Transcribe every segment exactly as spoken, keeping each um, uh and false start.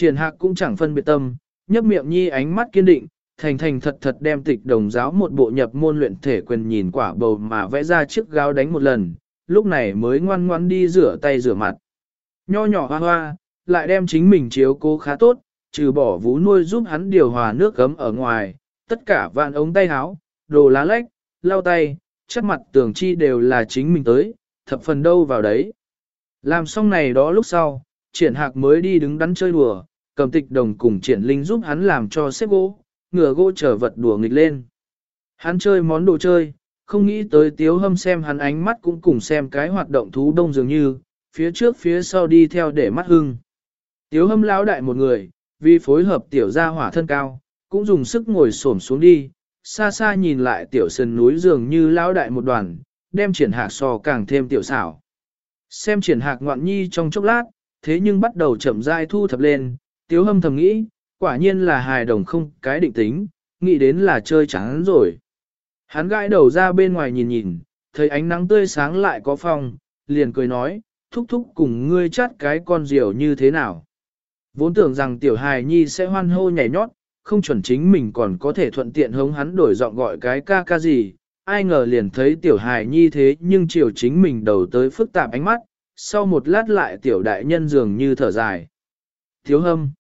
Triển Hạc cũng chẳng phân biệt tâm, nhấp miệng nhi ánh mắt kiên định, thành thành thật thật đem tịch đồng giáo một bộ nhập môn luyện thể quyền nhìn quả bầu mà vẽ ra chiếc gáo đánh một lần, lúc này mới ngoan ngoan đi rửa tay rửa mặt. Nho nhỏ hoa hoa, lại đem chính mình chiếu cố khá tốt, trừ bỏ vú nuôi giúp hắn điều hòa nước gấm ở ngoài, tất cả vạn ống tay áo, đồ lá lách, lau tay, chất mặt tường chi đều là chính mình tới, thập phần đâu vào đấy. Làm xong này đó lúc sau, Triển Hạc mới đi đứng đắn chơi đùa, cầm tịch đồng cùng Triển Linh giúp hắn làm cho xếp gỗ, ngửa gỗ trở vật đùa nghịch lên. Hắn chơi món đồ chơi, không nghĩ tới Tiếu Hâm xem hắn ánh mắt cũng cùng xem cái hoạt động thú đông dường như, phía trước phía sau đi theo để mắt hưng. Tiếu Hâm lão đại một người, vì phối hợp tiểu gia hỏa thân cao, cũng dùng sức ngồi xổm xuống đi, xa xa nhìn lại tiểu sườn núi dường như lão đại một đoàn, đem Triển Hạc so càng thêm tiểu xảo. Xem Triển Hạc ngoạn nhi trong chốc lát, thế nhưng bắt đầu chậm rãi thu thập lên, Tiếu Hâm thầm nghĩ, quả nhiên là hài đồng không cái định tính, nghĩ đến là chơi chán rồi. Hắn gãi đầu ra bên ngoài nhìn nhìn, thấy ánh nắng tươi sáng lại có phong, liền cười nói, thúc thúc cùng ngươi chát cái con diều như thế nào. Vốn tưởng rằng tiểu hài nhi sẽ hoan hô nhảy nhót, không chuẩn chính mình còn có thể thuận tiện hống hắn đổi giọng gọi cái ca ca gì, ai ngờ liền thấy tiểu hài nhi thế nhưng chiều chính mình đầu tới phức tạp ánh mắt, sau một lát lại tiểu đại nhân dường như thở dài. Thiếu Hâm,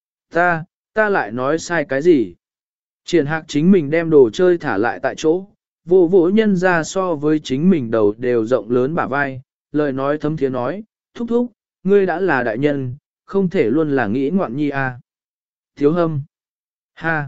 ta, ta lại nói sai cái gì? Triển Hạc chính mình đem đồ chơi thả lại tại chỗ, vô vỗ nhân ra so với chính mình đầu đều rộng lớn bả vai, lời nói thấm thiế nói, thúc thúc, ngươi đã là đại nhân, không thể luôn là nghĩ ngoạn nhi à. Thiếu Hâm, ha,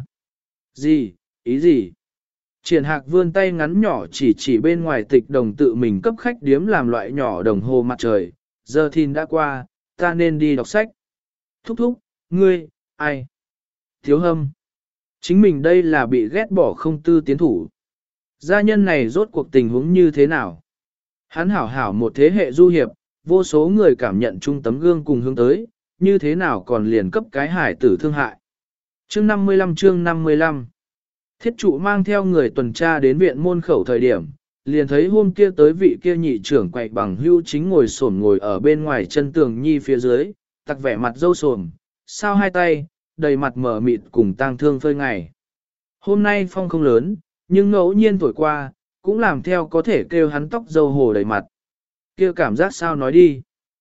gì, ý gì? Triển Hạc vươn tay ngắn nhỏ chỉ chỉ bên ngoài tịch đồng tự mình cấp khách điếm làm loại nhỏ đồng hồ mặt trời, giờ thìn đã qua, ta nên đi đọc sách. Thúc thúc, ngươi, ai? Thiếu Hâm, chính mình đây là bị ghét bỏ không tư tiến thủ. Gia nhân này rốt cuộc tình huống như thế nào? Hắn hảo hảo một thế hệ du hiệp, vô số người cảm nhận chung tấm gương cùng hướng tới, như thế nào còn liền cấp cái hải tử thương hại. Chương năm mươi lăm chương năm mươi lăm Thiết trụ mang theo người tuần tra đến viện môn khẩu thời điểm, liền thấy hôm kia tới vị kia nhị trưởng quậy bằng hưu chính ngồi xổm ngồi ở bên ngoài chân tường nhi phía dưới, tặc vẻ mặt dâu sồm, sao hai tay, đầy mặt mở mịt cùng tang thương phơi ngày. Hôm nay phong không lớn, nhưng ngẫu nhiên thổi qua, cũng làm theo có thể kêu hắn tóc dâu hồ đầy mặt. Kia cảm giác sao nói đi.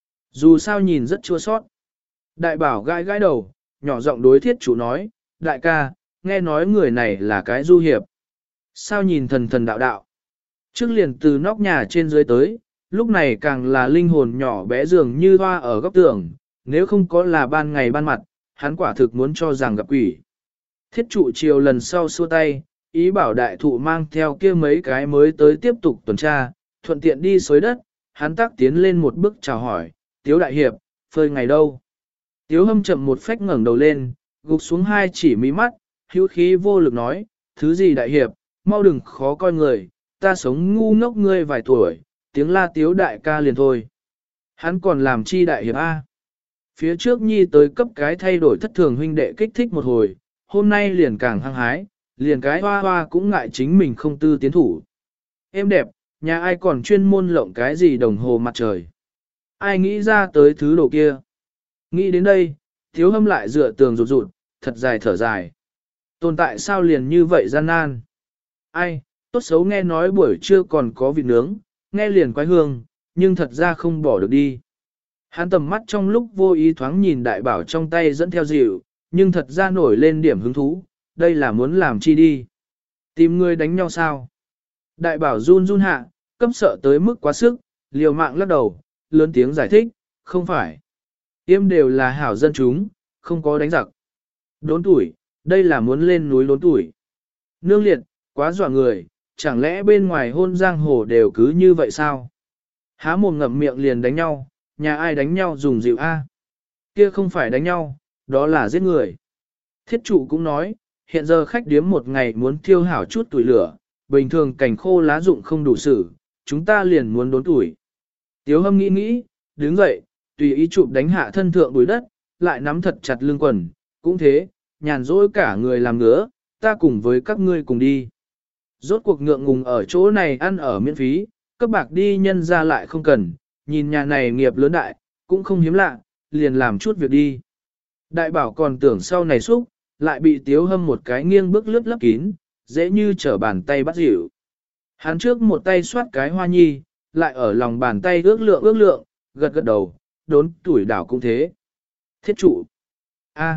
Dù sao nhìn rất chua sót. Đại bảo gãi gãi đầu, nhỏ giọng đối thiết chủ nói, đại ca, nghe nói người này là cái du hiệp. Sao nhìn thần thần đạo đạo. Trước liền từ nóc nhà trên dưới tới, lúc này càng là linh hồn nhỏ bé dường như hoa ở góc tường, nếu không có là ban ngày ban mặt, hắn quả thực muốn cho rằng gặp quỷ. Thiết trụ chiều lần sau xua tay, ý bảo đại thụ mang theo kia mấy cái mới tới tiếp tục tuần tra, thuận tiện đi xới đất, hắn tác tiến lên một bước chào hỏi, Tiếu đại hiệp, phơi ngày đâu. Tiếu Hâm chậm một phách ngẩng đầu lên, gục xuống hai chỉ mí mắt, hữu khí vô lực nói, thứ gì đại hiệp, mau đừng khó coi người, ta sống ngu ngốc ngươi vài tuổi, tiếng la Tiếu đại ca liền thôi. Hắn còn làm chi đại hiệp A. Phía trước nhi tới cấp cái thay đổi thất thường huynh đệ kích thích một hồi, hôm nay liền càng hăng hái, liền cái hoa hoa cũng ngại chính mình không tư tiến thủ. Em đẹp, nhà ai còn chuyên môn lộng cái gì đồng hồ mặt trời. Ai nghĩ ra tới thứ đồ kia. Nghĩ đến đây, Tiếu Hâm lại dựa tường rụt rụt, thật dài thở dài. Tồn tại sao liền như vậy gian nan. Ai, tốt xấu nghe nói buổi trưa còn có vịt nướng, nghe liền quái hương, nhưng thật ra không bỏ được đi. Hắn tầm mắt trong lúc vô ý thoáng nhìn đại bảo trong tay dẫn theo dịu, nhưng thật ra nổi lên điểm hứng thú, đây là muốn làm chi đi. Tìm người đánh nhau sao? Đại bảo run run hạ, cấp sợ tới mức quá sức, liều mạng lắc đầu, lớn tiếng giải thích, không phải. Tiêm đều là hảo dân chúng, không có đánh giặc. Đốn tuổi, đây là muốn lên núi đốn tuổi. Nương liệt, quá dọa người, chẳng lẽ bên ngoài hôn giang hồ đều cứ như vậy sao? Há mồm ngậm miệng liền đánh nhau, nhà ai đánh nhau dùng dịu A. Kia không phải đánh nhau, đó là giết người. Thiết trụ cũng nói, hiện giờ khách điếm một ngày muốn thiêu hảo chút tuổi lửa, bình thường cảnh khô lá dụng không đủ sử, chúng ta liền muốn đốn tuổi. Tiếu Hâm nghĩ nghĩ, đứng dậy, tùy ý chụp đánh hạ thân thượng bùi đất, lại nắm thật chặt lưng quần, cũng thế, nhàn rỗi cả người làm ngứa, ta cùng với các ngươi cùng đi. Rốt cuộc ngượng ngùng ở chỗ này ăn ở miễn phí, các bạc đi nhân ra lại không cần, nhìn nhà này nghiệp lớn đại, cũng không hiếm lạ, liền làm chút việc đi. Đại bảo còn tưởng sau này xúc, lại bị tiếu hâm một cái nghiêng bước lướt lấp kín, dễ như trở bàn tay bắt dịu. Hắn trước một tay xoát cái hoa nhi, lại ở lòng bàn tay ước lượng ước lượng, gật gật đầu, đốn tuổi đảo cũng thế. Thiết trụ. A.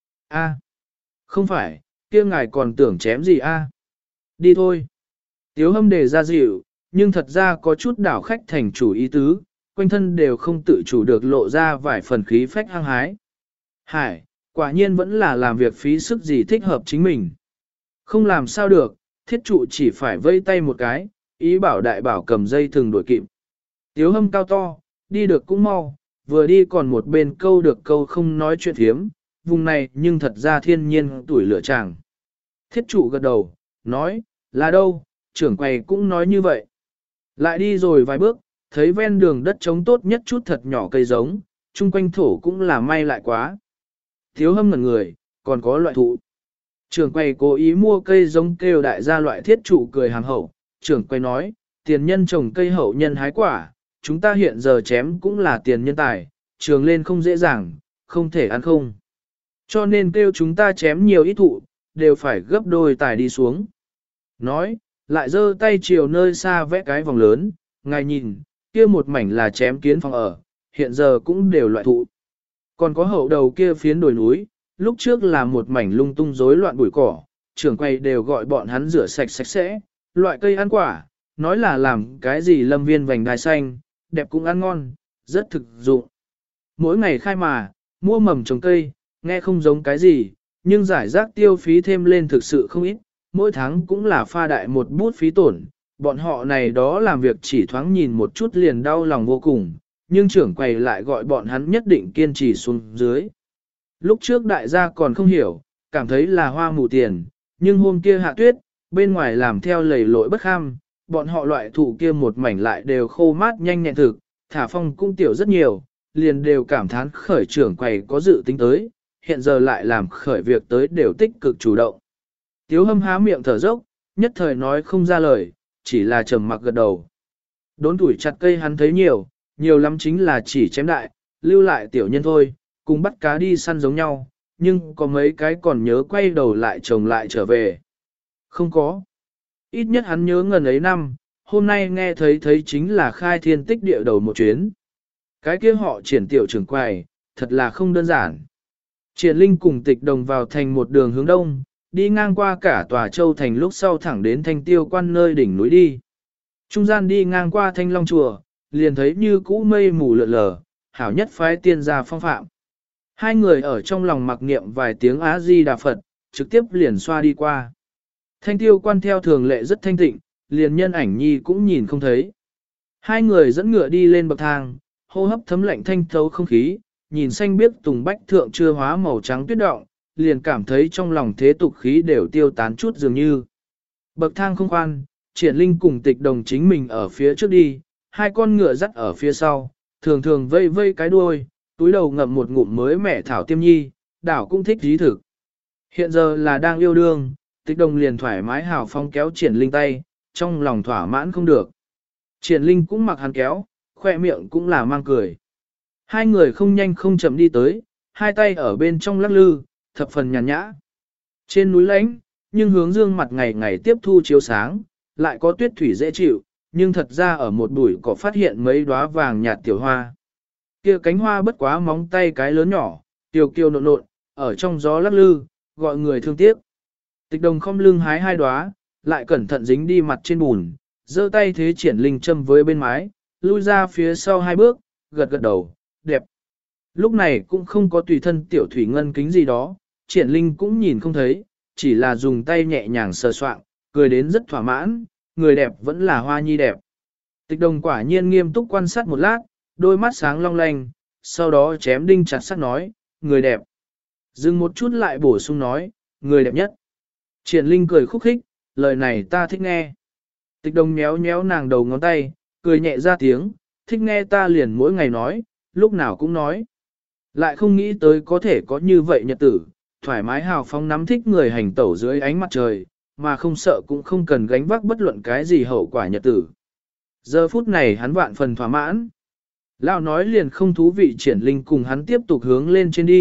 A. Không phải, kia ngài còn tưởng chém gì a? Đi thôi. Tiếu hâm đề ra dịu, nhưng thật ra có chút đảo khách thành chủ ý tứ, quanh thân đều không tự chủ được lộ ra vài phần khí phách hăng hái. Hải, quả nhiên vẫn là làm việc phí sức gì thích hợp chính mình. Không làm sao được, thiết trụ chỉ phải vây tay một cái, ý bảo đại bảo cầm dây thừng đuổi kịp. Tiếu hâm cao to, đi được cũng mau, vừa đi còn một bên câu được câu không nói chuyện thiếm, vùng này nhưng thật ra thiên nhiên tuổi lửa chàng. Thiết trụ gật đầu, nói, là đâu, trưởng quầy cũng nói như vậy. Lại đi rồi vài bước, thấy ven đường đất trống tốt nhất chút thật nhỏ cây giống, chung quanh thổ cũng là may lại quá. Thiếu hâm ngẩn người, còn có loại thụ. Trưởng quầy cố ý mua cây giống kêu đại gia loại thiết trụ cười hàng hậu. Trưởng quầy nói, tiền nhân trồng cây hậu nhân hái quả, chúng ta hiện giờ chém cũng là tiền nhân tài, trường lên không dễ dàng, không thể ăn không. Cho nên kêu chúng ta chém nhiều ít thụ, đều phải gấp đôi tài đi xuống. Nói, lại giơ tay chiều nơi xa vẽ cái vòng lớn, ngài nhìn, kia một mảnh là chém kiến phòng ở, hiện giờ cũng đều loại thụ. Còn có hậu đầu kia phiến đồi núi, lúc trước là một mảnh lung tung rối loạn bụi cỏ, trưởng quầy đều gọi bọn hắn rửa sạch sạch sẽ, loại cây ăn quả, nói là làm cái gì lâm viên vành đai xanh, đẹp cũng ăn ngon, rất thực dụng. Mỗi ngày khai mà, mua mầm trồng cây, nghe không giống cái gì, nhưng giải rác tiêu phí thêm lên thực sự không ít, mỗi tháng cũng là pha đại một bút phí tổn, bọn họ này đó làm việc chỉ thoáng nhìn một chút liền đau lòng vô cùng, nhưng trưởng quầy lại gọi bọn hắn nhất định kiên trì xuống dưới. Lúc trước đại gia còn không hiểu, cảm thấy là hoa mù tiền, nhưng hôm kia hạ tuyết, bên ngoài làm theo lầy lội bất kham, bọn họ loại thụ kia một mảnh lại đều khô mát nhanh nhẹn thực, thả phong cũng tiểu rất nhiều, liền đều cảm thán khởi trưởng quầy có dự tính tới, hiện giờ lại làm khởi việc tới đều tích cực chủ động. Tiếu hâm há miệng thở dốc, nhất thời nói không ra lời, chỉ là trầm mặc gật đầu. Đốn tuổi chặt cây hắn thấy nhiều, nhiều lắm chính là chỉ chém đại, lưu lại tiểu nhân thôi, cùng bắt cá đi săn giống nhau, nhưng có mấy cái còn nhớ quay đầu lại trồng lại trở về. Không có. Ít nhất hắn nhớ ngần ấy năm, hôm nay nghe thấy thấy chính là khai thiên tích địa đầu một chuyến. Cái kia họ triển tiểu trưởng quầy, thật là không đơn giản. Triển Linh cùng Tịch Đồng vào thành một đường hướng đông, đi ngang qua cả tòa châu thành lúc sau thẳng đến Thanh Tiêu Quan nơi đỉnh núi đi. Trung gian đi ngang qua Thanh Long Chùa, liền thấy như cũ mây mù lượn lờ, hảo nhất phái tiên gia phong phạm. Hai người ở trong lòng mặc niệm vài tiếng Á-di-đà Phật, trực tiếp liền xoa đi qua. Thanh Tiêu Quan theo thường lệ rất thanh tịnh, liền nhân ảnh nhi cũng nhìn không thấy. Hai người dẫn ngựa đi lên bậc thang, hô hấp thấm lạnh thanh thấu không khí, nhìn xanh biếc tùng bách thượng chưa hóa màu trắng tuyết động, liền cảm thấy trong lòng thế tục khí đều tiêu tán chút dường như. Bậc thang không khoan, Triển Linh cùng Tịch Đồng chính mình ở phía trước đi, hai con ngựa dắt ở phía sau, thường thường vây vây cái đuôi, túi đầu ngậm một ngụm mới mẻ thảo tiêm nhi, đảo cũng thích dí thực. Hiện giờ là đang yêu đương, Tịch Đồng liền thoải mái hào phóng kéo Triển Linh tay, trong lòng thỏa mãn không được. Triển Linh cũng mặc hắn kéo, khoe miệng cũng là mang cười. Hai người không nhanh không chậm đi tới, hai tay ở bên trong lắc lư, thập phần nhàn nhã. Trên núi lánh, nhưng hướng dương mặt ngày ngày tiếp thu chiếu sáng, lại có tuyết thủy dễ chịu, nhưng thật ra ở một bụi cỏ phát hiện mấy đóa vàng nhạt tiểu hoa. Kia cánh hoa bất quá móng tay cái lớn nhỏ, kiều kiều nộn nộn, ở trong gió lắc lư, gọi người thương tiếc. Tịch Đồng không lưng hái hai đóa, lại cẩn thận dính đi mặt trên bùn, giơ tay thế Triển Linh châm với bên mái, lui ra phía sau hai bước, gật gật đầu, đẹp. Lúc này cũng không có tùy thân tiểu thủy ngân kính gì đó, Triển Linh cũng nhìn không thấy, chỉ là dùng tay nhẹ nhàng sờ soạng, cười đến rất thỏa mãn, người đẹp vẫn là hoa nhi đẹp. Tịch Đồng quả nhiên nghiêm túc quan sát một lát, đôi mắt sáng long lanh, sau đó chém đinh chặt sắt nói, người đẹp. Dừng một chút lại bổ sung nói, người đẹp nhất. Triển Linh cười khúc khích, lời này ta thích nghe. Tịch Đồng nhéo nhéo nàng đầu ngón tay, cười nhẹ ra tiếng, thích nghe ta liền mỗi ngày nói, lúc nào cũng nói. Lại không nghĩ tới có thể có như vậy nhật tử, thoải mái hào phóng nắm thích người hành tẩu dưới ánh mặt trời, mà không sợ cũng không cần gánh vác bất luận cái gì hậu quả nhật tử. Giờ phút này hắn vạn phần thỏa mãn. Lão nói liền không thú vị Triển Linh cùng hắn tiếp tục hướng lên trên đi,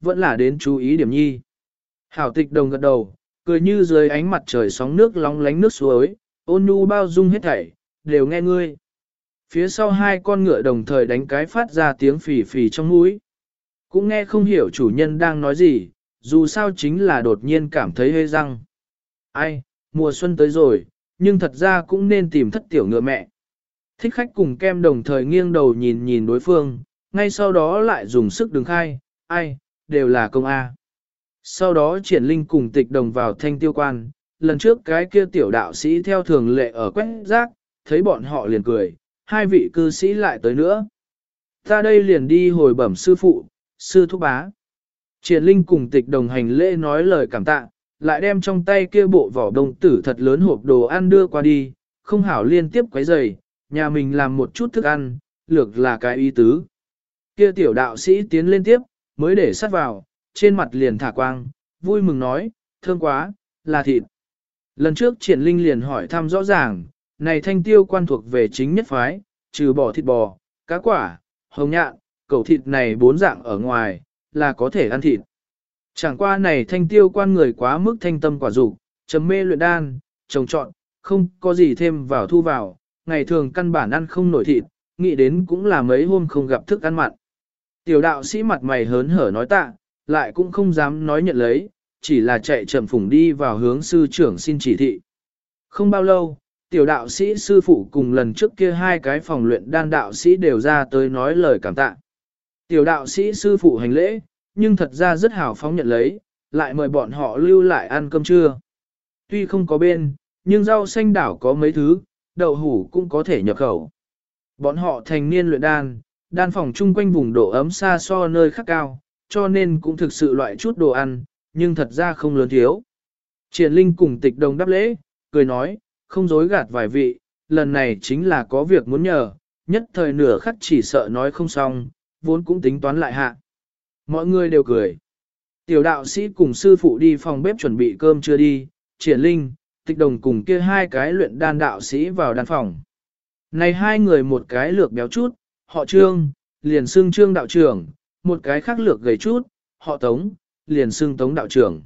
vẫn là đến chú ý điểm nhi. Hảo tịch đồng gật đầu, cười như dưới ánh mặt trời sóng nước lóng lánh nước suối, ôn nhu bao dung hết thảy, đều nghe ngươi. Phía sau hai con ngựa đồng thời đánh cái phát ra tiếng phì phì trong mũi. Cũng nghe không hiểu chủ nhân đang nói gì, dù sao chính là đột nhiên cảm thấy hơi răng. Ai, mùa xuân tới rồi, nhưng thật ra cũng nên tìm thất tiểu ngựa mẹ. Thích khách cùng kem đồng thời nghiêng đầu nhìn nhìn đối phương, ngay sau đó lại dùng sức đứng khai, ai, đều là công A. Sau đó triển linh cùng tịch đồng vào thanh tiêu quan, lần trước cái kia tiểu đạo sĩ theo thường lệ ở quét rác, thấy bọn họ liền cười, hai vị cư sĩ lại tới nữa. Ta đây liền đi hồi bẩm sư phụ, sư thúc bá. Triển linh cùng tịch đồng hành lễ nói lời cảm tạ, lại đem trong tay kia bộ vỏ đồng tử thật lớn hộp đồ ăn đưa qua đi, không hảo liên tiếp quấy rầy, nhà mình làm một chút thức ăn, lược là cái ý tứ. Kia tiểu đạo sĩ tiến lên tiếp, mới để sát vào, trên mặt liền thả quang, vui mừng nói, thơm quá, là thịt. Lần trước triển linh liền hỏi thăm rõ ràng, này thanh tiêu quan thuộc về chính nhất phái, trừ bỏ thịt bò, cá quả, hồng nhạn, cẩu thịt này bốn dạng ở ngoài, là có thể ăn thịt. Chẳng qua này thanh tiêu quan người quá mức thanh tâm quả dục, trầm mê luyện đan, trồng trọn, không có gì thêm vào thu vào, ngày thường căn bản ăn không nổi thịt, nghĩ đến cũng là mấy hôm không gặp thức ăn mặn. Tiểu đạo sĩ mặt mày hớn hở nói tạ, lại cũng không dám nói nhận lấy, chỉ là chạy chậm phủng đi vào hướng sư trưởng xin chỉ thị. Không bao lâu, tiểu đạo sĩ sư phụ cùng lần trước kia hai cái phòng luyện đan đạo sĩ đều ra tới nói lời cảm tạ. Tiểu đạo sĩ sư phụ hành lễ, nhưng thật ra rất hào phóng nhận lấy, lại mời bọn họ lưu lại ăn cơm trưa. Tuy không có bên, nhưng rau xanh đảo có mấy thứ, đậu hủ cũng có thể nhập khẩu. Bọn họ thành niên luyện đan, đan phòng chung quanh vùng độ ấm xa so nơi khác cao, cho nên cũng thực sự loại chút đồ ăn, nhưng thật ra không lớn thiếu. Triển linh cùng tịch đồng đáp lễ, cười nói, không dối gạt vài vị, lần này chính là có việc muốn nhờ, nhất thời nửa khắc chỉ sợ nói không xong, vốn cũng tính toán lại hạ. Mọi người đều cười. Tiểu đạo sĩ cùng sư phụ đi phòng bếp chuẩn bị cơm chưa đi, triển linh, tịch đồng cùng kia hai cái luyện đan đạo sĩ vào đan phòng. Này hai người một cái lược béo chút, họ trương, liền xưng trương đạo trưởng, một cái khác lược gầy chút, họ tống, liền xưng tống đạo trưởng.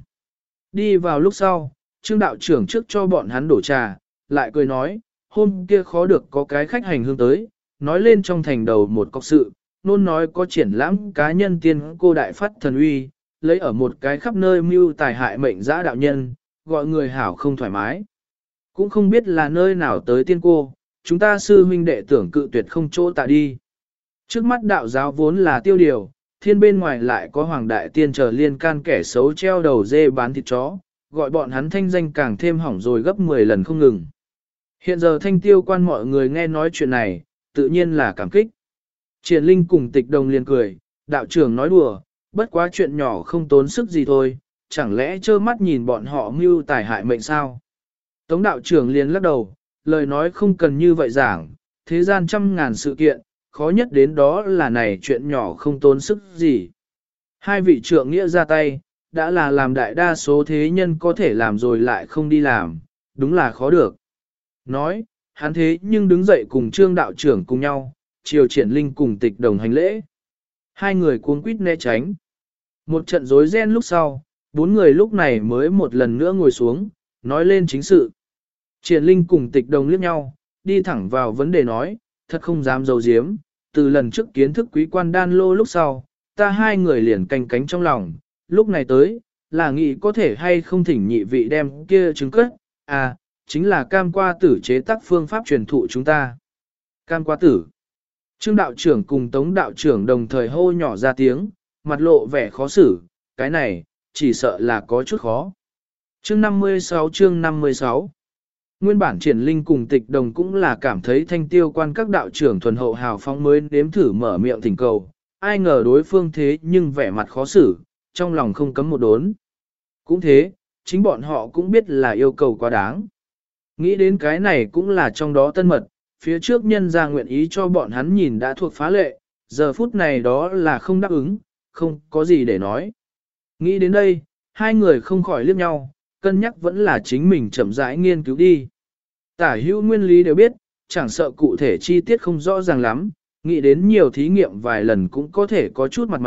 Đi vào lúc sau, trương đạo trưởng trước cho bọn hắn đổ trà, lại cười nói, hôm kia khó được có cái khách hành hương tới, nói lên trong thành đầu một cọc sự, nôn nói có triển lãm cá nhân tiên cô đại phát thần uy, lấy ở một cái khắp nơi mưu tài hại mệnh dã đạo nhân, gọi người hảo không thoải mái. Cũng không biết là nơi nào tới tiên cô, chúng ta sư huynh đệ tưởng cự tuyệt không chỗ tạ đi. Trước mắt đạo giáo vốn là tiêu điều, thiên bên ngoài lại có hoàng đại tiên trở liên can kẻ xấu treo đầu dê bán thịt chó, gọi bọn hắn thanh danh càng thêm hỏng rồi gấp mười lần không ngừng. Hiện giờ thanh tiêu quan mọi người nghe nói chuyện này, tự nhiên là cảm kích. Triển linh cùng tịch đồng liền cười, đạo trưởng nói đùa, bất quá chuyện nhỏ không tốn sức gì thôi, chẳng lẽ trơ mắt nhìn bọn họ mưu tài hại mệnh sao? Tống đạo trưởng liền lắc đầu, lời nói không cần như vậy giảng, thế gian trăm ngàn sự kiện, khó nhất đến đó là này chuyện nhỏ không tốn sức gì. Hai vị trượng nghĩa ra tay, đã là làm đại đa số thế nhân có thể làm rồi lại không đi làm, đúng là khó được. Nói, hắn thế nhưng đứng dậy cùng trương đạo trưởng cùng nhau, chiều triển linh cùng tịch đồng hành lễ. Hai người cuống quýt né tránh. Một trận rối ren lúc sau, bốn người lúc này mới một lần nữa ngồi xuống, nói lên chính sự. Triển linh cùng tịch đồng liếc nhau, đi thẳng vào vấn đề nói, thật không dám giấu giếm, từ lần trước kiến thức quý quan đan lô lúc sau, ta hai người liền canh cánh trong lòng, lúc này tới, là nghĩ có thể hay không thỉnh nhị vị đem kia chứng cất, à, chính là cam qua tử chế tác phương pháp truyền thụ chúng ta. Cam qua tử. Trương đạo trưởng cùng tống đạo trưởng đồng thời hô nhỏ ra tiếng, mặt lộ vẻ khó xử, cái này, chỉ sợ là có chút khó. Chương năm mươi sáu chương năm mươi sáu Nguyên bản triển linh cùng tịch đồng cũng là cảm thấy thanh tiêu quan các đạo trưởng thuần hậu hào phóng mới nếm thử mở miệng thỉnh cầu, ai ngờ đối phương thế nhưng vẻ mặt khó xử, trong lòng không cấm một đốn. Cũng thế, chính bọn họ cũng biết là yêu cầu quá đáng. Nghĩ đến cái này cũng là trong đó tân mật, phía trước nhân ra nguyện ý cho bọn hắn nhìn đã thuộc phá lệ, giờ phút này đó là không đáp ứng, không có gì để nói. Nghĩ đến đây, hai người không khỏi liếc nhau, cân nhắc vẫn là chính mình chậm rãi nghiên cứu đi. Tả hữu nguyên lý đều biết, chẳng sợ cụ thể chi tiết không rõ ràng lắm, nghĩ đến nhiều thí nghiệm vài lần cũng có thể có chút mặt mày,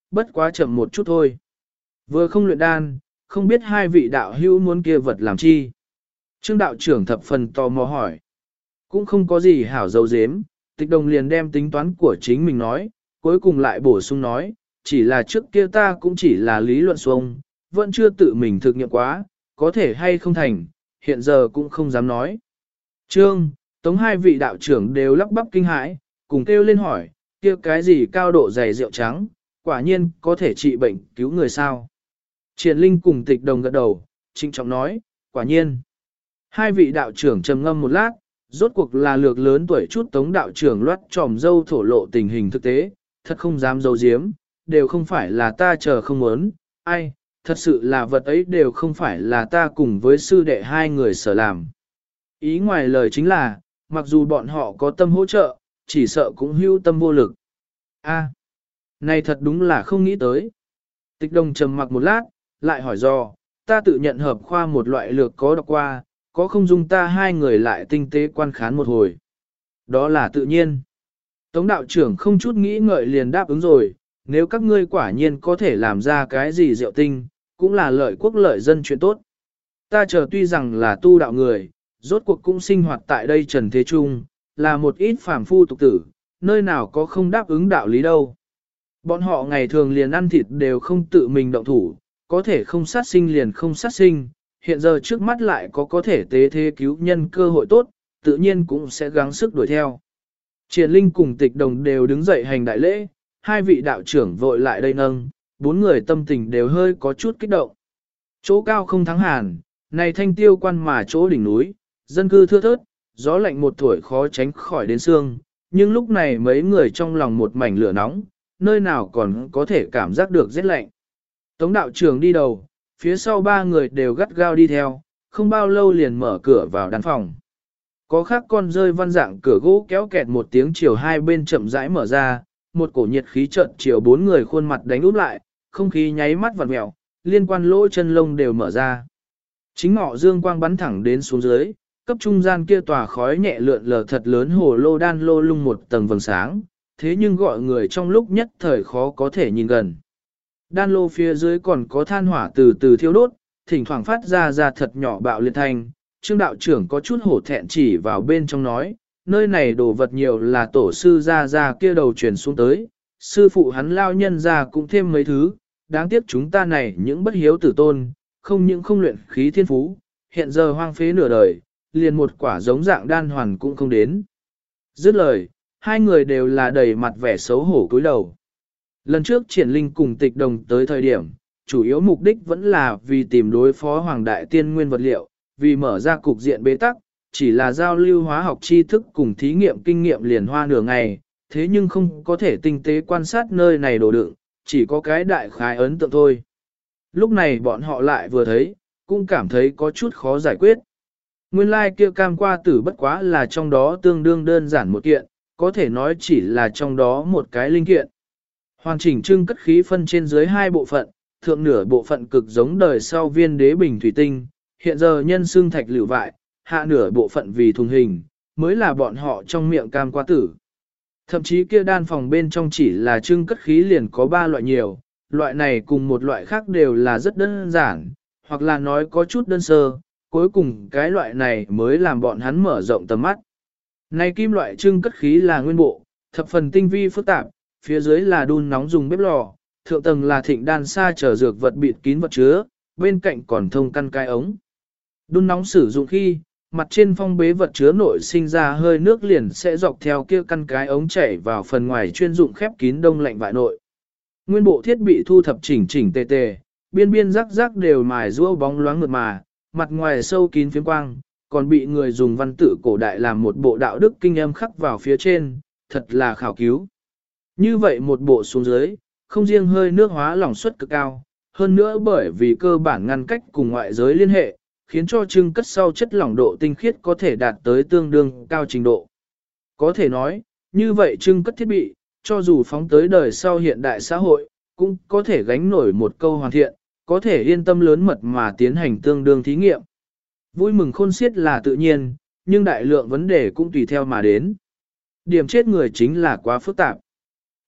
bất quá chậm một chút thôi. Vừa không luyện đan, không biết hai vị đạo hữu muốn kia vật làm chi. Trương đạo trưởng thập phần tò mò hỏi. Cũng không có gì hảo dấu dếm, tịch đồng liền đem tính toán của chính mình nói, cuối cùng lại bổ sung nói, chỉ là trước kia ta cũng chỉ là lý luận xuông, vẫn chưa tự mình thực nghiệm quá, có thể hay không thành, hiện giờ cũng không dám nói. Trương, Tống hai vị đạo trưởng đều lắp bắp kinh hãi, cùng kêu lên hỏi, kia cái gì cao độ dày rượu trắng, quả nhiên có thể trị bệnh cứu người sao. Triển Linh cùng tịch đồng gật đầu, trịnh trọng nói, quả nhiên. Hai vị đạo trưởng trầm ngâm một lát, rốt cuộc là lược lớn tuổi chút Tống đạo trưởng loát tròm dâu thổ lộ tình hình thực tế, thật không dám giấu giếm, đều không phải là ta chờ không muốn, ai, thật sự là vật ấy đều không phải là ta cùng với sư đệ hai người sở làm. Ý ngoài lời chính là, mặc dù bọn họ có tâm hỗ trợ, chỉ sợ cũng hưu tâm vô lực. A, này thật đúng là không nghĩ tới. Tịch đồng trầm mặc một lát, lại hỏi do, ta tự nhận hợp khoa một loại lược có đọc qua, có không dung ta hai người lại tinh tế quan khán một hồi. Đó là tự nhiên. Tống đạo trưởng không chút nghĩ ngợi liền đáp ứng rồi, nếu các ngươi quả nhiên có thể làm ra cái gì diệu tinh, cũng là lợi quốc lợi dân chuyện tốt. Ta chờ tuy rằng là tu đạo người, rốt cuộc cũng sinh hoạt tại đây trần thế trung, là một ít phàm phu tục tử, nơi nào có không đáp ứng đạo lý đâu. Bọn họ ngày thường liền ăn thịt đều không tự mình động thủ, có thể không sát sinh liền không sát sinh, hiện giờ trước mắt lại có có thể tế thế cứu nhân cơ hội tốt, tự nhiên cũng sẽ gắng sức đuổi theo. Triển Linh cùng tịch đồng đều đứng dậy hành đại lễ, hai vị đạo trưởng vội lại đây nâng, bốn người tâm tình đều hơi có chút kích động. Chỗ cao không thắng hàn, này thanh tiêu quan mà chỗ đỉnh núi, dân cư thưa thớt, gió lạnh một tuổi khó tránh khỏi đến xương, nhưng lúc này mấy người trong lòng một mảnh lửa nóng, nơi nào còn có thể cảm giác được rét lạnh. Tống đạo trưởng đi đầu, phía sau ba người đều gắt gao đi theo, không bao lâu liền mở cửa vào đàn phòng. Có khác con rơi văn dạng cửa gỗ kéo kẹt một tiếng chiều hai bên chậm rãi mở ra, một cổ nhiệt khí trận chiều bốn người khuôn mặt đánh úp lại, không khí nháy mắt vặn mèo, liên quan lỗ chân lông đều mở ra. Chính ngọ dương quang bắn thẳng đến xuống dưới, cấp trung gian kia tòa khói nhẹ lượn lờ thật lớn hồ lô đan lô lung một tầng vầng sáng, thế nhưng gọi người trong lúc nhất thời khó có thể nhìn gần. Đan lô phía dưới còn có than hỏa từ từ thiêu đốt, thỉnh thoảng phát ra ra thật nhỏ bạo liệt thanh. Trương đạo trưởng có chút hổ thẹn chỉ vào bên trong nói, nơi này đồ vật nhiều là tổ sư ra ra kia đầu truyền xuống tới, sư phụ hắn lao nhân ra cũng thêm mấy thứ, đáng tiếc chúng ta này những bất hiếu tử tôn, không những không luyện khí thiên phú, hiện giờ hoang phế nửa đời, liền một quả giống dạng đan hoàn cũng không đến. Dứt lời, hai người đều là đầy mặt vẻ xấu hổ cúi đầu. Lần trước Triển Linh cùng tịch đồng tới thời điểm, chủ yếu mục đích vẫn là vì tìm đối phó Hoàng Đại Tiên nguyên vật liệu, vì mở ra cục diện bế tắc, chỉ là giao lưu hóa học tri thức cùng thí nghiệm kinh nghiệm liền hoa nửa ngày, thế nhưng không có thể tinh tế quan sát nơi này đồ đựng, chỉ có cái đại khái ấn tượng thôi. Lúc này bọn họ lại vừa thấy, cũng cảm thấy có chút khó giải quyết. Nguyên lai like kia cam qua tử bất quá là trong đó tương đương đơn giản một kiện, có thể nói chỉ là trong đó một cái linh kiện. Hoàn chỉnh trưng cất khí phân trên dưới hai bộ phận, thượng nửa bộ phận cực giống đời sau viên đế bình thủy tinh, hiện giờ nhân xương thạch lựu vại, hạ nửa bộ phận vì thùng hình, mới là bọn họ trong miệng cam qua tử. Thậm chí kia đan phòng bên trong chỉ là trưng cất khí liền có ba loại nhiều, loại này cùng một loại khác đều là rất đơn giản, hoặc là nói có chút đơn sơ, cuối cùng cái loại này mới làm bọn hắn mở rộng tầm mắt. Này kim loại trưng cất khí là nguyên bộ, thập phần tinh vi phức tạp, phía dưới là đun nóng dùng bếp lò, thượng tầng là thịnh đan sa trở dược vật bịt kín vật chứa, bên cạnh còn thông căn cái ống. Đun nóng sử dụng khi, mặt trên phong bế vật chứa nội sinh ra hơi nước liền sẽ dọc theo kia căn cái ống chảy vào phần ngoài chuyên dụng khép kín đông lạnh vại nội. Nguyên bộ thiết bị thu thập chỉnh chỉnh tề tề, biên biên rắc rắc đều mài rũa bóng loáng mượt mà, mặt ngoài sâu kín phiếm quang, còn bị người dùng văn tự cổ đại làm một bộ đạo đức kinh âm khắc vào phía trên, thật là khảo cứu. Như vậy một bộ xuống dưới, không riêng hơi nước hóa lỏng suất cực cao, hơn nữa bởi vì cơ bản ngăn cách cùng ngoại giới liên hệ, khiến cho trưng cất sau chất lỏng độ tinh khiết có thể đạt tới tương đương cao trình độ. Có thể nói, như vậy trưng cất thiết bị, cho dù phóng tới đời sau hiện đại xã hội, cũng có thể gánh nổi một câu hoàn thiện, có thể yên tâm lớn mật mà tiến hành tương đương thí nghiệm. Vui mừng khôn xiết là tự nhiên, nhưng đại lượng vấn đề cũng tùy theo mà đến. Điểm chết người chính là quá phức tạp.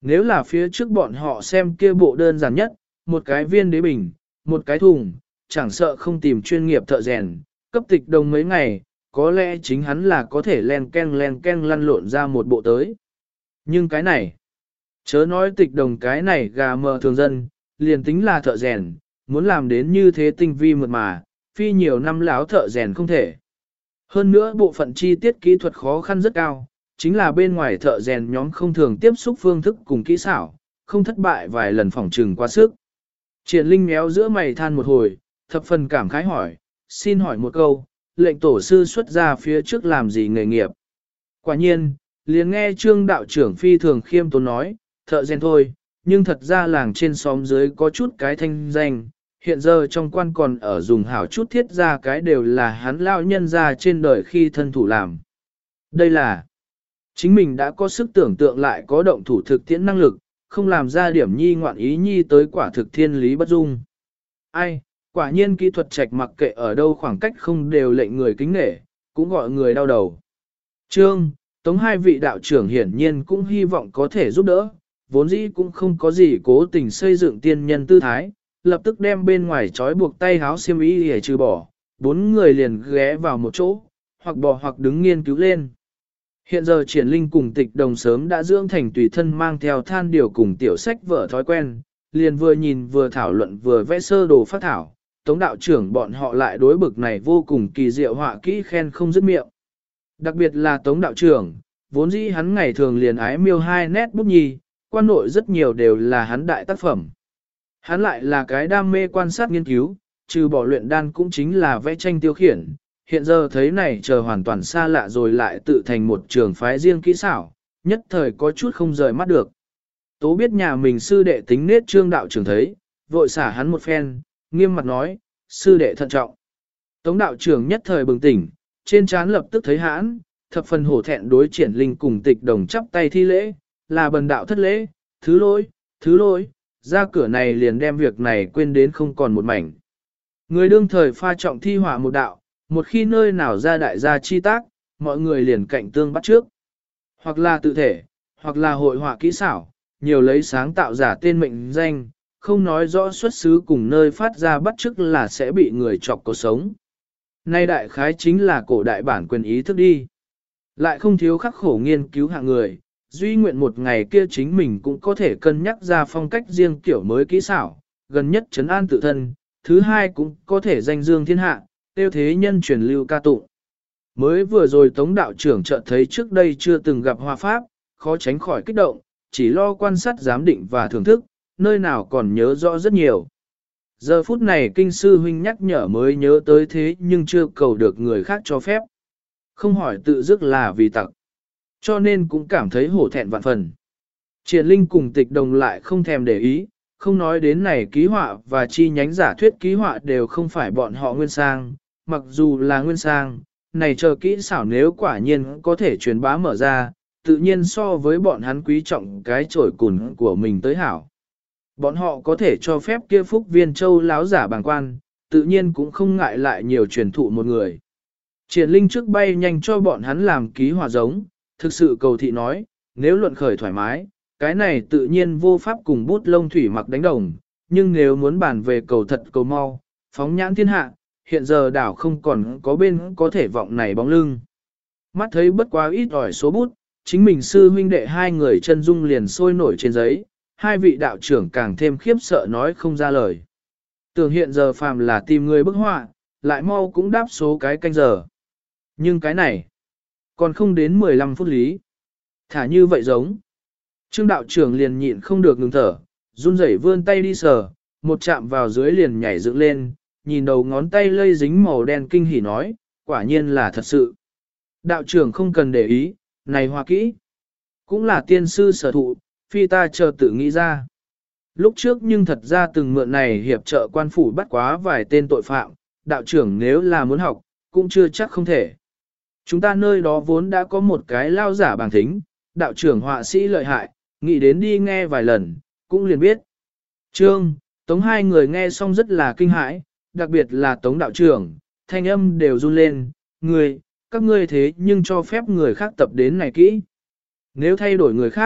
Nếu là phía trước bọn họ xem kia bộ đơn giản nhất, một cái viên đế bình, một cái thùng, chẳng sợ không tìm chuyên nghiệp thợ rèn, cấp tịch đồng mấy ngày, có lẽ chính hắn là có thể len ken len ken lăn lộn ra một bộ tới. Nhưng cái này, chớ nói tịch đồng cái này gà mờ thường dân, liền tính là thợ rèn, muốn làm đến như thế tinh vi mượt mà, phi nhiều năm láo thợ rèn không thể. Hơn nữa bộ phận chi tiết kỹ thuật khó khăn rất cao, chính là bên ngoài thợ rèn nhóm không thường tiếp xúc phương thức cùng kỹ xảo, không thất bại vài lần phỏng trừng quá sức. Triển Linh méo giữa mày than một hồi, thập phần cảm khái hỏi, xin hỏi một câu, lệnh tổ sư xuất ra phía trước làm gì nghề nghiệp? Quả nhiên, liền nghe trương đạo trưởng phi thường khiêm tốn nói, thợ rèn thôi, nhưng thật ra làng trên xóm dưới có chút cái thanh danh, hiện giờ trong quan còn ở dùng hảo chút thiết ra cái đều là hắn lão nhân ra trên đời khi thân thủ làm. Đây là, chính mình đã có sức tưởng tượng lại có động thủ thực tiễn năng lực, không làm ra điểm nhi ngoạn ý nhi tới quả thực thiên lý bất dung. Ai, quả nhiên kỹ thuật trạch mặc kệ ở đâu khoảng cách không đều lệnh người kính nể, cũng gọi người đau đầu. Trương, Tống hai vị đạo trưởng hiển nhiên cũng hy vọng có thể giúp đỡ, vốn dĩ cũng không có gì cố tình xây dựng tiên nhân tư thái, lập tức đem bên ngoài trói buộc tay háo xiêm y để trừ bỏ, bốn người liền ghé vào một chỗ, hoặc bò hoặc đứng nghiên cứu lên. Hiện giờ Triển Linh cùng Tịch Đồng sớm đã dưỡng thành tùy thân mang theo than điều cùng tiểu sách vở thói quen, liền vừa nhìn vừa thảo luận vừa vẽ sơ đồ phát thảo, Tống đạo trưởng bọn họ lại đối bực này vô cùng kỳ diệu họa kỹ khen không dứt miệng. Đặc biệt là Tống đạo trưởng, vốn dĩ hắn ngày thường liền ái miêu hai nét bút nhì, quan nội rất nhiều đều là hắn đại tác phẩm. Hắn lại là cái đam mê quan sát nghiên cứu, trừ bỏ luyện đan cũng chính là vẽ tranh tiêu khiển, hiện giờ thấy này chờ hoàn toàn xa lạ rồi lại tự thành một trường phái riêng kỹ xảo, nhất thời có chút không rời mắt được. Tố biết nhà mình sư đệ tính nết trương đạo trưởng thấy, vội xả hắn một phen, nghiêm mặt nói, sư đệ thận trọng. Tống đạo trưởng nhất thời bừng tỉnh, trên trán lập tức thấy hãn, thập phần hổ thẹn đối Triển Linh cùng Tịch Đồng chắp tay thi lễ, là bần đạo thất lễ, thứ lỗi, thứ lỗi, ra cửa này liền đem việc này quên đến không còn một mảnh. Người đương thời pha trọng thi họa một đạo, một khi nơi nào ra đại gia chi tác, mọi người liền cạnh tương bắt trước. Hoặc là tự thể, hoặc là hội họa kỹ xảo, nhiều lấy sáng tạo giả tên mệnh danh, không nói rõ xuất xứ cùng nơi phát ra bắt chước là sẽ bị người chọc cuộc sống. Nay đại khái chính là cổ đại bản quyền ý thức đi. Lại không thiếu khắc khổ nghiên cứu hạng người, duy nguyện một ngày kia chính mình cũng có thể cân nhắc ra phong cách riêng kiểu mới kỹ xảo, gần nhất trấn an tự thân, thứ hai cũng có thể danh dương thiên hạ, tiêu thế nhân truyền lưu ca tụng. Mới vừa rồi Tống đạo trưởng chợt thấy trước đây chưa từng gặp hoa pháp, khó tránh khỏi kích động, chỉ lo quan sát giám định và thưởng thức, nơi nào còn nhớ rõ rất nhiều. Giờ phút này kinh sư huynh nhắc nhở mới nhớ tới thế nhưng chưa cầu được người khác cho phép. Không hỏi tự dứt là vì tặc. Cho nên cũng cảm thấy hổ thẹn vạn phần. Triển Linh cùng Tịch Đồng lại không thèm để ý, không nói đến này ký họa và chi nhánh giả thuyết ký họa đều không phải bọn họ nguyên sang, mặc dù là nguyên sang, này chờ kỹ xảo nếu quả nhiên có thể truyền bá mở ra, tự nhiên so với bọn hắn quý trọng cái chổi cùn của mình tới hảo. Bọn họ có thể cho phép kia phúc viên châu láo giả bàng quan, tự nhiên cũng không ngại lại nhiều truyền thụ một người. Triển Linh trước bay nhanh cho bọn hắn làm ký họa giống, thực sự cầu thị nói, nếu luận khởi thoải mái, cái này tự nhiên vô pháp cùng bút lông thủy mặc đánh đồng, nhưng nếu muốn bàn về cầu thật cầu mau, phóng nhãn thiên hạ, hiện giờ đảo không còn có bên có thể vọng này bóng lưng. Mắt thấy bất quá ít ỏi số bút, chính mình sư huynh đệ hai người chân dung liền sôi nổi trên giấy, hai vị đạo trưởng càng thêm khiếp sợ nói không ra lời. Tưởng hiện giờ phàm là tìm người bức họa, lại mau cũng đáp số cái canh giờ. Nhưng cái này, còn không đến mười lăm phút lý. Thả như vậy giống. Trương đạo trưởng liền nhịn không được ngừng thở, run rẩy vươn tay đi sờ, một chạm vào dưới liền nhảy dựng lên, nhìn đầu ngón tay lây dính màu đen kinh hỉ nói, quả nhiên là thật sự. Đạo trưởng không cần để ý, này hoa kỹ. Cũng là tiên sư sở thụ, phi ta chờ tự nghĩ ra. Lúc trước nhưng thật ra từng mượn này hiệp trợ quan phủ bắt quá vài tên tội phạm, đạo trưởng nếu là muốn học, cũng chưa chắc không thể. Chúng ta nơi đó vốn đã có một cái lao giả bằng thính, đạo trưởng họa sĩ lợi hại, nghĩ đến đi nghe vài lần, cũng liền biết. Trương, Tống hai người nghe xong rất là kinh hãi, đặc biệt là Tống đạo trưởng, thanh âm đều run lên, người, các ngươi thế nhưng cho phép người khác tập đến này kỹ. Nếu thay đổi người khác,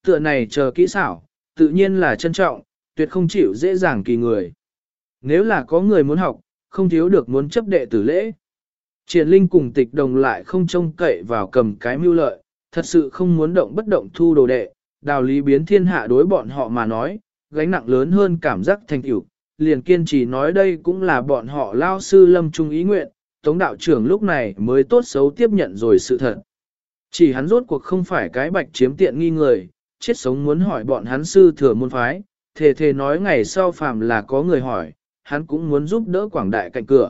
tựa này chờ kỹ xảo, tự nhiên là trân trọng, tuyệt không chịu dễ dàng kỳ người. Nếu là có người muốn học, không thiếu được muốn chấp đệ tử lễ. Triển Linh cùng Tịch Đồng lại không trông cậy vào cầm cái mưu lợi, thật sự không muốn động bất động thu đồ đệ, đạo lý biến thiên hạ đối bọn họ mà nói, gánh nặng lớn hơn cảm giác thành tựu, liền kiên trì nói đây cũng là bọn họ lao sư lâm trung ý nguyện, Tống đạo trưởng lúc này mới tốt xấu tiếp nhận rồi sự thật. Chỉ hắn rốt cuộc không phải cái bạch chiếm tiện nghi người, chết sống muốn hỏi bọn hắn sư thừa môn phái, thề thề nói ngày sau phàm là có người hỏi, hắn cũng muốn giúp đỡ quảng đại cạnh cửa.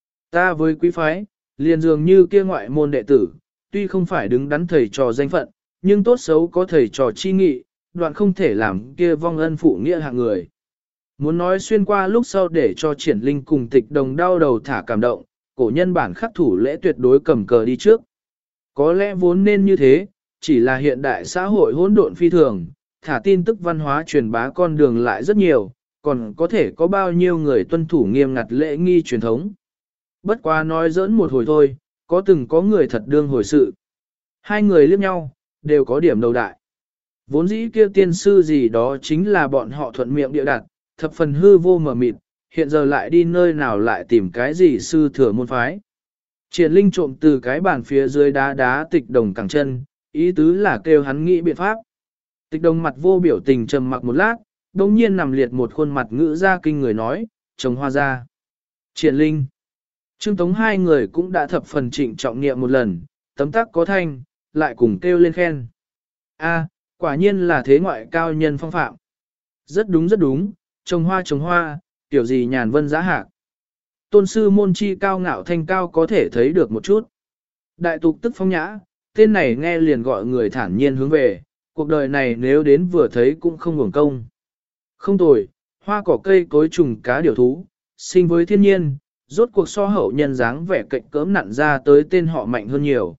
Ta với quý phái, liền dường như kia ngoại môn đệ tử, tuy không phải đứng đắn thầy trò danh phận, nhưng tốt xấu có thầy trò chi nghị, đoạn không thể làm kia vong ân phụ nghĩa hạng người. Muốn nói xuyên qua lúc sau để cho Triển Linh cùng Tịch Đồng đau đầu thả cảm động, cổ nhân bản khắc thủ lễ tuyệt đối cầm cờ đi trước. Có lẽ vốn nên như thế, chỉ là hiện đại xã hội hỗn độn phi thường, thả tin tức văn hóa truyền bá con đường lại rất nhiều, còn có thể có bao nhiêu người tuân thủ nghiêm ngặt lễ nghi truyền thống. Bất quá nói giỡn một hồi thôi, có từng có người thật đương hồi sự. Hai người liếc nhau, đều có điểm đầu đại. Vốn dĩ kia tiên sư gì đó chính là bọn họ thuận miệng địa đặt, thập phần hư vô mờ mịt, hiện giờ lại đi nơi nào lại tìm cái gì sư thừa môn phái. Triển Linh trộm từ cái bàn phía dưới đá đá Tịch Đồng cẳng chân, ý tứ là kêu hắn nghĩ biện pháp. Tịch Đồng mặt vô biểu tình trầm mặc một lát, đồng nhiên nằm liệt một khuôn mặt ngữ ra kinh người nói, trồng hoa ra. Triển Linh. Trương Tống hai người cũng đã thập phần trịnh trọng niệm một lần, tấm tắc có thanh, lại cùng kêu lên khen. A, quả nhiên là thế ngoại cao nhân phong phạm. Rất đúng rất đúng, trồng hoa trồng hoa, kiểu gì nhàn vân giá hạc. Tôn sư môn chi cao ngạo thanh cao có thể thấy được một chút. Đại tục tức phong nhã, tên này nghe liền gọi người thản nhiên hướng về, cuộc đời này nếu đến vừa thấy cũng không hưởng công. Không tồi, hoa cỏ cây cối trùng cá điều thú, sinh với thiên nhiên, rốt cuộc so hậu nhân dáng vẻ cạnh cỡm nặn ra tới tên họ mạnh hơn nhiều.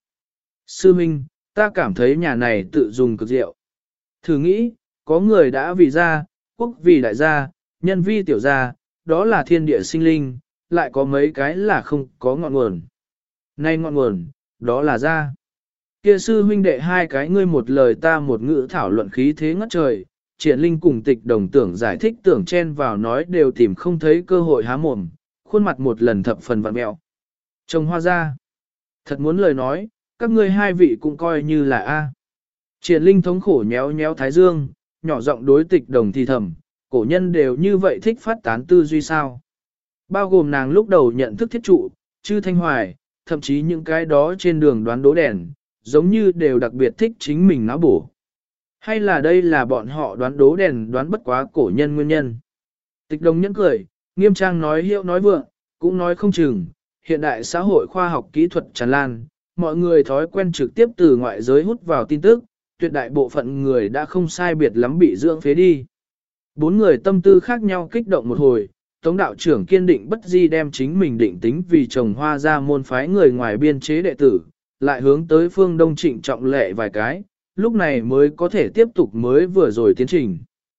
Sư Minh, ta cảm thấy nhà này tự dùng cực diệu. Thử nghĩ, có người đã vì gia, quốc vì đại gia, nhân vi tiểu gia, đó là thiên địa sinh linh, lại có mấy cái là không có ngọn nguồn. Nay ngọn nguồn, đó là gia. Kia sư huynh đệ hai cái ngươi một lời ta một ngữ thảo luận khí thế ngất trời, Triển Linh cùng Tịch Đồng tưởng giải thích tưởng chen vào nói đều tìm không thấy cơ hội há mồm, khuôn mặt một lần thập phần vặn mẹo. Trồng hoa ra. Thật muốn lời nói, các ngươi hai vị cũng coi như là A. Triển Linh thống khổ nhéo nhéo thái dương, nhỏ giọng đối Tịch Đồng thì thầm, cổ nhân đều như vậy thích phát tán tư duy sao. Bao gồm nàng lúc đầu nhận thức thiết trụ, chư thanh hoài, thậm chí những cái đó trên đường đoán đố đèn, giống như đều đặc biệt thích chính mình não bổ. Hay là đây là bọn họ đoán đố đèn đoán bất quá cổ nhân nguyên nhân. Tịch Đồng nhẫn cười, nghiêm trang nói hiệu nói vượng, cũng nói không chừng, hiện đại xã hội khoa học kỹ thuật tràn lan, mọi người thói quen trực tiếp từ ngoại giới hút vào tin tức, tuyệt đại bộ phận người đã không sai biệt lắm bị dưỡng phế đi. Bốn người tâm tư khác nhau kích động một hồi, Tống đạo trưởng kiên định bất di đem chính mình định tính vì trồng hoa ra môn phái người ngoài biên chế đệ tử, lại hướng tới phương đông trịnh trọng lệ vài cái, lúc này mới có thể tiếp tục mới vừa rồi tiến trình.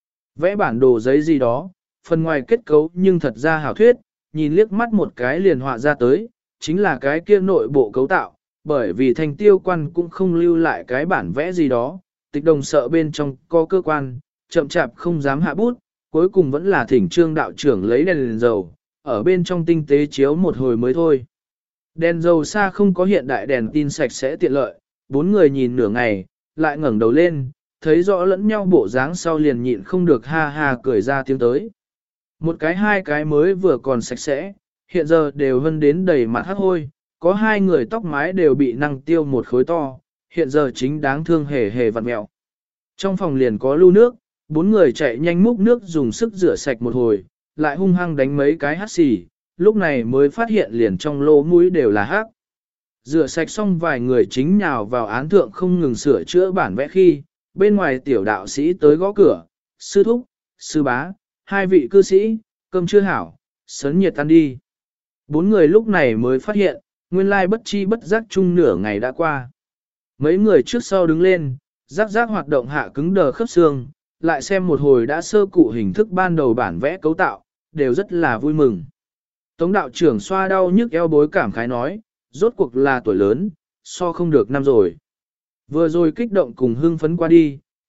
Vẽ bản đồ giấy gì đó, phần ngoài kết cấu nhưng thật ra hảo thuyết, nhìn liếc mắt một cái liền họa ra tới, chính là cái kia nội bộ cấu tạo, bởi vì thành tiêu quan cũng không lưu lại cái bản vẽ gì đó, Tịch Đồng sợ bên trong có cơ quan, chậm chạp không dám hạ bút, cuối cùng vẫn là thỉnh Trương đạo trưởng lấy đèn, đèn dầu, ở bên trong tinh tế chiếu một hồi mới thôi. Đèn dầu xa không có hiện đại đèn tin sạch sẽ tiện lợi, bốn người nhìn nửa ngày, lại ngẩng đầu lên, thấy rõ lẫn nhau bộ dáng sau liền nhịn không được ha ha cười ra tiếng tới. Một cái hai cái mới vừa còn sạch sẽ, hiện giờ đều hơn đến đầy mặt hắc hôi, có hai người tóc mái đều bị năng tiêu một khối to, hiện giờ chính đáng thương hề hề vặn mẹo. Trong phòng liền có lưu nước, bốn người chạy nhanh múc nước dùng sức rửa sạch một hồi, lại hung hăng đánh mấy cái hắt xì, lúc này mới phát hiện liền trong lỗ mũi đều là hắc. Rửa sạch xong vài người chính nhào vào án thượng không ngừng sửa chữa bản vẽ khi, bên ngoài tiểu đạo sĩ tới gõ cửa, sư thúc, sư bá, hai vị cư sĩ, cơm chưa hảo, sớn nhiệt tan đi. Bốn người lúc này mới phát hiện, nguyên lai bất chi bất giác chung nửa ngày đã qua. Mấy người trước sau đứng lên, rắc rắc hoạt động hạ cứng đờ khớp xương, lại xem một hồi đã sơ cụ hình thức ban đầu bản vẽ cấu tạo, đều rất là vui mừng. Tống đạo trưởng xoa đau nhức eo bối cảm khái nói, rốt cuộc là tuổi lớn, so không được năm rồi. Vừa rồi kích động cùng hưng phấn qua đi,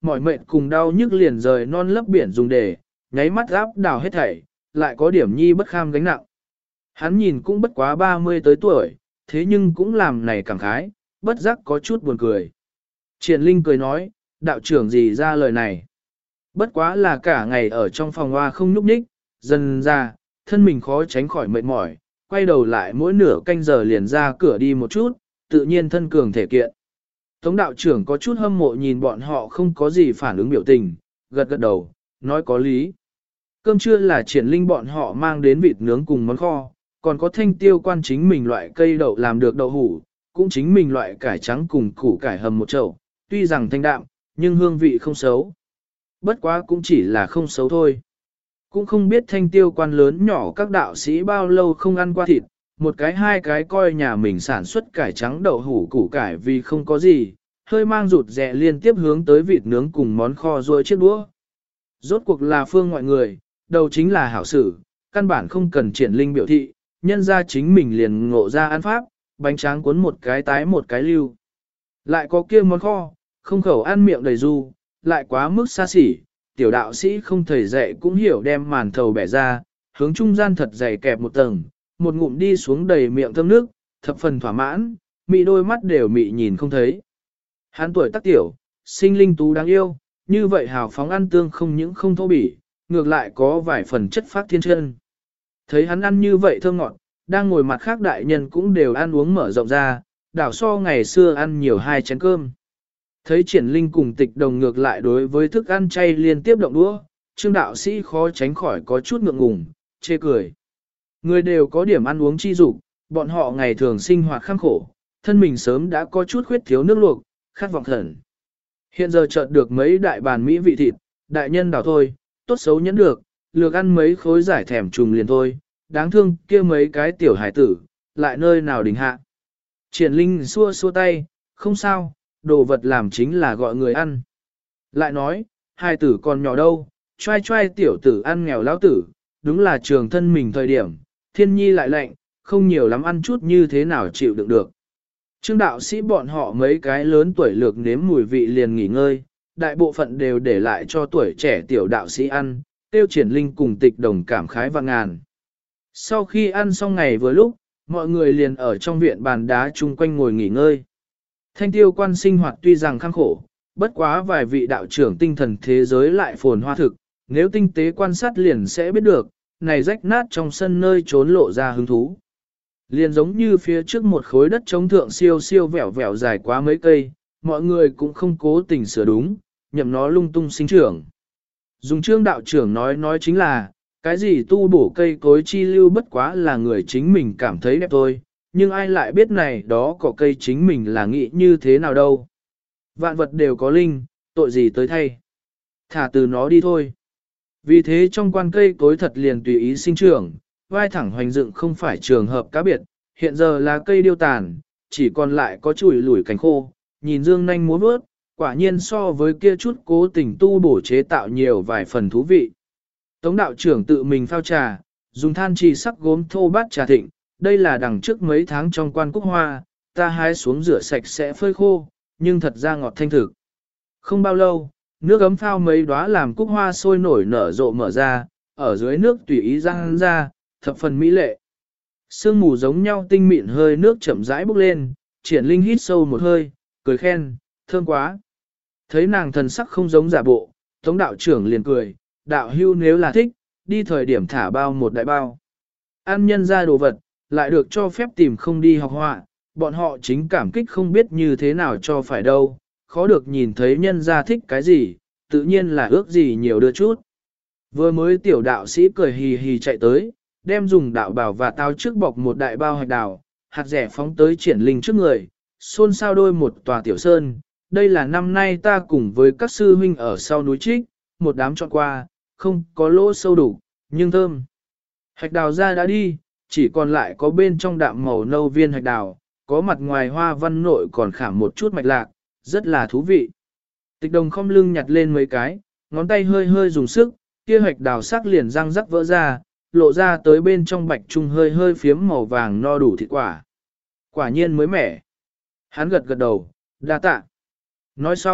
mỏi mệt cùng đau nhức liền rời non lấp biển dùng để, nháy mắt áp đảo hết thảy, lại có điểm nhi bất kham gánh nặng. Hắn nhìn cũng bất quá ba mươi tới tuổi, thế nhưng cũng làm này cảm khái, bất giác có chút buồn cười. Triển Linh cười nói, đạo trưởng gì ra lời này. Bất quá là cả ngày ở trong phòng hoa không nhúc nhích, dần ra, thân mình khó tránh khỏi mệt mỏi, quay đầu lại mỗi nửa canh giờ liền ra cửa đi một chút, tự nhiên thân cường thể kiện. Tống đạo trưởng có chút hâm mộ nhìn bọn họ không có gì phản ứng biểu tình, gật gật đầu, nói có lý. Cơm trưa là Triển Linh bọn họ mang đến vịt nướng cùng món kho, còn có thanh tiêu quan chính mình loại cây đậu làm được đậu hủ, cũng chính mình loại cải trắng cùng củ cải hầm một chậu, tuy rằng thanh đạm, nhưng hương vị không xấu. Bất quá cũng chỉ là không xấu thôi. Cũng không biết thanh tiêu quan lớn nhỏ các đạo sĩ bao lâu không ăn qua thịt, một cái hai cái coi nhà mình sản xuất cải trắng đậu hủ củ cải vì không có gì, hơi mang rụt rẹ liên tiếp hướng tới vịt nướng cùng món kho rồi chiếc đũa. Rốt cuộc là phương ngoại người, đầu chính là hảo sử, căn bản không cần Triển Linh biểu thị, nhân ra chính mình liền ngộ ra ăn pháp, bánh tráng cuốn một cái tái một cái lưu. Lại có kia món kho, không khẩu ăn miệng đầy du, lại quá mức xa xỉ, tiểu đạo sĩ không thầy dạy cũng hiểu đem màn thầu bẻ ra, hướng trung gian thật dày kẹp một tầng, một ngụm đi xuống đầy miệng thơm nước, thập phần thỏa mãn, mị đôi mắt đều mị nhìn không thấy. Hắn tuổi tác tiểu, sinh linh tú đáng yêu, như vậy hào phóng ăn tương không những không thô bỉ, ngược lại có vài phần chất phát thiên chân. Thấy hắn ăn như vậy thơm ngọt, đang ngồi mặt khác đại nhân cũng đều ăn uống mở rộng ra, đảo so ngày xưa ăn nhiều hai chén cơm. Thấy Triển Linh cùng Tịch Đồng ngược lại đối với thức ăn chay liên tiếp động đũa, Trương đạo sĩ khó tránh khỏi có chút ngượng ngùng, chê cười. Người đều có điểm ăn uống chi dục, bọn họ ngày thường sinh hoạt kham khổ, thân mình sớm đã có chút khuyết thiếu nước luộc, khát vọng thần. Hiện giờ chợt được mấy đại bàn mỹ vị thịt, đại nhân đảo thôi, tốt xấu nhẫn được, lược ăn mấy khối giải thèm trùng liền thôi, đáng thương kia mấy cái tiểu hải tử, lại nơi nào đỉnh hạ. Triển Linh xua xua tay, không sao, đồ vật làm chính là gọi người ăn. Lại nói, hai tử còn nhỏ đâu, trai trai tiểu tử ăn nghèo lão tử, đúng là trường thân mình thời điểm, thiên nhi lại lạnh, không nhiều lắm ăn chút như thế nào chịu đựng được. Trương đạo sĩ bọn họ mấy cái lớn tuổi lược nếm mùi vị liền nghỉ ngơi, đại bộ phận đều để lại cho tuổi trẻ tiểu đạo sĩ ăn, tiêu Triển Linh cùng Tịch Đồng cảm khái và ngàn. Sau khi ăn xong ngày vừa lúc, mọi người liền ở trong viện bàn đá chung quanh ngồi nghỉ ngơi. Thanh tiêu quan sinh hoạt tuy rằng khăng khổ, bất quá vài vị đạo trưởng tinh thần thế giới lại phồn hoa thực, nếu tinh tế quan sát liền sẽ biết được, này rách nát trong sân nơi trốn lộ ra hứng thú. Liền giống như phía trước một khối đất trống thượng siêu siêu vẻo vẻo dài quá mấy cây, mọi người cũng không cố tình sửa đúng, nhậm nó lung tung sinh trưởng. Dùng Trương đạo trưởng nói nói chính là, cái gì tu bổ cây cối chi lưu bất quá là người chính mình cảm thấy đẹp thôi, nhưng ai lại biết này đó có cây chính mình là nghĩ như thế nào đâu. Vạn vật đều có linh, tội gì tới thay. Thả từ nó đi thôi. Vì thế trong quan cây cối thật liền tùy ý sinh trưởng, vai thẳng hoành dựng không phải trường hợp cá biệt, hiện giờ là cây điêu tàn, chỉ còn lại có chùi lủi cánh khô, nhìn dương nanh múa vớt, quả nhiên so với kia chút cố tình tu bổ chế tạo nhiều vài phần thú vị. Tống đạo trưởng tự mình phao trà, dùng than trì sắc gốm thô bát trà thịnh, đây là đằng trước mấy tháng trong quan cúc hoa, ta hái xuống rửa sạch sẽ phơi khô, nhưng thật ra ngọt thanh thực. Không bao lâu, nước ấm phao mấy đóa làm cúc hoa sôi nổi nở rộ mở ra, ở dưới nước tùy ý răng ra, thập phần mỹ lệ. Sương mù giống nhau tinh mịn hơi nước chậm rãi bốc lên, Triển Linh hít sâu một hơi, cười khen, thơm quá. Thấy nàng thần sắc không giống giả bộ, Tống đạo trưởng liền cười, đạo hưu nếu là thích, đi thời điểm thả bao một đại bao. Ăn nhân ra đồ vật, lại được cho phép tìm không đi học họa, bọn họ chính cảm kích không biết như thế nào cho phải đâu, khó được nhìn thấy nhân ra thích cái gì, tự nhiên là ước gì nhiều đưa chút. Vừa mới tiểu đạo sĩ cười hì hì chạy tới, đem dùng đạo bảo và tao trước bọc một đại bao hạch đào, hạt rẻ phóng tới Triển Linh trước người, xôn xao đôi một tòa tiểu sơn. Đây là năm nay ta cùng với các sư huynh ở sau núi Trích, một đám chọn qua, không có lỗ sâu đủ, nhưng thơm. Hạch đào ra đã đi, chỉ còn lại có bên trong đạm màu nâu viên hạch đào, có mặt ngoài hoa văn nội còn khảm một chút mạch lạc, rất là thú vị. Tịch Đồng không lưng nhặt lên mấy cái, ngón tay hơi hơi dùng sức, kia hạch đào sắc liền răng rắc vỡ ra, lộ ra tới bên trong bạch trung hơi hơi phiếm màu vàng no đủ thịt quả. Quả nhiên mới mẻ. Hắn gật gật đầu, đa tạ. Nói xong,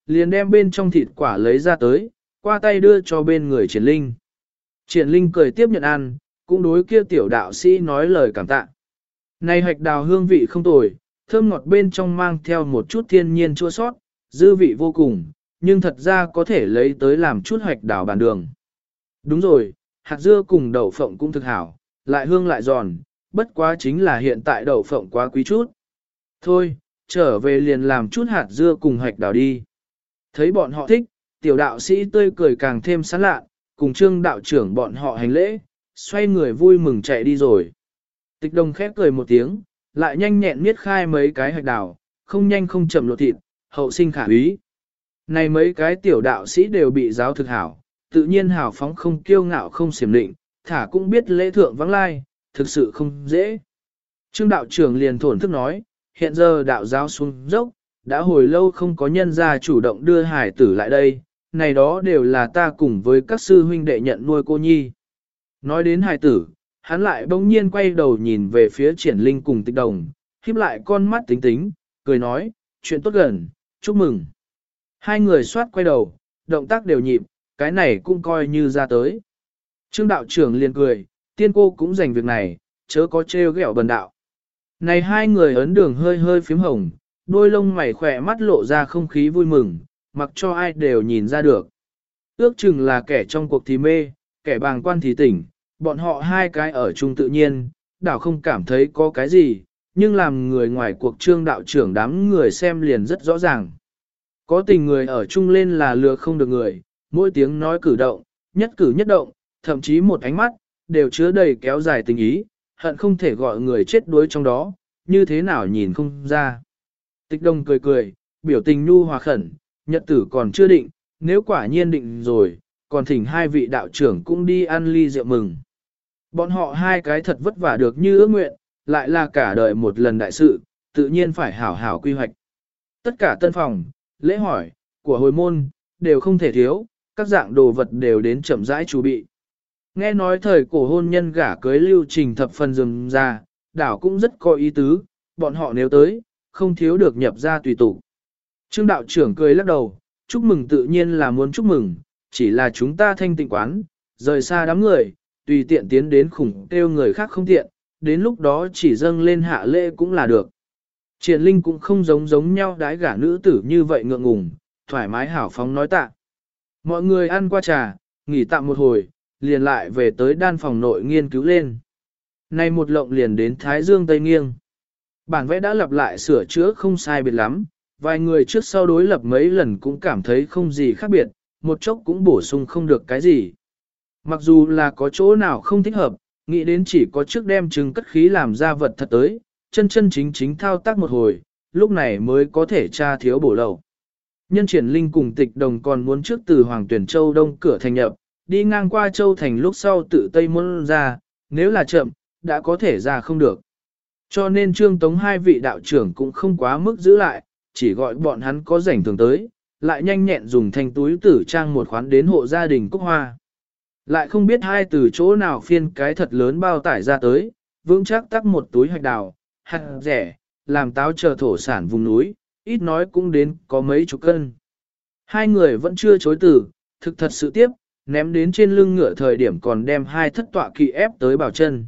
liền đem bên trong thịt quả lấy ra tới, qua tay đưa cho bên người Triển Linh. Triển Linh cười tiếp nhận ăn, cũng đối kia tiểu đạo sĩ nói lời cảm tạ. Này hạch đào hương vị không tồi, thơm ngọt bên trong mang theo một chút thiên nhiên chua sót, dư vị vô cùng, nhưng thật ra có thể lấy tới làm chút hạch đào bàn đường. Đúng rồi, hạt dưa cùng đậu phộng cũng thực hảo, lại hương lại giòn, bất quá chính là hiện tại đậu phộng quá quý chút. Thôi, trở về liền làm chút hạt dưa cùng hạch đào đi. Thấy bọn họ thích, tiểu đạo sĩ tươi cười càng thêm sán lạ, cùng trương đạo trưởng bọn họ hành lễ, xoay người vui mừng chạy đi rồi. Tịch đồng khép cười một tiếng, lại nhanh nhẹn miết khai mấy cái hạch đào, không nhanh không chậm lột thịt, hậu sinh khả úy. Này mấy cái tiểu đạo sĩ đều bị giáo thực hảo, tự nhiên hảo phóng không kiêu ngạo không xiểm định, thả cũng biết lễ thượng vắng lai, thực sự không dễ. Trương đạo trưởng liền thổn thức nói, hiện giờ đạo giáo xuống dốc, đã hồi lâu không có nhân gia chủ động đưa hải tử lại đây, này đó đều là ta cùng với các sư huynh đệ nhận nuôi cô nhi. Nói đến hải tử, hắn lại bỗng nhiên quay đầu nhìn về phía Triển Linh cùng Tịch Đồng, híp lại con mắt tính tính, cười nói, chuyện tốt gần, chúc mừng. Hai người soát quay đầu, động tác đều nhịp, cái này cũng coi như ra tới. Trương đạo trưởng liền cười, tiên cô cũng dành việc này, chớ có trêu ghẹo bần đạo. Này hai người ấn đường hơi hơi phím hồng, đôi lông mày khỏe mắt lộ ra không khí vui mừng, mặc cho ai đều nhìn ra được. Ước chừng là kẻ trong cuộc thì mê, kẻ bàng quan thì tỉnh, bọn họ hai cái ở chung tự nhiên, đảo không cảm thấy có cái gì, nhưng làm người ngoài cuộc trương đạo trưởng đám người xem liền rất rõ ràng. Có tình người ở chung lên là lừa không được người, mỗi tiếng nói cử động, nhất cử nhất động, thậm chí một ánh mắt, đều chứa đầy kéo dài tình ý, hận không thể gọi người chết đuối trong đó, như thế nào nhìn không ra. Tịch Đồng cười cười, biểu tình nhu hòa khẩn, nhật tử còn chưa định, nếu quả nhiên định rồi, còn thỉnh hai vị đạo trưởng cũng đi ăn ly rượu mừng. Bọn họ hai cái thật vất vả được như ước nguyện, lại là cả đời một lần đại sự, tự nhiên phải hảo hảo quy hoạch. Tất cả tân phòng, lễ hỏi, của hồi môn, đều không thể thiếu, các dạng đồ vật đều đến chậm rãi chuẩn bị. Nghe nói thời cổ hôn nhân gả cưới lưu trình thập phần rườm ra, đảo cũng rất có ý tứ, bọn họ nếu tới, không thiếu được nhập ra tùy tụ. Trương đạo trưởng cười lắc đầu, chúc mừng tự nhiên là muốn chúc mừng, chỉ là chúng ta thanh tịnh quán, rời xa đám người, tùy tiện tiến đến khủng kêu người khác không tiện, đến lúc đó chỉ dâng lên hạ lễ cũng là được. Triển Linh cũng không giống giống nhau đái gả nữ tử như vậy ngượng ngùng, thoải mái hảo phóng nói tạ. Mọi người ăn qua trà, nghỉ tạm một hồi, liền lại về tới đan phòng nội nghiên cứu lên. Nay một lộng liền đến Thái Dương Tây Nghiêng. Bản vẽ đã lặp lại sửa chữa không sai biệt lắm, vài người trước sau đối lập mấy lần cũng cảm thấy không gì khác biệt, một chốc cũng bổ sung không được cái gì. Mặc dù là có chỗ nào không thích hợp, nghĩ đến chỉ có trước đem trứng cất khí làm ra vật thật tới, chân chân chính chính thao tác một hồi, lúc này mới có thể tra thiếu bổ lậu. Nhân Triển Linh cùng Tịch Đồng còn muốn trước từ Hoàng Tuyển Châu Đông cửa thành nhập, đi ngang qua Châu Thành lúc sau tự Tây muốn ra, nếu là chậm, đã có thể ra không được. Cho nên Trương Tống hai vị đạo trưởng cũng không quá mức giữ lại, chỉ gọi bọn hắn có rảnh thường tới, lại nhanh nhẹn dùng thanh túi tử trang một khoán đến hộ gia đình Cúc Hoa. Lại không biết hai từ chỗ nào phiên cái thật lớn bao tải ra tới, vững chắc tắc một túi hạch đào, hạt rẻ, làm táo chờ thổ sản vùng núi, ít nói cũng đến có mấy chục cân. Hai người vẫn chưa chối từ, thực thật sự tiếp, ném đến trên lưng ngựa thời điểm còn đem hai thất tọa kỵ ép tới bảo chân.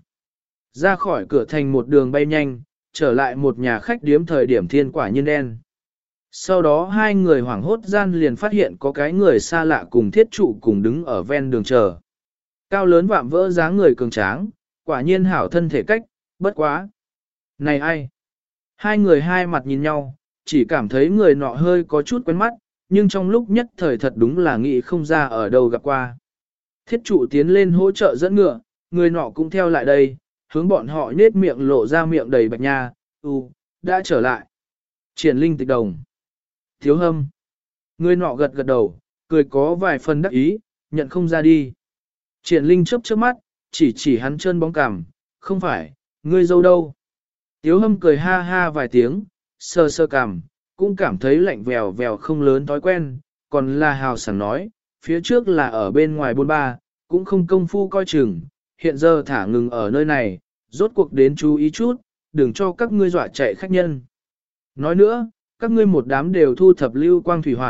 Ra khỏi cửa thành một đường bay nhanh, trở lại một nhà khách điếm thời điểm thiên quả nhiên đen. Sau đó hai người hoảng hốt gian liền phát hiện có cái người xa lạ cùng thiết trụ cùng đứng ở ven đường chờ. Cao lớn vạm vỡ dáng người cường tráng, quả nhiên hảo thân thể cách, bất quá. Này ai? Hai người hai mặt nhìn nhau, chỉ cảm thấy người nọ hơi có chút quen mắt, nhưng trong lúc nhất thời thật đúng là nghĩ không ra ở đâu gặp qua. Thiết trụ tiến lên hỗ trợ dẫn ngựa, người nọ cũng theo lại đây, hướng bọn họ nết miệng lộ ra miệng đầy bạch nha, u, đã trở lại. Triển Linh Tịch Đồng. Thiếu Hâm. Người nọ gật gật đầu, cười có vài phần đắc ý, nhận không ra đi. Triển Linh chớp chớp mắt, chỉ chỉ hắn chân bóng cằm, không phải, ngươi dâu đâu. Tiếu Hâm cười ha ha vài tiếng, sơ sơ cằm, cũng cảm thấy lạnh vèo vèo không lớn thói quen, còn là hào sảng nói, phía trước là ở bên ngoài bôn ba, cũng không công phu coi chừng, hiện giờ thả ngừng ở nơi này, rốt cuộc đến chú ý chút, đừng cho các ngươi dọa chạy khách nhân. Nói nữa, các ngươi một đám đều thu thập lưu quang thủy hoạt,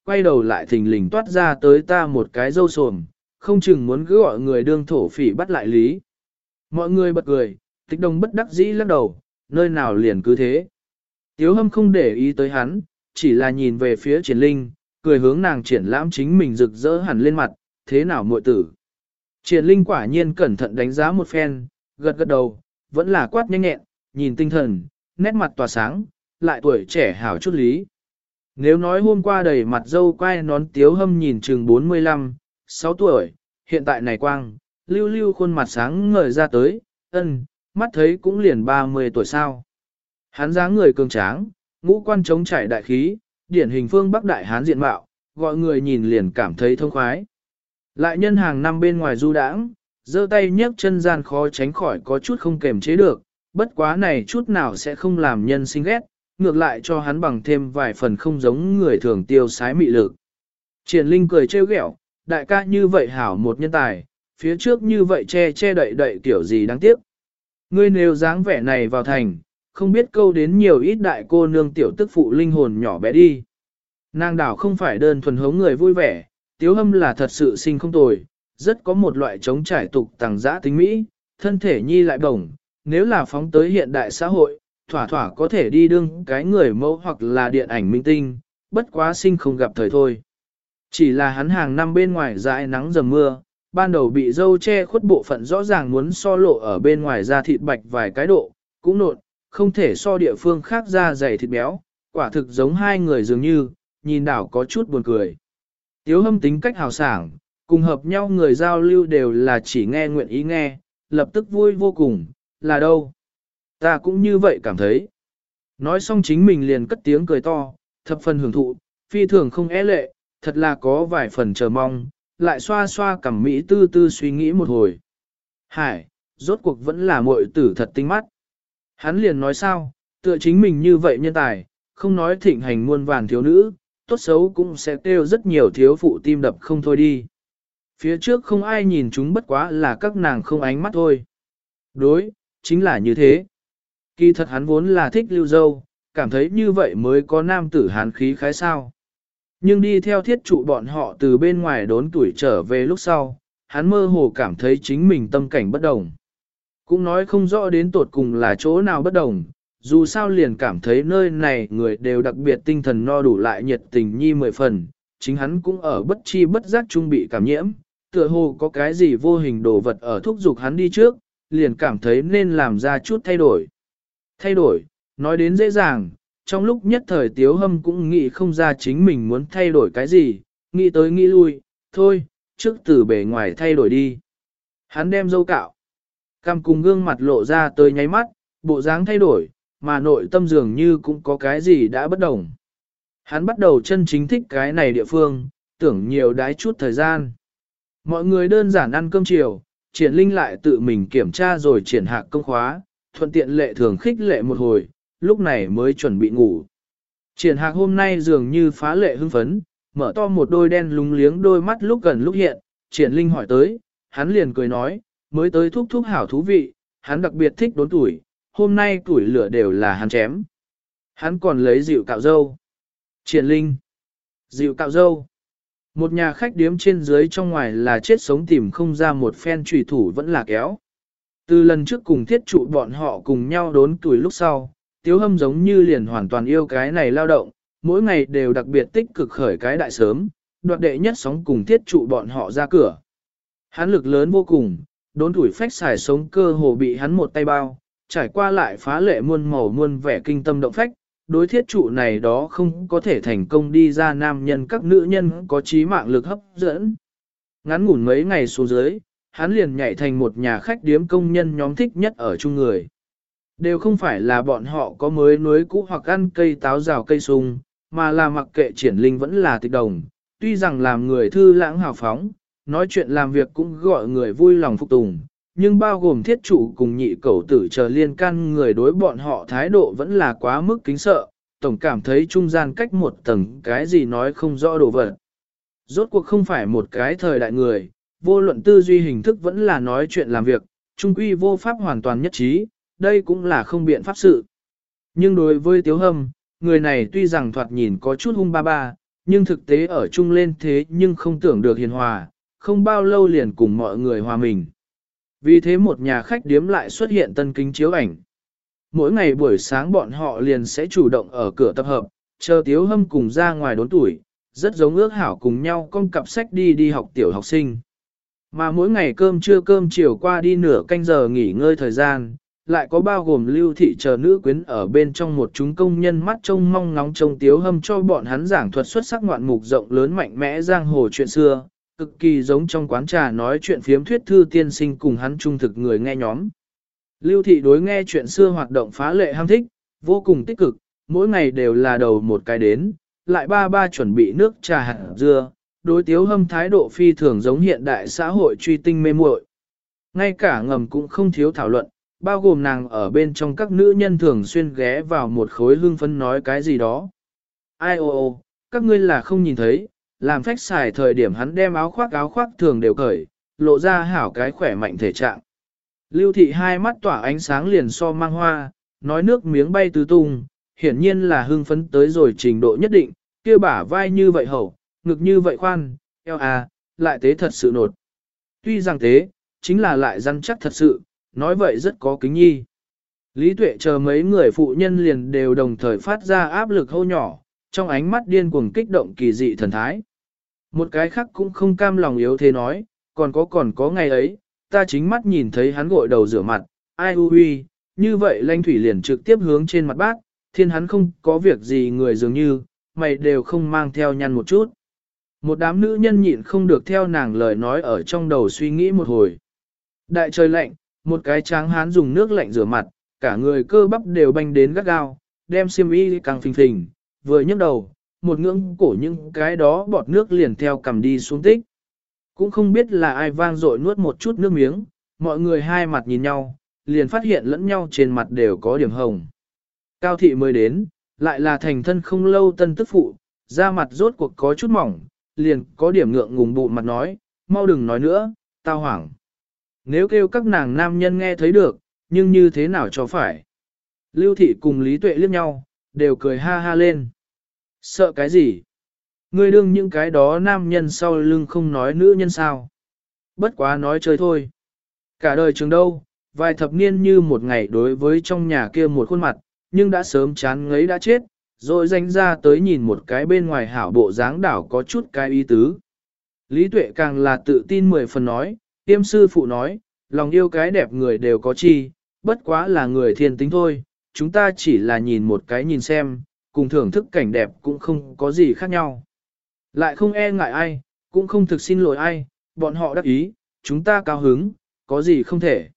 quay đầu lại thình lình toát ra tới ta một cái râu sồm, không chừng muốn cứ gọi người đương thổ phỉ bắt lại lý. Mọi người bật cười, Tịch Đồng bất đắc dĩ lắc đầu, nơi nào liền cứ thế. Tiếu Hâm không để ý tới hắn, chỉ là nhìn về phía Triển Linh, cười hướng nàng triển lãm chính mình rực rỡ hẳn lên mặt, thế nào muội tử. Triển Linh quả nhiên cẩn thận đánh giá một phen, gật gật đầu, vẫn là quát nhanh nhẹn, nhìn tinh thần, nét mặt tỏa sáng, lại tuổi trẻ hảo chút lý. Nếu nói hôm qua đầy mặt dâu quai nón Tiếu Hâm nhìn chừng bốn mươi lăm, sáu tuổi, hiện tại này quang, lưu lưu khuôn mặt sáng ngời ra tới, ân, mắt thấy cũng liền ba mươi tuổi sao. Hắn dáng người cường tráng, ngũ quan trống trải đại khí, điển hình phương Bắc đại hán diện mạo, gọi người nhìn liền cảm thấy thông khoái. Lại nhân hàng năm bên ngoài du đãng, giơ tay nhấc chân gian khó tránh khỏi có chút không kềm chế được, bất quá này chút nào sẽ không làm nhân sinh ghét, ngược lại cho hắn bằng thêm vài phần không giống người thường tiêu sái mị lực. Triển Linh cười trêu ghẹo, đại ca như vậy hảo một nhân tài, phía trước như vậy che che đậy đậy kiểu gì đáng tiếc. Ngươi nếu dáng vẻ này vào thành, không biết câu đến nhiều ít đại cô nương tiểu tức phụ linh hồn nhỏ bé đi. Nàng đảo không phải đơn thuần hống người vui vẻ, Tiếu Hâm là thật sự sinh không tồi, rất có một loại chống trải tục tàng dã tính mỹ, thân thể nhi lại bổng, nếu là phóng tới hiện đại xã hội, thỏa thỏa có thể đi đương cái người mẫu hoặc là điện ảnh minh tinh, bất quá sinh không gặp thời thôi. Chỉ là hắn hàng năm bên ngoài dãi nắng dầm mưa, ban đầu bị dâu che khuất bộ phận rõ ràng muốn so lộ ở bên ngoài da thịt bạch vài cái độ, cũng nộn, không thể so địa phương khác da dày thịt béo, quả thực giống hai người dường như, nhìn đảo có chút buồn cười. Tiếu Hâm tính cách hào sảng, cùng hợp nhau người giao lưu đều là chỉ nghe nguyện ý nghe, lập tức vui vô cùng, là đâu? Ta cũng như vậy cảm thấy. Nói xong chính mình liền cất tiếng cười to, thập phần hưởng thụ, phi thường không é lệ, thật là có vài phần chờ mong, lại xoa xoa cằm mỹ tư tư suy nghĩ một hồi. Hải, rốt cuộc vẫn là muội tử thật tinh mắt. Hắn liền nói sao, tựa chính mình như vậy nhân tài, không nói thịnh hành muôn vàn thiếu nữ, tốt xấu cũng sẽ kêu rất nhiều thiếu phụ tim đập không thôi đi. Phía trước không ai nhìn chúng bất quá là các nàng không ánh mắt thôi. Đối, chính là như thế. Kỳ thật hắn vốn là thích lưu dâu, cảm thấy như vậy mới có nam tử hán khí khái sao. Nhưng đi theo thiết trụ bọn họ từ bên ngoài đốn tuổi trở về lúc sau, hắn mơ hồ cảm thấy chính mình tâm cảnh bất đồng. Cũng nói không rõ đến tột cùng là chỗ nào bất đồng, dù sao liền cảm thấy nơi này người đều đặc biệt tinh thần no đủ lại nhiệt tình nhi mười phần, chính hắn cũng ở bất chi bất giác trung bị cảm nhiễm, tựa hồ có cái gì vô hình đồ vật ở thúc giục hắn đi trước, liền cảm thấy nên làm ra chút thay đổi. Thay đổi, nói đến dễ dàng, trong lúc nhất thời Tiếu Hâm cũng nghĩ không ra chính mình muốn thay đổi cái gì, nghĩ tới nghĩ lui, thôi, trước từ bề ngoài thay đổi đi. Hắn đem dâu cạo, cằm cùng gương mặt lộ ra tới nháy mắt, bộ dáng thay đổi, mà nội tâm dường như cũng có cái gì đã bất đồng. Hắn bắt đầu chân chính thích cái này địa phương, tưởng nhiều đái chút thời gian. Mọi người đơn giản ăn cơm chiều, Triển Linh lại tự mình kiểm tra rồi triển hạc công khóa, thuận tiện lệ thường khích lệ một hồi, lúc này mới chuẩn bị ngủ. Triển hạc hôm nay dường như phá lệ hưng phấn, mở to một đôi đen lúng liếng đôi mắt lúc gần lúc hiện, Triển Linh hỏi tới, hắn liền cười nói, mới tới thúc thúc hảo thú vị, hắn đặc biệt thích đốn tuổi, hôm nay tuổi lửa đều là hắn chém. Hắn còn lấy rượu cạo dâu. Triển Linh, rượu cạo dâu. Một nhà khách điếm trên dưới trong ngoài là chết sống tìm không ra một phen trùy thủ vẫn là kéo. Từ lần trước cùng thiết trụ bọn họ cùng nhau đốn tuổi lúc sau, Tiếu Hâm giống như liền hoàn toàn yêu cái này lao động, mỗi ngày đều đặc biệt tích cực khởi cái đại sớm, đoạt đệ nhất sóng cùng thiết trụ bọn họ ra cửa. Hắn lực lớn vô cùng, đốn tuổi phách xài sống cơ hồ bị hắn một tay bao, trải qua lại phá lệ muôn màu muôn vẻ kinh tâm động phách, đối thiết trụ này đó không có thể thành công đi ra nam nhân các nữ nhân có trí mạng lực hấp dẫn. Ngắn ngủn mấy ngày xuống dưới, hắn liền nhảy thành một nhà khách điếm công nhân nhóm thích nhất ở chung người. Đều không phải là bọn họ có mới núi cũ hoặc ăn cây táo rào cây sung, mà là mặc kệ Triển Linh vẫn là Tịch Đồng, tuy rằng làm người thư lãng hào phóng, nói chuyện làm việc cũng gọi người vui lòng phục tùng, nhưng bao gồm thiết trụ cùng nhị cẩu tử chờ liên can người đối bọn họ thái độ vẫn là quá mức kính sợ, tổng cảm thấy trung gian cách một tầng cái gì nói không rõ đồ vật. Rốt cuộc không phải một cái thời đại người, vô luận tư duy hình thức vẫn là nói chuyện làm việc, trung quy vô pháp hoàn toàn nhất trí, đây cũng là không biện pháp sự. Nhưng đối với Tiếu Hâm, người này tuy rằng thoạt nhìn có chút hung ba ba, nhưng thực tế ở chung lên thế nhưng không tưởng được hiền hòa, không bao lâu liền cùng mọi người hòa mình. Vì thế một nhà khách điếm lại xuất hiện tân kính chiếu ảnh. Mỗi ngày buổi sáng bọn họ liền sẽ chủ động ở cửa tập hợp, chờ Tiếu Hâm cùng ra ngoài đốn tuổi, rất giống ước hảo cùng nhau con cặp sách đi đi học tiểu học sinh. Mà mỗi ngày cơm trưa cơm chiều qua đi nửa canh giờ nghỉ ngơi thời gian, lại có bao gồm lưu thị chờ nữ quyến ở bên trong một chúng công nhân mắt trông mong ngóng trông Tiếu Hâm cho bọn hắn giảng thuật xuất sắc ngoạn mục rộng lớn mạnh mẽ giang hồ chuyện xưa, cực kỳ giống trong quán trà nói chuyện phiếm thuyết thư tiên sinh cùng hắn trung thực người nghe nhóm. Lưu thị đối nghe chuyện xưa hoạt động phá lệ ham thích, vô cùng tích cực, mỗi ngày đều là đầu một cái đến, lại ba ba chuẩn bị nước trà hạt dưa, đối Tiếu Hâm thái độ phi thường giống hiện đại xã hội truy tinh mê muội. Ngay cả ngầm cũng không thiếu thảo luận, bao gồm nàng ở bên trong các nữ nhân thường xuyên ghé vào một khối hương phấn nói cái gì đó. Ai ô ô, các ngươi là không nhìn thấy, làm phách xài thời điểm hắn đem áo khoác áo khoác thường đều cởi, lộ ra hảo cái khỏe mạnh thể trạng. Lưu thị hai mắt tỏa ánh sáng liền so mang hoa, nói nước miếng bay tứ tung, hiển nhiên là hưng phấn tới rồi trình độ nhất định, kia bả vai như vậy hậu, ngực như vậy khoan, eo à, lại tế thật sự nột. Tuy rằng thế, chính là lại rắn chắc thật sự, nói vậy rất có kính nhi. Lý Tuệ chờ mấy người phụ nhân liền đều đồng thời phát ra áp lực hô nhỏ, trong ánh mắt điên cuồng kích động kỳ dị thần thái. Một cái khác cũng không cam lòng yếu thế nói, còn có còn có ngày ấy, ta chính mắt nhìn thấy hắn gội đầu rửa mặt, ai ui ui, như vậy Lanh Thủy liền trực tiếp hướng trên mặt bác, thiên hắn không có việc gì người dường như, mày đều không mang theo nhăn một chút. Một đám nữ nhân nhịn không được theo nàng lời nói ở trong đầu suy nghĩ một hồi. Đại trời lạnh, một cái tráng hán dùng nước lạnh rửa mặt, cả người cơ bắp đều banh đến gắt gao, đem xiêm y càng phình phình, vừa nhấc đầu, một ngưỡng cổ những cái đó bọt nước liền theo cầm đi xuống tích. Cũng không biết là ai vang dội nuốt một chút nước miếng, mọi người hai mặt nhìn nhau, liền phát hiện lẫn nhau trên mặt đều có điểm hồng. Cao thị mới đến, lại là thành thân không lâu tân tức phụ, da mặt rốt cuộc có chút mỏng, liền có điểm ngượng ngùng bụng mặt nói, mau đừng nói nữa, tao hoảng. Nếu kêu các nàng nam nhân nghe thấy được, nhưng như thế nào cho phải. Lưu thị cùng Lý Tuệ liếc nhau, đều cười ha ha lên. Sợ cái gì? Ngươi đương những cái đó nam nhân sau lưng không nói nữ nhân sao? Bất quá nói chơi thôi. Cả đời trường đâu, vài thập niên như một ngày đối với trong nhà kia một khuôn mặt, nhưng đã sớm chán ngấy đã chết, rồi danh ra tới nhìn một cái bên ngoài hảo bộ dáng đảo có chút cái ý tứ. Lý Tuệ càng là tự tin mười phần nói, tiêm sư phụ nói, lòng yêu cái đẹp người đều có chi, bất quá là người thiên tính thôi, chúng ta chỉ là nhìn một cái nhìn xem, cùng thưởng thức cảnh đẹp cũng không có gì khác nhau. Lại không e ngại ai, cũng không thực xin lỗi ai, bọn họ đắc ý, chúng ta cao hứng, có gì không thể.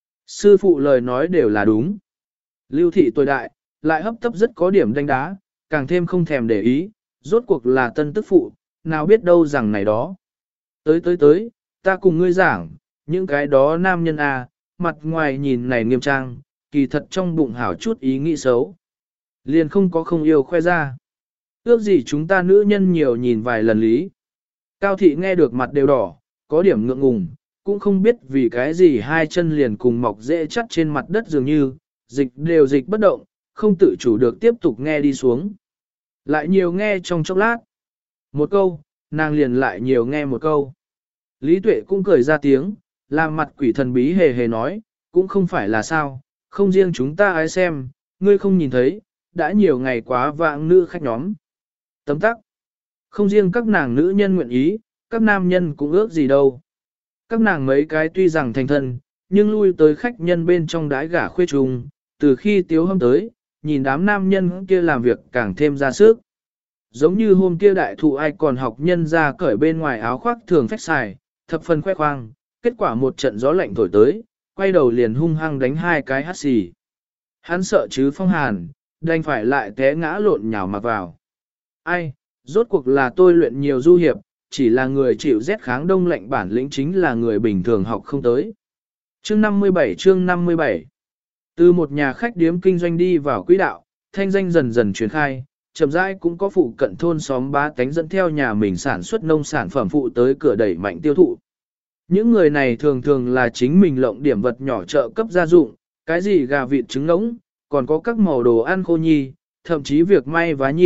Sư phụ lời nói đều là đúng. Lưu thị tuổi đại, lại hấp tấp rất có điểm đánh đá, càng thêm không thèm để ý, rốt cuộc là tân tức phụ, nào biết đâu rằng này đó. Tới tới tới, ta cùng ngươi giảng, những cái đó nam nhân à, mặt ngoài nhìn này nghiêm trang, kỳ thật trong bụng hảo chút ý nghĩ xấu. Liền không có không yêu khoe ra. Ước gì chúng ta nữ nhân nhiều nhìn vài lần lý. Cao thị nghe được mặt đều đỏ, có điểm ngượng ngùng, cũng không biết vì cái gì hai chân liền cùng mọc dễ chắt trên mặt đất dường như, dịch đều dịch bất động, không tự chủ được tiếp tục nghe đi xuống. Lại nhiều nghe trong chốc lát. Một câu, nàng liền lại nhiều nghe một câu. Lý Tuệ cũng cười ra tiếng, làm mặt quỷ thần bí hề hề nói, cũng không phải là sao, không riêng chúng ta ai xem, ngươi không nhìn thấy, đã nhiều ngày quá vạng nữ khách nhóm. Tấm tắc, không riêng các nàng nữ nhân nguyện ý, các nam nhân cũng ước gì đâu. Các nàng mấy cái tuy rằng thành thân, nhưng lui tới khách nhân bên trong đái gả khuê trùng, từ khi Tiếu Hâm tới, nhìn đám nam nhân kia làm việc càng thêm ra sức. Giống như hôm kia đại thụ ai còn học nhân ra cởi bên ngoài áo khoác thường phách xài, thập phần khoe khoang, kết quả một trận gió lạnh thổi tới, quay đầu liền hung hăng đánh hai cái hắt xì. Hắn sợ chứ phong hàn, đành phải lại té ngã lộn nhào mặc vào. Ai, rốt cuộc là tôi luyện nhiều du hiệp, chỉ là người chịu rét kháng đông lạnh bản lĩnh chính là người bình thường học không tới. Chương năm mươi bảy chương năm mươi bảy Từ một nhà khách điếm kinh doanh đi vào quỹ đạo, thanh danh dần dần truyền khai, chậm rãi cũng có phụ cận thôn xóm bá tánh dẫn theo nhà mình sản xuất nông sản phẩm phụ tới cửa đẩy mạnh tiêu thụ. Những người này thường thường là chính mình lộng điểm vật nhỏ trợ cấp gia dụng, cái gì gà vịt trứng ngỗng, còn có các màu đồ ăn khô nhi, thậm chí việc may vá nhi,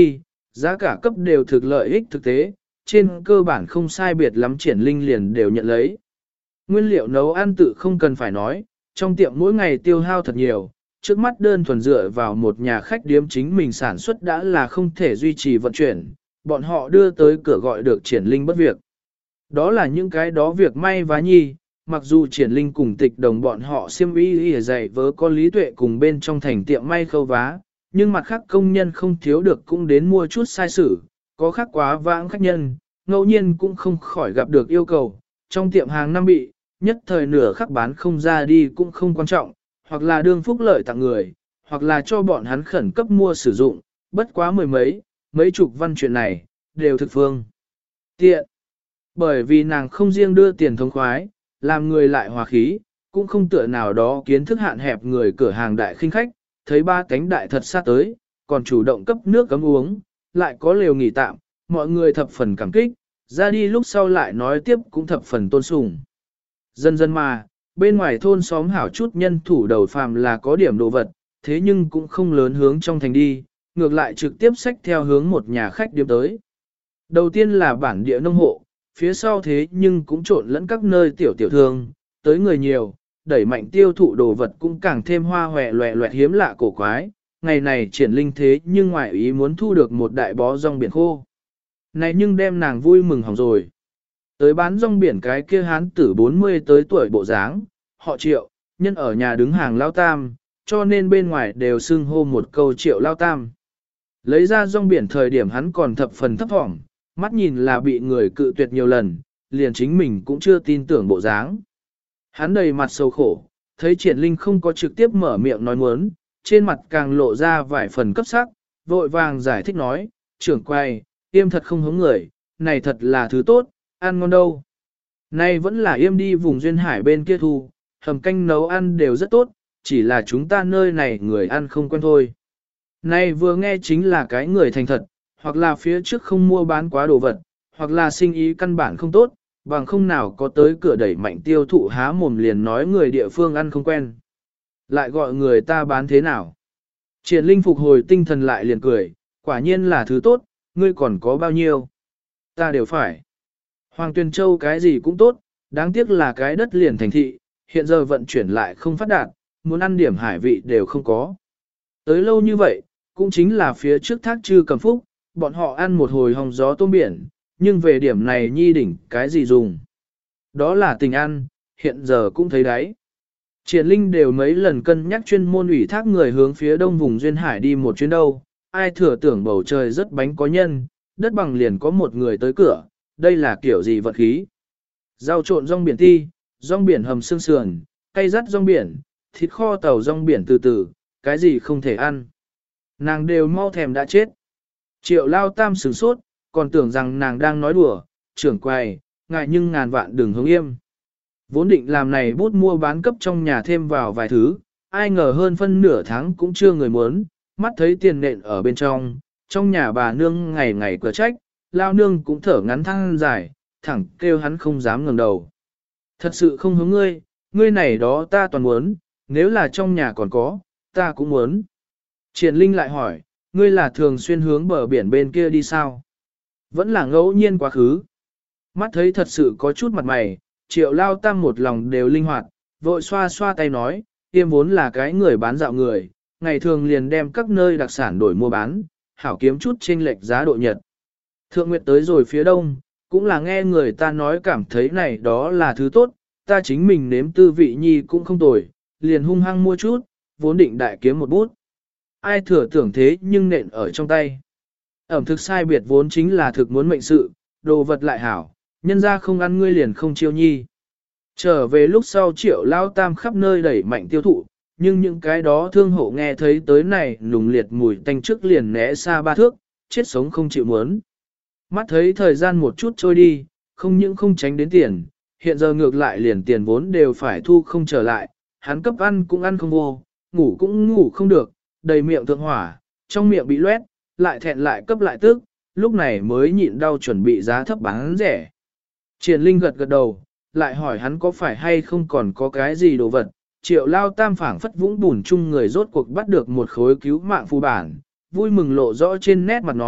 giá cả cấp đều thực lợi ích thực tế, trên cơ bản không sai biệt lắm Triển Linh liền đều nhận lấy. Nguyên liệu nấu ăn tự không cần phải nói, trong tiệm mỗi ngày tiêu hao thật nhiều, trước mắt đơn thuần dựa vào một nhà khách điếm chính mình sản xuất đã là không thể duy trì vận chuyển, bọn họ đưa tới cửa gọi được Triển Linh bất việc. Đó là những cái đó việc may vá nhi, mặc dù Triển Linh cùng Tịch Đồng bọn họ xiêm y y dày vớ có lý tuệ cùng bên trong thành tiệm may khâu vá, nhưng mặt khác công nhân không thiếu được cũng đến mua chút sai sử, có khác quá vãng khách nhân, ngẫu nhiên cũng không khỏi gặp được yêu cầu, trong tiệm hàng năm bị, nhất thời nửa khắc bán không ra đi cũng không quan trọng, hoặc là đương phúc lợi tặng người, hoặc là cho bọn hắn khẩn cấp mua sử dụng, bất quá mười mấy, mấy chục văn chuyện này, đều thực phương. Tiện, bởi vì nàng không riêng đưa tiền thống khoái, làm người lại hòa khí, cũng không tựa nào đó kiến thức hạn hẹp người cửa hàng đại khinh khách, thấy ba cánh đại thật sát tới, còn chủ động cấp nước cấm uống, lại có lều nghỉ tạm, mọi người thập phần cảm kích, ra đi lúc sau lại nói tiếp cũng thập phần tôn sùng. Dần dần mà, bên ngoài thôn xóm hảo chút nhân thủ đầu phàm là có điểm đồ vật, thế nhưng cũng không lớn hướng trong thành đi, ngược lại trực tiếp xách theo hướng một nhà khách điếm tới. Đầu tiên là bản địa nông hộ, phía sau thế nhưng cũng trộn lẫn các nơi tiểu tiểu thương, tới người nhiều, đẩy mạnh tiêu thụ đồ vật cũng càng thêm hoa hòe loẹ loẹt hiếm lạ cổ quái. Ngày này Triển Linh thế nhưng ngoại ý muốn thu được một đại bó rong biển khô. Này nhưng đem nàng vui mừng hỏng rồi. Tới bán rong biển cái kia hán tử bốn mươi tới tuổi bộ dáng, họ Triệu, nhân ở nhà đứng hàng lao tam, cho nên bên ngoài đều xưng hô một câu Triệu lao tam. Lấy ra rong biển thời điểm hắn còn thập phần thấp thỏm, mắt nhìn là bị người cự tuyệt nhiều lần, liền chính mình cũng chưa tin tưởng bộ dáng. Hắn đầy mặt sầu khổ, thấy Triển Linh không có trực tiếp mở miệng nói muốn, trên mặt càng lộ ra vài phần cấp sắc, vội vàng giải thích nói, trưởng quay, yêm thật không hống người, này thật là thứ tốt, ăn ngon đâu. Nay vẫn là yêm đi vùng duyên hải bên kia thu, hầm canh nấu ăn đều rất tốt, chỉ là chúng ta nơi này người ăn không quen thôi. Này vừa nghe chính là cái người thành thật, hoặc là phía trước không mua bán quá đồ vật, hoặc là sinh ý căn bản không tốt, bằng không nào có tới cửa đẩy mạnh tiêu thụ há mồm liền nói người địa phương ăn không quen. Lại gọi người ta bán thế nào? Triển Linh phục hồi tinh thần lại liền cười, quả nhiên là thứ tốt, ngươi còn có bao nhiêu? Ta đều phải. Hoàng Tuyền Châu cái gì cũng tốt, đáng tiếc là cái đất liền thành thị, hiện giờ vận chuyển lại không phát đạt, muốn ăn điểm hải vị đều không có. Tới lâu như vậy, cũng chính là phía trước thác Trư Cầm Phúc, bọn họ ăn một hồi hồng gió tôm biển, nhưng về điểm này nhi đỉnh cái gì dùng. Đó là tình ăn, hiện giờ cũng thấy đấy. Triển Linh đều mấy lần cân nhắc chuyên môn ủy thác người hướng phía đông vùng duyên hải đi một chuyến đâu, ai thừa tưởng bầu trời rất bánh có nhân, đất bằng liền có một người tới cửa, đây là kiểu gì vật khí. Rau trộn rong biển ti, rong biển hầm xương sườn, cay rắt rong biển, thịt kho tàu rong biển từ từ, cái gì không thể ăn. Nàng đều mau thèm đã chết. Triệu lao tam sửng sốt, còn tưởng rằng nàng đang nói đùa, trưởng quầy, ngại nhưng ngàn vạn đừng hướng im. Vốn định làm này bút mua bán cấp trong nhà thêm vào vài thứ, ai ngờ hơn phân nửa tháng cũng chưa người muốn, mắt thấy tiền nện ở bên trong, trong nhà bà nương ngày ngày cửa trách, lao nương cũng thở ngắn thăng dài, thẳng kêu hắn không dám ngẩng đầu. Thật sự không hướng ngươi, ngươi này đó ta toàn muốn, nếu là trong nhà còn có, ta cũng muốn. Triển Linh lại hỏi, ngươi là thường xuyên hướng bờ biển bên kia đi sao? Vẫn là ngẫu nhiên quá khứ. Mắt thấy thật sự có chút mặt mày, Triệu lao tam một lòng đều linh hoạt, vội xoa xoa tay nói, tiêm vốn là cái người bán dạo người, ngày thường liền đem các nơi đặc sản đổi mua bán, hảo kiếm chút chênh lệch giá độ nhật. Thượng Nguyệt tới rồi phía đông, cũng là nghe người ta nói cảm thấy này đó là thứ tốt, ta chính mình nếm tư vị nhi cũng không tồi, liền hung hăng mua chút, vốn định đại kiếm một bút. Ai thừa tưởng thế nhưng nện ở trong tay. Ẩm thực sai biệt vốn chính là thực muốn mệnh sự, đồ vật lại hảo, nhân ra không ăn ngươi liền không chiêu nhi. Trở về lúc sau Triệu lao tam khắp nơi đẩy mạnh tiêu thụ, nhưng những cái đó thương hộ nghe thấy tới này nùng liệt mùi tanh trước liền né xa ba thước, chết sống không chịu muốn. Mắt thấy thời gian một chút trôi đi, không những không tránh đến tiền, hiện giờ ngược lại liền tiền vốn đều phải thu không trở lại, hắn cấp ăn cũng ăn không vô, ngủ cũng ngủ không được, đầy miệng thượng hỏa, trong miệng bị loét, lại thẹn lại cấp lại tức, lúc này mới nhịn đau chuẩn bị giá thấp bán rẻ. Triển Linh gật gật đầu, lại hỏi hắn có phải hay không còn có cái gì đồ vật, Triệu lao tam phảng phất vũng bùn chung người rốt cuộc bắt được một khối cứu mạng phù bản, vui mừng lộ rõ trên nét mặt nói,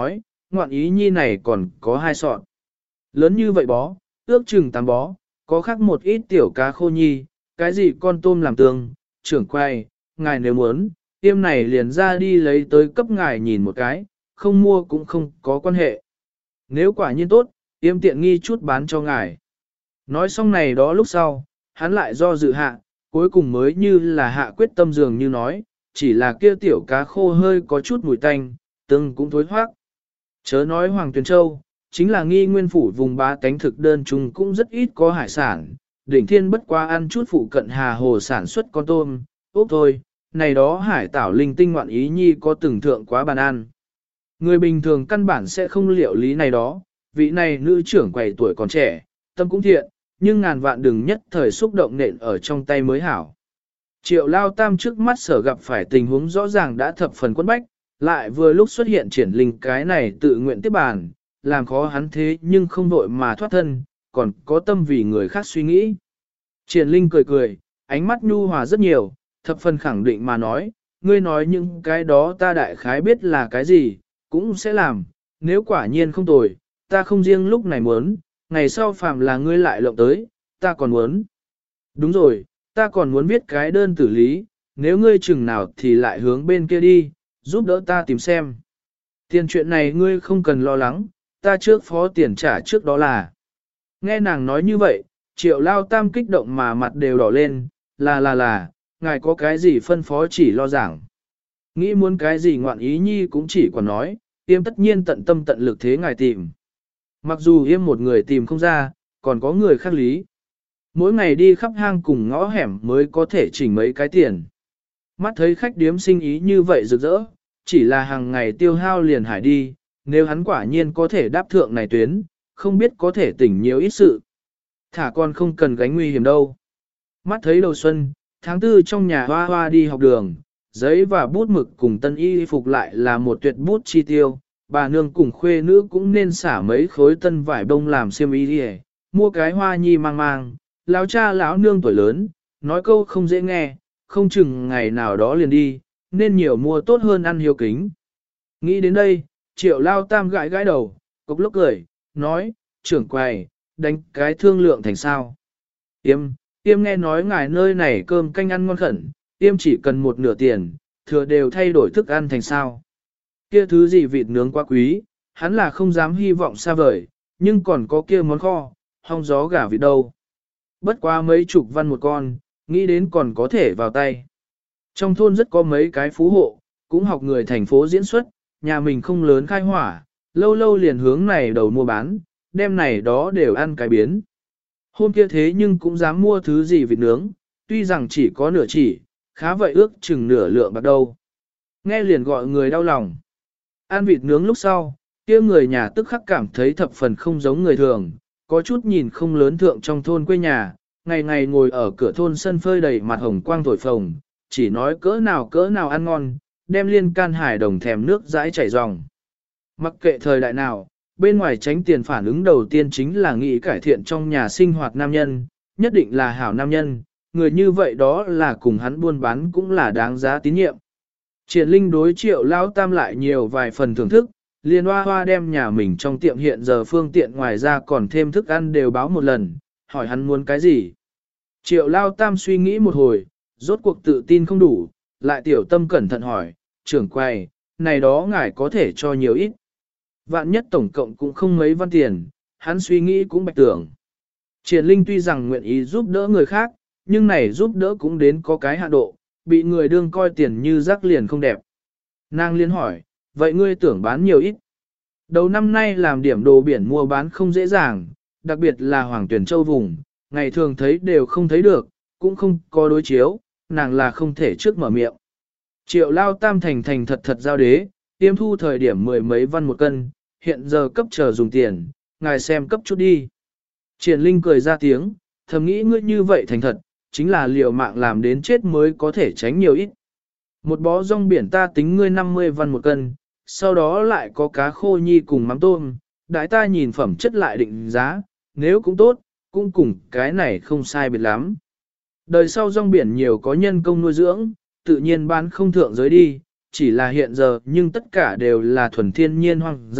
ngoạn ý nhi này còn có hai sọt. Lớn như vậy bó, ước chừng tám bó, có khác một ít tiểu cá khô nhi, cái gì con tôm làm tương, trưởng quay, ngài nếu muốn, tiêm này liền ra đi lấy tới cấp ngài nhìn một cái, không mua cũng không có quan hệ. Nếu quả nhiên tốt, tiêm tiện nghi chút bán cho ngài. Nói xong này đó lúc sau, hắn lại do dự hạ, cuối cùng mới như là hạ quyết tâm dường như nói, chỉ là kia tiểu cá khô hơi có chút mùi tanh, tương cũng thối thoát. Chớ nói Hoàng Tuyền Châu, chính là nghi nguyên phủ vùng bá tánh thực đơn chung cũng rất ít có hải sản, đỉnh thiên bất quá ăn chút phụ cận hà hồ sản xuất con tôm, ốc thôi, này đó hải tảo linh tinh ngoạn ý nhi có từng thượng quá bàn ăn. Người bình thường căn bản sẽ không liệu lý này đó, vị này nữ trưởng quầy tuổi còn trẻ, tâm cũng thiện, nhưng ngàn vạn đừng nhất thời xúc động nện ở trong tay mới hảo. Triệu lao tam trước mắt sở gặp phải tình huống rõ ràng đã thập phần quân bách, lại vừa lúc xuất hiện triển linh cái này tự nguyện tiếp bàn, làm khó hắn thế nhưng không đội mà thoát thân, còn có tâm vì người khác suy nghĩ. Triển linh cười cười, ánh mắt nhu hòa rất nhiều, thập phần khẳng định mà nói, ngươi nói những cái đó ta đại khái biết là cái gì, cũng sẽ làm, nếu quả nhiên không tồi, ta không riêng lúc này muốn, ngày sau phàm là ngươi lại lộng tới, ta còn muốn. Đúng rồi, ta còn muốn viết cái đơn tử lý, nếu ngươi chừng nào thì lại hướng bên kia đi, giúp đỡ ta tìm xem. Tiền chuyện này ngươi không cần lo lắng, ta trước phó tiền trả trước đó là. Nghe nàng nói như vậy, triệu lao tam kích động mà mặt đều đỏ lên, là là là, ngài có cái gì phân phó chỉ lo giảng. Nghĩ muốn cái gì ngoạn ý nhi cũng chỉ còn nói, yêm tất nhiên tận tâm tận lực thế ngài tìm. Mặc dù yêm một người tìm không ra, còn có người khác lý. Mỗi ngày đi khắp hang cùng ngõ hẻm mới có thể chỉnh mấy cái tiền. Mắt thấy khách điếm sinh ý như vậy rực rỡ, chỉ là hàng ngày tiêu hao liền hải đi, nếu hắn quả nhiên có thể đáp thượng này tuyến, không biết có thể tỉnh nhiều ít sự. Thả con không cần gánh nguy hiểm đâu. Mắt thấy đầu xuân, tháng tư trong nhà hoa hoa đi học đường, giấy và bút mực cùng tân y phục lại là một tuyệt bút chi tiêu, bà nương cùng khuê nữ cũng nên xả mấy khối tân vải bông làm xiêm y đi, mua cái hoa nhi mang mang, lão cha lão nương tuổi lớn, nói câu không dễ nghe, không chừng ngày nào đó liền đi, nên nhiều mua tốt hơn ăn hiếu kính. Nghĩ đến đây, triệu lao tam gãi gãi đầu, cốc lốc cười, nói, trưởng quầy, đánh cái thương lượng thành sao. Tiêm, tiêm nghe nói ngài nơi này cơm canh ăn ngon khẩn, tiêm chỉ cần một nửa tiền, thừa đều thay đổi thức ăn thành sao. Kia thứ gì vịt nướng quá quý, hắn là không dám hy vọng xa vời, nhưng còn có kia món kho, hong gió gà vịt đâu. Bất quá mấy chục văn một con, nghĩ đến còn có thể vào tay. Trong thôn rất có mấy cái phú hộ, cũng học người thành phố diễn xuất, nhà mình không lớn khai hỏa, lâu lâu liền hướng này đầu mua bán, đem này đó đều ăn cái biến. Hôm kia thế nhưng cũng dám mua thứ gì vịt nướng, tuy rằng chỉ có nửa chỉ, khá vậy ước chừng nửa lượng bạc đâu. Nghe liền gọi người đau lòng. Ăn vịt nướng lúc sau, kia người nhà tức khắc cảm thấy thập phần không giống người thường, có chút nhìn không lớn thượng trong thôn quê nhà, ngày ngày ngồi ở cửa thôn sân phơi đầy mặt hồng quang thổi phồng, chỉ nói cỡ nào cỡ nào ăn ngon, đem liên can hải đồng thèm nước dãi chảy ròng. Mặc kệ thời đại nào, bên ngoài tránh tiền phản ứng đầu tiên chính là nghĩ cải thiện trong nhà sinh hoạt nam nhân, nhất định là hảo nam nhân, người như vậy đó là cùng hắn buôn bán cũng là đáng giá tín nhiệm. Triển Linh đối triệu lao tam lại nhiều vài phần thưởng thức, liền hoa hoa đem nhà mình trong tiệm hiện giờ phương tiện ngoài ra còn thêm thức ăn đều báo một lần, hỏi hắn muốn cái gì. Triệu lao tam suy nghĩ một hồi, rốt cuộc tự tin không đủ, lại tiểu tâm cẩn thận hỏi, trưởng quầy, này đó ngài có thể cho nhiều ít. Vạn nhất tổng cộng cũng không mấy văn tiền, hắn suy nghĩ cũng bạch tưởng. Triển Linh tuy rằng nguyện ý giúp đỡ người khác, nhưng này giúp đỡ cũng đến có cái hạ độ, bị người đương coi tiền như rác liền không đẹp. Nàng liên hỏi, vậy ngươi tưởng bán nhiều ít? Đầu năm nay làm điểm đồ biển mua bán không dễ dàng, đặc biệt là Hoàng Tuyển Châu vùng, ngày thường thấy đều không thấy được, cũng không có đối chiếu, nàng là không thể trước mở miệng. Triệu lao tam thành thành thật thật giao đế, tiêm thu thời điểm mười mấy văn một cân, hiện giờ cấp chờ dùng tiền, ngài xem cấp chút đi. Triển Linh cười ra tiếng, thầm nghĩ ngươi như vậy thành thật, chính là liều mạng làm đến chết mới có thể tránh nhiều ít. Một bó rong biển ta tính ngươi năm mươi văn một cân, sau đó lại có cá khô nhi cùng mắm tôm, đại ta nhìn phẩm chất lại định giá, nếu cũng tốt, cũng cùng cái này không sai biệt lắm. Đời sau rong biển nhiều có nhân công nuôi dưỡng, tự nhiên bán không thượng giới đi, chỉ là hiện giờ nhưng tất cả đều là thuần thiên nhiên hoang dại,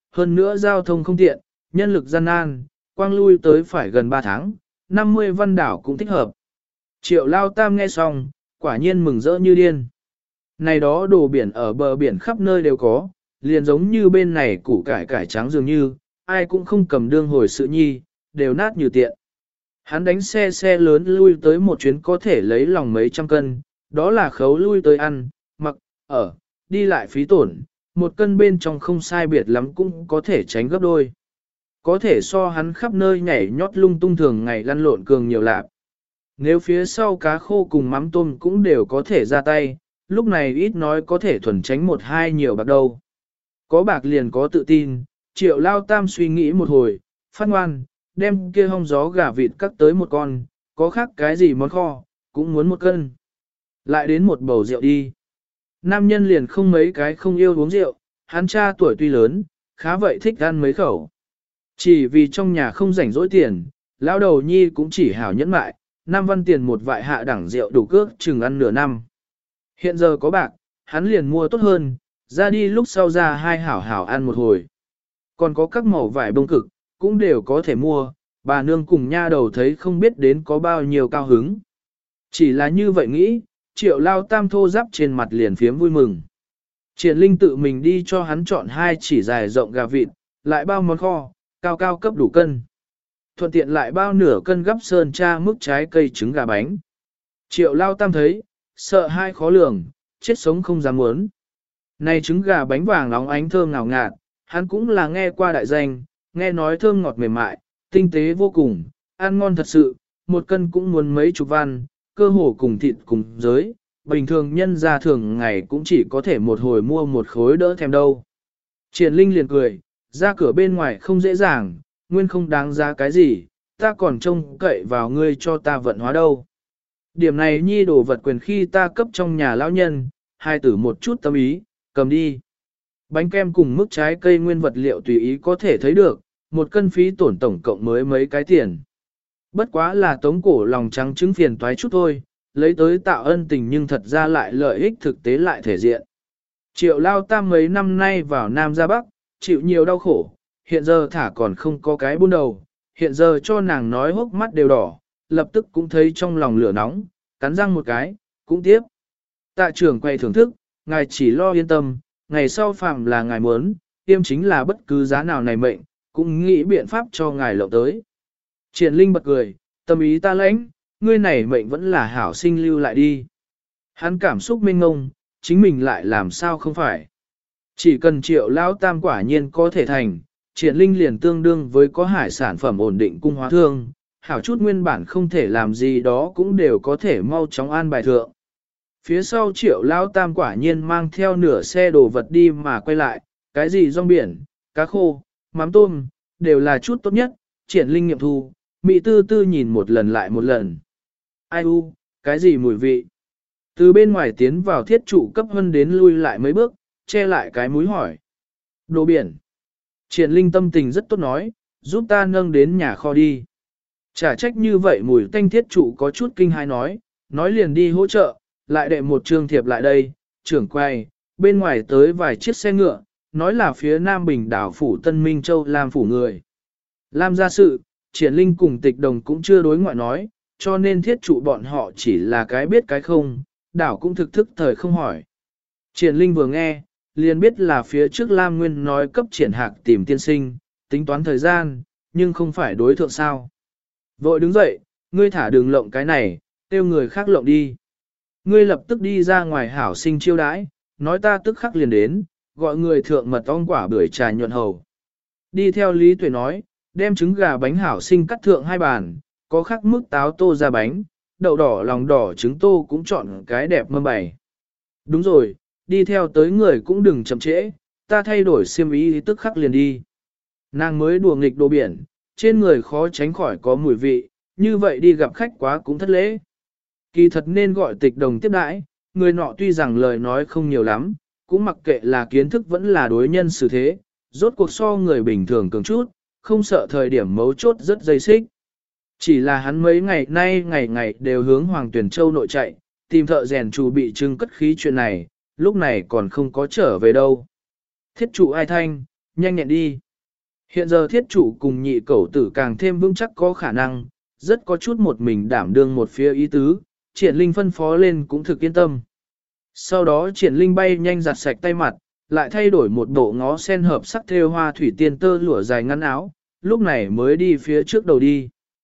hơn nữa giao thông không tiện, nhân lực gian nan, quang lui tới phải gần ba tháng, năm mươi văn đảo cũng thích hợp. Triệu Lao Tam nghe xong, quả nhiên mừng rỡ như điên. Này đó đồ biển ở bờ biển khắp nơi đều có, liền giống như bên này củ cải cải trắng dường như, ai cũng không cầm đương hồi sự nhi, đều nát như tiện. Hắn đánh xe xe lớn lui tới một chuyến có thể lấy lòng mấy trăm cân, đó là khấu lui tới ăn, mặc, ở, đi lại phí tổn, một cân bên trong không sai biệt lắm cũng có thể tránh gấp đôi. Có thể so hắn khắp nơi nhảy nhót lung tung thường ngày lăn lộn cường nhiều lạp. Nếu phía sau cá khô cùng mắm tôm cũng đều có thể ra tay, lúc này ít nói có thể thuần tránh một hai nhiều bạc đâu. Có bạc liền có tự tin, Triệu Lao Tam suy nghĩ một hồi, phát ngoan, đem kia hong gió gà vịt cắt tới một con, có khác cái gì món kho, cũng muốn một cân. Lại đến một bầu rượu đi. Nam nhân liền không mấy cái không yêu uống rượu, hắn cha tuổi tuy lớn, khá vậy thích ăn mấy khẩu. Chỉ vì trong nhà không rảnh rỗi tiền, lão đầu nhi cũng chỉ hảo nhẫn mại, năm văn tiền một vại hạ đẳng rượu đủ cước chừng ăn nửa năm. Hiện giờ có bạc, hắn liền mua tốt hơn, ra đi lúc sau ra hai hảo hảo ăn một hồi. Còn có các màu vải bông cực, cũng đều có thể mua, bà nương cùng nha đầu thấy không biết đến có bao nhiêu cao hứng. Chỉ là như vậy nghĩ, Triệu Lao Tam thô giáp trên mặt liền phiếm vui mừng. Triển Linh tự mình đi cho hắn chọn hai chỉ dài rộng gà vịt, lại bao món kho, cao cao cấp đủ cân. Thuận tiện lại bao nửa cân gắp sơn cha mức trái cây trứng gà bánh. Triệu Lao Tam thấy, sợ hai khó lường, chết sống không dám muốn. Này trứng gà bánh vàng nóng ánh thơm ngào ngạt, hắn cũng là nghe qua đại danh, nghe nói thơm ngọt mềm mại, tinh tế vô cùng, ăn ngon thật sự, một cân cũng muốn mấy chục văn, cơ hồ cùng thịt cùng giới, bình thường nhân ra thường ngày cũng chỉ có thể một hồi mua một khối đỡ thèm đâu. Triển Linh liền cười, ra cửa bên ngoài không dễ dàng, nguyên không đáng giá cái gì, ta còn trông cậy vào ngươi cho ta vận hóa đâu. Điểm này nhi đồ vật quyền khi ta cấp trong nhà lão nhân, hai tử một chút tâm ý, cầm đi. Bánh kem cùng mức trái cây nguyên vật liệu tùy ý có thể thấy được, một cân phí tổn tổng cộng mới mấy cái tiền. Bất quá là tống cổ lòng trắng trứng phiền toái chút thôi, lấy tới tạo ân tình nhưng thật ra lại lợi ích thực tế lại thể diện. Triệu Lao Tam mấy năm nay vào Nam ra Bắc, chịu nhiều đau khổ, hiện giờ thả còn không có cái buôn đầu, hiện giờ cho nàng nói hốc mắt đều đỏ, lập tức cũng thấy trong lòng lửa nóng, cắn răng một cái, cũng tiếp. Tạ trưởng quay thưởng thức, ngài chỉ lo yên tâm, ngày sau phạm là ngài muốn, tiêm chính là bất cứ giá nào này mệnh, cũng nghĩ biện pháp cho ngài lộng tới. Triển Linh bật cười, tâm ý ta lãnh, ngươi này mệnh vẫn là hảo sinh lưu lại đi. Hắn cảm xúc mênh ngông, chính mình lại làm sao không phải. Chỉ cần Triệu Lão Tam quả nhiên có thể thành, Triển Linh liền tương đương với có hải sản phẩm ổn định cung hóa thương, hảo chút nguyên bản không thể làm gì đó cũng đều có thể mau chóng an bài thượng. Phía sau Triệu Lão Tam quả nhiên mang theo nửa xe đồ vật đi mà quay lại, cái gì rong biển, cá khô, mắm tôm, đều là chút tốt nhất, Triển Linh nghiệm thu, Mỹ tư tư nhìn một lần lại một lần. Ai u, cái gì mùi vị? Từ bên ngoài tiến vào thiết trụ cấp hơn đến lui lại mấy bước, che lại cái mũi hỏi. Đồ biển. Triển Linh tâm tình rất tốt nói, giúp ta nâng đến nhà kho đi. Chả trách như vậy mùi tanh thiết trụ có chút kinh hãi nói, nói liền đi hỗ trợ, lại đệ một trương thiệp lại đây, trưởng quay, bên ngoài tới vài chiếc xe ngựa, nói là phía Nam Bình đảo phủ Tân Minh Châu làm phủ người. Làm ra sự, Triển Linh cùng Tịch Đồng cũng chưa đối ngoại nói, cho nên thiết trụ bọn họ chỉ là cái biết cái không, đảo cũng thực thức thời không hỏi. Triển Linh vừa nghe, liền biết là phía trước Lam Nguyên nói cấp Triển Hạc tìm tiên sinh, tính toán thời gian, nhưng không phải đối thượng sao. Vội đứng dậy, ngươi thả đường lộng cái này, tiêu người khác lộng đi. Ngươi lập tức đi ra ngoài hảo sinh chiêu đãi, nói ta tức khắc liền đến, gọi người thượng mật ong quả bưởi trà nhuận hầu. Đi theo Lý Tuệ nói, đem trứng gà bánh hảo sinh cắt thượng hai bàn, có khắc mức táo tô ra bánh, đậu đỏ lòng đỏ trứng tô cũng chọn cái đẹp mâm bày. Đúng rồi, đi theo tới người cũng đừng chậm trễ, ta thay đổi xiêm ý tức khắc liền đi. Nàng mới đùa nghịch đồ biển, trên người khó tránh khỏi có mùi vị, như vậy đi gặp khách quá cũng thất lễ. Kỳ thật nên gọi Tịch Đồng tiếp đãi, người nọ tuy rằng lời nói không nhiều lắm, cũng mặc kệ là kiến thức vẫn là đối nhân xử thế, rốt cuộc so người bình thường cường chút, không sợ thời điểm mấu chốt rất dây xích. Chỉ là hắn mấy ngày nay ngày ngày đều hướng Hoàng Tuyển Châu nội chạy, tìm thợ rèn chủ bị trưng cất khí chuyện này, lúc này còn không có trở về đâu. Thiết trụ ai thanh, nhanh nhẹn đi. Hiện giờ thiết chủ cùng nhị cẩu tử càng thêm vững chắc có khả năng, rất có chút một mình đảm đương một phía ý tứ, triển linh phân phó lên cũng thực yên tâm. Sau đó triển linh bay nhanh giặt sạch tay mặt, lại thay đổi một bộ ngó sen hợp sắc thêu hoa thủy tiên tơ lụa dài ngắn áo, lúc này mới đi phía trước đầu đi.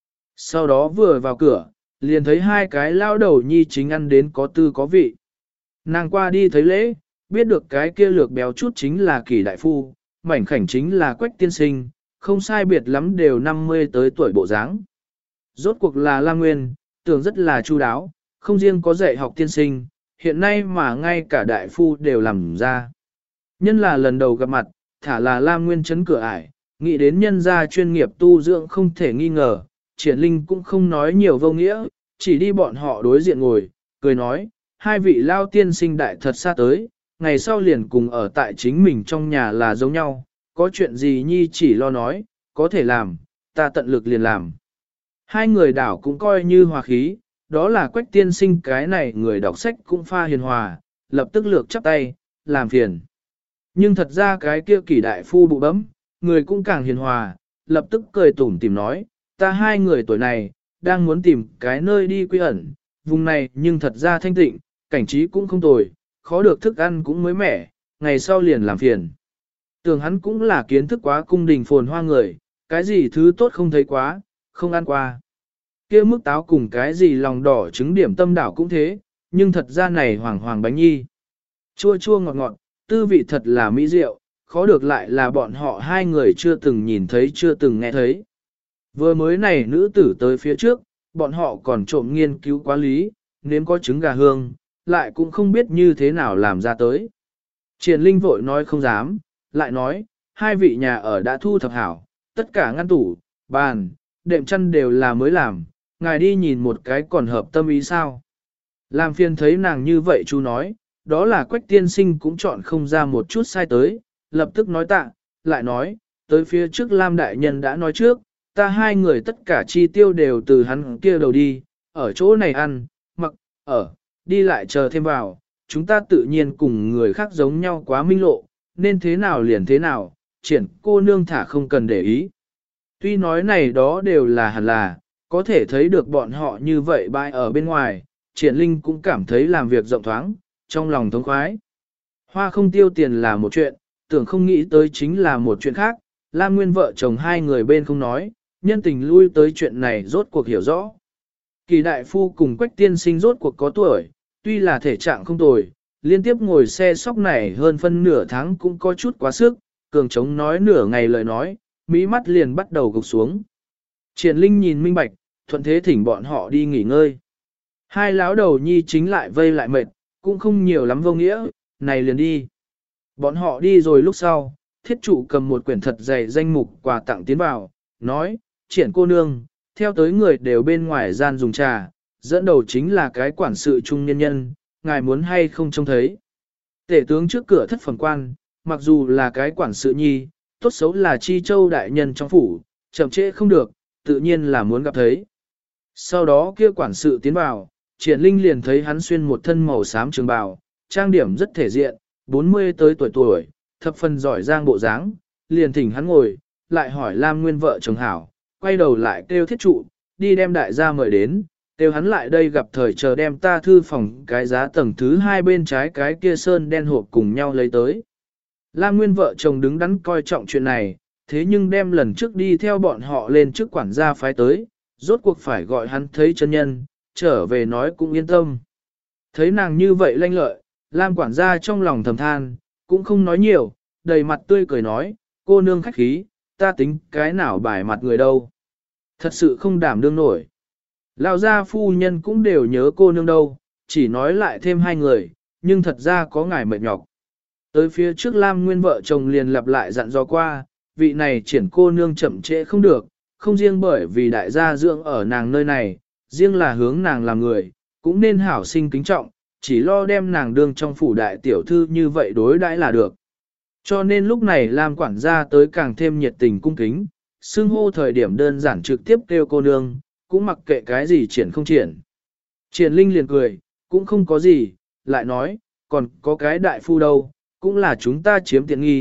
Sau đó vừa vào cửa, liền thấy hai cái lao đầu nhi chính ăn đến có tư có vị. Nàng qua đi thấy lễ, biết được cái kia lược béo chút chính là Kỷ đại phu, mảnh khảnh chính là Quách tiên sinh, không sai biệt lắm đều năm mươi tới tuổi bộ dáng. Rốt cuộc là Lam Nguyên, tưởng rất là chu đáo, không riêng có dạy học tiên sinh, hiện nay mà ngay cả đại phu đều làm ra. Nhân là lần đầu gặp mặt, thả là Lam Nguyên chấn cửa ải, nghĩ đến nhân gia chuyên nghiệp tu dưỡng không thể nghi ngờ, triển linh cũng không nói nhiều vô nghĩa, chỉ đi bọn họ đối diện ngồi, cười nói, hai vị lao tiên sinh đại thật xa tới, ngày sau liền cùng ở tại chính mình trong nhà là giống nhau, có chuyện gì nhi chỉ lo nói, có thể làm, ta tận lực liền làm. Hai người đảo cũng coi như hòa khí, đó là Quách tiên sinh cái này người đọc sách cũng pha hiền hòa, lập tức lược chắp tay, làm phiền. Nhưng thật ra cái kia Kỷ đại phu bụ bấm, người cũng càng hiền hòa, lập tức cười tủm tìm nói, ta hai người tuổi này, đang muốn tìm cái nơi đi quy ẩn, vùng này nhưng thật ra thanh tịnh, cảnh trí cũng không tồi, khó được thức ăn cũng mới mẻ, ngày sau liền làm phiền. Tưởng hắn cũng là kiến thức quá cung đình phồn hoa người, cái gì thứ tốt không thấy quá, không ăn qua. Kia mức táo cùng cái gì lòng đỏ trứng điểm tâm đảo cũng thế, nhưng thật ra này hoàng hoàng bánh nhi. Chua chua ngọt ngọt, tư vị thật là mỹ diệu, khó được lại là bọn họ hai người chưa từng nhìn thấy chưa từng nghe thấy. Vừa mới này nữ tử tới phía trước, bọn họ còn trộm nghiên cứu quá lý, nếm có trứng gà hương, lại cũng không biết như thế nào làm ra tới. Triển Linh vội nói không dám, lại nói, hai vị nhà ở đã thu thập hảo, tất cả ngăn tủ, bàn, đệm chăn đều là mới làm, ngài đi nhìn một cái còn hợp tâm ý sao. Làm phiền thấy nàng như vậy chú nói, đó là Quách tiên sinh cũng chọn không ra một chút sai tới, lập tức nói tạ, lại nói, tới phía trước Lam đại nhân đã nói trước, ta hai người tất cả chi tiêu đều từ hắn kia đầu đi, ở chỗ này ăn, mặc, ở, đi lại chờ thêm vào, chúng ta tự nhiên cùng người khác giống nhau quá minh lộ, nên thế nào liền thế nào, triển cô nương thả không cần để ý. Tuy nói này đó đều là hẳn là, có thể thấy được bọn họ như vậy bại ở bên ngoài, triển linh cũng cảm thấy làm việc rộng thoáng, trong lòng thống khoái. Hoa không tiêu tiền là một chuyện, tưởng không nghĩ tới chính là một chuyện khác, Lam Nguyên vợ chồng hai người bên không nói, nhân tình lui tới chuyện này rốt cuộc hiểu rõ. Kỳ đại phu cùng Quách tiên sinh rốt cuộc có tuổi, tuy là thể trạng không tồi, liên tiếp ngồi xe sóc này hơn phân nửa tháng cũng có chút quá sức, cường chống nói nửa ngày lời nói, mỹ mắt liền bắt đầu gục xuống. Triển Linh nhìn minh bạch, thuận thế thỉnh bọn họ đi nghỉ ngơi. Hai lão đầu nhi chính lại vây lại mệt, cũng không nhiều lắm vô nghĩa, này liền đi. Bọn họ đi rồi lúc sau, thiết trụ cầm một quyển thật dày danh mục quà tặng tiến vào, nói, triển cô nương, theo tới người đều bên ngoài gian dùng trà, dẫn đầu chính là cái quản sự trung nhân nhân, ngài muốn hay không trông thấy. Tể tướng trước cửa thất phẩm quan, mặc dù là cái quản sự nhi, tốt xấu là chi châu đại nhân trong phủ, chậm trễ không được, tự nhiên là muốn gặp thấy. Sau đó kia quản sự tiến vào, triển linh liền thấy hắn xuyên một thân màu xám trường bào, trang điểm rất thể diện, bốn mươi tới tuổi tuổi, thập phần giỏi giang bộ dáng, liền thỉnh hắn ngồi, lại hỏi Lam Nguyên vợ chồng hảo, quay đầu lại kêu thiết trụ, đi đem đại gia mời đến, kêu hắn lại đây gặp thời chờ đem ta thư phòng cái giá tầng thứ hai bên trái cái kia sơn đen hộp cùng nhau lấy tới. Lam Nguyên vợ chồng đứng đắn coi trọng chuyện này, thế nhưng đem lần trước đi theo bọn họ lên trước quản gia phái tới, rốt cuộc phải gọi hắn thấy chân nhân, trở về nói cũng yên tâm. Thấy nàng như vậy lanh lợi, Lam quản gia trong lòng thầm than, cũng không nói nhiều, đầy mặt tươi cười nói, cô nương khách khí, ta tính cái nào bài mặt người đâu. Thật sự không đảm đương nổi. Lão gia phu nhân cũng đều nhớ cô nương đâu, chỉ nói lại thêm hai người, nhưng thật ra có ngài mệt nhọc. Tới phía trước Lam Nguyên vợ chồng liền lặp lại dặn dò qua, vị này triển cô nương chậm trễ không được, không riêng bởi vì đại gia dưỡng ở nàng nơi này, riêng là hướng nàng làm người, cũng nên hảo sinh kính trọng, chỉ lo đem nàng đương trong phủ đại tiểu thư như vậy đối đãi là được. Cho nên lúc này Lam quản gia tới càng thêm nhiệt tình cung kính, xưng hô thời điểm đơn giản trực tiếp kêu cô nương, cũng mặc kệ cái gì triển không triển. Triển Linh liền cười, cũng không có gì, lại nói, còn có cái đại phu đâu, cũng là chúng ta chiếm tiện nghi,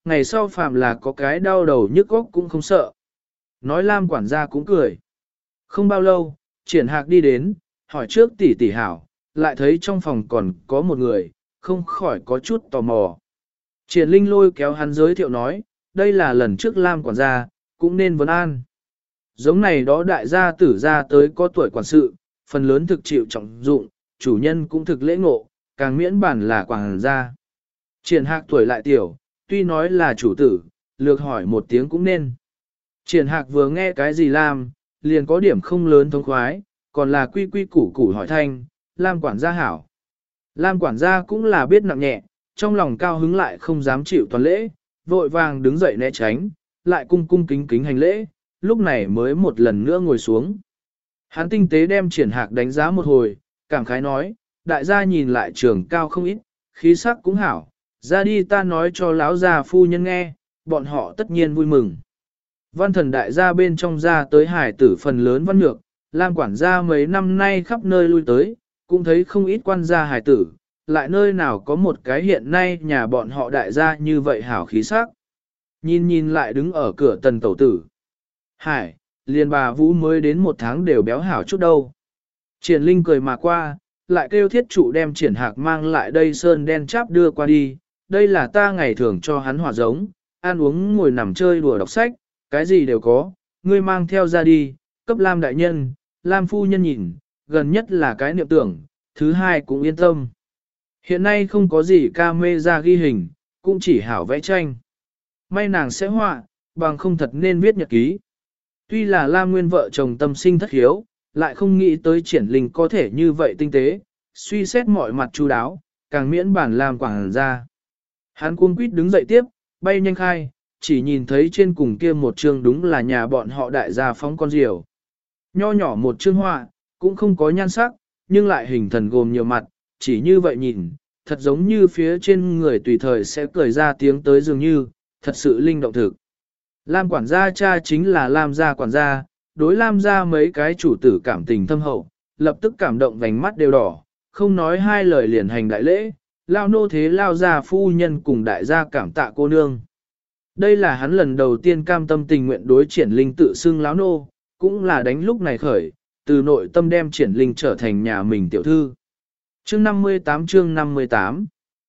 ngày sau phạm là có cái đau đầu nhức óc cũng không sợ. Nói Lam quản gia cũng cười. Không bao lâu, triển hạc đi đến, hỏi trước tỷ tỷ hảo, lại thấy trong phòng còn có một người, không khỏi có chút tò mò. Triển Linh lôi kéo hắn giới thiệu nói, đây là lần trước Lam quản gia, cũng nên vấn an. Giống này đó đại gia tử gia tới có tuổi quản sự, phần lớn thực chịu trọng dụng, chủ nhân cũng thực lễ ngộ, càng miễn bản là quản gia. Triển hạc tuổi lại tiểu, tuy nói là chủ tử, lược hỏi một tiếng cũng nên. Triển hạc vừa nghe cái gì Lam, liền có điểm không lớn thông khoái, còn là quy quy củ củ hỏi thanh, Lam quản gia hảo. Lam quản gia cũng là biết nặng nhẹ, trong lòng cao hứng lại không dám chịu toàn lễ, vội vàng đứng dậy né tránh, lại cung cung kính kính hành lễ, lúc này mới một lần nữa ngồi xuống. Hắn tinh tế đem triển hạc đánh giá một hồi, cảm khái nói, đại gia nhìn lại trường cao không ít, khí sắc cũng hảo, ra đi ta nói cho lão gia phu nhân nghe, bọn họ tất nhiên vui mừng. Văn thần đại gia bên trong ra tới hải tử phần lớn văn nhược, Lam quản gia mấy năm nay khắp nơi lui tới, cũng thấy không ít quan gia hải tử, lại nơi nào có một cái hiện nay nhà bọn họ đại gia như vậy hảo khí sắc. Nhìn nhìn lại đứng ở cửa tần tẩu tử. Hải, liền bà Vũ mới đến một tháng đều béo hảo chút đâu. Triển Linh cười mà qua, lại kêu thiết trụ đem triển hạc mang lại đây sơn đen cháp đưa qua đi. Đây là ta ngày thường cho hắn hỏa giống, ăn uống ngồi nằm chơi đùa đọc sách, cái gì đều có, ngươi mang theo ra đi, cấp Lam đại nhân, Lam phu nhân nhìn, gần nhất là cái niệm tưởng, thứ hai cũng yên tâm. Hiện nay không có gì ca mê ra ghi hình, cũng chỉ hảo vẽ tranh. May nàng sẽ họa, bằng không thật nên viết nhật ký. Tuy là Lam Nguyên vợ chồng tâm sinh thất hiếu, lại không nghĩ tới triển linh có thể như vậy tinh tế, suy xét mọi mặt chu đáo, càng miễn bản làm quảng ra. Hắn cuống quýt đứng dậy tiếp, bay nhanh khai, chỉ nhìn thấy trên cùng kia một chương đúng là nhà bọn họ đại gia phóng con diều. Nho nhỏ một chương họa, cũng không có nhan sắc, nhưng lại hình thần gồm nhiều mặt, chỉ như vậy nhìn, thật giống như phía trên người tùy thời sẽ cười ra tiếng tới dường như, thật sự linh động thực. Lam quản gia cha chính là Lam gia quản gia, đối Lam gia mấy cái chủ tử cảm tình thâm hậu, lập tức cảm động vành mắt đều đỏ, không nói hai lời liền hành đại lễ, lao nô thế lao gia phu nhân cùng đại gia cảm tạ cô nương. Đây là hắn lần đầu tiên cam tâm tình nguyện đối triển linh tự xưng lão nô, cũng là đánh lúc này khởi, từ nội tâm đem triển linh trở thành nhà mình tiểu thư. Chương năm mươi tám chương năm mươi tám.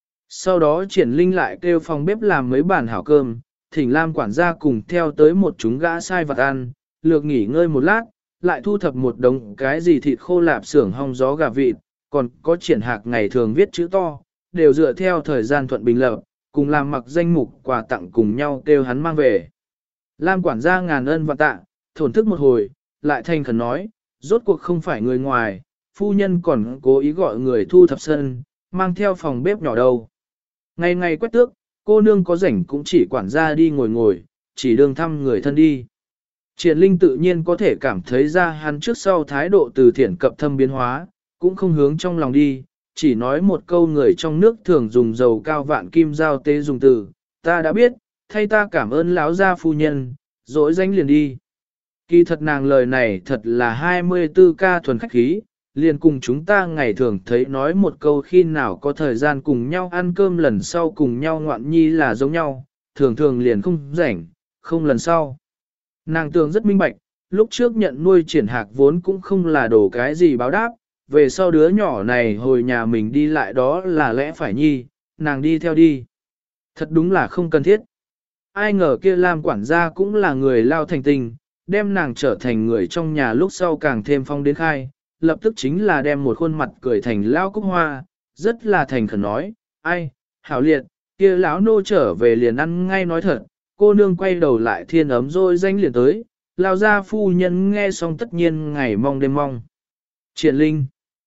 Sau đó triển linh lại kêu phòng bếp làm mấy bàn hảo cơm, thỉnh Lam quản gia cùng theo tới một chúng gã sai vặt ăn, lược nghỉ ngơi một lát, lại thu thập một đống cái gì thịt khô lạp xưởng hong gió gà vịt, còn có triển hạc ngày thường viết chữ to, đều dựa theo thời gian thuận bình lập, cùng làm mặc danh mục quà tặng cùng nhau kêu hắn mang về. Lam quản gia ngàn ân và tạ, thổn thức một hồi, lại thành khẩn nói, rốt cuộc không phải người ngoài, phu nhân còn cố ý gọi người thu thập sân, mang theo phòng bếp nhỏ đâu. Ngày ngày quét tước, cô nương có rảnh cũng chỉ quản gia đi ngồi ngồi, chỉ đương thăm người thân đi. Triển Linh tự nhiên có thể cảm thấy ra hắn trước sau thái độ từ thiện cập thâm biến hóa, cũng không hướng trong lòng đi, chỉ nói một câu người trong nước thường dùng dầu cao vạn kim giao tế dùng từ, ta đã biết, thay ta cảm ơn lão gia phu nhân, dỗi danh liền đi. Kỳ thật nàng lời này thật là hai mươi tư ca thuần khách khí, liền cùng chúng ta ngày thường thấy nói một câu khi nào có thời gian cùng nhau ăn cơm lần sau cùng nhau ngoạn nhi là giống nhau, thường thường liền không rảnh, không lần sau. Nàng tưởng rất minh bạch, lúc trước nhận nuôi triển hạc vốn cũng không là đổ cái gì báo đáp, về sau đứa nhỏ này hồi nhà mình đi lại đó là lẽ phải nhi, nàng đi theo đi. Thật đúng là không cần thiết. Ai ngờ kia Lam quản gia cũng là người lao thành tình, đem nàng trở thành người trong nhà lúc sau càng thêm phong đến khai, lập tức chính là đem một khuôn mặt cười thành lao cúc hoa, rất là thành khẩn nói, ai, hảo liệt, kia lão nô trở về liền ăn ngay nói thật, cô nương quay đầu lại thiên ấm rồi danh liền tới, lao gia phu nhân nghe xong tất nhiên ngày mong đêm mong. Triển Linh,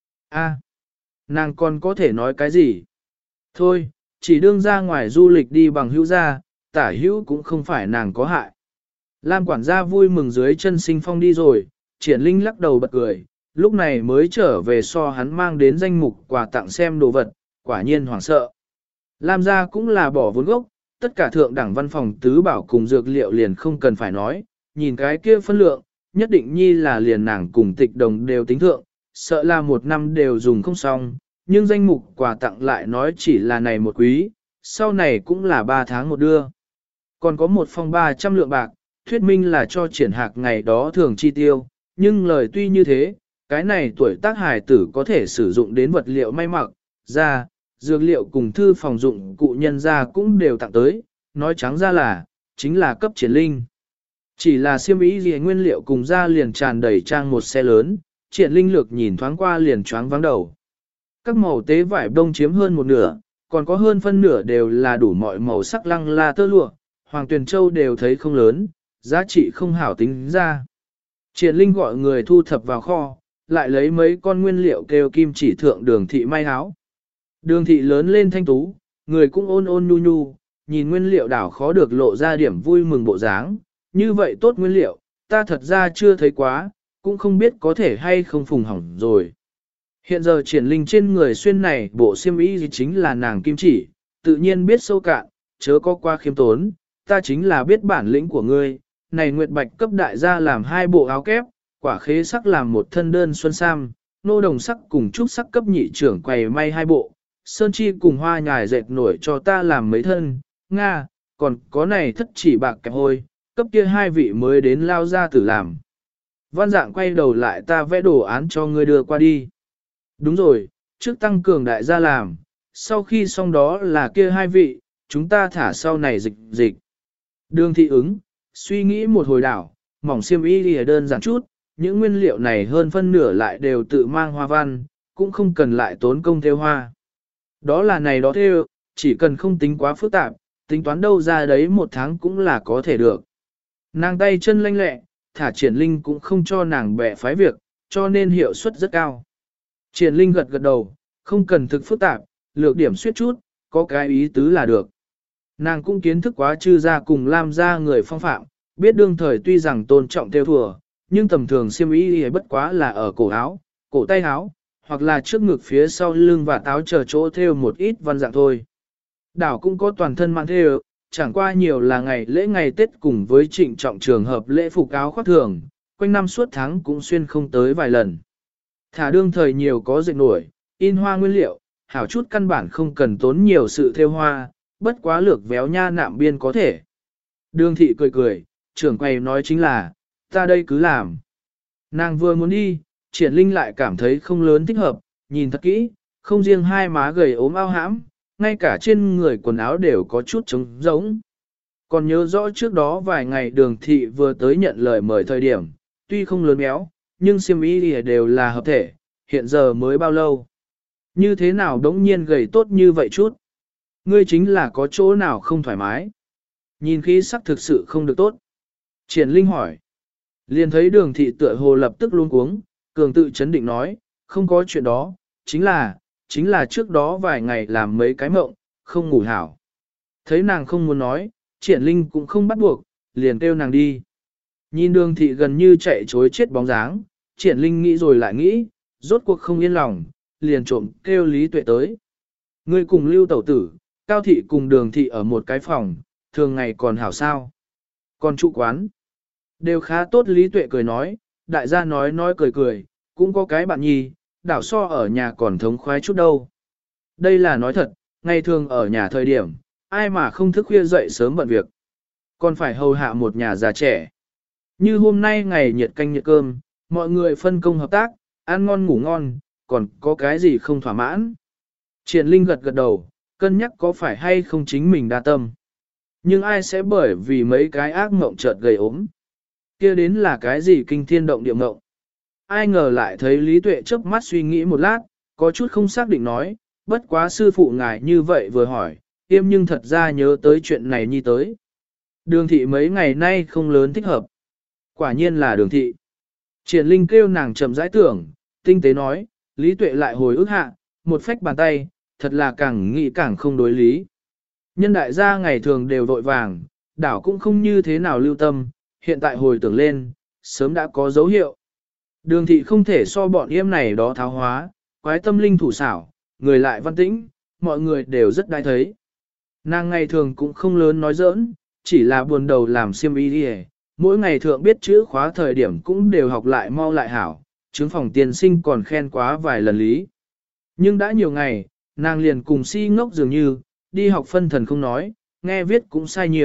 a, nàng còn có thể nói cái gì? Thôi, chỉ đương ra ngoài du lịch đi bằng hữu gia, tả hữu cũng không phải nàng có hại. Lam quản gia vui mừng dưới chân sinh phong đi rồi, Triển Linh lắc đầu bật cười, lúc này mới trở về so hắn mang đến danh mục quà tặng xem đồ vật, quả nhiên hoảng sợ. Lam gia cũng là bỏ vốn gốc, tất cả thượng đẳng văn phòng tứ bảo cùng dược liệu liền không cần phải nói, nhìn cái kia phân lượng, nhất định nhi là liền nàng cùng tịch đồng đều tính thượng, sợ là một năm đều dùng không xong, nhưng danh mục quà tặng lại nói chỉ là này một quý, sau này cũng là ba tháng một đưa. Còn có một phong ba trăm lượng bạc, thuyết minh là cho triển hạc ngày đó thường chi tiêu, nhưng lời tuy như thế, cái này tuổi tác hài tử có thể sử dụng đến vật liệu may mặc, da, dược liệu cùng thư phòng dụng cụ nhân ra cũng đều tặng tới, nói trắng ra là, chính là cấp triển linh. Chỉ là xiêm y gì nguyên liệu cùng da liền tràn đầy trang một xe lớn, triển linh lược nhìn thoáng qua liền choáng vắng đầu. Các màu tế vải đông chiếm hơn một nửa, còn có hơn phân nửa đều là đủ mọi màu sắc lăng la tơ lụa, Hoàng Tuyền Châu đều thấy không lớn, giá trị không hảo tính ra. Triển linh gọi người thu thập vào kho, lại lấy mấy con nguyên liệu kêu kim chỉ thượng đường thị may áo. Đường thị lớn lên thanh tú, người cũng ôn ôn nhu nhu, nhìn nguyên liệu đảo khó được lộ ra điểm vui mừng bộ dáng. Như vậy tốt nguyên liệu, ta thật ra chưa thấy quá, cũng không biết có thể hay không phùng hỏng rồi. Hiện giờ triển linh trên người xuyên này bộ xiêm y gì chính là nàng kim chỉ, tự nhiên biết sâu cạn, chớ có qua khiêm tốn, ta chính là biết bản lĩnh của ngươi, này nguyệt bạch cấp đại gia làm hai bộ áo kép, quả khế sắc làm một thân đơn xuân sam, nô đồng sắc cùng trúc sắc cấp nhị trưởng quầy may hai bộ, sơn chi cùng hoa nhài dệt nổi cho ta làm mấy thân, Nga, còn có này thất chỉ bạc kẹp hôi, cấp kia hai vị mới đến lao ra tử làm. Văn dạng quay đầu lại ta vẽ đồ án cho ngươi đưa qua đi. Đúng rồi, trước tăng cường đại gia làm, sau khi xong đó là kia hai vị, chúng ta thả sau này dịch dịch. Đường thị ứng, suy nghĩ một hồi đảo, mỏng xiêm y lìa đơn giản chút, những nguyên liệu này hơn phân nửa lại đều tự mang hoa văn, cũng không cần lại tốn công theo hoa. Đó là này đó theo, chỉ cần không tính quá phức tạp, tính toán đâu ra đấy một tháng cũng là có thể được. Nàng tay chân lanh lẹ, thả triển linh cũng không cho nàng bẻ phái việc, cho nên hiệu suất rất cao. Triển linh gật gật đầu, không cần thực phức tạp, lược điểm suyết chút, có cái ý tứ là được. Nàng cũng kiến thức quá chư gia cùng Lam gia người phong phạm, biết đương thời tuy rằng tôn trọng theo thùa, nhưng tầm thường xiêm y bất quá là ở cổ áo, cổ tay áo, hoặc là trước ngực phía sau lưng và áo chờ chỗ theo một ít văn dạng thôi. Đảo cũng có toàn thân mang theo, chẳng qua nhiều là ngày lễ ngày Tết cùng với trịnh trọng trường hợp lễ phục áo khoác thường, quanh năm suốt tháng cũng xuyên không tới vài lần. Thả đương thời nhiều có dệt nổi, in hoa nguyên liệu, hảo chút căn bản không cần tốn nhiều sự theo hoa, bất quá lược véo nha nạm biên có thể. Đường thị cười cười, trưởng quầy nói chính là, ta đây cứ làm. Nàng vừa muốn đi, triển linh lại cảm thấy không lớn thích hợp, nhìn thật kỹ, không riêng hai má gầy ốm ao hãm, ngay cả trên người quần áo đều có chút trống rỗng. Còn nhớ rõ trước đó vài ngày đường thị vừa tới nhận lời mời thời điểm, tuy không lớn béo, nhưng xiêm y đều là hợp thể, hiện giờ mới bao lâu. Như thế nào đống nhiên gầy tốt như vậy chút? Ngươi chính là có chỗ nào không thoải mái? Nhìn khí sắc thực sự không được tốt. Triển linh hỏi. Liền thấy đường thị tựa hồ lập tức luống cuống, cường tự chấn định nói, không có chuyện đó, chính là, chính là trước đó vài ngày làm mấy cái mộng, không ngủ hảo. Thấy nàng không muốn nói, triển linh cũng không bắt buộc, liền kêu nàng đi. Nhìn đường thị gần như chạy chối chết bóng dáng, triển linh nghĩ rồi lại nghĩ, rốt cuộc không yên lòng, liền trộm kêu Lý Tuệ tới. Ngươi cùng lưu tẩu tử, Cao thị cùng đường thị ở một cái phòng, thường ngày còn hảo sao. Còn trụ quán, đều khá tốt. Lý Tuệ cười nói, đại gia nói nói cười cười, cũng có cái bạn nhi, đảo so ở nhà còn thống khoái chút đâu. Đây là nói thật, ngày thường ở nhà thời điểm, ai mà không thức khuya dậy sớm bận việc. Còn phải hầu hạ một nhà già trẻ. Như hôm nay ngày nhiệt canh nhiệt cơm, mọi người phân công hợp tác, ăn ngon ngủ ngon, còn có cái gì không thỏa mãn. Triển linh gật gật đầu, cân nhắc có phải hay không chính mình đa tâm. Nhưng ai sẽ bởi vì mấy cái ác mộng chợt gầy ốm. Kia đến là cái gì kinh thiên động địa mộng. Ai ngờ lại thấy Lý Tuệ chớp mắt suy nghĩ một lát, có chút không xác định nói, bất quá sư phụ ngài như vậy vừa hỏi, tiêm nhưng thật ra nhớ tới chuyện này nhi tới. Đường thị mấy ngày nay không lớn thích hợp. Quả nhiên là đường thị. Triển linh kêu nàng chậm rãi tưởng, tinh tế nói, Lý Tuệ lại hồi ức hạ, một phách bàn tay, thật là càng nghĩ càng không đối lý. Nhân đại gia ngày thường đều vội vàng, đảo cũng không như thế nào lưu tâm, hiện tại hồi tưởng lên, sớm đã có dấu hiệu. Đường thị không thể so bọn yêm này đó tháo hóa, quái tâm linh thủ xảo, người lại văn tĩnh, mọi người đều rất đai thấy. Nàng ngày thường cũng không lớn nói giỡn, chỉ là buồn đầu làm xiêm y đi, mỗi ngày thượng biết chữ khóa thời điểm cũng đều học lại mau lại hảo, chứng phòng tiên sinh còn khen quá vài lần lý. Nhưng đã nhiều ngày, nàng liền cùng si ngốc dường như, đi học phân thần không nói, nghe viết cũng sai nhiều,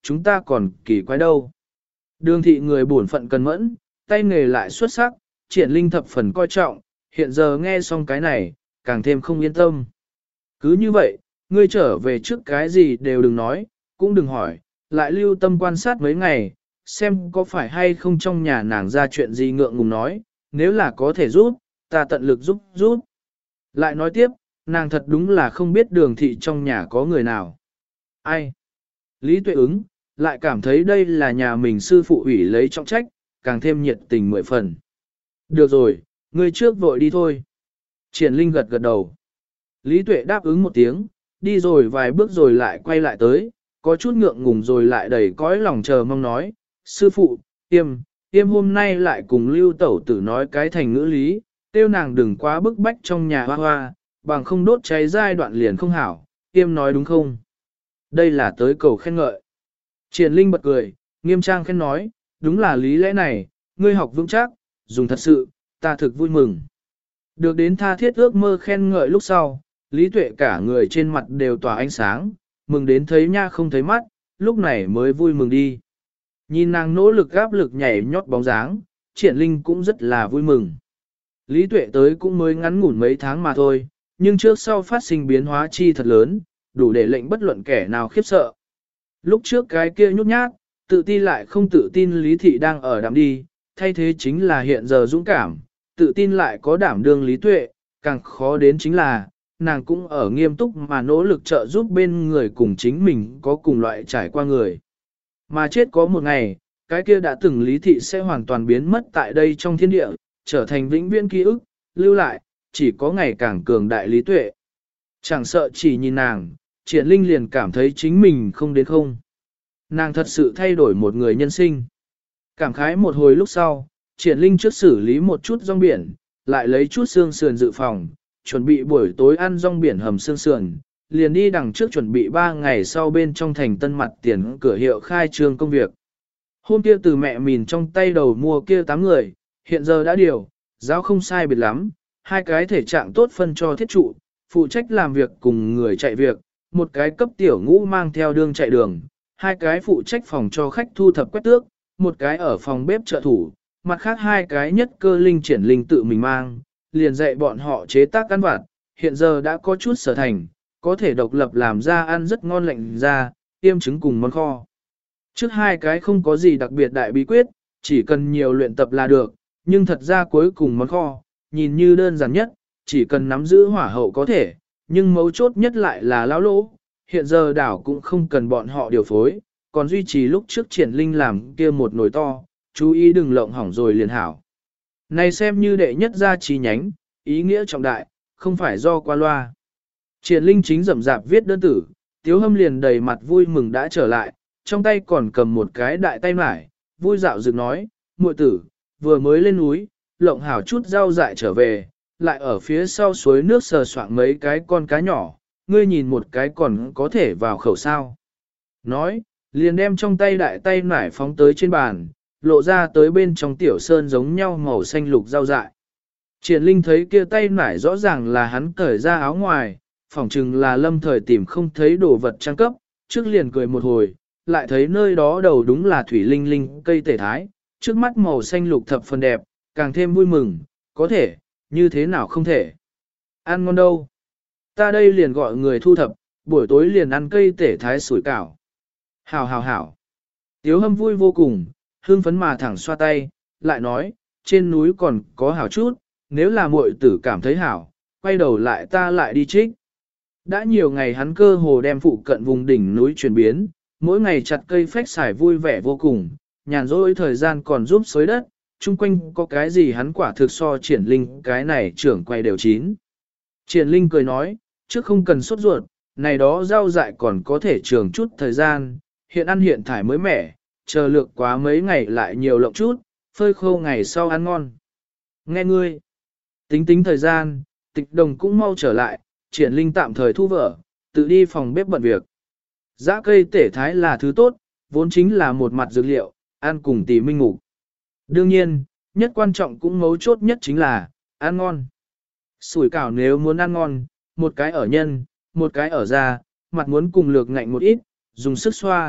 chúng ta còn kỳ quái đâu. Đường thị người bổn phận cần mẫn, tay nghề lại xuất sắc, triển linh thập phần coi trọng, hiện giờ nghe xong cái này, càng thêm không yên tâm. Cứ như vậy, ngươi trở về trước cái gì đều đừng nói, cũng đừng hỏi, lại lưu tâm quan sát mấy ngày, xem có phải hay không trong nhà nàng ra chuyện gì ngượng ngùng nói, nếu là có thể giúp, ta tận lực giúp giúp. Lại nói tiếp, nàng thật đúng là không biết đường thị trong nhà có người nào. Ai? Lý Tuệ ứng, lại cảm thấy đây là nhà mình sư phụ ủy lấy trọng trách, càng thêm nhiệt tình mười phần. Được rồi, ngươi trước vội đi thôi. Triển Linh gật gật đầu. Lý Tuệ đáp ứng một tiếng, đi rồi vài bước rồi lại quay lại tới, có chút ngượng ngùng rồi lại đầy cõi lòng chờ mong nói, sư phụ, Tiêm, Tiêm hôm nay lại cùng Lưu Tẩu Tử nói cái thành ngữ lý, tiêu nàng đừng quá bức bách trong nhà hoa hoa, bằng không đốt cháy giai đoạn liền không hảo, Tiêm nói đúng không? Đây là tới cầu khen ngợi. Triển Linh bật cười, nghiêm trang khen nói, đúng là lý lẽ này, ngươi học vững chắc, dùng thật sự, ta thực vui mừng. Được đến tha thiết ước mơ khen ngợi lúc sau, Lý Tuệ cả người trên mặt đều tỏa ánh sáng, mừng đến thấy nha không thấy mắt, lúc này mới vui mừng đi. Nhìn nàng nỗ lực gáp lực nhảy nhót bóng dáng, Triển Linh cũng rất là vui mừng. Lý Tuệ tới cũng mới ngắn ngủn mấy tháng mà thôi, nhưng trước sau phát sinh biến hóa chi thật lớn, đủ để lệnh bất luận kẻ nào khiếp sợ. Lúc trước cái kia nhút nhát, tự tin lại không tự tin Lý Thị đang ở đạm đi, thay thế chính là hiện giờ dũng cảm, tự tin lại có đảm đương Lý Tuệ, càng khó đến chính là, nàng cũng ở nghiêm túc mà nỗ lực trợ giúp bên người cùng chính mình có cùng loại trải qua người. Mà chết có một ngày, cái kia đã từng Lý Thị sẽ hoàn toàn biến mất tại đây trong thiên địa, trở thành vĩnh viễn ký ức, lưu lại, chỉ có ngày càng cường đại Lý Tuệ. Chẳng sợ chỉ nhìn nàng, Triển Linh liền cảm thấy chính mình không đến không. Nàng thật sự thay đổi một người nhân sinh. Cảm khái một hồi lúc sau, Triển Linh trước xử lý một chút rong biển, lại lấy chút xương sườn dự phòng, chuẩn bị buổi tối ăn rong biển hầm xương sườn, liền đi đằng trước chuẩn bị ba ngày sau bên trong thành tân mặt tiền cửa hiệu khai trương công việc. Hôm kia từ mẹ mìn trong tay đầu mua kia tám người, hiện giờ đã điều, giáo không sai biệt lắm, hai cái thể trạng tốt phân cho thiết trụ, phụ trách làm việc cùng người chạy việc, một cái cấp tiểu ngũ mang theo đương chạy đường, hai cái phụ trách phòng cho khách thu thập quét tước, một cái ở phòng bếp trợ thủ, mặt khác hai cái nhất cơ linh triển linh tự mình mang, liền dạy bọn họ chế tác ăn vặt, hiện giờ đã có chút sở thành, có thể độc lập làm ra ăn rất ngon lạnh ra, tiêm trứng cùng món kho. Trước hai cái không có gì đặc biệt đại bí quyết, chỉ cần nhiều luyện tập là được, nhưng thật ra cuối cùng món kho, nhìn như đơn giản nhất, chỉ cần nắm giữ hỏa hậu có thể, nhưng mấu chốt nhất lại là lão lỗ, hiện giờ đảo cũng không cần bọn họ điều phối, còn duy trì lúc trước triển linh làm kia một nồi to, chú ý đừng lộng hỏng rồi liền hảo. Này xem như đệ nhất gia trí nhánh, ý nghĩa trọng đại, không phải do qua loa. Triển linh chính rậm rạp viết đơn tử, Tiếu Hâm liền đầy mặt vui mừng đã trở lại, trong tay còn cầm một cái đại tay mải, vui dạo dựng nói, muội tử, vừa mới lên núi, lộng hảo chút rau dại trở về, lại ở phía sau suối nước sờ soạng mấy cái con cá nhỏ, ngươi nhìn một cái còn có thể vào khẩu sao. Nói, liền đem trong tay đại tay nải phóng tới trên bàn, lộ ra tới bên trong tiểu sơn giống nhau màu xanh lục rau dại. Triển Linh thấy kia tay nải rõ ràng là hắn cởi ra áo ngoài, phỏng chừng là lâm thời tìm không thấy đồ vật trang cấp, trước liền cười một hồi, lại thấy nơi đó đầu đúng là thủy linh linh cây tể thái, trước mắt màu xanh lục thập phần đẹp, càng thêm vui mừng, có thể, như thế nào không thể. Ăn ngon đâu. Ta đây liền gọi người thu thập, buổi tối liền ăn cây tể thái sủi cảo. Hảo hảo hảo. Tiếu Hâm vui vô cùng, hương phấn mà thẳng xoa tay, lại nói, trên núi còn có hảo chút, nếu là muội tử cảm thấy hảo, quay đầu lại ta lại đi trích. Đã nhiều ngày hắn cơ hồ đem phụ cận vùng đỉnh núi chuyển biến, mỗi ngày chặt cây phách xài vui vẻ vô cùng, nhàn rỗi thời gian còn giúp xới đất, chung quanh có cái gì hắn quả thực so triển linh cái này trưởng quay đều chín. Triển linh cười nói, trước không cần sốt ruột, này đó rau dại còn có thể trường chút thời gian, hiện ăn hiện thải mới mẻ, chờ lược quá mấy ngày lại nhiều lộng chút, phơi khô ngày sau ăn ngon. Nghe ngươi, tính tính thời gian, tịch đồng cũng mau trở lại, triển linh tạm thời thu vở, tự đi phòng bếp bận việc. Giá cây tể thái là thứ tốt, vốn chính là một mặt dược liệu, ăn cùng tỷ minh ngủ. Đương nhiên, nhất quan trọng cũng mấu chốt nhất chính là, ăn ngon. Sủi cảo nếu muốn ăn ngon, một cái ở nhân, một cái ở da, mặt muốn cùng lược ngạnh một ít, dùng sức xoa,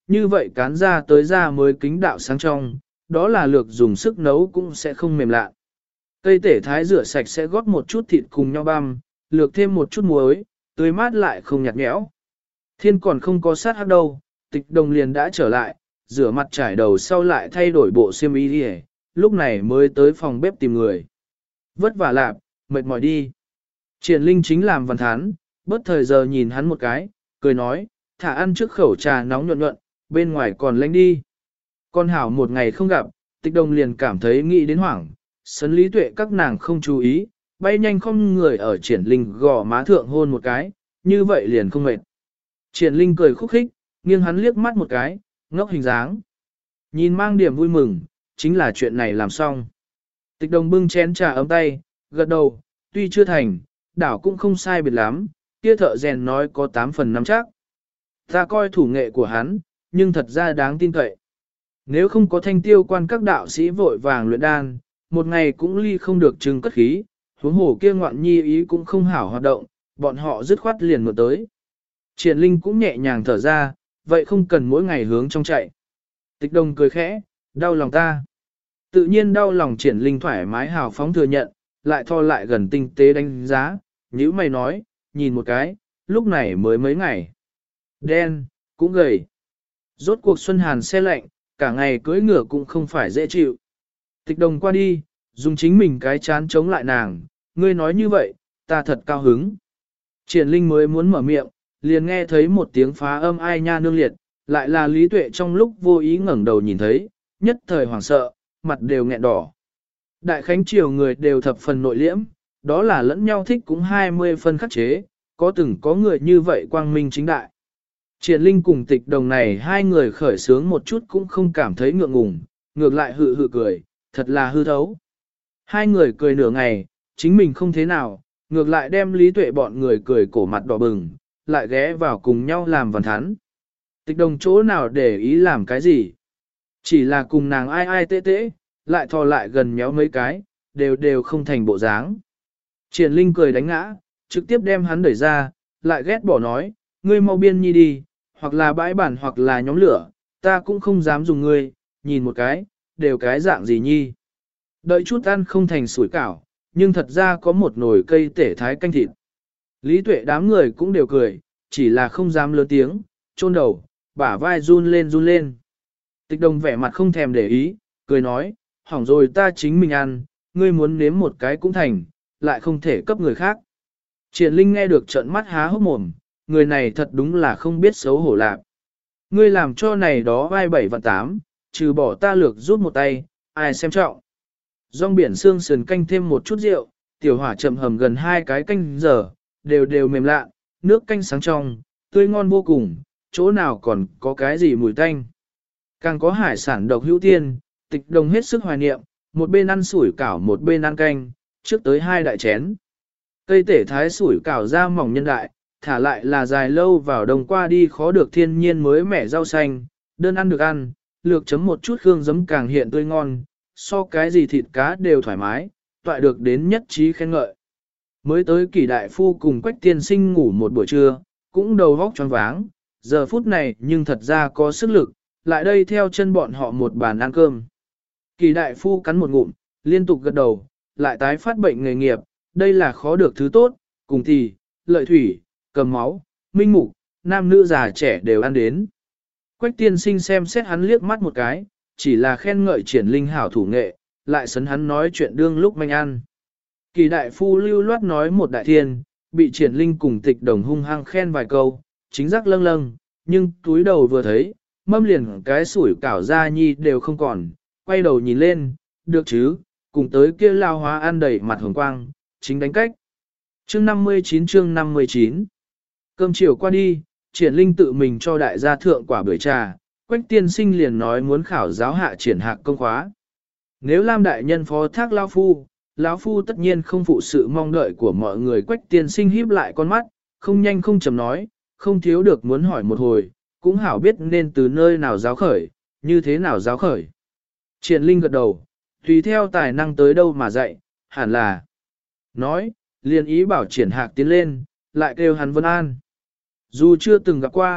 như vậy cán ra tới ra mới kính đạo sáng trong, đó là lược dùng sức nấu cũng sẽ không mềm lạ. Cây tể thái rửa sạch sẽ gót một chút thịt cùng nhau băm, lược thêm một chút muối, tươi mát lại không nhạt nhẽo. Thiên còn không có sát hắc đâu, Tịch Đồng liền đã trở lại, rửa mặt trải đầu sau lại thay đổi bộ xiêm y đi, lúc này mới tới phòng bếp tìm người. Vất vả lạp, mệt mỏi đi. Triển Linh chính làm văn thán, bớt thời giờ nhìn hắn một cái, cười nói, thả ăn trước khẩu trà nóng nhuận nhuận, bên ngoài còn lạnh đi. Con hảo một ngày không gặp, Tịch Đồng liền cảm thấy nghĩ đến hoảng, sấn Lý Tuệ các nàng không chú ý, bay nhanh không người ở Triển Linh gò má thượng hôn một cái, như vậy liền không mệt. Triển Linh cười khúc khích, nghiêng hắn liếc mắt một cái, ngốc hình dáng. Nhìn mang điểm vui mừng, chính là chuyện này làm xong. Tịch Đồng bưng chén trà ấm tay, gật đầu, tuy chưa thành, đảo cũng không sai biệt lắm, kia thợ rèn nói có tám phần năm chắc. Ta coi thủ nghệ của hắn, nhưng thật ra đáng tin cậy. Nếu không có thanh tiêu quan các đạo sĩ vội vàng luyện đan, một ngày cũng ly không được trưng cất khí, huống hồ kia ngoạn nhi ý cũng không hảo hoạt động, bọn họ dứt khoát liền một tới. Triển Linh cũng nhẹ nhàng thở ra, vậy không cần mỗi ngày hướng trong chạy. Tịch Đồng cười khẽ, đau lòng ta. Tự nhiên đau lòng Triển Linh thoải mái hào phóng thừa nhận, lại tho lại gần tinh tế đánh giá, nhữ mày nói, nhìn một cái, lúc này mới mấy ngày. Đen, cũng gầy. Rốt cuộc xuân hàn xe lạnh, cả ngày cưỡi ngựa cũng không phải dễ chịu. Tịch Đồng qua đi, dùng chính mình cái chán chống lại nàng, ngươi nói như vậy, ta thật cao hứng. Triển Linh mới muốn mở miệng, liền nghe thấy một tiếng phá âm ai nha nương liệt, lại là Lý Tuệ trong lúc vô ý ngẩng đầu nhìn thấy, nhất thời hoảng sợ, mặt đều nghẹn đỏ. Đại khánh triều người đều thập phần nội liễm, đó là lẫn nhau thích cũng hai mươi phân khắc chế, có từng có người như vậy quang minh chính đại. Triển Linh cùng Tịch Đồng này hai người khởi sướng một chút cũng không cảm thấy ngượng ngùng, ngược lại hự hự cười, thật là hư thấu. Hai người cười nửa ngày, chính mình không thế nào, ngược lại đem Lý Tuệ bọn người cười cổ mặt đỏ bừng, lại ghé vào cùng nhau làm văn thán. Tịch Đồng chỗ nào để ý làm cái gì? Chỉ là cùng nàng ai ai tê tê, lại thò lại gần méo mấy cái, đều đều không thành bộ dáng. Triển Linh cười đánh ngã, trực tiếp đem hắn đẩy ra, lại ghét bỏ nói, ngươi mau biên nhi đi, hoặc là bãi bản hoặc là nhóm lửa, ta cũng không dám dùng ngươi, nhìn một cái, đều cái dạng gì nhi. Đợi chút ăn không thành sủi cảo, nhưng thật ra có một nồi cây tể thái canh thịt. Lý Tuệ đám người cũng đều cười, chỉ là không dám lớn tiếng, chôn đầu, bả vai run lên run lên. Tịch Đồng vẻ mặt không thèm để ý, cười nói, hỏng rồi ta chính mình ăn, ngươi muốn nếm một cái cũng thành, lại không thể cấp người khác. Triển Linh nghe được trợn mắt há hốc mồm, người này thật đúng là không biết xấu hổ lạc. Ngươi làm cho này đó vai bảy và tám, trừ bỏ ta lược rút một tay, ai xem trọng. Rong biển xương sườn canh thêm một chút rượu, tiểu hỏa chậm hầm gần hai cái canh giờ, đều đều mềm lạ, nước canh sáng trong, tươi ngon vô cùng, chỗ nào còn có cái gì mùi tanh. Càng có hải sản độc hữu tiên, Tịch Đồng hết sức hoài niệm, một bên ăn sủi cảo một bên ăn canh, trước tới hai đại chén. Cây tể thái sủi cảo ra mỏng nhân đại, thả lại là dài lâu vào đông qua đi khó được thiên nhiên mới mẻ rau xanh, đơn ăn được ăn, lược chấm một chút hương giấm càng hiện tươi ngon, so cái gì thịt cá đều thoải mái, toại được đến nhất trí khen ngợi. Mới tới Kỷ đại phu cùng Quách tiên sinh ngủ một buổi trưa, cũng đầu vóc choáng váng, giờ phút này nhưng thật ra có sức lực, lại đây theo chân bọn họ một bàn ăn cơm. Kỷ đại phu cắn một ngụm, liên tục gật đầu, lại tái phát bệnh nghề nghiệp, đây là khó được thứ tốt, cùng thì, lợi thủy, cầm máu, minh mục, nam nữ già trẻ đều ăn đến. Quách tiên sinh xem xét hắn liếc mắt một cái, chỉ là khen ngợi Triển Linh hảo thủ nghệ, lại sấn hắn nói chuyện đương lúc manh ăn. Kỳ đại phu lưu loát nói một đại thiên, bị Triển Linh cùng Tịch Đồng hung hăng khen vài câu, chính giác lâng lâng, nhưng túi đầu vừa thấy, mâm liền cái sủi cảo ra nhi đều không còn, quay đầu nhìn lên, được chứ, cùng tới kia lao hóa ăn đầy mặt hồng quang, chính đánh cách. Chương năm mươi chín chương năm mươi chín Cơm chiều qua đi, Triển Linh tự mình cho đại gia thượng quả bưởi trà, Quách tiên sinh liền nói muốn khảo giáo hạ triển hạc công khóa. Nếu Lam đại nhân phó thác lão phu, lão phu tất nhiên không phụ sự mong đợi của mọi người. Quách tiên sinh híp lại con mắt, không nhanh không chậm nói, không thiếu được muốn hỏi một hồi, cũng hảo biết nên từ nơi nào giáo khởi, như thế nào giáo khởi. Triển Linh gật đầu, tùy theo tài năng tới đâu mà dạy, hẳn là. Nói, liền ý bảo triển hạc tiến lên, lại kêu hắn vân an. Dù chưa từng gặp qua,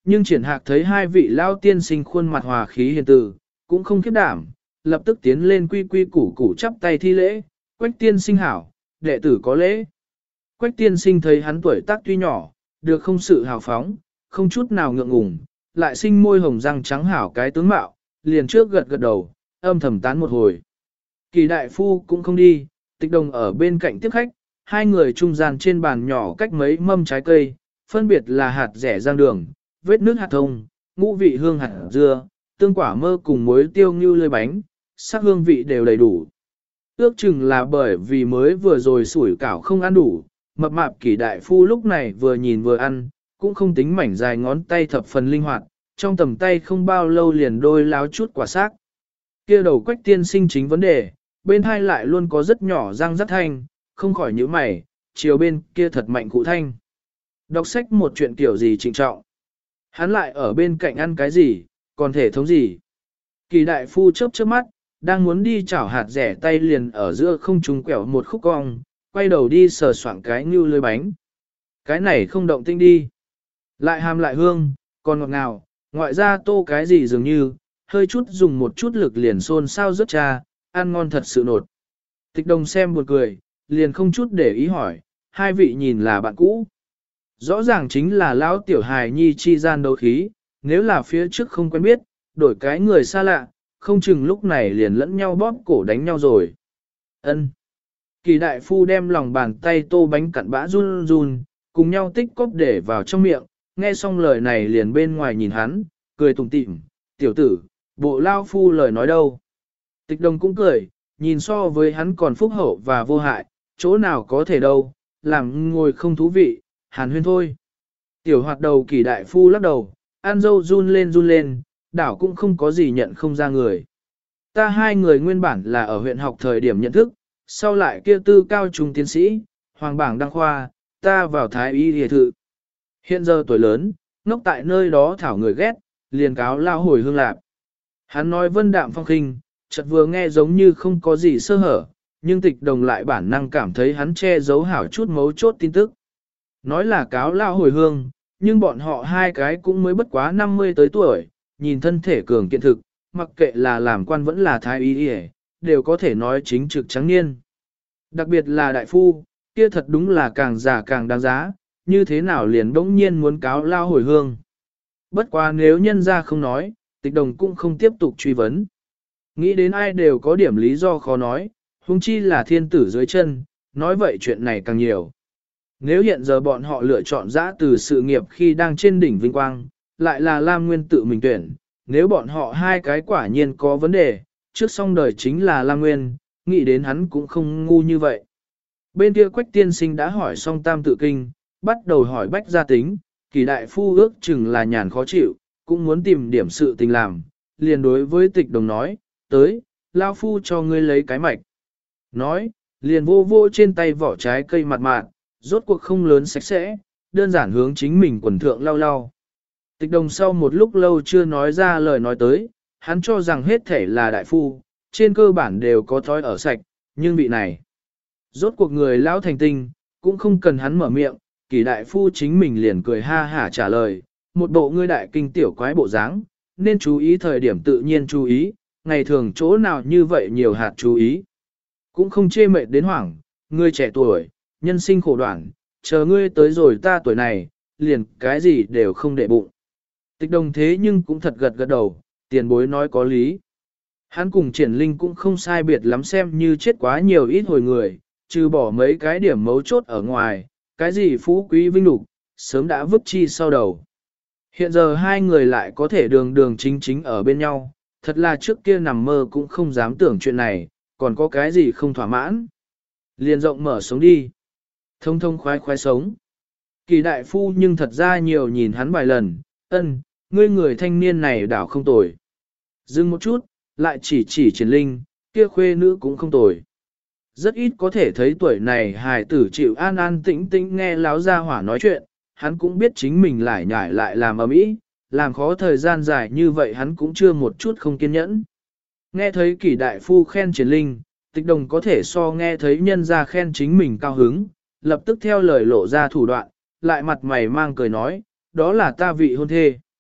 nhưng triển hạc thấy hai vị lao tiên sinh khuôn mặt hòa khí hiền từ, cũng không khiếp đảm, lập tức tiến lên quy quy củ củ chắp tay thi lễ, Quách tiên sinh hảo, đệ tử có lễ. Quách tiên sinh thấy hắn tuổi tác tuy nhỏ, được không sự hào phóng, không chút nào ngượng ngùng, lại sinh môi hồng răng trắng hảo cái tướng mạo, liền trước gật gật đầu, âm thầm tán một hồi. Kỳ đại phu cũng không đi, Tịch Đồng ở bên cạnh tiếp khách, hai người trung gian trên bàn nhỏ cách mấy mâm trái cây, phân biệt là hạt rẻ giang đường, vết nước hạt thông, ngũ vị hương hạt dưa, tương quả mơ cùng muối tiêu như lơi bánh, sắc hương vị đều đầy đủ. Ước chừng là bởi vì mới vừa rồi sủi cảo không ăn đủ, mập mạp Kỳ đại phu lúc này vừa nhìn vừa ăn, cũng không tính mảnh dài ngón tay thập phần linh hoạt, trong tầm tay không bao lâu liền đôi láo chút quả xác. Kia đầu Quách tiên sinh chính vấn đề, bên hai lại luôn có rất nhỏ răng rất thanh, không khỏi nhíu mày, chiều bên kia thật mạnh cụ thanh. Đọc sách một chuyện kiểu gì trịnh trọng. Hắn lại ở bên cạnh ăn cái gì, còn thể thống gì. Kỳ đại phu chớp chớp mắt, đang muốn đi chảo hạt rẻ tay liền ở giữa không trung quẹo một khúc cong, quay đầu đi sờ soạng cái như lưới bánh. Cái này không động tinh đi. Lại hàm lại hương, còn ngọt ngào, ngoại ra tô cái gì dường như, hơi chút dùng một chút lực liền xôn sao rất cha, ăn ngon thật sự nột. Tịch Đồng xem buồn cười, liền không chút để ý hỏi, hai vị nhìn là bạn cũ. Rõ ràng chính là lão tiểu hài nhi chi gian đấu khí, nếu là phía trước không quen biết, đổi cái người xa lạ, không chừng lúc này liền lẫn nhau bóp cổ đánh nhau rồi. Ân. Kỳ đại phu đem lòng bàn tay tô bánh cặn bã run run, cùng nhau tích cóp để vào trong miệng, nghe xong lời này liền bên ngoài nhìn hắn, cười tủm tỉm, tiểu tử, bộ lao phu lời nói đâu. Tịch Đồng cũng cười, nhìn so với hắn còn phúc hậu và vô hại, chỗ nào có thể đâu, làm ngồi không thú vị, hàn huyên thôi. Tiểu hoạt đầu Kỳ đại phu lắc đầu, ăn dâu run lên run lên, đảo cũng không có gì nhận không ra người. Ta hai người nguyên bản là ở huyện học thời điểm nhận thức, sau lại kia tư cao trung tiến sĩ, hoàng bảng đăng khoa, ta vào thái y y thự. Hiện giờ tuổi lớn, ngốc tại nơi đó thảo người ghét, liền cáo lao hồi hương lạc. Hắn nói vân đạm phong khinh, chợt vừa nghe giống như không có gì sơ hở, nhưng Tịch Đồng lại bản năng cảm thấy hắn che giấu hảo chút mấu chốt tin tức. Nói là cáo lao hồi hương, nhưng bọn họ hai cái cũng mới bất quá năm mươi tới tuổi, nhìn thân thể cường kiện thực, mặc kệ là làm quan vẫn là thái y y, đều có thể nói chính trực trắng niên. Đặc biệt là đại phu, kia thật đúng là càng già càng đáng giá, như thế nào liền bỗng nhiên muốn cáo lao hồi hương. Bất quá nếu nhân ra không nói, Tịch Đồng cũng không tiếp tục truy vấn. Nghĩ đến ai đều có điểm lý do khó nói, huống chi là thiên tử dưới chân, nói vậy chuyện này càng nhiều. Nếu hiện giờ bọn họ lựa chọn giã từ sự nghiệp khi đang trên đỉnh vinh quang, lại là Lam Nguyên tự mình tuyển, nếu bọn họ hai cái quả nhiên có vấn đề, trước xong đời chính là Lam Nguyên, nghĩ đến hắn cũng không ngu như vậy. Bên kia Quách tiên sinh đã hỏi xong tam tự kinh, bắt đầu hỏi bách gia tính, Kỳ đại phu ước chừng là nhàn khó chịu, cũng muốn tìm điểm sự tình làm, liền đối với Tịch Đồng nói, tới, lao phu cho ngươi lấy cái mạch. Nói, liền vô vô trên tay vỏ trái cây mặt mạn, rốt cuộc không lớn sạch sẽ, đơn giản hướng chính mình quần thượng lau lau. Tịch Đồng sau một lúc lâu chưa nói ra lời nói tới, hắn cho rằng hết thể là đại phu, trên cơ bản đều có thói ở sạch, nhưng vị này. Rốt cuộc người lão thành tinh, cũng không cần hắn mở miệng, Kỳ đại phu chính mình liền cười ha hả trả lời, một bộ ngươi đại kinh tiểu quái bộ dáng, nên chú ý thời điểm tự nhiên chú ý, ngày thường chỗ nào như vậy nhiều hạt chú ý. Cũng không chê mệt đến hoảng, ngươi trẻ tuổi, nhân sinh khổ đoạn, chờ ngươi tới rồi ta tuổi này, liền cái gì đều không để bụng. Tịch Đồng thế nhưng cũng thật gật gật đầu, tiền bối nói có lý. Hắn cùng Triển Linh cũng không sai biệt lắm xem như chết quá nhiều ít hồi người, trừ bỏ mấy cái điểm mấu chốt ở ngoài, cái gì phú quý vinh lục, sớm đã vứt chi sau đầu. Hiện giờ hai người lại có thể đường đường chính chính ở bên nhau, thật là trước kia nằm mơ cũng không dám tưởng chuyện này, còn có cái gì không thỏa mãn. Liền rộng mở sống đi. Thông thông khoái khoái sống. Kỳ đại phu nhưng thật ra nhiều nhìn hắn vài lần, ân, ngươi người thanh niên này đảo không tồi. Dừng một chút, lại chỉ chỉ Triển Linh, kia khuê nữ cũng không tồi. Rất ít có thể thấy tuổi này hài tử chịu an an tĩnh tĩnh nghe láo gia hỏa nói chuyện, hắn cũng biết chính mình lại nhảy lại làm ầm ĩ, làm khó thời gian dài như vậy hắn cũng chưa một chút không kiên nhẫn. Nghe thấy Kỳ đại phu khen Triển Linh, Tịch Đồng có thể so nghe thấy nhân gia khen chính mình cao hứng, lập tức theo lời lộ ra thủ đoạn, lại mặt mày mang cười nói, đó là ta vị hôn thê.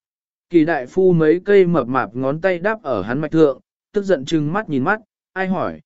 Kỳ đại phu mấy cây mập mạp ngón tay đáp ở hắn mạch thượng, tức giận trừng mắt nhìn mắt, ai hỏi.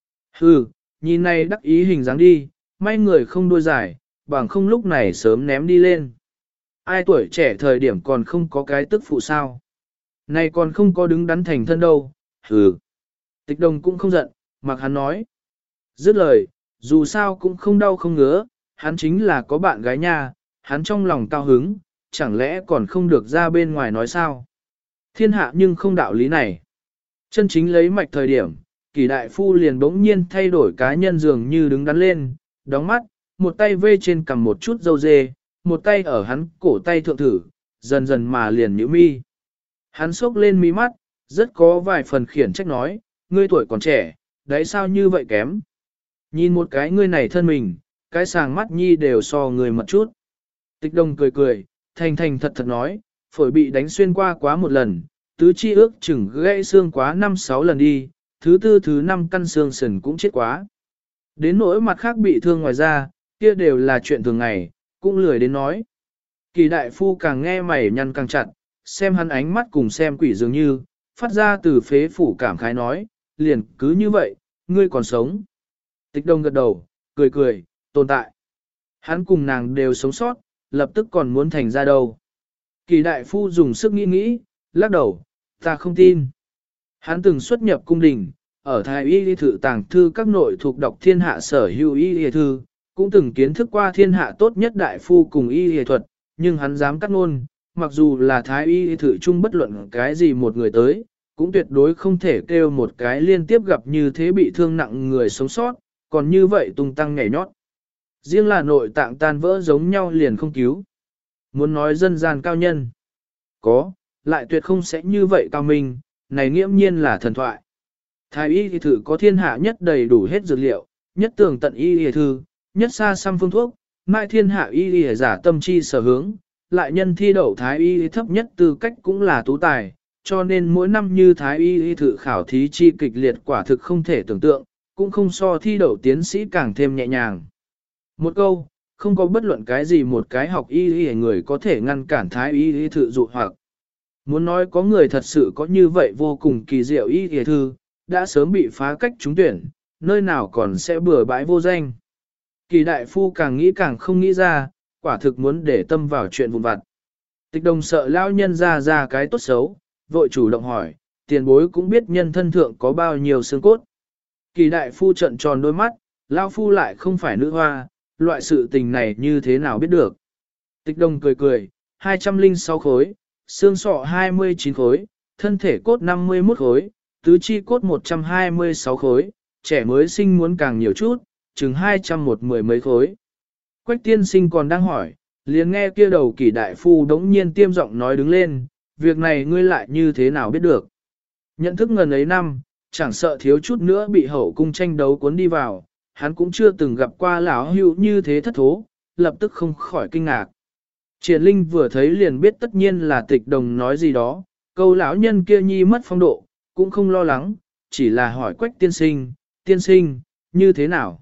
Hừ, nhìn này đắc ý hình dáng đi, may người không đuôi dài, bằng không lúc này sớm ném đi lên. Ai tuổi trẻ thời điểm còn không có cái tức phụ sao. Này còn không có đứng đắn thành thân đâu, hừ. Tịch đồng cũng không giận, mặc hắn nói. Dứt lời, dù sao cũng không đau không ngứa, hắn chính là có bạn gái nha, hắn trong lòng cao hứng, chẳng lẽ còn không được ra bên ngoài nói sao. Thiên hạ nhưng không đạo lý này. Chân chính lấy mạch thời điểm, Kỳ đại phu liền bỗng nhiên thay đổi cá nhân dường như đứng đắn lên, đóng mắt, một tay vê trên cầm một chút dâu dê, một tay ở hắn cổ tay thượng thử, dần dần mà liền nhíu mi. Hắn sốc lên mí mắt, rất có vài phần khiển trách nói, ngươi tuổi còn trẻ, đấy sao như vậy kém. Nhìn một cái ngươi này thân mình, cái sàng mắt nhi đều so người mật chút. Tịch đồng cười cười, thành thành thật thật nói, phổi bị đánh xuyên qua quá một lần, tứ chi ước chừng gãy xương quá năm sáu lần đi, thứ tư thứ năm căn xương sườn cũng chết quá. Đến nỗi mặt khác bị thương ngoài ra, kia đều là chuyện thường ngày, cũng lười đến nói. Kỳ đại phu càng nghe mày nhăn càng chặt, xem hắn ánh mắt cùng xem quỷ dường như, phát ra từ phế phủ cảm khái nói, liền cứ như vậy, ngươi còn sống. Tịch đồng gật đầu, cười cười, tồn tại. Hắn cùng nàng đều sống sót, lập tức còn muốn thành ra đâu. Kỳ đại phu dùng sức nghĩ nghĩ, lắc đầu, ta không tin. Hắn từng xuất nhập cung đình, ở thái y y thự tàng thư các nội thuộc đọc thiên hạ sở hữu y y thư, cũng từng kiến thức qua thiên hạ tốt nhất đại phu cùng y y thuật, nhưng hắn dám cắt ngôn, mặc dù là thái y y thự chung bất luận cái gì một người tới, cũng tuyệt đối không thể kêu một cái liên tiếp gặp như thế bị thương nặng người sống sót, còn như vậy tung tăng nhảy nhót. Riêng là nội tạng tan vỡ giống nhau liền không cứu. Muốn nói dân gian cao nhân, có, lại tuyệt không sẽ như vậy cao minh, này nghiễm nhiên là thần thoại. Thái y y thử có thiên hạ nhất đầy đủ hết dược liệu, nhất tường tận y y thư, nhất xa xăm phương thuốc, mai thiên hạ y y giả tâm chi sở hướng, lại nhân thi đậu thái y thấp nhất tư cách cũng là tú tài, cho nên mỗi năm như thái y y thử khảo thí chi kịch liệt quả thực không thể tưởng tượng, cũng không so thi đậu tiến sĩ càng thêm nhẹ nhàng. Một câu, không có bất luận cái gì một cái học y y người có thể ngăn cản thái y y thử dụ hoặc. Muốn nói có người thật sự có như vậy vô cùng kỳ diệu y y thư, đã sớm bị phá cách trúng tuyển, nơi nào còn sẽ bừa bãi vô danh. Kỳ đại phu càng nghĩ càng không nghĩ ra, quả thực muốn để tâm vào chuyện vụn vặt. Tịch đồng sợ lao nhân ra ra cái tốt xấu, vội chủ động hỏi, tiền bối cũng biết nhân thân thượng có bao nhiêu xương cốt. Kỳ đại phu trận tròn đôi mắt, lao phu lại không phải nữ hoa, loại sự tình này như thế nào biết được. Tịch đồng cười cười, hai trăm lẻ sáu khối, xương sọ hai mươi chín khối, thân thể cốt năm mươi mốt khối, tứ chi cốt một trăm hai mươi sáu khối, trẻ mới sinh muốn càng nhiều chút, chừng hai trăm một mười mấy khối. Quách tiên sinh còn đang hỏi, liền nghe kia đầu kỷ đại phu đống nhiên tiêm giọng nói đứng lên, việc này ngươi lại như thế nào biết được. Nhận thức ngần ấy năm, chẳng sợ thiếu chút nữa bị hậu cung tranh đấu cuốn đi vào, hắn cũng chưa từng gặp qua lão hữu như thế thất thố, lập tức không khỏi kinh ngạc. Triển Linh vừa thấy liền biết tất nhiên là tịch đồng nói gì đó, câu lão nhân kia nhi mất phong độ, cũng không lo lắng, chỉ là hỏi Quách tiên sinh, tiên sinh, như thế nào?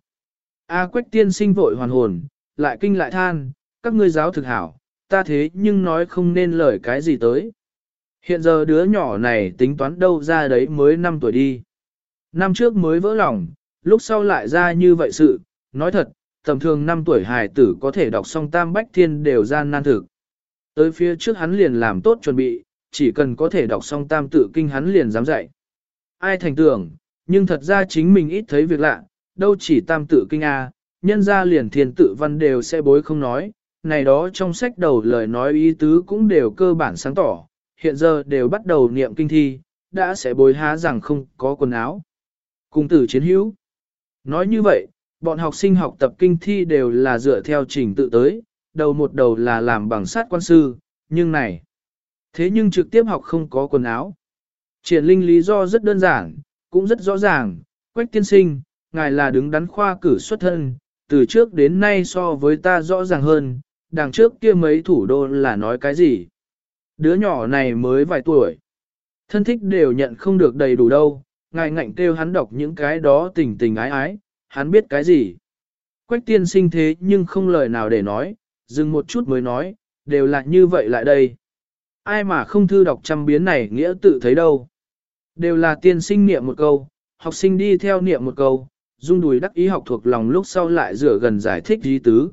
A Quách tiên sinh vội hoàn hồn, lại kinh lại than, các ngươi giáo thực hảo, ta thế nhưng nói không nên lời cái gì tới. Hiện giờ đứa nhỏ này tính toán đâu ra đấy mới năm tuổi đi. Năm trước mới vỡ lòng, lúc sau lại ra như vậy sự, nói thật, tầm thường năm tuổi hài tử có thể đọc xong tam bách thiên đều gian nan thực. Tới phía trước hắn liền làm tốt chuẩn bị, chỉ cần có thể đọc xong tam tự kinh hắn liền dám dạy. Ai thành tưởng, nhưng thật ra chính mình ít thấy việc lạ, đâu chỉ tam tự kinh A, nhân ra liền thiền tự văn đều sẽ bối không nói, này đó trong sách đầu lời nói ý tứ cũng đều cơ bản sáng tỏ, hiện giờ đều bắt đầu niệm kinh thi, đã sẽ bối há rằng không có quần áo. Cùng tử chiến hữu. Nói như vậy, bọn học sinh học tập kinh thi đều là dựa theo trình tự tới, đầu một đầu là làm bằng sát quan sư, nhưng này. Thế nhưng trực tiếp học không có quần áo. Triển Linh lý do rất đơn giản, cũng rất rõ ràng, Quách tiên sinh, ngài là đứng đắn khoa cử xuất thân, từ trước đến nay so với ta rõ ràng hơn, đằng trước kia mấy thủ đô là nói cái gì. Đứa nhỏ này mới vài tuổi, thân thích đều nhận không được đầy đủ đâu, ngài ngạnh kêu hắn đọc những cái đó tình tình ái ái, hắn biết cái gì. Quách tiên sinh thế nhưng không lời nào để nói, dừng một chút mới nói, đều là như vậy lại đây. Ai mà không thư đọc trăm biến này nghĩa tự thấy đâu. Đều là tiên sinh niệm một câu, học sinh đi theo niệm một câu, dung đùi đắc ý học thuộc lòng lúc sau lại rửa gần giải thích ý tứ.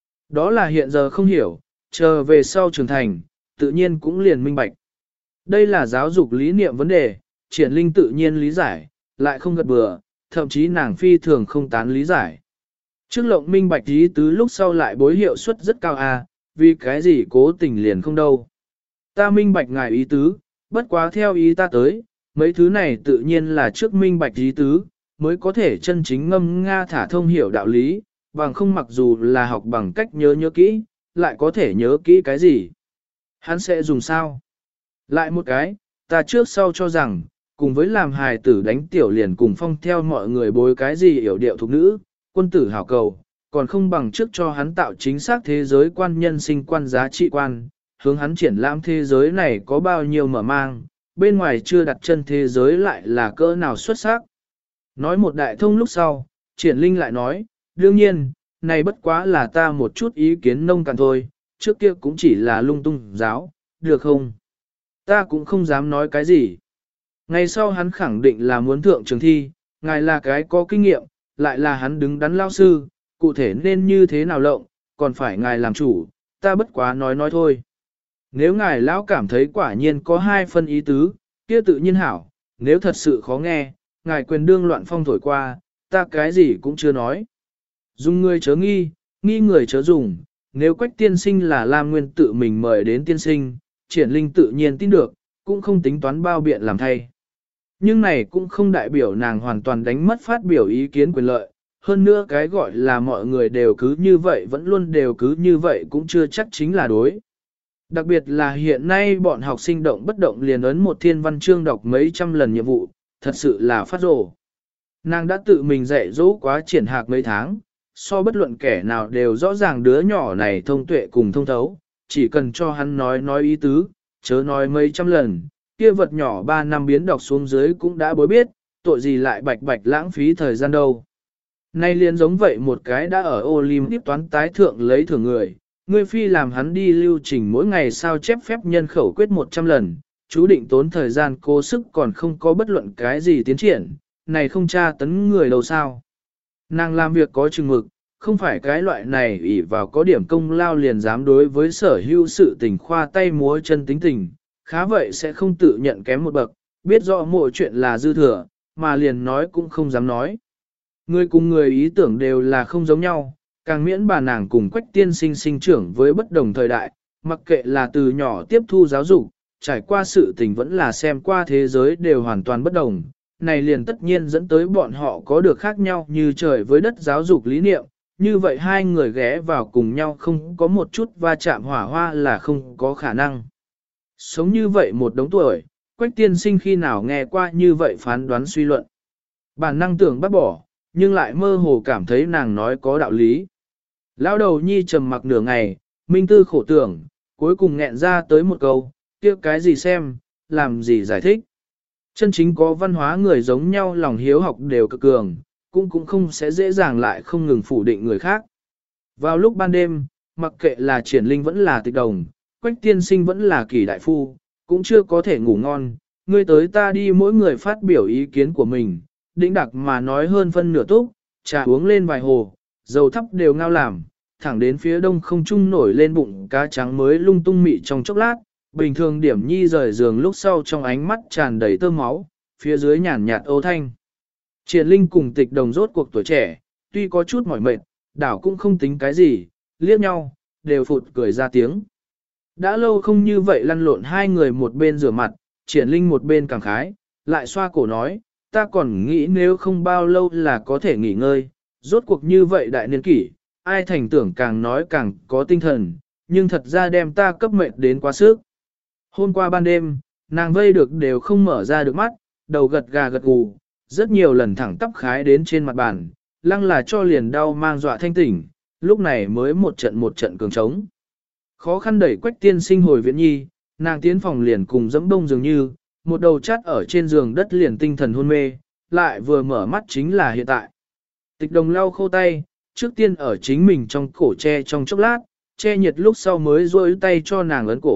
Đó là hiện giờ không hiểu, chờ về sau trưởng thành, tự nhiên cũng liền minh bạch. Đây là giáo dục lý niệm vấn đề, triển linh tự nhiên lý giải, lại không gật bừa, thậm chí nàng phi thường không tán lý giải. Trước lộng minh bạch ý tứ lúc sau lại bối hiệu suất rất cao à, vì cái gì cố tình liền không đâu. Ta minh bạch ngài ý tứ, bất quá theo ý ta tới, mấy thứ này tự nhiên là trước minh bạch ý tứ, mới có thể chân chính ngâm nga thả thông hiểu đạo lý, bằng không mặc dù là học bằng cách nhớ nhớ kỹ, lại có thể nhớ kỹ cái gì. Hắn sẽ dùng sao? Lại một cái, ta trước sau cho rằng, cùng với làm hài tử đánh tiểu liền cùng phong theo mọi người bối cái gì hiểu điệu thục nữ, quân tử hảo cầu, còn không bằng trước cho hắn tạo chính xác thế giới quan nhân sinh quan giá trị quan, hướng hắn triển lãm thế giới này có bao nhiêu mở mang, bên ngoài chưa đặt chân thế giới lại là cỡ nào xuất sắc. Nói một đại thông lúc sau, triển linh lại nói, đương nhiên, này bất quá là ta một chút ý kiến nông cạn thôi, trước kia cũng chỉ là lung tung giáo, được không? Ta cũng không dám nói cái gì. Ngày sau hắn khẳng định là muốn thượng trường thi, ngài là cái có kinh nghiệm, lại là hắn đứng đắn lao sư, cụ thể nên như thế nào lộng, còn phải ngài làm chủ, ta bất quá nói nói thôi. Nếu ngài lão cảm thấy quả nhiên có hai phân ý tứ, kia tự nhiên hảo, nếu thật sự khó nghe, ngài quyền đương loạn phong thổi qua, ta cái gì cũng chưa nói. Dùng người chớ nghi, nghi người chớ dùng, nếu Quách tiên sinh là Lam Nguyên tự mình mời đến tiên sinh, triển linh tự nhiên tin được, cũng không tính toán bao biện làm thay. Nhưng này cũng không đại biểu nàng hoàn toàn đánh mất phát biểu ý kiến quyền lợi, hơn nữa cái gọi là mọi người đều cứ như vậy vẫn luôn đều cứ như vậy cũng chưa chắc chính là đối. Đặc biệt là hiện nay bọn học sinh động bất động liền ấn một thiên văn chương đọc mấy trăm lần nhiệm vụ, thật sự là phát rồ. Nàng đã tự mình dạy dỗ quá triển hạc mấy tháng, so bất luận kẻ nào đều rõ ràng đứa nhỏ này thông tuệ cùng thông thấu, chỉ cần cho hắn nói nói ý tứ, chớ nói mấy trăm lần, kia vật nhỏ ba năm biến đọc xuống dưới cũng đã bối biết, tội gì lại bạch bạch lãng phí thời gian đâu. Nay liền giống vậy một cái đã ở Olympic toán tái thượng lấy thưởng người, ngươi phi làm hắn đi lưu trình mỗi ngày sao chép phép nhân khẩu quyết một trăm lần, chú định tốn thời gian cố sức còn không có bất luận cái gì tiến triển, này không tra tấn người đâu sao. Nàng làm việc có chừng mực, không phải cái loại này ỷ vào có điểm công lao liền dám đối với sở hữu sự tình khoa tay múa chân tính tình, khá vậy sẽ không tự nhận kém một bậc, biết rõ mọi chuyện là dư thừa, mà liền nói cũng không dám nói. Người cùng người ý tưởng đều là không giống nhau, càng miễn bà nàng cùng Quách tiên sinh sinh trưởng với bất đồng thời đại, mặc kệ là từ nhỏ tiếp thu giáo dục, trải qua sự tình vẫn là xem qua thế giới đều hoàn toàn bất đồng. Này liền tất nhiên dẫn tới bọn họ có được khác nhau như trời với đất giáo dục lý niệm, như vậy hai người ghé vào cùng nhau không có một chút va chạm hỏa hoa là không có khả năng. Sống như vậy một đống tuổi, Quách tiên sinh khi nào nghe qua như vậy phán đoán suy luận. Bản năng tưởng bắt bỏ, nhưng lại mơ hồ cảm thấy nàng nói có đạo lý. Lão đầu nhi trầm mặc nửa ngày, minh tư khổ tưởng, cuối cùng nghẹn ra tới một câu, kia cái gì xem, làm gì giải thích. Chân chính có văn hóa người giống nhau lòng hiếu học đều cực cường, cũng cũng không sẽ dễ dàng lại không ngừng phủ định người khác. Vào lúc ban đêm, mặc kệ là triển linh vẫn là tịch đồng, Quách tiên sinh vẫn là kỳ đại phu, cũng chưa có thể ngủ ngon, ngươi tới ta đi mỗi người phát biểu ý kiến của mình, đĩnh đặc mà nói hơn phân nửa túc, trà uống lên vài hồ, dầu thắp đều ngao làm, thẳng đến phía đông không trung nổi lên bụng cá trắng mới lung tung mị trong chốc lát, bình thường điểm nhi rời giường lúc sau trong ánh mắt tràn đầy tơ máu, phía dưới nhàn nhạt ô thanh. Triển linh cùng tịch đồng rốt cuộc tuổi trẻ, tuy có chút mỏi mệt, đảo cũng không tính cái gì, liếc nhau, đều phụt cười ra tiếng. Đã lâu không như vậy lăn lộn hai người một bên rửa mặt, triển linh một bên cảm khái, lại xoa cổ nói, ta còn nghĩ nếu không bao lâu là có thể nghỉ ngơi, rốt cuộc như vậy đại niên kỷ, ai thành tưởng càng nói càng có tinh thần, nhưng thật ra đem ta cấp mệt đến quá sức. Hôm qua ban đêm, nàng vây được đều không mở ra được mắt, đầu gật gà gật gù, rất nhiều lần thẳng tắp khái đến trên mặt bàn, lăng là cho liền đau mang dọa thanh tỉnh, lúc này mới một trận một trận cường trống. Khó khăn đẩy Quách tiên sinh hồi viện nhi, nàng tiến phòng liền cùng dẫm bông dường như, một đầu chát ở trên giường đất liền tinh thần hôn mê, lại vừa mở mắt chính là hiện tại. Tịch đồng lau khô tay, trước tiên ở chính mình trong cổ che trong chốc lát, che nhiệt lúc sau mới rôi tay cho nàng ấn cổ,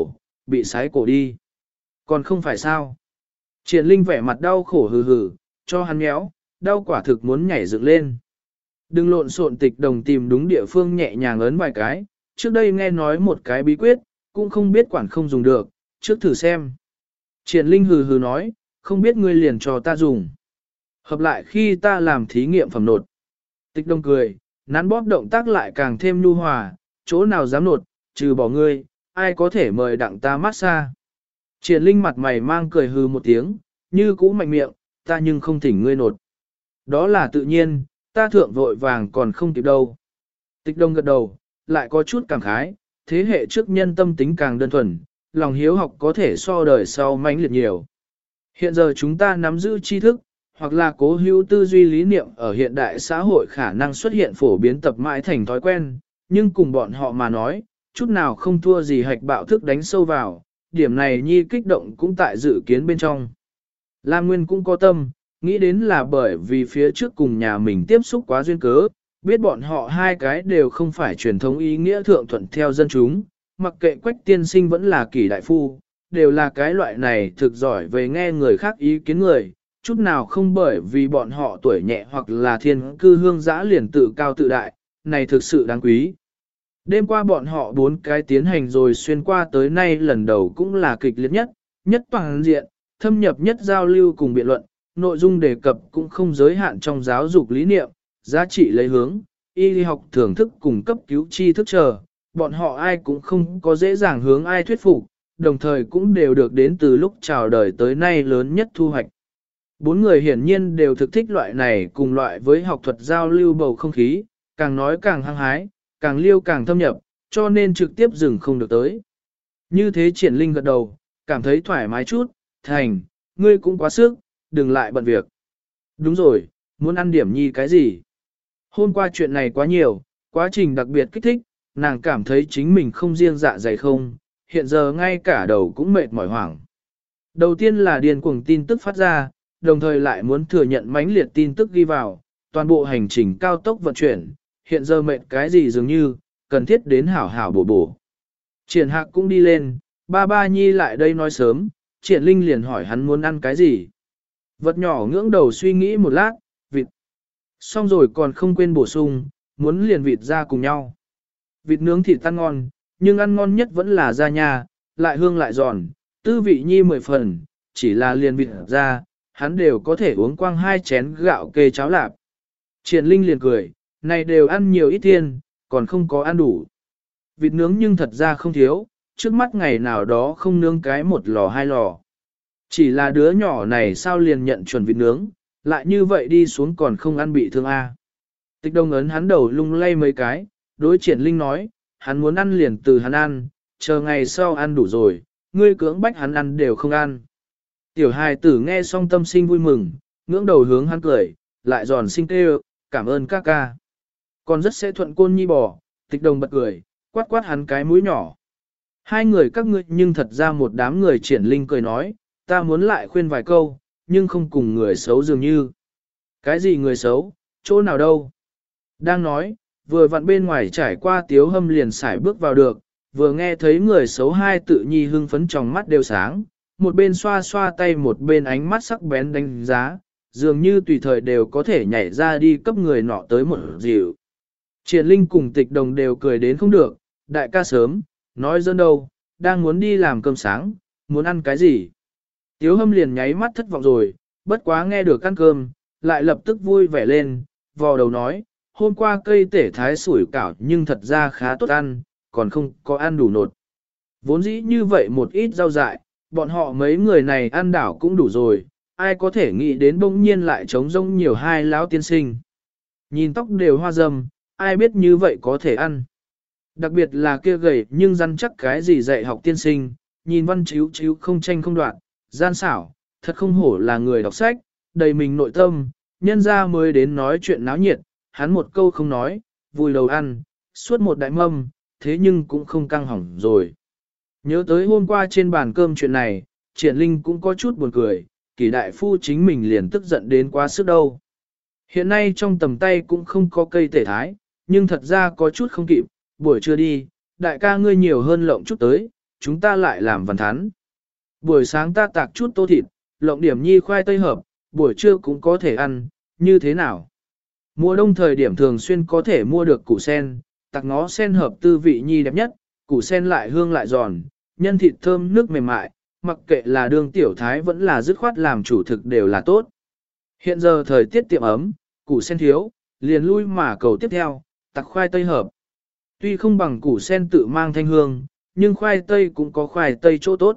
bị sái cổ đi. Còn không phải sao? Triển Linh vẻ mặt đau khổ hừ hừ, cho hắn méo, đau quả thực muốn nhảy dựng lên. Đừng lộn xộn Tịch Đồng tìm đúng địa phương nhẹ nhàng ấn vài cái, trước đây nghe nói một cái bí quyết, cũng không biết quản không dùng được, trước thử xem. Triển Linh hừ hừ nói, không biết ngươi liền cho ta dùng. Hợp lại khi ta làm thí nghiệm phẩm nột. Tịch Đồng cười, nắn bóp động tác lại càng thêm nhu hòa, chỗ nào dám nột, trừ bỏ ngươi, ai có thể mời đặng ta massage. Triển Linh mặt mày mang cười hừ một tiếng, như cũ mạnh miệng, ta nhưng không thỉnh ngươi nột. Đó là tự nhiên, ta thượng vội vàng còn không kịp đâu. Tịch Đồng gật đầu, lại có chút cảm khái, thế hệ trước nhân tâm tính càng đơn thuần, lòng hiếu học có thể so đời sau mãnh liệt nhiều. Hiện giờ chúng ta nắm giữ tri thức, hoặc là cố hữu tư duy lý niệm ở hiện đại xã hội khả năng xuất hiện phổ biến tập mãi thành thói quen, nhưng cùng bọn họ mà nói, chút nào không thua gì hạch bạo thức đánh sâu vào, điểm này nhi kích động cũng tại dự kiến bên trong. Lam Nguyên cũng có tâm, nghĩ đến là bởi vì phía trước cùng nhà mình tiếp xúc quá duyên cớ, biết bọn họ hai cái đều không phải truyền thống ý nghĩa thượng thuận theo dân chúng, mặc kệ Quách tiên sinh vẫn là Kỷ đại phu, đều là cái loại này thực giỏi về nghe người khác ý kiến người, chút nào không bởi vì bọn họ tuổi nhẹ hoặc là thiên cư hương giã liền tự cao tự đại, này thực sự đáng quý. Đêm qua bọn họ bốn cái tiến hành rồi xuyên qua tới nay lần đầu cũng là kịch liệt nhất, nhất toàn diện, thâm nhập nhất giao lưu cùng biện luận, nội dung đề cập cũng không giới hạn trong giáo dục lý niệm, giá trị lấy hướng, y học thưởng thức cùng cấp cứu tri thức chờ, bọn họ ai cũng không có dễ dàng hướng ai thuyết phục, đồng thời cũng đều được đến từ lúc chào đời tới nay lớn nhất thu hoạch. Bốn người hiển nhiên đều thực thích loại này cùng loại với học thuật giao lưu bầu không khí, càng nói càng hăng hái, càng liêu càng thâm nhập, cho nên trực tiếp dừng không được tới. Như thế Triển Linh gật đầu, cảm thấy thoải mái chút, thành, ngươi cũng quá sức, đừng lại bận việc. Đúng rồi, muốn ăn điểm nhi cái gì? Hôm qua chuyện này quá nhiều, quá trình đặc biệt kích thích, nàng cảm thấy chính mình không riêng dạ dày không, hiện giờ ngay cả đầu cũng mệt mỏi hoảng. Đầu tiên là điên cuồng tin tức phát ra, đồng thời lại muốn thừa nhận mãnh liệt tin tức ghi vào, toàn bộ hành trình cao tốc vận chuyển, hiện giờ mệt cái gì dường như, cần thiết đến hảo hảo bổ bổ. Triển Hạc cũng đi lên, ba ba nhi lại đây nói sớm, Triển Linh liền hỏi hắn muốn ăn cái gì. Vật nhỏ ngưỡng đầu suy nghĩ một lát, vịt. Xong rồi còn không quên bổ sung, muốn liền vịt ra cùng nhau. Vịt nướng thịt tan ngon, nhưng ăn ngon nhất vẫn là da nhà, lại hương lại giòn, tư vị nhi mười phần, chỉ là liền vịt ra, hắn đều có thể uống quang hai chén gạo kê cháo lạp. Triển Linh liền cười, này đều ăn nhiều ít tiền, còn không có ăn đủ. Vịt nướng nhưng thật ra không thiếu, trước mắt ngày nào đó không nướng cái một lò hai lò. Chỉ là đứa nhỏ này sao liền nhận chuẩn vịt nướng, lại như vậy đi xuống còn không ăn bị thương a. Tịch Đồng ấn hắn đầu lung lay mấy cái, đối Triển Linh nói, hắn muốn ăn liền từ hắn ăn, chờ ngày sau ăn đủ rồi, ngươi cưỡng bách hắn ăn đều không ăn. Tiểu hài tử nghe xong tâm sinh vui mừng, ngưỡng đầu hướng hắn cười, lại giòn xinh kêu, cảm ơn ca ca. Còn rất sẽ thuận côn nhi bò, Tịch Đồng bật cười, quát quát hắn cái mũi nhỏ. Hai người các ngươi nhưng thật ra một đám người. Triển Linh cười nói, ta muốn lại khuyên vài câu, nhưng không cùng người xấu dường như. Cái gì người xấu, chỗ nào đâu? Đang nói, vừa vặn bên ngoài trải qua Tiếu Hâm liền xài bước vào được, vừa nghe thấy người xấu hai tự nhi hưng phấn trong mắt đều sáng, một bên xoa xoa tay một bên ánh mắt sắc bén đánh giá, dường như tùy thời đều có thể nhảy ra đi cấp người nọ tới một dịu. Triển Linh cùng Tịch Đồng đều cười đến không được, đại ca sớm, nói dân đâu, đang muốn đi làm cơm sáng, muốn ăn cái gì. Tiếu Hâm liền nháy mắt thất vọng rồi, bất quá nghe được ăn cơm, lại lập tức vui vẻ lên, vò đầu nói, hôm qua cây tể thái sủi cảo nhưng thật ra khá tốt ăn, còn không có ăn đủ nột. Vốn dĩ như vậy một ít rau dại, bọn họ mấy người này ăn đảo cũng đủ rồi, ai có thể nghĩ đến bỗng nhiên lại trống rỗng nhiều hai lão tiên sinh. Nhìn tóc đều hoa râm, ai biết như vậy có thể ăn. Đặc biệt là kia gầy nhưng răn chắc cái gì dạy học tiên sinh, nhìn văn chiếu chiếu không tranh không đoạn, gian xảo, thật không hổ là người đọc sách, đầy mình nội tâm, nhân ra mới đến nói chuyện náo nhiệt, hắn một câu không nói, vùi đầu ăn, suốt một đại mâm, thế nhưng cũng không căng hỏng rồi. Nhớ tới hôm qua trên bàn cơm chuyện này, Triển Linh cũng có chút buồn cười, Kỷ đại phu chính mình liền tức giận đến quá sức đâu. Hiện nay trong tầm tay cũng không có cây tể thái, nhưng thật ra có chút không kịp, buổi trưa đi, đại ca ngươi nhiều hơn lộng chút tới, chúng ta lại làm văn thắn. Buổi sáng ta tạc chút tô thịt, lộng điểm nhi khoai tây hợp, buổi trưa cũng có thể ăn, như thế nào? Mùa đông thời điểm thường xuyên có thể mua được củ sen, tạc ngó sen hợp tư vị nhi đẹp nhất, củ sen lại hương lại giòn, nhân thịt thơm nước mềm mại, mặc kệ là đường tiểu thái vẫn là dứt khoát làm chủ thực đều là tốt. Hiện giờ thời tiết tiệm ấm, củ sen thiếu, liền lui mà cầu tiếp theo, tạc khoai tây hợp. Tuy không bằng củ sen tự mang thanh hương, nhưng khoai tây cũng có khoai tây chỗ tốt.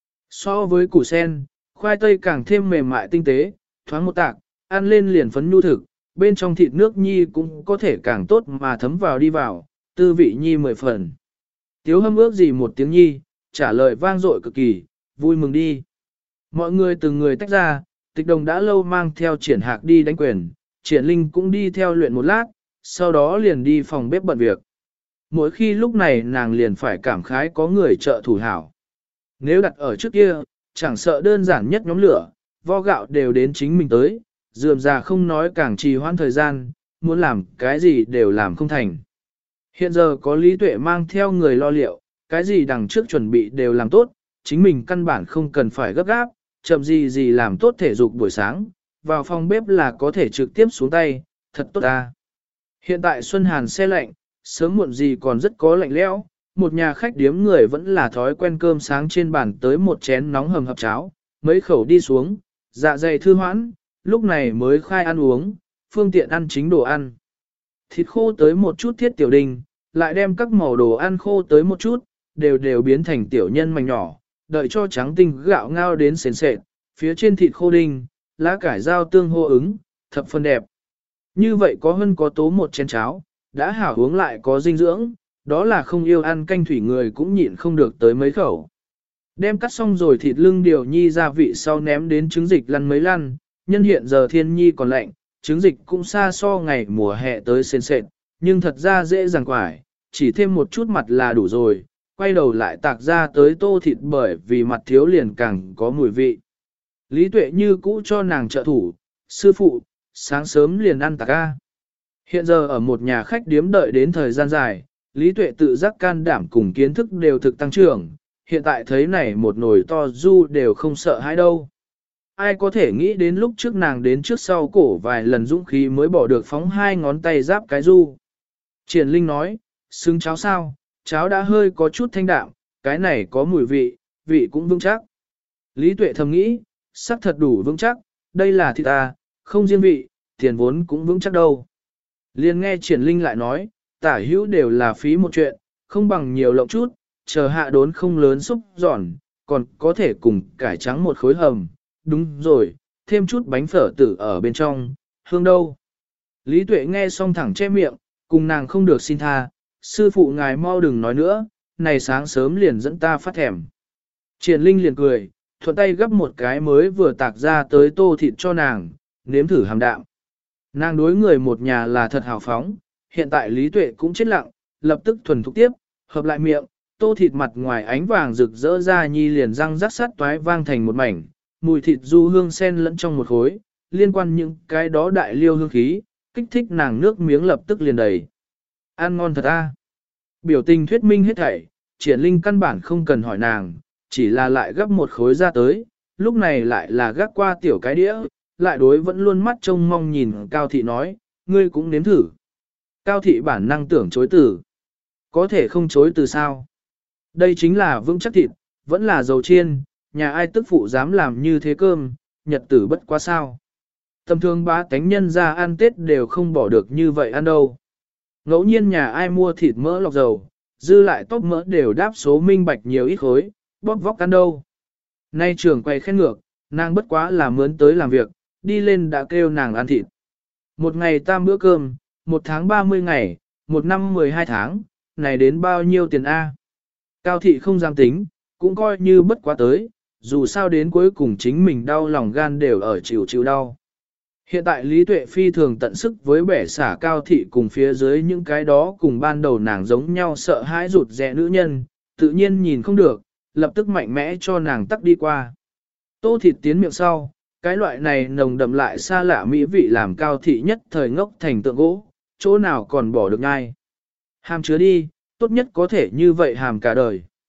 So với củ sen, khoai tây càng thêm mềm mại tinh tế, thoáng một tạc, ăn lên liền phấn nhu thực, bên trong thịt nước nhi cũng có thể càng tốt mà thấm vào đi vào, tư vị nhi mười phần. Tiếu hâm ước gì một tiếng nhi, trả lời vang dội cực kỳ, vui mừng đi. Mọi người từng người tách ra, tịch đồng đã lâu mang theo triển hạc đi đánh quyền, triển linh cũng đi theo luyện một lát, sau đó liền đi phòng bếp bận việc. Mỗi khi lúc này nàng liền phải cảm khái có người trợ thủ hảo. Nếu đặt ở trước kia, chẳng sợ đơn giản nhất nhóm lửa, vo gạo đều đến chính mình tới, dườm già không nói càng trì hoãn thời gian, muốn làm cái gì đều làm không thành. Hiện giờ có Lý Tuệ mang theo người lo liệu, cái gì đằng trước chuẩn bị đều làm tốt, chính mình căn bản không cần phải gấp gáp, chậm gì gì làm tốt thể dục buổi sáng, vào phòng bếp là có thể trực tiếp xuống tay, thật tốt ta. Hiện tại Xuân Hàn xe lạnh, sớm muộn gì còn rất có lạnh lẽo, một nhà khách điếm người vẫn là thói quen cơm sáng trên bàn tới một chén nóng hầm hập cháo, mấy khẩu đi xuống, dạ dày thư hoãn, lúc này mới khai ăn uống, phương tiện ăn chính đồ ăn. Thịt khô tới một chút thiết tiểu đình, lại đem các màu đồ ăn khô tới một chút, đều đều biến thành tiểu nhân mảnh nhỏ, đợi cho trắng tinh gạo ngao đến sền sệt, phía trên thịt khô đinh, lá cải rau tương hô ứng, thập phần đẹp. Như vậy có hơn có tố một chén cháo, đã hảo uống lại có dinh dưỡng, đó là không yêu ăn canh thủy người cũng nhịn không được tới mấy khẩu. Đem cắt xong rồi thịt lưng điều nhi gia vị sau ném đến trứng dịch lăn mấy lăn, nhân hiện giờ thiên nhi còn lạnh, trứng dịch cũng xa so ngày mùa hè tới sền sệt, nhưng thật ra dễ dàng quải, chỉ thêm một chút mặt là đủ rồi, quay đầu lại tạc ra tới tô thịt bởi vì mặt thiếu liền càng có mùi vị. Lý Tuệ như cũ cho nàng trợ thủ, sư phụ, sáng sớm liền ăn tạc ca. Hiện giờ ở một nhà khách điếm đợi đến thời gian dài, Lý Tuệ tự giác can đảm cùng kiến thức đều thực tăng trưởng, hiện tại thấy này một nồi to du đều không sợ hãi đâu. Ai có thể nghĩ đến lúc trước nàng đến trước sau cổ vài lần dũng khí mới bỏ được phóng hai ngón tay giáp cái du. Triển Linh nói, xứng cháo sao, cháo đã hơi có chút thanh đạm, cái này có mùi vị, vị cũng vững chắc. Lý Tuệ thầm nghĩ, sắc thật đủ vững chắc, đây là thịt ta, không riêng vị, tiền vốn cũng vững chắc đâu. Liên nghe Triển Linh lại nói, tả hữu đều là phí một chuyện, không bằng nhiều lộng chút, chờ hạ đốn không lớn xúc giòn, còn có thể cùng cải trắng một khối hầm, đúng rồi, thêm chút bánh phở tử ở bên trong, hương đâu. Lý Tuệ nghe xong thẳng che miệng, cùng nàng không được xin tha, sư phụ ngài mau đừng nói nữa, này sáng sớm liền dẫn ta phát thèm. Triển Linh liền cười, thuận tay gấp một cái mới vừa tạc ra tới tô thịt cho nàng, nếm thử hàm đạm. Nàng đối người một nhà là thật hào phóng, hiện tại Lý Tuệ cũng chết lặng, lập tức thuần thục tiếp, hợp lại miệng, tô thịt mặt ngoài ánh vàng rực rỡ ra nhi liền răng rắc sát toái vang thành một mảnh, mùi thịt du hương sen lẫn trong một khối, liên quan những cái đó đại liêu hương khí, kích thích nàng nước miếng lập tức liền đầy. Ăn ngon thật a. Biểu tình thuyết minh hết thảy, Triển Linh căn bản không cần hỏi nàng, chỉ là lại gấp một khối ra tới, lúc này lại là gác qua tiểu cái đĩa, lại đối vẫn luôn mắt trông mong nhìn Cao Thị nói, ngươi cũng nếm thử. Cao Thị bản năng tưởng chối từ. Có thể không chối từ sao? Đây chính là vững chắc thịt, vẫn là dầu chiên, nhà ai tức phụ dám làm như thế cơm, nhật tử bất quá sao. Tầm thường bá tánh nhân ra ăn Tết đều không bỏ được như vậy ăn đâu. Ngẫu nhiên nhà ai mua thịt mỡ lọc dầu, dư lại tóc mỡ đều đáp số minh bạch nhiều ít khối, bóp vóc ăn đâu. Nay trưởng quay khen ngược, nàng bất quá là mướn tới làm việc, đi lên đã kêu nàng ăn thịt. Một ngày tam bữa cơm, một tháng ba mươi ngày, một năm mười hai tháng, này đến bao nhiêu tiền A. Cao Thị không dám tính, cũng coi như bất quá tới, dù sao đến cuối cùng chính mình đau lòng gan đều ở chịu chịu đau. Hiện tại Lý Tuệ phi thường tận sức với bẻ xả Cao Thị cùng phía dưới những cái đó cùng ban đầu nàng giống nhau sợ hãi rụt rè nữ nhân, tự nhiên nhìn không được, lập tức mạnh mẽ cho nàng tắc đi qua. Tô thịt tiến miệng sau, cái loại này nồng đậm lại xa lạ mỹ vị làm Cao Thị nhất thời ngốc thành tượng gỗ, chỗ nào còn bỏ được ngay. Hàm chứa đi, tốt nhất có thể như vậy hàm cả đời.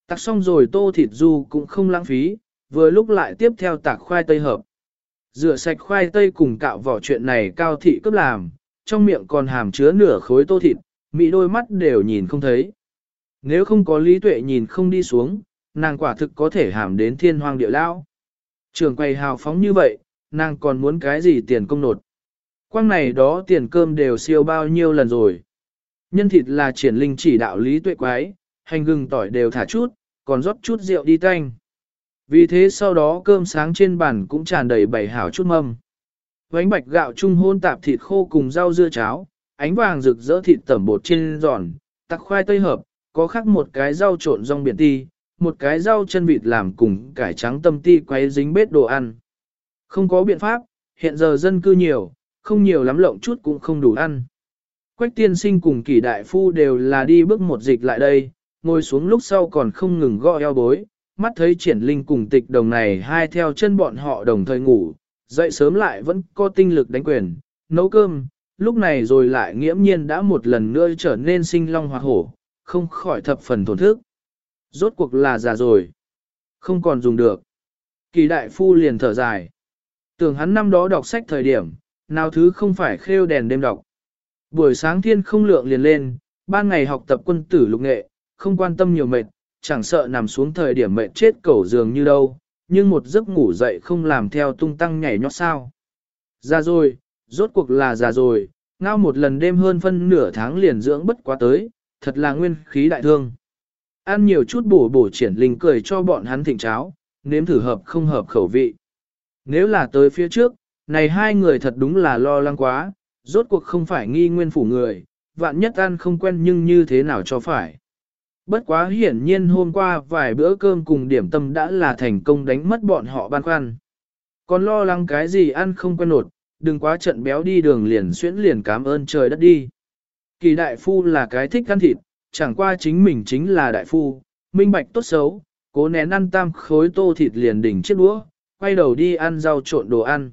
Tạc xong rồi tô thịt du cũng không lãng phí, vừa lúc lại tiếp theo tạc khoai tây hợp. Rửa sạch khoai tây cùng cạo vỏ chuyện này Cao Thị cấp làm, trong miệng còn hàm chứa nửa khối tô thịt, mị đôi mắt đều nhìn không thấy. Nếu không có lý tuệ nhìn không đi xuống, nàng quả thực có thể hàm đến thiên hoang địa lao. Trường quầy hào phóng như vậy, nàng còn muốn cái gì tiền công nột. Quang này đó tiền cơm đều siêu bao nhiêu lần rồi. Nhân thịt là triển linh chỉ đạo lý tuệ quái, hành gừng tỏi đều thả chút, còn rót chút rượu đi tanh. Vì thế sau đó cơm sáng trên bàn cũng tràn đầy bảy hảo chút mâm. Bánh bạch gạo trung hôn tạp thịt khô cùng rau dưa cháo, ánh vàng rực rỡ thịt tẩm bột trên giòn, tắc khoai tây hợp, có khác một cái rau trộn rong biển ti, một cái rau chân vịt làm cùng cải trắng tâm ti quấy dính bết đồ ăn. Không có biện pháp, hiện giờ dân cư nhiều, không nhiều lắm lộng chút cũng không đủ ăn. Quách tiên sinh cùng kỷ đại phu đều là đi bước một dịch lại đây, ngồi xuống lúc sau còn không ngừng gõ eo bối, mắt thấy triển linh cùng tịch đồng này hai theo chân bọn họ đồng thời ngủ, dậy sớm lại vẫn có tinh lực đánh quyền, nấu cơm, lúc này rồi lại nghiễm nhiên đã một lần nữa trở nên sinh long hoạt hổ, không khỏi thập phần thổn thức. Rốt cuộc là già rồi, không còn dùng được. Kỳ đại phu liền thở dài. Tưởng hắn năm đó đọc sách thời điểm, nào thứ không phải khêu đèn đêm đọc. Buổi sáng thiên không lượng liền lên, ban ngày học tập quân tử lục nghệ, không quan tâm nhiều mệt, chẳng sợ nằm xuống thời điểm mệt chết cẩu giường như đâu, nhưng một giấc ngủ dậy không làm theo tung tăng nhảy nhót sao. Già rồi, rốt cuộc là già rồi, ngao một lần đêm hơn phân nửa tháng liền dưỡng bất quá tới, thật là nguyên khí đại thương. Ăn nhiều chút bổ bổ triển linh cười cho bọn hắn thịnh cháo, nếm thử hợp không hợp khẩu vị. Nếu là tới phía trước, này hai người thật đúng là lo lắng quá, rốt cuộc không phải nghi nguyên phủ người, vạn nhất ăn không quen nhưng như thế nào cho phải. Bất quá hiển nhiên hôm qua vài bữa cơm cùng điểm tâm đã là thành công đánh mất bọn họ băn khoăn. Còn lo lắng cái gì ăn không quen nột, đừng quá trận béo đi đường liền xuyễn liền cảm ơn trời đất đi. Kỳ đại phu là cái thích ăn thịt, chẳng qua chính mình chính là đại phu, minh bạch tốt xấu, cố nén ăn tam khối tô thịt liền đỉnh chiếc đũa, quay đầu đi ăn rau trộn đồ ăn.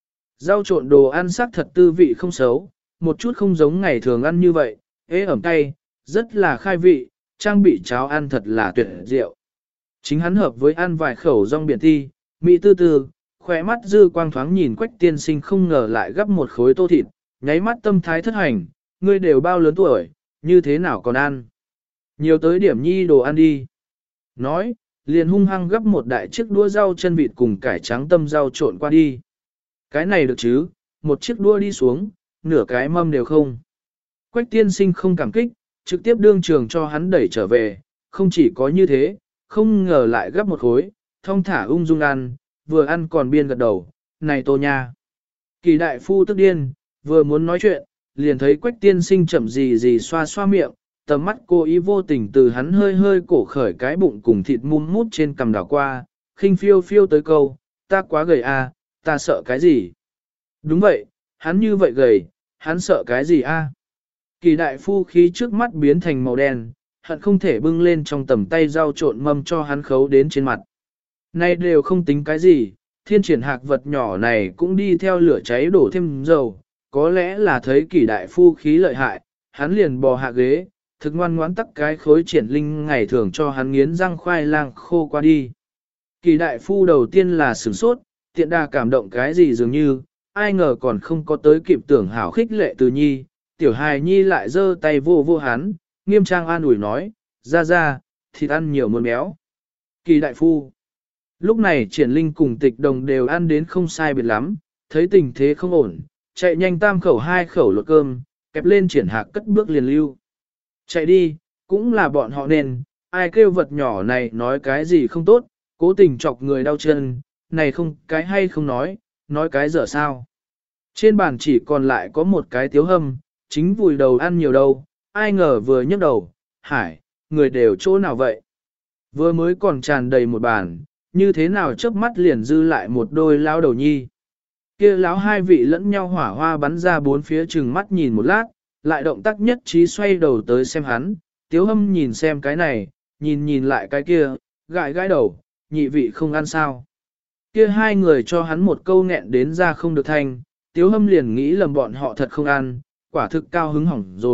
Rau trộn đồ ăn sắc thật tư vị không xấu, một chút không giống ngày thường ăn như vậy, ế ẩm cay, rất là khai vị, trang bị cháo ăn thật là tuyệt diệu. Chính hắn hợp với ăn vài khẩu rong biển ti, mỹ tư tư, khỏe mắt dư quang thoáng nhìn Quách tiên sinh không ngờ lại gấp một khối tô thịt, nháy mắt tâm thái thất hành, ngươi đều bao lớn tuổi, như thế nào còn ăn. Nhiều tới điểm nhi đồ ăn đi. Nói, liền hung hăng gấp một đại chiếc đũa rau chân vịt cùng cải trắng tâm rau trộn qua đi. Cái này được chứ, một chiếc đũa đi xuống, nửa cái mâm đều không. Quách tiên sinh không cảm kích, trực tiếp đương trường cho hắn đẩy trở về, không chỉ có như thế, không ngờ lại gấp một khối, thong thả ung dung ăn, vừa ăn còn biên gật đầu, này tô nha. Kỳ đại phu tức điên, vừa muốn nói chuyện, liền thấy Quách tiên sinh chậm gì gì xoa xoa miệng, tầm mắt cô ý vô tình từ hắn hơi hơi cổ khởi cái bụng cùng thịt mum mút trên cằm đảo qua, khinh phiêu phiêu tới câu, ta quá gầy à, ta sợ cái gì? Đúng vậy, hắn như vậy gầy, hắn sợ cái gì a? Kỳ đại phu khí trước mắt biến thành màu đen, hận không thể bưng lên trong tầm tay rau trộn mâm cho hắn khấu đến trên mặt. Này đều không tính cái gì, thiên triển hạc vật nhỏ này cũng đi theo lửa cháy đổ thêm dầu, có lẽ là thấy kỳ đại phu khí lợi hại, hắn liền bò hạ ghế, thực ngoan ngoãn tắc cái khối triển linh ngày thường cho hắn nghiến răng khoai lang khô qua đi. Kỳ đại phu đầu tiên là sửng sốt, tiện đà cảm động cái gì dường như, ai ngờ còn không có tới kịp tưởng hảo khích lệ từ nhi, tiểu hài nhi lại giơ tay vô vô hắn, nghiêm trang an ủi nói, ra ra, thịt ăn nhiều muốn béo. Kỳ đại phu. Lúc này triển linh cùng tịch đồng đều ăn đến không sai biệt lắm, thấy tình thế không ổn, chạy nhanh tam khẩu hai khẩu lột cơm, kẹp lên triển hạc cất bước liền lưu. Chạy đi, cũng là bọn họ nên, ai kêu vật nhỏ này nói cái gì không tốt, cố tình chọc người đau chân, này không cái hay không nói, nói cái dở sao. Trên bàn chỉ còn lại có một cái tiếu hâm, chính vùi đầu ăn nhiều đâu, ai ngờ vừa nhấc đầu, hải, người đều chỗ nào vậy. Vừa mới còn tràn đầy một bàn, như thế nào chớp mắt liền dư lại một đôi lão đầu nhi. Kia lão hai vị lẫn nhau hỏa hoa bắn ra bốn phía chừng mắt nhìn một lát, lại động tác nhất trí xoay đầu tới xem hắn, tiếu hâm nhìn xem cái này, nhìn nhìn lại cái kia, gãi gãi đầu, nhị vị không ăn sao. Kia hai người cho hắn một câu nghẹn đến ra không được thanh, tiếu hâm liền nghĩ lầm bọn họ thật không ăn, quả thực cao hứng hỏng rồi,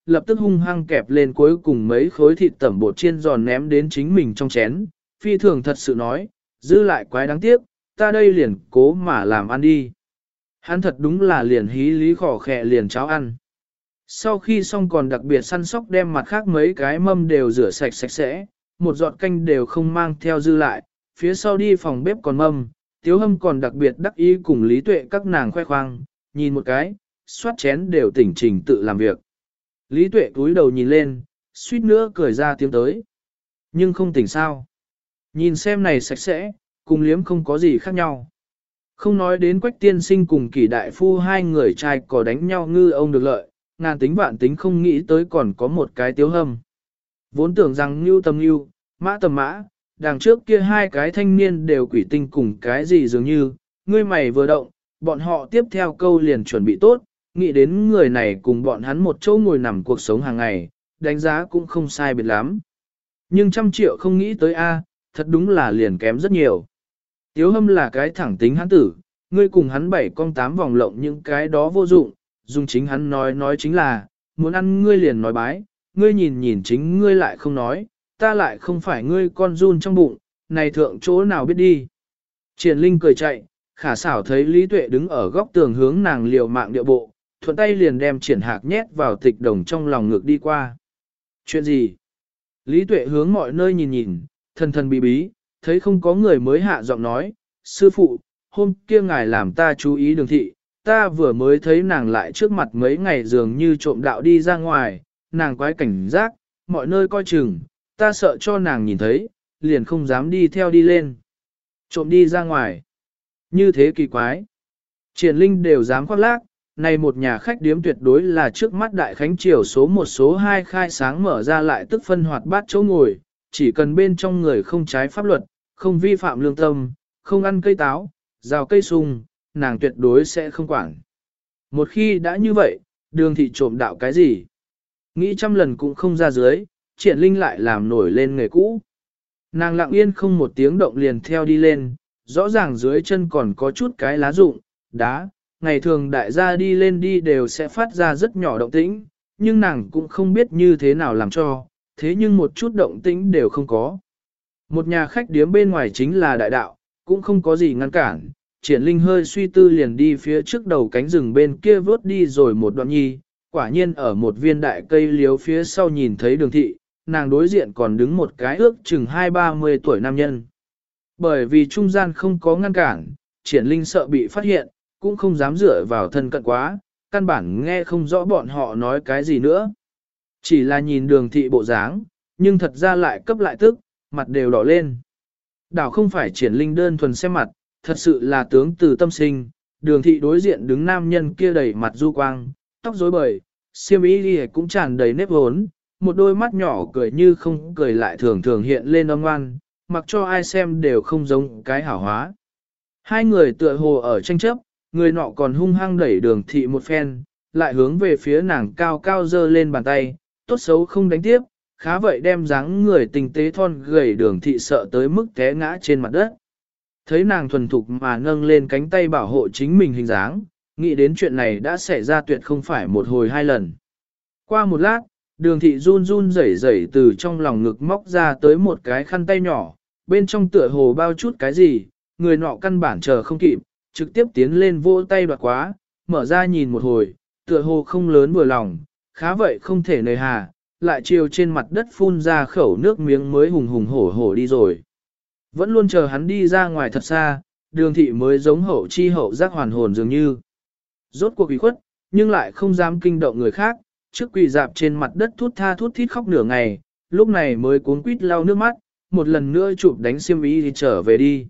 lập tức hung hăng kẹp lên cuối cùng mấy khối thịt tẩm bột chiên giòn ném đến chính mình trong chén, phi thường thật sự nói, giữ lại quái đáng tiếc, ta đây liền cố mà làm ăn đi. Hắn thật đúng là liền hí lý khỏ khẹ liền cháo ăn. Sau khi xong còn đặc biệt săn sóc đem mặt khác mấy cái mâm đều rửa sạch sạch sẽ, một giọt canh đều không mang theo dư lại, phía sau đi phòng bếp còn mâm, Tiếu Hâm còn đặc biệt đắc ý cùng Lý Tuệ các nàng khoe khoang, nhìn một cái, xoát chén đều tỉnh trình tự làm việc. Lý Tuệ túi đầu nhìn lên, suýt nữa cười ra tiếng tới. Nhưng không tỉnh sao. Nhìn xem này sạch sẽ, cùng liếm không có gì khác nhau. Không nói đến Quách tiên sinh cùng Kỷ đại phu hai người trai có đánh nhau ngư ông được lợi, ngàn tính vạn tính không nghĩ tới còn có một cái Tiếu Hâm. Vốn tưởng rằng Nưu tầm Nưu, Mã tầm Mã, đằng trước kia hai cái thanh niên đều quỷ tinh cùng cái gì dường như, ngươi mày vừa động, bọn họ tiếp theo câu liền chuẩn bị tốt, nghĩ đến người này cùng bọn hắn một chỗ ngồi nằm cuộc sống hàng ngày, đánh giá cũng không sai biệt lắm. Nhưng trăm triệu không nghĩ tới a, thật đúng là liền kém rất nhiều. Tiếu Hâm là cái thẳng tính hắn tử, ngươi cùng hắn bảy con tám vòng lộng những cái đó vô dụng, dùng chính hắn nói nói chính là, muốn ăn ngươi liền nói bái, ngươi nhìn nhìn chính ngươi lại không nói, ta lại không phải ngươi con run trong bụng, này thượng chỗ nào biết đi. Triển Linh cười chạy, khả xảo thấy Lý Tuệ đứng ở góc tường hướng nàng liều mạng điệu bộ, thuận tay liền đem Triển Hạc nhét vào tịch đồng trong lòng ngực đi qua. Chuyện gì? Lý Tuệ hướng mọi nơi nhìn nhìn, thần thần bí bí, thấy không có người mới hạ giọng nói, sư phụ, hôm kia ngài làm ta chú ý đường thị, ta vừa mới thấy nàng lại trước mặt mấy ngày dường như trộm đạo đi ra ngoài, nàng quái cảnh giác, mọi nơi coi chừng, ta sợ cho nàng nhìn thấy, liền không dám đi theo đi lên. Trộm đi ra ngoài. Như thế kỳ quái. Triển Linh đều dám khoác lác, này một nhà khách điếm tuyệt đối là trước mắt Đại Khánh Triều số một số hai khai sáng mở ra lại tức phân hoạt bát chỗ ngồi, chỉ cần bên trong người không trái pháp luật, không vi phạm lương tâm, không ăn cây táo, rào cây sung, nàng tuyệt đối sẽ không quản. Một khi đã như vậy, đường thị trộm đạo cái gì? Nghĩ trăm lần cũng không ra dưới, Triển Linh lại làm nổi lên nghề cũ. Nàng lặng yên không một tiếng động liền theo đi lên, rõ ràng dưới chân còn có chút cái lá rụng, đá, ngày thường đại gia đi lên đi đều sẽ phát ra rất nhỏ động tĩnh, nhưng nàng cũng không biết như thế nào làm cho, thế nhưng một chút động tĩnh đều không có. Một nhà khách điếm bên ngoài chính là đại đạo, cũng không có gì ngăn cản, Triển Linh hơi suy tư liền đi phía trước đầu cánh rừng bên kia vớt đi rồi một đoạn nhi, quả nhiên ở một viên đại cây liếu phía sau nhìn thấy đường thị, nàng đối diện còn đứng một cái ước chừng hai ba mươi tuổi nam nhân. Bởi vì trung gian không có ngăn cản, Triển Linh sợ bị phát hiện, cũng không dám dựa vào thân cận quá, căn bản nghe không rõ bọn họ nói cái gì nữa. Chỉ là nhìn đường thị bộ dáng, nhưng thật ra lại cấp lại tức, mặt đều đỏ lên. Đảo không phải Triển Linh đơn thuần xem mặt, thật sự là tướng từ tâm sinh, đường thị đối diện đứng nam nhân kia đầy mặt du quang, tóc rối bời, xiêm y cũng tràn đầy nếp hốn, một đôi mắt nhỏ cười như không cười lại thường thường hiện lên âm ngoan, mặc cho ai xem đều không giống cái hảo hóa. Hai người tựa hồ ở tranh chấp, người nọ còn hung hăng đẩy đường thị một phen, lại hướng về phía nàng cao cao dơ lên bàn tay, tốt xấu không đánh tiếp, khá vậy đem dáng người tinh tế thon gầy đường thị sợ tới mức té ngã trên mặt đất. Thấy nàng thuần thục mà nâng lên cánh tay bảo hộ chính mình hình dáng, nghĩ đến chuyện này đã xảy ra tuyệt không phải một hồi hai lần. Qua một lát, đường thị run run rẩy rẩy từ trong lòng ngực móc ra tới một cái khăn tay nhỏ, bên trong tựa hồ bao chút cái gì, người nọ căn bản chờ không kịp, trực tiếp tiến lên vỗ tay đoạt quá, mở ra nhìn một hồi, tựa hồ không lớn vừa lòng, khá vậy không thể nề hà, lại chiều trên mặt đất phun ra khẩu nước miếng mới hùng hùng hổ hổ đi rồi. Vẫn luôn chờ hắn đi ra ngoài thật xa, đường thị mới giống hậu chi hậu giác hoàn hồn dường như. Rốt cuộc ủy khuất, nhưng lại không dám kinh động người khác, trước quỳ dạp trên mặt đất thút tha thút thít khóc nửa ngày, lúc này mới cuống quýt lau nước mắt, một lần nữa chụp đánh xiêm y thì trở về đi.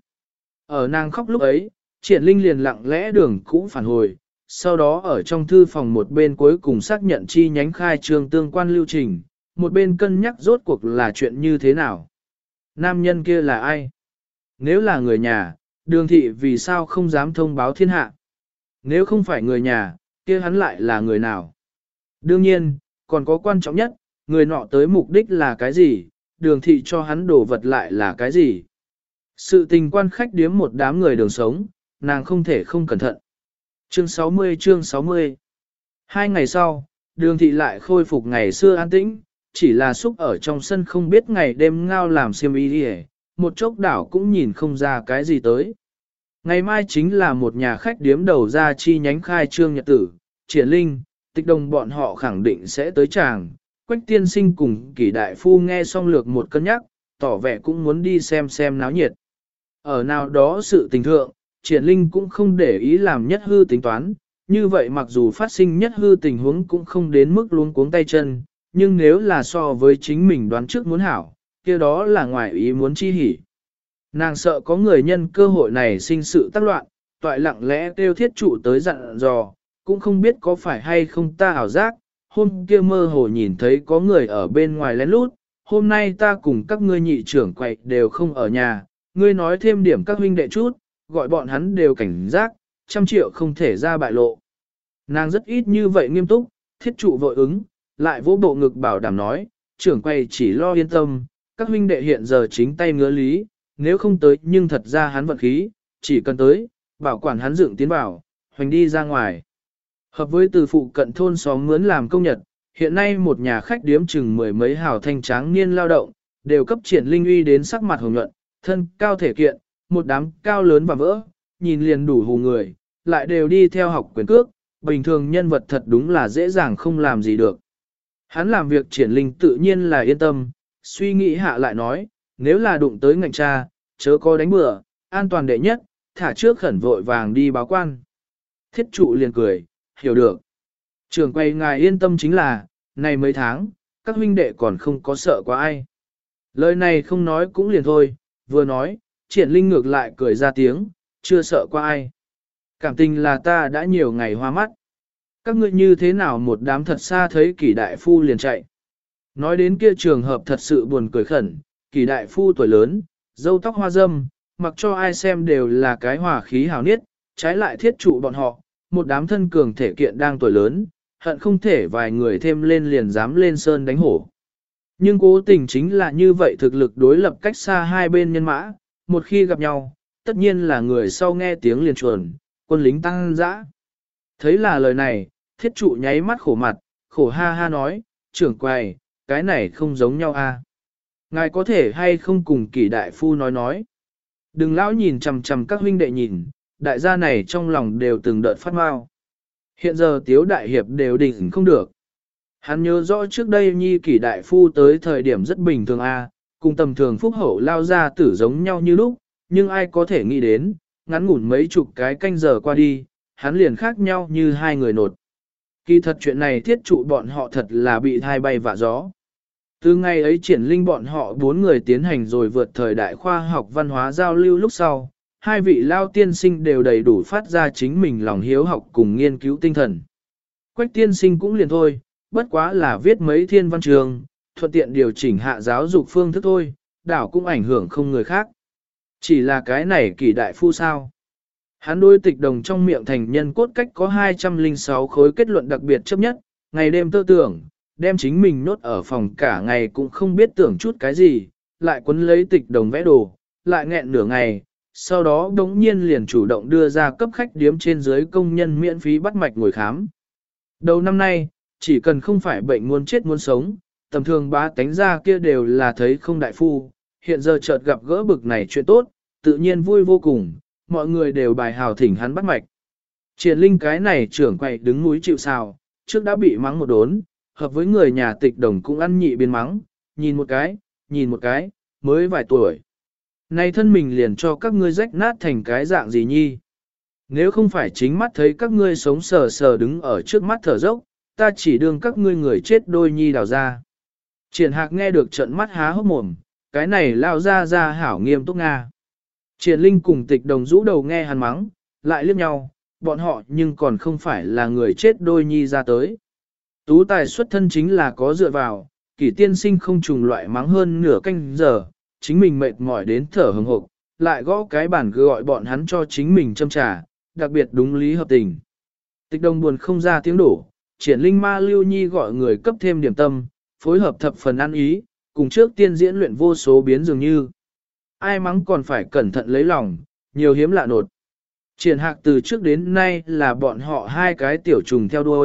Ở nàng khóc lúc ấy, Triển Linh liền lặng lẽ đường cũ phản hồi, sau đó ở trong thư phòng một bên cuối cùng xác nhận chi nhánh khai trương tương quan lưu trình, một bên cân nhắc rốt cuộc là chuyện như thế nào. Nam nhân kia là ai? Nếu là người nhà, đường thị vì sao không dám thông báo thiên hạ? Nếu không phải người nhà, kia hắn lại là người nào? Đương nhiên, còn có quan trọng nhất, người nọ tới mục đích là cái gì, đường thị cho hắn đổ vật lại là cái gì? Sự tình quan khách điếm một đám người đường sống, nàng không thể không cẩn thận. Chương sáu mươi chương sáu mươi Hai ngày sau, đường thị lại khôi phục ngày xưa an tĩnh, chỉ là xúc ở trong sân không biết ngày đêm ngao làm xiêm y đi, một chốc đảo cũng nhìn không ra cái gì tới. Ngày mai chính là một nhà khách điếm đầu ra chi nhánh khai trương nhật tử, Triển Linh, Tịch Đồng bọn họ khẳng định sẽ tới chàng. Quách tiên sinh cùng Kỷ đại phu nghe xong lược một cân nhắc, tỏ vẻ cũng muốn đi xem xem náo nhiệt. Ở nào đó sự tình thượng, Triển Linh cũng không để ý làm nhất hư tính toán, như vậy mặc dù phát sinh nhất hư tình huống cũng không đến mức luống cuống tay chân, nhưng nếu là so với chính mình đoán trước muốn hảo, kia đó là ngoài ý muốn chi hỉ. Nàng sợ có người nhân cơ hội này sinh sự tác loạn, toại lặng lẽ kêu thiết trụ tới dặn dò, cũng không biết có phải hay không ta ảo giác, hôm kia mơ hồ nhìn thấy có người ở bên ngoài lén lút, hôm nay ta cùng các ngươi nhị trưởng quậy đều không ở nhà, ngươi nói thêm điểm các huynh đệ chút, gọi bọn hắn đều cảnh giác, trăm triệu không thể ra bại lộ. Nàng rất ít như vậy nghiêm túc, thiết trụ vội ứng, lại vỗ bộ ngực bảo đảm nói, trưởng quay chỉ lo yên tâm, các huynh đệ hiện giờ chính tay ngứa lý, nếu không tới nhưng thật ra hắn vận khí, chỉ cần tới, bảo quản hắn dựng tiến vào, hoành đi ra ngoài. Hợp với từ phụ cận thôn xóm mướn làm công nhật, hiện nay một nhà khách điếm chừng mười mấy hào thanh tráng niên lao động, đều cấp Triển Linh uy đến sắc mặt hồng nhuận, thân cao thể kiện, một đám cao lớn và vỡ, nhìn liền đủ hù người, lại đều đi theo học quyền cước, bình thường nhân vật thật đúng là dễ dàng không làm gì được. Hắn làm việc Triển Linh tự nhiên là yên tâm, suy nghĩ hạ lại nói, nếu là đụng tới ngạnh cha, chớ có đánh bừa, an toàn đệ nhất, thả trước khẩn vội vàng đi báo quan. Thiết trụ liền cười, hiểu được. Trường quay ngài yên tâm chính là, này mấy tháng, các huynh đệ còn không có sợ quá ai. Lời này không nói cũng liền thôi, vừa nói, Triển Linh ngược lại cười ra tiếng, chưa sợ qua ai. Cảm tình là ta đã nhiều ngày hoa mắt. Các ngươi như thế nào một đám thật xa thấy Kỷ đại phu liền chạy. Nói đến kia trường hợp thật sự buồn cười khẩn, Kỷ đại phu tuổi lớn, râu tóc hoa râm, mặc cho ai xem đều là cái hòa khí hào niết, trái lại thiết trụ bọn họ, một đám thân cường thể kiện đang tuổi lớn, hận không thể vài người thêm lên liền dám lên sơn đánh hổ. Nhưng cố tình chính là như vậy thực lực đối lập cách xa hai bên nhân mã, một khi gặp nhau, tất nhiên là người sau nghe tiếng liền chuồn, quân lính tăng dã. Thấy là lời này, thiết trụ nháy mắt khổ mặt, khổ ha ha nói, trưởng quầy, cái này không giống nhau a. Ngài có thể hay không cùng Kỷ đại phu nói nói. Đừng lão nhìn chằm chằm các huynh đệ nhìn, đại gia này trong lòng đều từng đợt phát mau. Hiện giờ tiếu đại hiệp đều đỉnh không được. Hắn nhớ rõ trước đây nhi Kỷ đại phu tới thời điểm rất bình thường a, cùng tầm thường phúc hậu lao ra tử giống nhau như lúc, nhưng ai có thể nghĩ đến, ngắn ngủn mấy chục cái canh giờ qua đi, hắn liền khác nhau như hai người nột. Kỳ thật chuyện này thiết trụ bọn họ thật là bị thai bay vạ gió. Từ ngày ấy Triển Linh bọn họ bốn người tiến hành rồi vượt thời đại khoa học văn hóa giao lưu lúc sau, hai vị lao tiên sinh đều đầy đủ phát ra chính mình lòng hiếu học cùng nghiên cứu tinh thần. Quách tiên sinh cũng liền thôi, bất quá là viết mấy thiên văn trường, thuận tiện điều chỉnh hạ giáo dục phương thức thôi, đảo cũng ảnh hưởng không người khác. Chỉ là cái này Kỷ đại phu sao. Hắn đối Tịch Đồng trong miệng thành nhân cốt cách có hai trăm lẻ sáu khối kết luận đặc biệt chấp nhất, ngày đêm tơ tưởng, đem chính mình nốt ở phòng cả ngày cũng không biết tưởng chút cái gì, lại quấn lấy Tịch Đồng vẽ đồ, lại nghẹn nửa ngày, sau đó đống nhiên liền chủ động đưa ra cấp khách điếm trên dưới công nhân miễn phí bắt mạch ngồi khám. Đầu năm nay, chỉ cần không phải bệnh muốn chết muốn sống, tầm thường bá tánh ra kia đều là thấy không đại phu, hiện giờ chợt gặp gỡ bực này chuyện tốt, tự nhiên vui vô cùng, mọi người đều bài hào thỉnh hắn bắt mạch. Triển Linh cái này trưởng quậy đứng núi chịu sào, trước đã bị mắng một đốn, hợp với người nhà Tịch Đồng cũng ăn nhị biến mắng, nhìn một cái, nhìn một cái, mới vài tuổi. Nay thân mình liền cho các ngươi rách nát thành cái dạng gì nhi. Nếu không phải chính mắt thấy các ngươi sống sờ sờ đứng ở trước mắt thở dốc, ta chỉ đương các ngươi người chết đôi nhi đào ra. Triển Hạc nghe được trận mắt há hốc mồm, cái này lao ra ra hảo nghiêm túc Nga. Triển Linh cùng Tịch Đồng rũ đầu nghe hắn mắng, lại liếc nhau, bọn họ nhưng còn không phải là người chết đôi nhi ra tới. Tú tài xuất thân chính là có dựa vào, Kỷ tiên sinh không trùng loại mắng hơn nửa canh giờ, chính mình mệt mỏi đến thở hừng hộp, lại gõ cái bản gọi bọn hắn cho chính mình châm trà, đặc biệt đúng lý hợp tình. Tịch Đồng buồn không ra tiếng đổ, Triển Linh ma lưu nhi gọi người cấp thêm điểm tâm, phối hợp thập phần ăn ý, cùng trước tiên diễn luyện vô số biến dường như. Ai mắng còn phải cẩn thận lấy lòng, nhiều hiếm lạ nột. Triển Hạc từ trước đến nay là bọn họ hai cái tiểu trùng theo đuôi,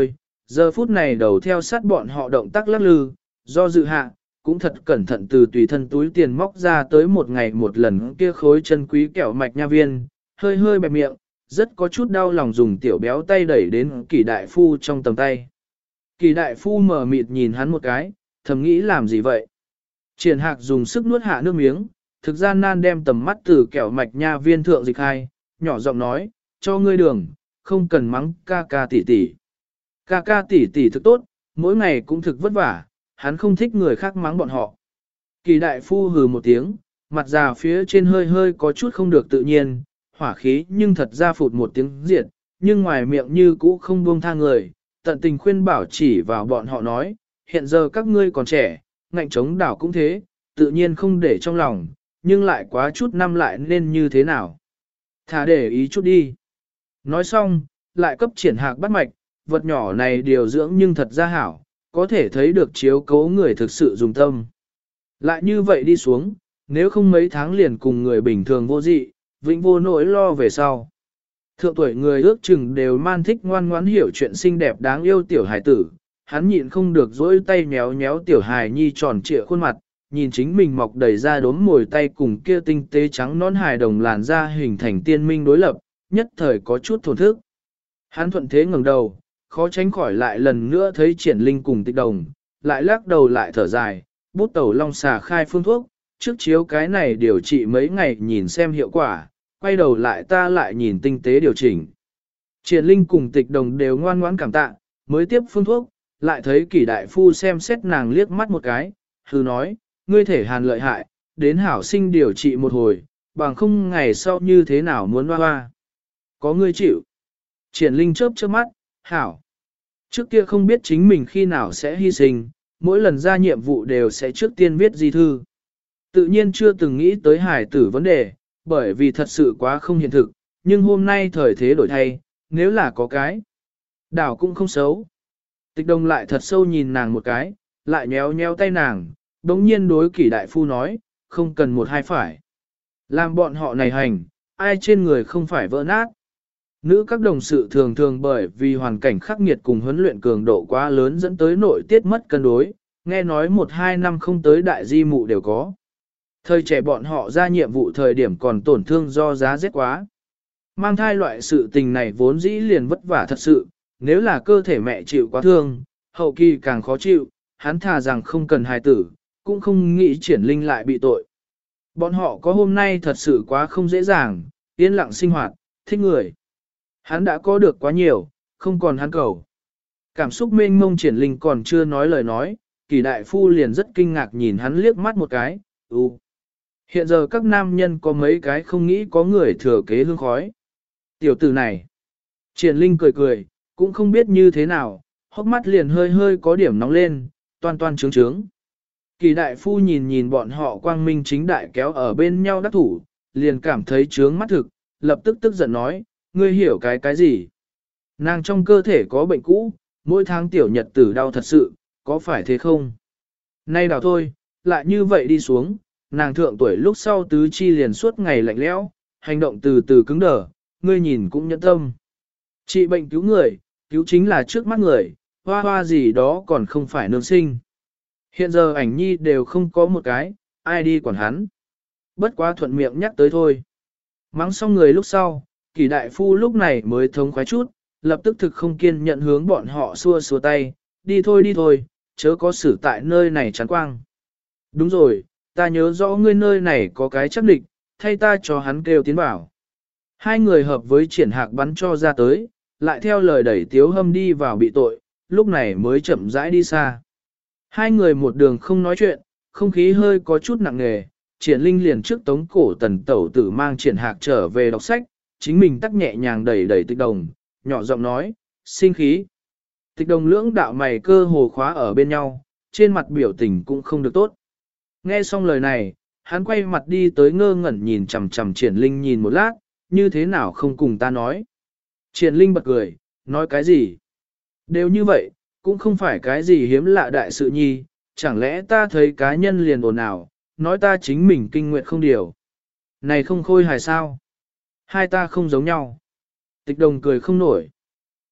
Giờ phút này đầu theo sát bọn họ động tác lắc lư, do dự hạ, cũng thật cẩn thận từ tùy thân túi tiền móc ra tới một ngày một lần kia khối chân quý kẹo mạch nha viên, hơi hơi bẹp miệng, rất có chút đau lòng dùng tiểu béo tay đẩy đến kỳ đại phu trong tầm tay. Kỳ đại phu mở mịt nhìn hắn một cái, thầm nghĩ làm gì vậy? Triển Hạc dùng sức nuốt hạ nước miếng, thực gian nan đem tầm mắt từ kẹo mạch nha viên thượng dịch hai, nhỏ giọng nói, cho ngươi đường, không cần mắng ca ca tỷ tỷ. Ca ca tỷ tỷ thực tốt, mỗi ngày cũng thực vất vả, hắn không thích người khác mắng bọn họ. Kỳ đại phu hừ một tiếng, mặt già phía trên hơi hơi có chút không được tự nhiên, hỏa khí nhưng thật ra phụt một tiếng diệt, nhưng ngoài miệng như cũ không buông tha người, tận tình khuyên bảo chỉ vào bọn họ nói, hiện giờ các ngươi còn trẻ, ngạnh chống đảo cũng thế, tự nhiên không để trong lòng, nhưng lại quá chút năm lại nên như thế nào. Thả để ý chút đi. Nói xong, lại cấp Triển Hạc bắt mạch, vật nhỏ này điều dưỡng nhưng thật ra hảo, có thể thấy được chiếu cố người thực sự dùng tâm. Lại như vậy đi xuống, nếu không mấy tháng liền cùng người bình thường vô dị, vĩnh vô nỗi lo về sau. Thượng tuổi người ước chừng đều man thích ngoan ngoãn hiểu chuyện xinh đẹp đáng yêu tiểu hài tử, hắn nhịn không được dỗi tay méo méo tiểu hài nhi tròn trịa khuôn mặt, nhìn chính mình mọc đầy ra đốm mồi tay cùng kia tinh tế trắng nón hài đồng làn da hình thành tiên minh đối lập, nhất thời có chút thổn thức. Hắn thuận thế ngẩng đầu, khó tránh khỏi lại lần nữa thấy Triển Linh cùng Tịch Đồng, lại lắc đầu lại thở dài, bút tẩu long xà khai phương thuốc, trước chiếu cái này điều trị mấy ngày nhìn xem hiệu quả, quay đầu lại ta lại nhìn tinh tế điều chỉnh. Triển Linh cùng Tịch Đồng đều ngoan ngoãn cảm tạ, mới tiếp phương thuốc, lại thấy Kỷ đại phu xem xét nàng liếc mắt một cái, hừ nói, ngươi thể hàn lợi hại, đến hảo sinh điều trị một hồi, bằng không ngày sau như thế nào muốn hoa hoa. Có ngươi chịu. Triển Linh chớp chớp mắt, hảo. Trước kia không biết chính mình khi nào sẽ hy sinh, mỗi lần ra nhiệm vụ đều sẽ trước tiên viết di thư. Tự nhiên chưa từng nghĩ tới hải tử vấn đề, bởi vì thật sự quá không hiện thực, nhưng hôm nay thời thế đổi thay, nếu là có cái, đảo cũng không xấu. Tịch Đồng lại thật sâu nhìn nàng một cái, lại nhéo nhéo tay nàng, đống nhiên đối Kỷ đại phu nói, không cần một hai phải. Làm bọn họ này hành, ai trên người không phải vỡ nát. Nữ các đồng sự thường thường bởi vì hoàn cảnh khắc nghiệt cùng huấn luyện cường độ quá lớn dẫn tới nội tiết mất cân đối, nghe nói một hai năm không tới đại di mụ đều có. Thời trẻ bọn họ ra nhiệm vụ thời điểm còn tổn thương do giá rét quá. Mang thai loại sự tình này vốn dĩ liền vất vả thật sự, nếu là cơ thể mẹ chịu quá thương, hậu kỳ càng khó chịu, hắn thà rằng không cần hài tử, cũng không nghĩ Triển Linh lại bị tội. Bọn họ có hôm nay thật sự quá không dễ dàng, yên lặng sinh hoạt, thích người. Hắn đã có được quá nhiều, không còn hắn cầu. Cảm xúc mênh mông Triển Linh còn chưa nói lời nói, Kỷ đại phu liền rất kinh ngạc nhìn hắn liếc mắt một cái, ừ. Hiện giờ các nam nhân có mấy cái không nghĩ có người thừa kế hương khói. Tiểu tử này. Triển Linh cười cười, cũng không biết như thế nào, hốc mắt liền hơi hơi có điểm nóng lên, toan toan trướng trướng. Kỳ đại phu nhìn nhìn bọn họ quang minh chính đại kéo ở bên nhau đắc thủ, liền cảm thấy trướng mắt thực, lập tức tức giận nói, ngươi hiểu cái cái gì? Nàng trong cơ thể có bệnh cũ, mỗi tháng tiểu nhật tử đau thật sự, có phải thế không? Nay đào thôi, lại như vậy đi xuống, nàng thượng tuổi lúc sau tứ chi liền suốt ngày lạnh lẽo, hành động từ từ cứng đờ, ngươi nhìn cũng nhẫn tâm. Trị bệnh cứu người, cứu chính là trước mắt người, hoa hoa gì đó còn không phải nương sinh. Hiện giờ ảnh nhi đều không có một cái, ai đi quản hắn. Bất quá thuận miệng nhắc tới thôi. Mắng xong người lúc sau, Kỷ đại phu lúc này mới thống khoái chút, lập tức thực không kiên nhận hướng bọn họ xua xua tay, đi thôi đi thôi, chớ có xử tại nơi này chán quang. Đúng rồi, ta nhớ rõ ngươi nơi này có cái chắc địch, thay ta cho hắn kêu tiến bảo. Hai người hợp với Triển Hạc bắn cho ra tới, lại theo lời đẩy Tiếu Hâm đi vào bị tội, lúc này mới chậm rãi đi xa. Hai người một đường không nói chuyện, không khí hơi có chút nặng nề, Triển Linh liền trước tống cổ tần tẩu tử mang Triển Hạc trở về đọc sách, chính mình tắc nhẹ nhàng đẩy đẩy Tịch Đồng, nhỏ giọng nói, sinh khí. Tịch Đồng lưỡng đạo mày cơ hồ khóa ở bên nhau, trên mặt biểu tình cũng không được tốt. Nghe xong lời này, hắn quay mặt đi tới ngơ ngẩn nhìn chằm chằm Triển Linh nhìn một lát, như thế nào không cùng ta nói. Triển Linh bật cười, nói cái gì? Đều như vậy, cũng không phải cái gì hiếm lạ đại sự nhi, chẳng lẽ ta thấy cá nhân liền ồn ào, nói ta chính mình kinh nguyện không điều. Này không khôi hài sao? Hai ta không giống nhau. Tịch Đồng cười không nổi.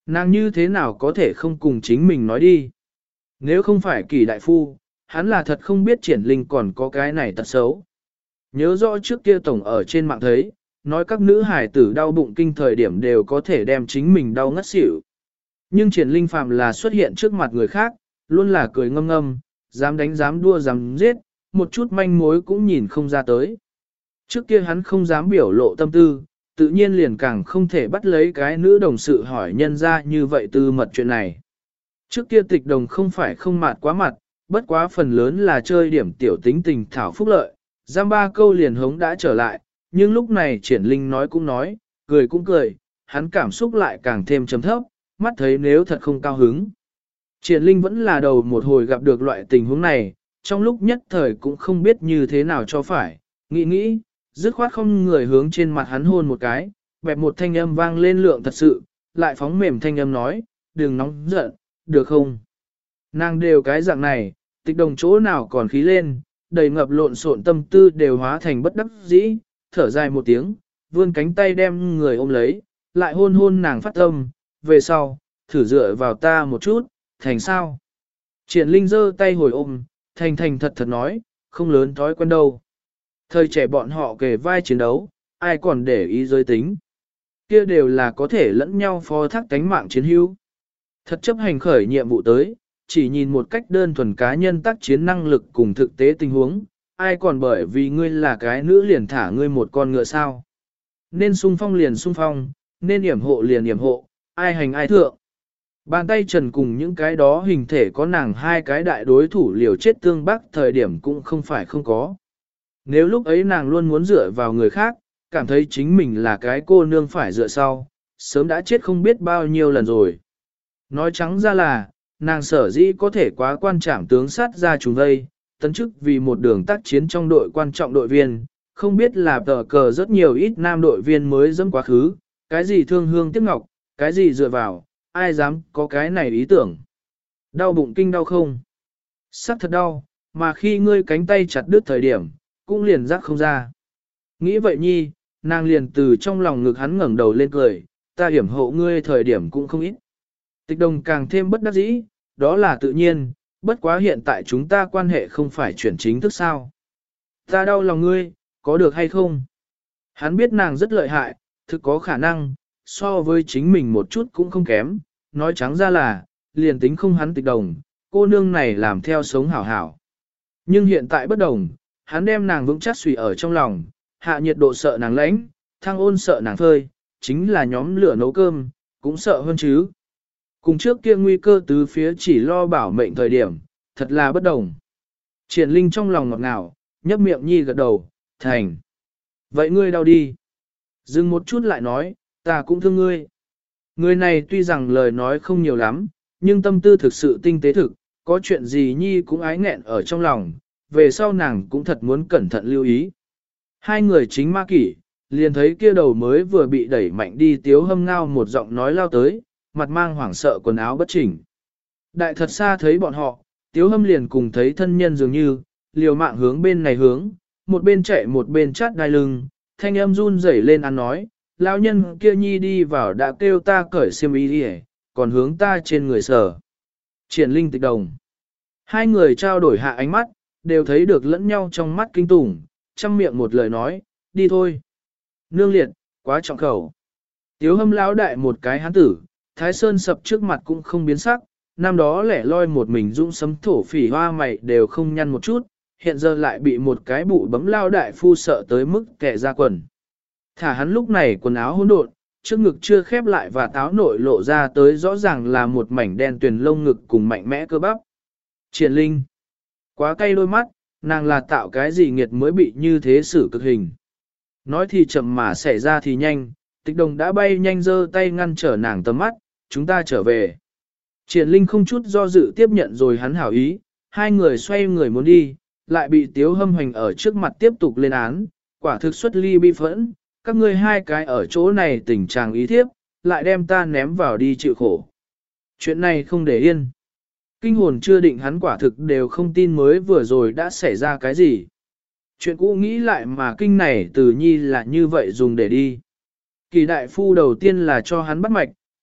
Nàng như thế nào có thể không cùng chính mình nói đi. Nếu không phải kỳ đại phu, hắn là thật không biết triển linh còn có cái này tật xấu. Nhớ rõ trước kia tổng ở trên mạng thấy, nói các nữ hài tử đau bụng kinh thời điểm đều có thể đem chính mình đau ngất xỉu. Nhưng triển linh phàm là xuất hiện trước mặt người khác, luôn là cười ngâm ngâm, dám đánh dám đua dám giết, một chút manh mối cũng nhìn không ra tới. Trước kia hắn không dám biểu lộ tâm tư, tự nhiên liền càng không thể bắt lấy cái nữ đồng sự hỏi nhân ra như vậy tư mật chuyện này. Trước kia tịch đồng không phải không mạt quá mặt, bất quá phần lớn là chơi điểm tiểu tính tình thảo phúc lợi, giam ba câu liền hống đã trở lại, nhưng lúc này triển linh nói cũng nói, cười cũng cười, hắn cảm xúc lại càng thêm trầm thấp, mắt thấy nếu thật không cao hứng. Triển linh vẫn là đầu một hồi gặp được loại tình huống này, trong lúc nhất thời cũng không biết như thế nào cho phải, nghĩ nghĩ, dứt khoát không người hướng trên mặt hắn hôn một cái, bẹp một thanh âm vang lên lượng thật sự, lại phóng mềm thanh âm nói, đừng nóng giận, được không? Nàng đều cái dạng này, tịch đồng chỗ nào còn khí lên, đầy ngập lộn xộn tâm tư đều hóa thành bất đắc dĩ, thở dài một tiếng, vươn cánh tay đem người ôm lấy, lại hôn hôn nàng phát tâm, về sau, thử dựa vào ta một chút, thành sao? Triển Linh giơ tay hồi ôm, thành thành thật thật nói, không lớn thói quen đâu. Thời trẻ bọn họ kề vai chiến đấu, ai còn để ý giới tính. Kia đều là có thể lẫn nhau phó thác tánh mạng chiến hữu. Thật chấp hành khởi nhiệm vụ tới, chỉ nhìn một cách đơn thuần cá nhân tác chiến năng lực cùng thực tế tình huống, ai còn bởi vì ngươi là cái nữ liền thả ngươi một con ngựa sao. Nên sung phong liền sung phong, nên yểm hộ liền yểm hộ, ai hành ai thượng. Bàn tay trần cùng những cái đó hình thể có nàng hai cái đại đối thủ liều chết tương bắc thời điểm cũng không phải không có. Nếu lúc ấy nàng luôn muốn dựa vào người khác, cảm thấy chính mình là cái cô nương phải dựa sau, sớm đã chết không biết bao nhiêu lần rồi. Nói trắng ra là, nàng sở dĩ có thể quá quan trọng tướng sát ra chúng vây, tấn chức vì một đường tác chiến trong đội quan trọng đội viên, không biết là tờ cờ rất nhiều ít nam đội viên mới dẫm quá khứ, cái gì thương hương tiếc ngọc, cái gì dựa vào, ai dám có cái này ý tưởng. Đau bụng kinh đau không? Sắc thật đau, mà khi ngươi cánh tay chặt đứt thời điểm, cũng liền rắc không ra. Nghĩ vậy nhi, nàng liền từ trong lòng ngực hắn ngẩng đầu lên cười, ta hiểm hộ ngươi thời điểm cũng không ít. Tịch đồng càng thêm bất đắc dĩ, đó là tự nhiên, bất quá hiện tại chúng ta quan hệ không phải chuyển chính thức sao. Ta đau lòng ngươi, có được hay không? Hắn biết nàng rất lợi hại, thực có khả năng, so với chính mình một chút cũng không kém, nói trắng ra là, liền tính không hắn tịch đồng, cô nương này làm theo sống hảo hảo. Nhưng hiện tại bất đồng, hắn đem nàng vững chắc suy ở trong lòng, hạ nhiệt độ sợ nàng lãnh, thăng ôn sợ nàng phơi, chính là nhóm lửa nấu cơm, cũng sợ hơn chứ. Cùng trước kia nguy cơ tứ phía chỉ lo bảo mệnh thời điểm, thật là bất đồng. Triển Linh trong lòng ngọt ngào, nhấp miệng nhi gật đầu, thành. Vậy ngươi đau đi. Dừng một chút lại nói, ta cũng thương ngươi. Người này tuy rằng lời nói không nhiều lắm, nhưng tâm tư thực sự tinh tế thực, có chuyện gì nhi cũng ái nghẹn ở trong lòng, về sau nàng cũng thật muốn cẩn thận lưu ý. Hai người chính ma kỷ, liền thấy kia đầu mới vừa bị đẩy mạnh đi tiếu hâm ngao một giọng nói lao tới, mặt mang hoảng sợ quần áo bất chỉnh. Đại thật xa thấy bọn họ, tiếu hâm liền cùng thấy thân nhân dường như, liều mạng hướng bên này hướng, một bên chạy một bên chát đai lưng, thanh âm run rẩy lên ăn nói, lão nhân kia nhi đi vào đã kêu ta cởi xiêm y đi còn hướng ta trên người sở. Triển Linh tịch đồng. Hai người trao đổi hạ ánh mắt, đều thấy được lẫn nhau trong mắt kinh tủng, chăm miệng một lời nói, đi thôi. Nương liệt, quá trọng khẩu. Tiếu hâm lão đại một cái hán tử, Thái Sơn sập trước mặt cũng không biến sắc, năm đó lẻ loi một mình dũng sấm thổ phỉ hoa mày đều không nhăn một chút, hiện giờ lại bị một cái bụ bấm lao đại phu sợ tới mức kẻ ra quần. Thả hắn lúc này quần áo hỗn độn, trước ngực chưa khép lại và táo nội lộ ra tới rõ ràng là một mảnh đen tuyền lông ngực cùng mạnh mẽ cơ bắp. Triển Linh. Quá cay đôi mắt, nàng là tạo cái gì nghiệt mới bị như thế xử cực hình. Nói thì chậm mà xảy ra thì nhanh, tịch đồng đã bay nhanh giơ tay ngăn trở nàng tầm mắt, chúng ta trở về. Triển Linh không chút do dự tiếp nhận rồi hắn hảo ý, hai người xoay người muốn đi, lại bị Tiếu Hâm Hoành ở trước mặt tiếp tục lên án, quả thực xuất ly bi phẫn, các ngươi hai cái ở chỗ này tình trạng ý thiếp, lại đem ta ném vào đi chịu khổ. Chuyện này không để yên. Kinh hồn chưa định hắn quả thực đều không tin mới vừa rồi đã xảy ra cái gì. Chuyện cũ nghĩ lại mà kinh này từ nhi là như vậy dùng để đi. Kỳ đại phu đầu tiên là cho hắn bắt mạch,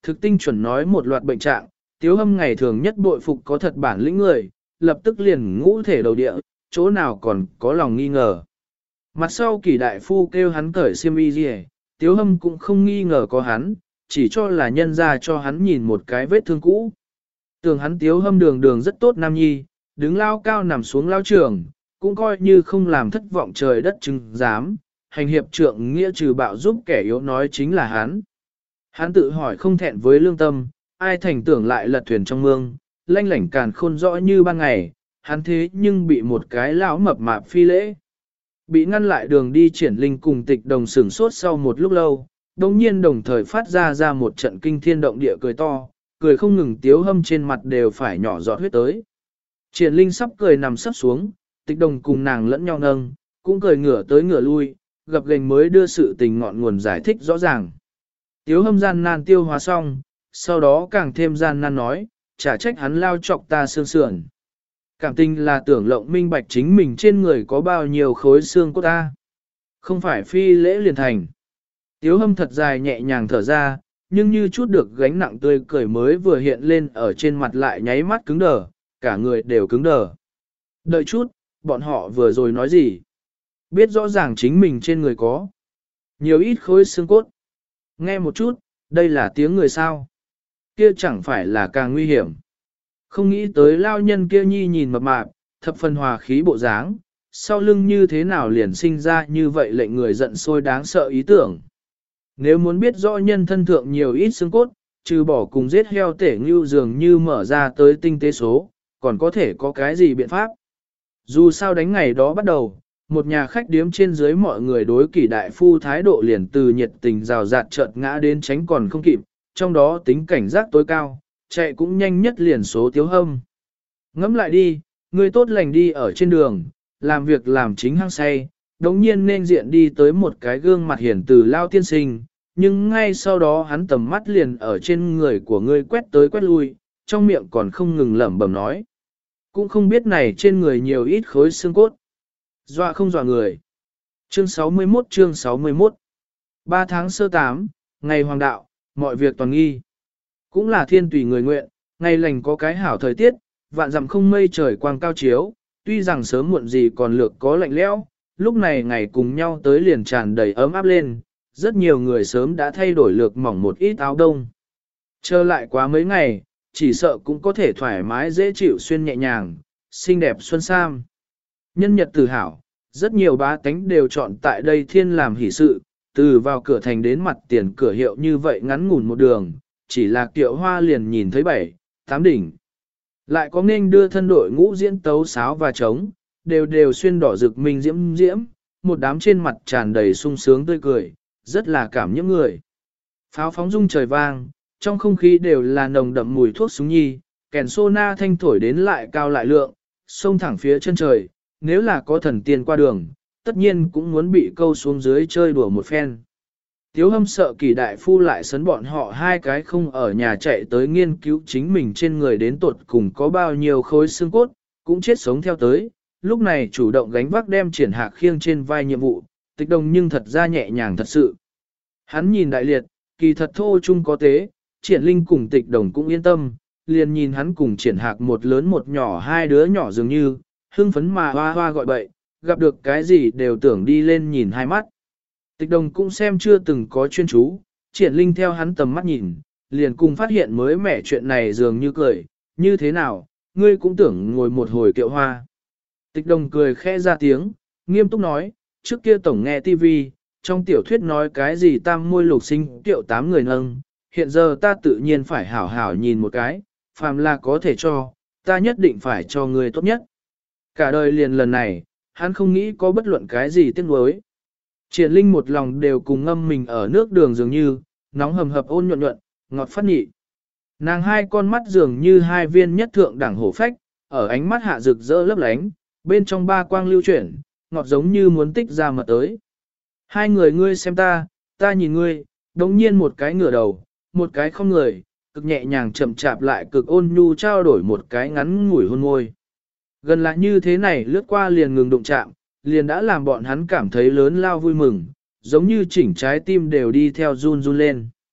thực tinh chuẩn nói một loạt bệnh trạng, Tiếu Hâm ngày thường nhất bội phục có thật bản lĩnh người, lập tức liền ngũ thể đầu địa, chỗ nào còn có lòng nghi ngờ. Mặt sau Kỷ đại phu kêu hắn cởi xiêm y gì, Tiếu Hâm cũng không nghi ngờ có hắn, chỉ cho là nhân ra cho hắn nhìn một cái vết thương cũ. Tưởng hắn Tiếu Hâm đường đường rất tốt nam nhi, đứng lao cao nằm xuống lao trường, cũng coi như không làm thất vọng trời đất chứng giám, hành hiệp trượng nghĩa trừ bạo giúp kẻ yếu nói chính là hắn. Hắn tự hỏi không thẹn với lương tâm, ai thành tưởng lại lật thuyền trong mương, lanh lảnh càn khôn rõ như ban ngày, hắn thế nhưng bị một cái lão mập mạp phi lễ. Bị ngăn lại đường đi Triển Linh cùng Tịch Đồng sửng sốt sau một lúc lâu, đồng nhiên đồng thời phát ra ra một trận kinh thiên động địa cười to, cười không ngừng Tiếu Hâm trên mặt đều phải nhỏ giọt huyết tới. Triển Linh sắp cười nằm sắp xuống, Tịch Đồng cùng nàng lẫn nhau nâng, cũng cười ngửa tới ngửa lui, gặp gành mới đưa sự tình ngọn nguồn giải thích rõ ràng. Tiếu Hâm gian nan tiêu hóa xong, sau đó càng thêm gian nan nói, chả trách hắn lao chọc ta xương sườn. Cảm tình là tưởng lộng minh bạch chính mình trên người có bao nhiêu khối xương cốt ta. Không phải phi lễ liền thành. Tiếu Hâm thật dài nhẹ nhàng thở ra, nhưng như chút được gánh nặng tươi cười mới vừa hiện lên ở trên mặt lại nháy mắt cứng đờ, cả người đều cứng đờ. Đợi chút, bọn họ vừa rồi nói gì? Biết rõ ràng chính mình trên người có nhiều ít khối xương cốt. Nghe một chút, đây là tiếng người sao? Kia chẳng phải là càng nguy hiểm. Không nghĩ tới lao nhân kia nhi nhìn mập mạp, thập phần hòa khí bộ dáng, sau lưng như thế nào liền sinh ra như vậy lệnh người giận sôi đáng sợ ý tưởng. Nếu muốn biết rõ nhân thân thượng nhiều ít xương cốt, trừ bỏ cùng giết heo tể ngưu dường như mở ra tới tinh tế số, còn có thể có cái gì biện pháp. Dù sao đánh ngày đó bắt đầu, một nhà khách điếm trên dưới mọi người đối Kỷ đại phu thái độ liền từ nhiệt tình rào rạt chợt ngã đến tránh còn không kịp, trong đó tính cảnh giác tối cao, chạy cũng nhanh nhất liền số Tiếu Hâm. Ngẫm lại đi, người tốt lành đi ở trên đường, làm việc làm chính hăng say, đống nhiên nên diện đi tới một cái gương mặt hiển từ lao tiên sinh, nhưng ngay sau đó hắn tầm mắt liền ở trên người của ngươi quét tới quét lui, trong miệng còn không ngừng lẩm bẩm nói. Cũng không biết này trên người nhiều ít khối xương cốt. Dọa không dọa người. Chương sáu mươi mốt chương sáu mươi mốt Ba tháng sơ tám, ngày hoàng đạo, mọi việc toàn nghi. Cũng là thiên tùy người nguyện, ngày lành có cái hảo thời tiết, vạn dặm không mây trời quang cao chiếu, tuy rằng sớm muộn gì còn lược có lạnh lẽo, lúc này ngày cùng nhau tới liền tràn đầy ấm áp lên, rất nhiều người sớm đã thay đổi lược mỏng một ít áo đông. Chờ lại quá mấy ngày, chỉ sợ cũng có thể thoải mái dễ chịu xuyên nhẹ nhàng, xinh đẹp xuân sam. Nhân nhật tử hảo, rất nhiều bá tánh đều chọn tại đây thiên làm hỷ sự, từ vào cửa thành đến mặt tiền cửa hiệu như vậy ngắn ngủn một đường, chỉ là kiệu hoa liền nhìn thấy bảy, tám đỉnh. Lại có nên đưa thân đội ngũ diễn tấu sáo và trống, đều đều xuyên đỏ rực minh diễm diễm, một đám trên mặt tràn đầy sung sướng tươi cười, rất là cảm nhiễm người. Pháo phóng rung trời vang, trong không khí đều là nồng đậm mùi thuốc súng nhi, kèn sô na thanh thổi đến lại cao lại lượng, sông thẳng phía chân trời, nếu là có thần tiên qua đường, tất nhiên cũng muốn bị câu xuống dưới chơi đùa một phen. Tiếu Hâm sợ Kỷ đại phu lại sấn bọn họ hai cái không ở nhà chạy tới nghiên cứu chính mình trên người đến tột cùng có bao nhiêu khối xương cốt, cũng chết sống theo tới, lúc này chủ động gánh vác đem Triển Hạc khiêng trên vai nhiệm vụ, Tịch Đồng nhưng thật ra nhẹ nhàng thật sự. Hắn nhìn đại liệt, kỳ thật thô chung có tế, Triển Linh cùng Tịch Đồng cũng yên tâm, liền nhìn hắn cùng Triển Hạc một lớn một nhỏ hai đứa nhỏ dường như, hưng phấn mà hoa hoa gọi bậy, gặp được cái gì đều tưởng đi lên nhìn hai mắt. Tịch Đồng cũng xem chưa từng có chuyên chú, Triển Linh theo hắn tầm mắt nhìn, liền cùng phát hiện mới mẻ chuyện này dường như cười, như thế nào, ngươi cũng tưởng ngồi một hồi kiệu hoa. Tịch Đồng cười khẽ ra tiếng, nghiêm túc nói, trước kia tổng nghe tivi, trong tiểu thuyết nói cái gì tam môi lục sinh kiệu tám người nâng, hiện giờ ta tự nhiên phải hảo hảo nhìn một cái, phàm là có thể cho, ta nhất định phải cho ngươi tốt nhất. Cả đời liền lần này, hắn không nghĩ có bất luận cái gì tiếc nuối. Triển Linh một lòng đều cùng ngâm mình ở nước đường dường như, nóng hầm hập ôn nhuận nhuận, ngọt phát nhị. Nàng hai con mắt dường như hai viên nhất thượng đẳng hổ phách, ở ánh mắt hạ rực rỡ lấp lánh, bên trong ba quang lưu chuyển, ngọt giống như muốn tích ra mật tới. Hai người ngươi xem ta, ta nhìn ngươi, đống nhiên một cái ngửa đầu, một cái không người, cực nhẹ nhàng chậm chạp lại cực ôn nhu trao đổi một cái ngắn ngủi hôn môi. Gần lại như thế này lướt qua liền ngừng đụng chạm, liền đã làm bọn hắn cảm thấy lớn lao vui mừng, giống như chỉnh trái tim đều đi theo run run lên.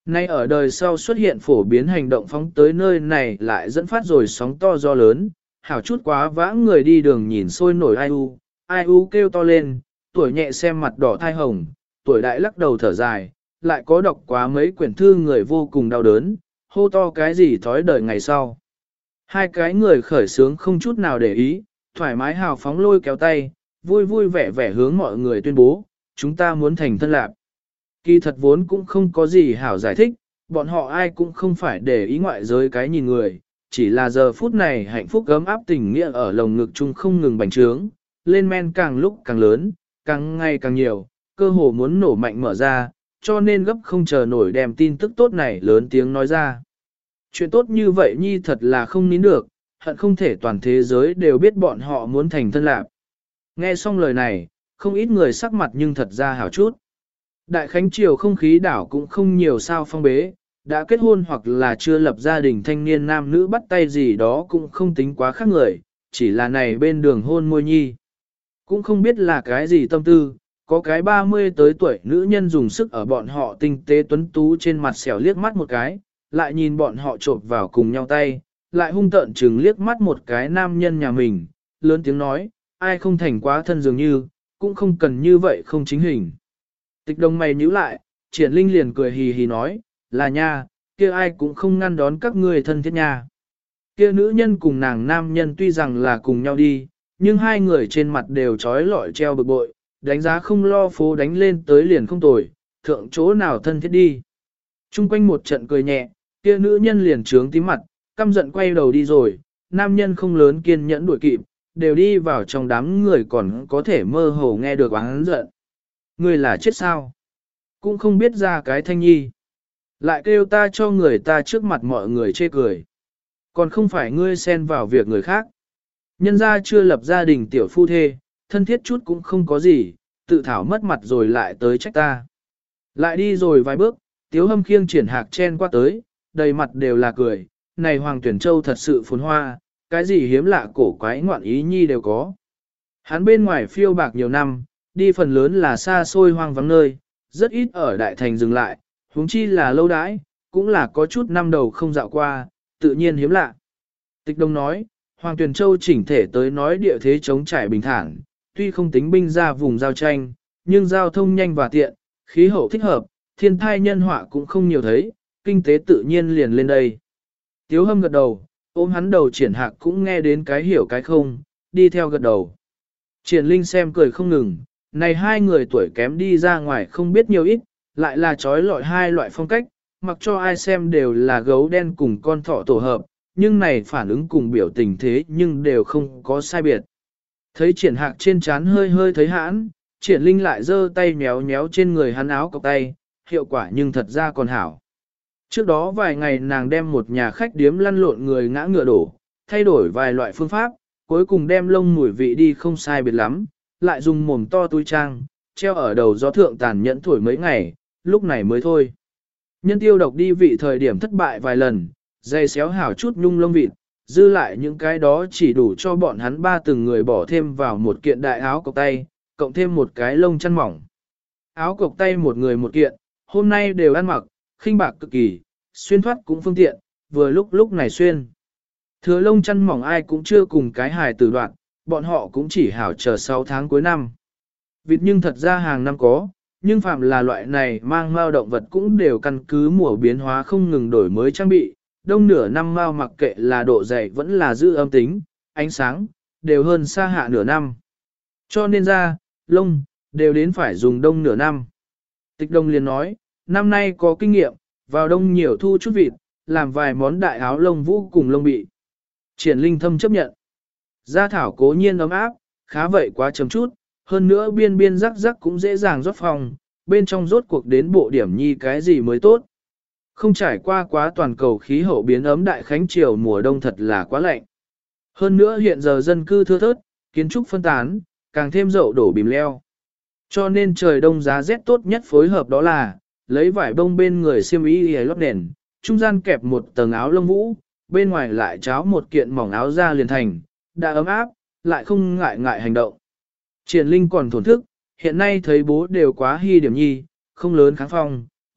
Nay ở đời sau xuất hiện phổ biến hành động phóng tới nơi này lại dẫn phát rồi sóng to gió lớn, hảo chút quá vã người đi đường nhìn sôi nổi ai u, ai u kêu to lên, tuổi nhẹ xem mặt đỏ thai hồng, tuổi đại lắc đầu thở dài, lại có đọc quá mấy quyển thư người vô cùng đau đớn, hô to cái gì thói đời ngày sau. Hai cái người khởi sướng không chút nào để ý, thoải mái hào phóng lôi kéo tay, vui vui vẻ vẻ hướng mọi người tuyên bố, chúng ta muốn thành thân lạc. Kỳ thật vốn cũng không có gì hảo giải thích, bọn họ ai cũng không phải để ý ngoại giới cái nhìn người, chỉ là giờ phút này hạnh phúc gấm áp tình nghĩa ở lồng ngực chung không ngừng bành trướng, lên men càng lúc càng lớn, càng ngày càng nhiều, cơ hồ muốn nổ mạnh mở ra, cho nên gấp không chờ nổi đem tin tức tốt này lớn tiếng nói ra. Chuyện tốt như vậy nhi thật là không nín được, hận không thể toàn thế giới đều biết bọn họ muốn thành thân lạc. Nghe xong lời này, không ít người sắc mặt nhưng thật ra hảo chút. Đại Khánh Triều không khí đảo cũng không nhiều sao phong bế, đã kết hôn hoặc là chưa lập gia đình thanh niên nam nữ bắt tay gì đó cũng không tính quá khác người, chỉ là này bên đường hôn môi nhi. Cũng không biết là cái gì tâm tư, có cái ba mươi tới tuổi nữ nhân dùng sức ở bọn họ tinh tế tuấn tú trên mặt xẻo liếc mắt một cái, lại nhìn bọn họ trộn vào cùng nhau tay, lại hung tợn chừng liếc mắt một cái nam nhân nhà mình, lớn tiếng nói, ai không thành quá thân dường như, cũng không cần như vậy không chính hình. Tịch Đồng mày nhíu lại, Triển Linh liền cười hì hì nói, là nha, kia ai cũng không ngăn đón các ngươi thân thiết nha. Kia nữ nhân cùng nàng nam nhân tuy rằng là cùng nhau đi, nhưng hai người trên mặt đều trói lọi treo bực bội, đánh giá không lo phố đánh lên tới liền không tồi, thượng chỗ nào thân thiết đi. Trung quanh một trận cười nhẹ, kia nữ nhân liền trướng tím mặt, căm giận quay đầu đi rồi, nam nhân không lớn kiên nhẫn đuổi kịp, đều đi vào trong đám người còn có thể mơ hồ nghe được oán giận. Người là chết sao? Cũng không biết ra cái thanh nhi. Lại kêu ta cho người ta trước mặt mọi người chê cười. Còn không phải ngươi xen vào việc người khác. Nhân gia chưa lập gia đình tiểu phu thê, thân thiết chút cũng không có gì, tự thảo mất mặt rồi lại tới trách ta. Lại đi rồi vài bước, Tiếu Hâm khiêng Triển Hạc chen qua tới, đầy mặt đều là cười, này Hoàng Tuyển Châu thật sự phồn hoa, cái gì hiếm lạ cổ quái ngoạn ý nhi đều có. Hắn bên ngoài phiêu bạc nhiều năm, đi phần lớn là xa xôi hoang vắng nơi, rất ít ở đại thành dừng lại, huống chi là lâu đãi, cũng là có chút năm đầu không dạo qua, tự nhiên hiếm lạ. Tịch Đông nói, Hoàng Tuyền Châu chỉnh thể tới nói địa thế chống trải bình thản, tuy không tính binh ra vùng giao tranh, nhưng giao thông nhanh và tiện, khí hậu thích hợp, thiên thai nhân họa cũng không nhiều thấy, kinh tế tự nhiên liền lên đây. Tiếu Hâm gật đầu, ôm hắn đầu Triển Hạc cũng nghe đến cái hiểu cái không, đi theo gật đầu. Triển Linh xem cười không ngừng, này hai người tuổi kém đi ra ngoài không biết nhiều ít, lại là trói lọi hai loại phong cách, mặc cho ai xem đều là gấu đen cùng con thỏ tổ hợp, nhưng này phản ứng cùng biểu tình thế nhưng đều không có sai biệt. Thấy Triển Hạc trên trán hơi hơi thấy hãn, Triển Linh lại giơ tay méo méo trên người hắn áo cộc tay, hiệu quả nhưng thật ra còn hảo. Trước đó vài ngày nàng đem một nhà khách điếm lăn lộn người ngã ngựa đổ, thay đổi vài loại phương pháp, cuối cùng đem lông mùi vị đi không sai biệt lắm, lại dùng mồm to túi trang, treo ở đầu gió thượng tàn nhẫn thổi mấy ngày, lúc này mới thôi. Nhân tiêu độc đi vị thời điểm thất bại vài lần, dây xéo hảo chút nhung lông vịt, dư lại những cái đó chỉ đủ cho bọn hắn ba từng người bỏ thêm vào một kiện đại áo cộc tay, cộng thêm một cái lông chăn mỏng. Áo cộc tay một người một kiện, hôm nay đều ăn mặc, khinh bạc cực kỳ, xuyên thoát cũng phương tiện, vừa lúc lúc này xuyên. Thừa lông chăn mỏng ai cũng chưa cùng cái hài tử đoạn, bọn họ cũng chỉ hảo chờ sáu tháng cuối năm. Vịt nhưng thật ra hàng năm có, nhưng phạm là loại này mang mao động vật cũng đều căn cứ mùa biến hóa không ngừng đổi mới trang bị, đông nửa năm mao mặc kệ là độ dày vẫn là giữ âm tính, ánh sáng, đều hơn xa hạ nửa năm. Cho nên ra, lông, đều đến phải dùng đông nửa năm. Tịch Đông liền nói, năm nay có kinh nghiệm, vào đông nhiều thu chút vịt, làm vài món đại áo lông vũ cùng lông bị. Triển Linh thâm chấp nhận. Gia thảo cố nhiên ấm áp, khá vậy quá chấm chút, hơn nữa biên biên rắc rắc cũng dễ dàng rót phòng, bên trong rốt cuộc đến bộ điểm nhi cái gì mới tốt. Không trải qua quá toàn cầu khí hậu biến ấm đại khánh triều mùa đông thật là quá lạnh. Hơn nữa hiện giờ dân cư thưa thớt, kiến trúc phân tán, càng thêm dậu đổ bìm leo. Cho nên trời đông giá rét tốt nhất phối hợp đó là, lấy vải bông bên người xiêm y lót nền, trung gian kẹp một tầng áo lông vũ, bên ngoài lại cháo một kiện mỏng áo da liền thành, đã ấm áp, lại không ngại ngại hành động. Triển Linh còn thổn thức, hiện nay thấy bố đều quá hy điểm nhi, không lớn kháng phong,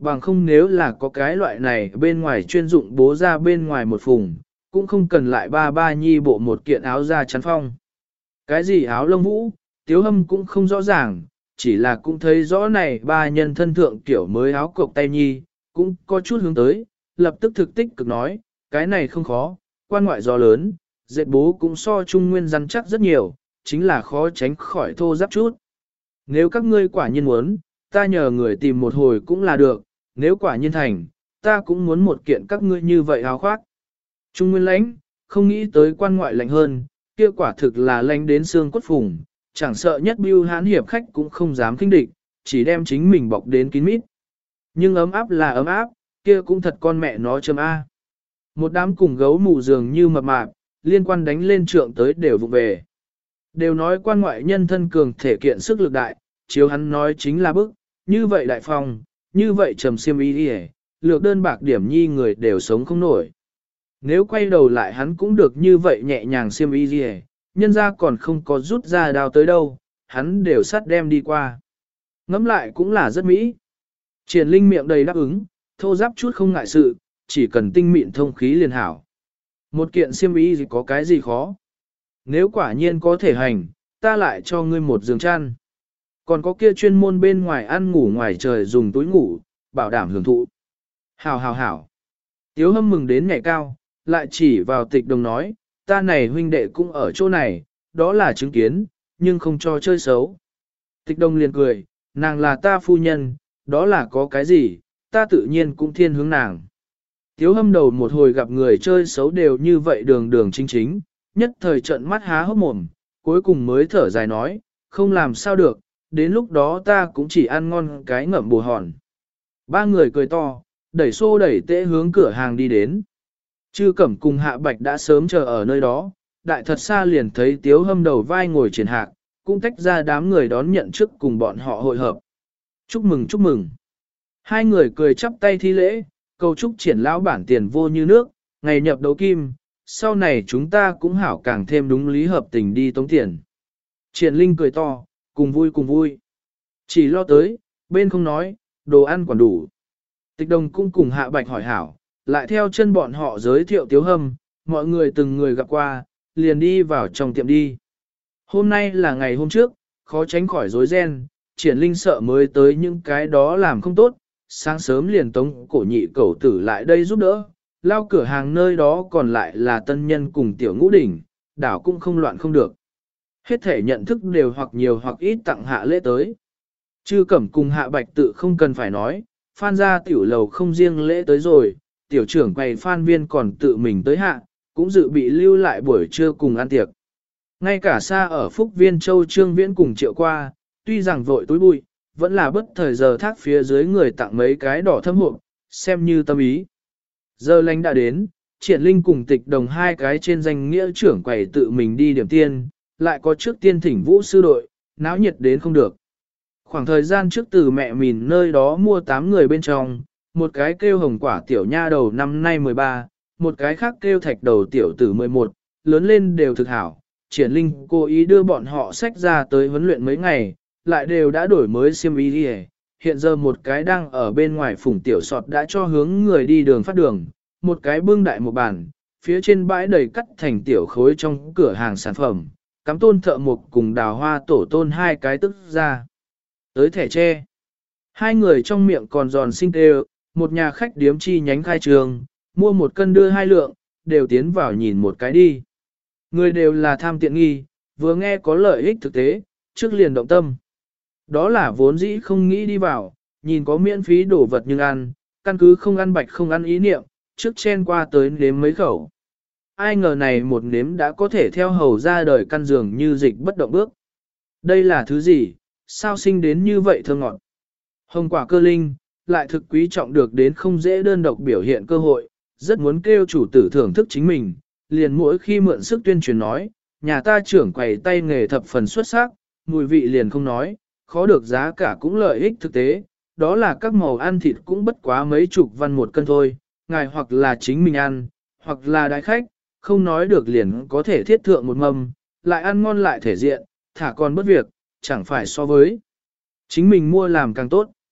Bằng không nếu là có cái loại này bên ngoài chuyên dụng bố ra bên ngoài một phùng, cũng không cần lại ba ba nhi bộ một kiện áo da chắn phong. Cái gì áo lông vũ, Tiếu Hâm cũng không rõ ràng, chỉ là cũng thấy rõ này ba nhân thân thượng kiểu mới áo cộc tay nhi, cũng có chút hướng tới, lập tức thực tích cực nói, cái này không khó, quan ngoại gió lớn, dệt bố cũng so trung nguyên rắn chắc rất nhiều, chính là khó tránh khỏi thô giáp chút. Nếu các ngươi quả nhiên muốn, ta nhờ người tìm một hồi cũng là được, nếu quả nhiên thành, ta cũng muốn một kiện các ngươi như vậy áo khoác. Trung nguyên lãnh, không nghĩ tới quan ngoại lạnh hơn, kia quả thực là lạnh đến xương cốt phùng, chẳng sợ nhất bưu hán hiệp khách cũng không dám kinh địch, chỉ đem chính mình bọc đến kín mít. Nhưng ấm áp là ấm áp, kia cũng thật con mẹ nó chấm A. Một đám cùng gấu mù dường như mập mạp, liên quan đánh lên trượng tới đều vụ về. Đều nói quan ngoại nhân thân cường thể kiện sức lực đại, chiếu hắn nói chính là bức, như vậy đại phong, như vậy trầm xiêm y đi lược đơn bạc điểm nhi người đều sống không nổi. Nếu quay đầu lại hắn cũng được như vậy nhẹ nhàng xiêm y đi nhân ra còn không có rút ra đao tới đâu, hắn đều sát đem đi qua. Ngắm lại cũng là rất mỹ. Triển Linh miệng đầy đáp ứng, thô giáp chút không ngại sự, chỉ cần tinh mịn thông khí liền hảo. Một kiện xiêm y gì có cái gì khó. Nếu quả nhiên có thể hành, ta lại cho ngươi một giường chăn. Còn có kia chuyên môn bên ngoài ăn ngủ ngoài trời dùng túi ngủ, bảo đảm hưởng thụ. Hảo hảo hảo. Tiếu Hâm mừng đến ngày cao, lại chỉ vào Tịch Đồng nói, ta này huynh đệ cũng ở chỗ này, đó là chứng kiến, nhưng không cho chơi xấu. Tịch Đồng liền cười, nàng là ta phu nhân, đó là có cái gì, ta tự nhiên cũng thiên hướng nàng. Tiếu Hâm đầu một hồi gặp người chơi xấu đều như vậy đường đường chính chính, nhất thời trận mắt há hốc mồm, cuối cùng mới thở dài nói, không làm sao được, đến lúc đó ta cũng chỉ ăn ngon cái ngậm bù hòn. Ba người cười to, đẩy xô đẩy tễ hướng cửa hàng đi đến. Chư Cẩm cùng Hạ Bạch đã sớm chờ ở nơi đó, đại thật xa liền thấy Tiếu Hâm đầu vai ngồi triển hạc, cũng tách ra đám người đón nhận trước cùng bọn họ hội hợp. Chúc mừng chúc mừng. Hai người cười chắp tay thi lễ, cầu chúc triển lão bản tiền vô như nước, ngày nhập đấu kim, sau này chúng ta cũng hảo càng thêm đúng lý hợp tình đi tống tiền. Triển Linh cười to, cùng vui cùng vui. Chỉ lo tới, bên không nói, đồ ăn còn đủ. Tịch Đồng cũng cùng Hạ Bạch hỏi hảo, lại theo chân bọn họ giới thiệu Tiếu Hâm, mọi người từng người gặp qua, liền đi vào trong tiệm đi. Hôm nay là ngày hôm trước, khó tránh khỏi rối ren, Triển Linh sợ mới tới những cái đó làm không tốt, sáng sớm liền tống cổ nhị cẩu tử lại đây giúp đỡ, lao cửa hàng nơi đó còn lại là tân nhân cùng tiểu ngũ đỉnh, đảo cũng không loạn không được. Hết thể nhận thức đều hoặc nhiều hoặc ít tặng hạ lễ tới. Chư Cẩm cùng Hạ Bạch tự không cần phải nói, Phan gia tiểu lầu không riêng lễ tới rồi, tiểu trưởng quầy Phan Viên còn tự mình tới hạ, cũng dự bị lưu lại buổi trưa cùng ăn tiệc. Ngay cả xa ở Phúc Viên Châu Trương Viễn cùng triệu qua, tuy rằng vội túi bụi, vẫn là bất thời giờ thác phía dưới người tặng mấy cái đỏ thâm hộp, xem như tâm ý. Giờ lành đã đến, Triển Linh cùng Tịch Đồng hai cái trên danh nghĩa trưởng quầy tự mình đi điểm tiên, lại có trước tiên thỉnh vũ sư đội, náo nhiệt đến không được. Khoảng thời gian trước từ mẹ mìn nơi đó mua tám người bên trong, một cái kêu hồng quả tiểu nha đầu năm nay mười ba, một cái khác kêu thạch đầu tiểu tử mười một, lớn lên đều thực hảo. Triển Linh cố ý đưa bọn họ sách ra tới huấn luyện mấy ngày, lại đều đã đổi mới xiêm y đi. Hiện giờ một cái đang ở bên ngoài phủng tiểu sọt đã cho hướng người đi đường phát đường, một cái bưng đại một bàn, phía trên bãi đầy cắt thành tiểu khối trong cửa hàng sản phẩm, cắm tôn thợ mộc cùng đào hoa tổ tôn hai cái tức ra. Tới thẻ tre, hai người trong miệng còn giòn xinh tê, một nhà khách điếm chi nhánh khai trường, mua một cân đưa hai lượng, đều tiến vào nhìn một cái đi. Người đều là tham tiện nghi, vừa nghe có lợi ích thực tế, trước liền động tâm. Đó là vốn dĩ không nghĩ đi vào, nhìn có miễn phí đổ vật nhưng ăn, căn cứ không ăn bạch không ăn ý niệm, trước chen qua tới nếm mấy khẩu. Ai ngờ này một nếm đã có thể theo hầu ra đời căn giường như dịch bất động bước. Đây là thứ gì, sao sinh đến như vậy thơm ngọt. Hồng quả cơ linh, lại thực quý trọng được đến không dễ đơn độc biểu hiện cơ hội, rất muốn kêu chủ tử thưởng thức chính mình, liền mỗi khi mượn sức tuyên truyền nói, nhà ta trưởng quầy tay nghề thập phần xuất sắc, mùi vị liền không nói, khó được giá cả cũng lợi ích thực tế, đó là các màu ăn thịt cũng bất quá mấy chục văn một cân thôi, ngài hoặc là chính mình ăn, hoặc là đại khách, không nói được liền có thể thiết thượng một mâm, lại ăn ngon lại thể diện, thả còn bất việc, chẳng phải so với chính mình mua làm càng tốt.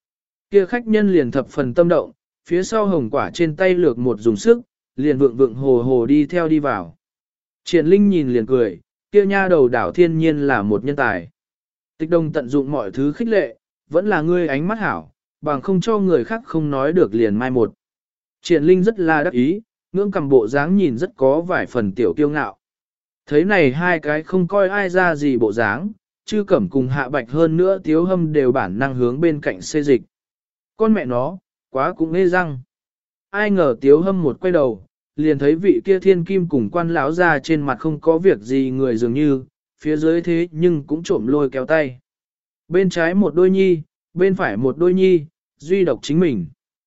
Kia khách nhân liền thập phần tâm động, phía sau hồng quả trên tay lược một dùng sức, liền vượng vượng hồ hồ đi theo đi vào. Triển Linh nhìn liền cười, kia nha đầu đảo thiên nhiên là một nhân tài. Tịch Đồng tận dụng mọi thứ khích lệ, vẫn là ngươi ánh mắt hảo, bằng không cho người khác không nói được liền mai một. Triển Linh rất là đắc ý, ngưỡng cầm bộ dáng nhìn rất có vài phần tiểu kiêu ngạo. Thấy này hai cái không coi ai ra gì bộ dáng, Chư Cẩm cùng Hạ Bạch hơn nữa Tiếu Hâm đều bản năng hướng bên cạnh xê dịch. Con mẹ nó, quá cũng nghe răng. Ai ngờ Tiếu Hâm một quay đầu, liền thấy vị kia thiên kim cùng quan lão ra trên mặt không có việc gì người dường như, phía dưới thế nhưng cũng trộm lôi kéo tay. Bên trái một đôi nhi, bên phải một đôi nhi, duy độc chính mình.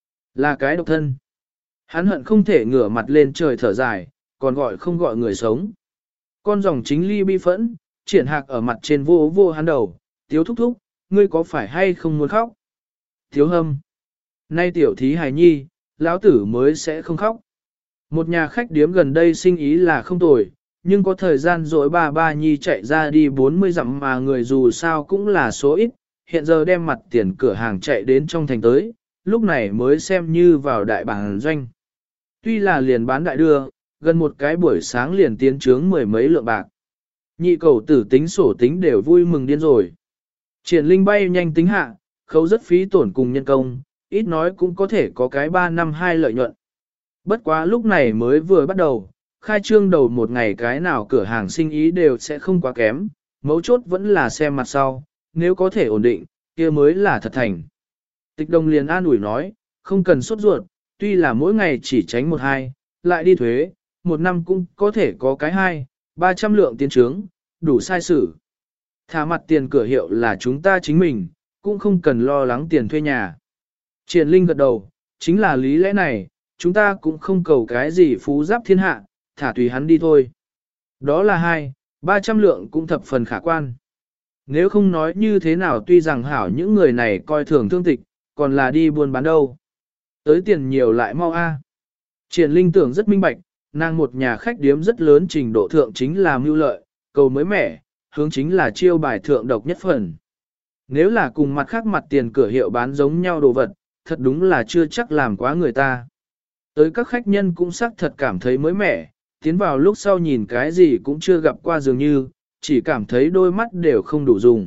Là cái độc thân. Hắn hận không thể ngửa mặt lên trời thở dài, còn gọi không gọi người sống. Con dòng chính ly bi phẫn, triển hạc ở mặt trên vô vô hắn đầu, Tiếu thúc thúc, ngươi có phải hay không muốn khóc? Tiếu Hâm. Nay tiểu thí hài nhi, lão tử mới sẽ không khóc. Một nhà khách điếm gần đây sinh ý là không tồi, nhưng có thời gian rồi bà ba nhi chạy ra đi bốn mươi dặm mà người dù sao cũng là số ít, hiện giờ đem mặt tiền cửa hàng chạy đến trong thành tới, lúc này mới xem như vào đại bản doanh. Tuy là liền bán đại đưa, gần một cái buổi sáng liền tiến trướng mười mấy lượng bạc. Nhị cầu tử tính sổ tính đều vui mừng điên rồi. Triển Linh bay nhanh tính hạ, khấu rất phí tổn cùng nhân công, ít nói cũng có thể có cái ba năm hai lợi nhuận. Bất quá lúc này mới vừa bắt đầu, khai trương đầu một ngày cái nào cửa hàng sinh ý đều sẽ không quá kém, mấu chốt vẫn là xem mặt sau, nếu có thể ổn định, kia mới là thật thành. Tịch Đồng liền an ủi nói, không cần sốt ruột, tuy là mỗi ngày chỉ tránh một hai, lại đi thuế, một năm cũng có thể có cái hai, ba trăm lượng tiền trướng, đủ sai sử. Thả mặt tiền cửa hiệu là chúng ta chính mình, cũng không cần lo lắng tiền thuê nhà. Triển Linh gật đầu, chính là lý lẽ này, chúng ta cũng không cầu cái gì phú giáp thiên hạ, thả tùy hắn đi thôi. Đó là hai, ba trăm lượng cũng thập phần khả quan. Nếu không nói như thế nào tuy rằng hảo những người này coi thường thương tịch, còn là đi buôn bán đâu. Tới tiền nhiều lại mau a. Triển Linh tưởng rất minh bạch, nàng một nhà khách điếm rất lớn trình độ thượng chính là mưu lợi, cầu mới mẻ, hướng chính là chiêu bài thượng độc nhất phần. Nếu là cùng mặt khác mặt tiền cửa hiệu bán giống nhau đồ vật, thật đúng là chưa chắc làm quá người ta. Tới các khách nhân cũng xác thật cảm thấy mới mẻ, tiến vào lúc sau nhìn cái gì cũng chưa gặp qua dường như, chỉ cảm thấy đôi mắt đều không đủ dùng.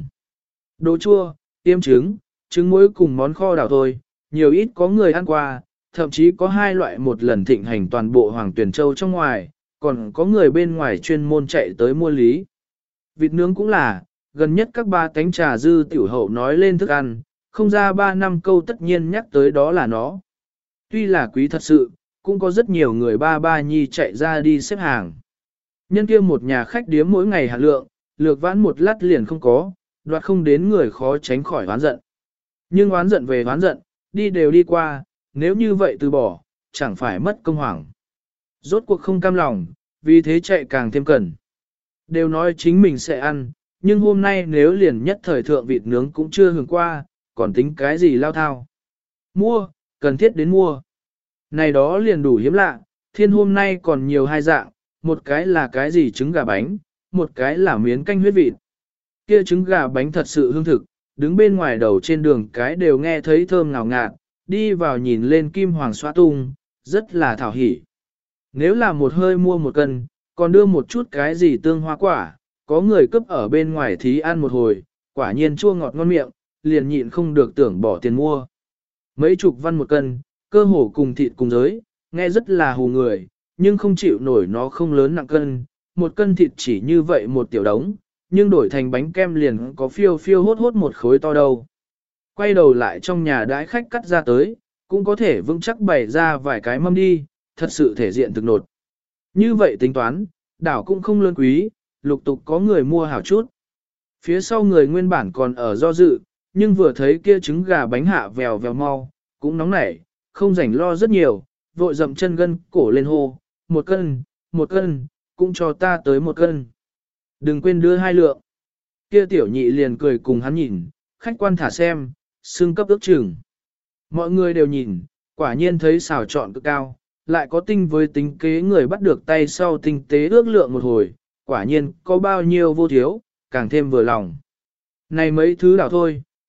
Đồ chua, tiêm trứng, trứng muối cùng món kho đảo thôi, nhiều ít có người ăn qua, thậm chí có hai loại một lần thịnh hành toàn bộ Hoàng Tuyền Châu trong ngoài, còn có người bên ngoài chuyên môn chạy tới mua lý. Vịt nướng cũng là, gần nhất các ba cánh trà dư tiểu hậu nói lên thức ăn, không ra ba năm câu tất nhiên nhắc tới đó là nó. Tuy là quý thật sự, cũng có rất nhiều người ba ba nhi chạy ra đi xếp hàng. Nhân kia một nhà khách điếm mỗi ngày hạ lượng, lược vãn một lát liền không có, đoạt không đến người khó tránh khỏi oán giận. Nhưng oán giận về oán giận, đi đều đi qua, nếu như vậy từ bỏ, chẳng phải mất công hoảng. Rốt cuộc không cam lòng, vì thế chạy càng thêm cần. Đều nói chính mình sẽ ăn, nhưng hôm nay nếu liền nhất thời thượng vịt nướng cũng chưa hưởng qua, còn tính cái gì lao thao. Mua, cần thiết đến mua. Này đó liền đủ hiếm lạ, thiên hôm nay còn nhiều hai dạng, một cái là cái gì trứng gà bánh, một cái là miến canh huyết vịt. Kia trứng gà bánh thật sự hương thực, đứng bên ngoài đầu trên đường cái đều nghe thấy thơm ngào ngạt, đi vào nhìn lên kim hoàng xoa tung, rất là thảo hỉ. Nếu là một hơi mua một cân, còn đưa một chút cái gì tương hoa quả, có người cướp ở bên ngoài thí ăn một hồi, quả nhiên chua ngọt ngon miệng, liền nhịn không được tưởng bỏ tiền mua. Mấy chục văn một cân, cơ hồ cùng thịt cùng giới, nghe rất là hù người, nhưng không chịu nổi nó không lớn nặng cân, một cân thịt chỉ như vậy một tiểu đống, nhưng đổi thành bánh kem liền có phiêu phiêu hốt hốt một khối to đâu. Quay đầu lại trong nhà đãi khách cắt ra tới, cũng có thể vững chắc bày ra vài cái mâm đi, thật sự thể diện thực nột. Như vậy tính toán, đảo cũng không lớn quý, lục tục có người mua hảo chút. Phía sau người nguyên bản còn ở do dự, nhưng vừa thấy kia trứng gà bánh hạ vèo vèo mau, cũng nóng nảy, không rảnh lo rất nhiều, vội dậm chân gân cổ lên hô, một cân, một cân, cũng cho ta tới một cân. Đừng quên đưa hai lượng. Kia tiểu nhị liền cười cùng hắn nhìn, khách quan thả xem, xương cấp ước chừng. Mọi người đều nhìn, quả nhiên thấy xào trọn cực cao, lại có tinh với tính kế người bắt được tay sau tinh tế ước lượng một hồi, quả nhiên có bao nhiêu vô thiếu, càng thêm vừa lòng. Này mấy thứ đảo thôi,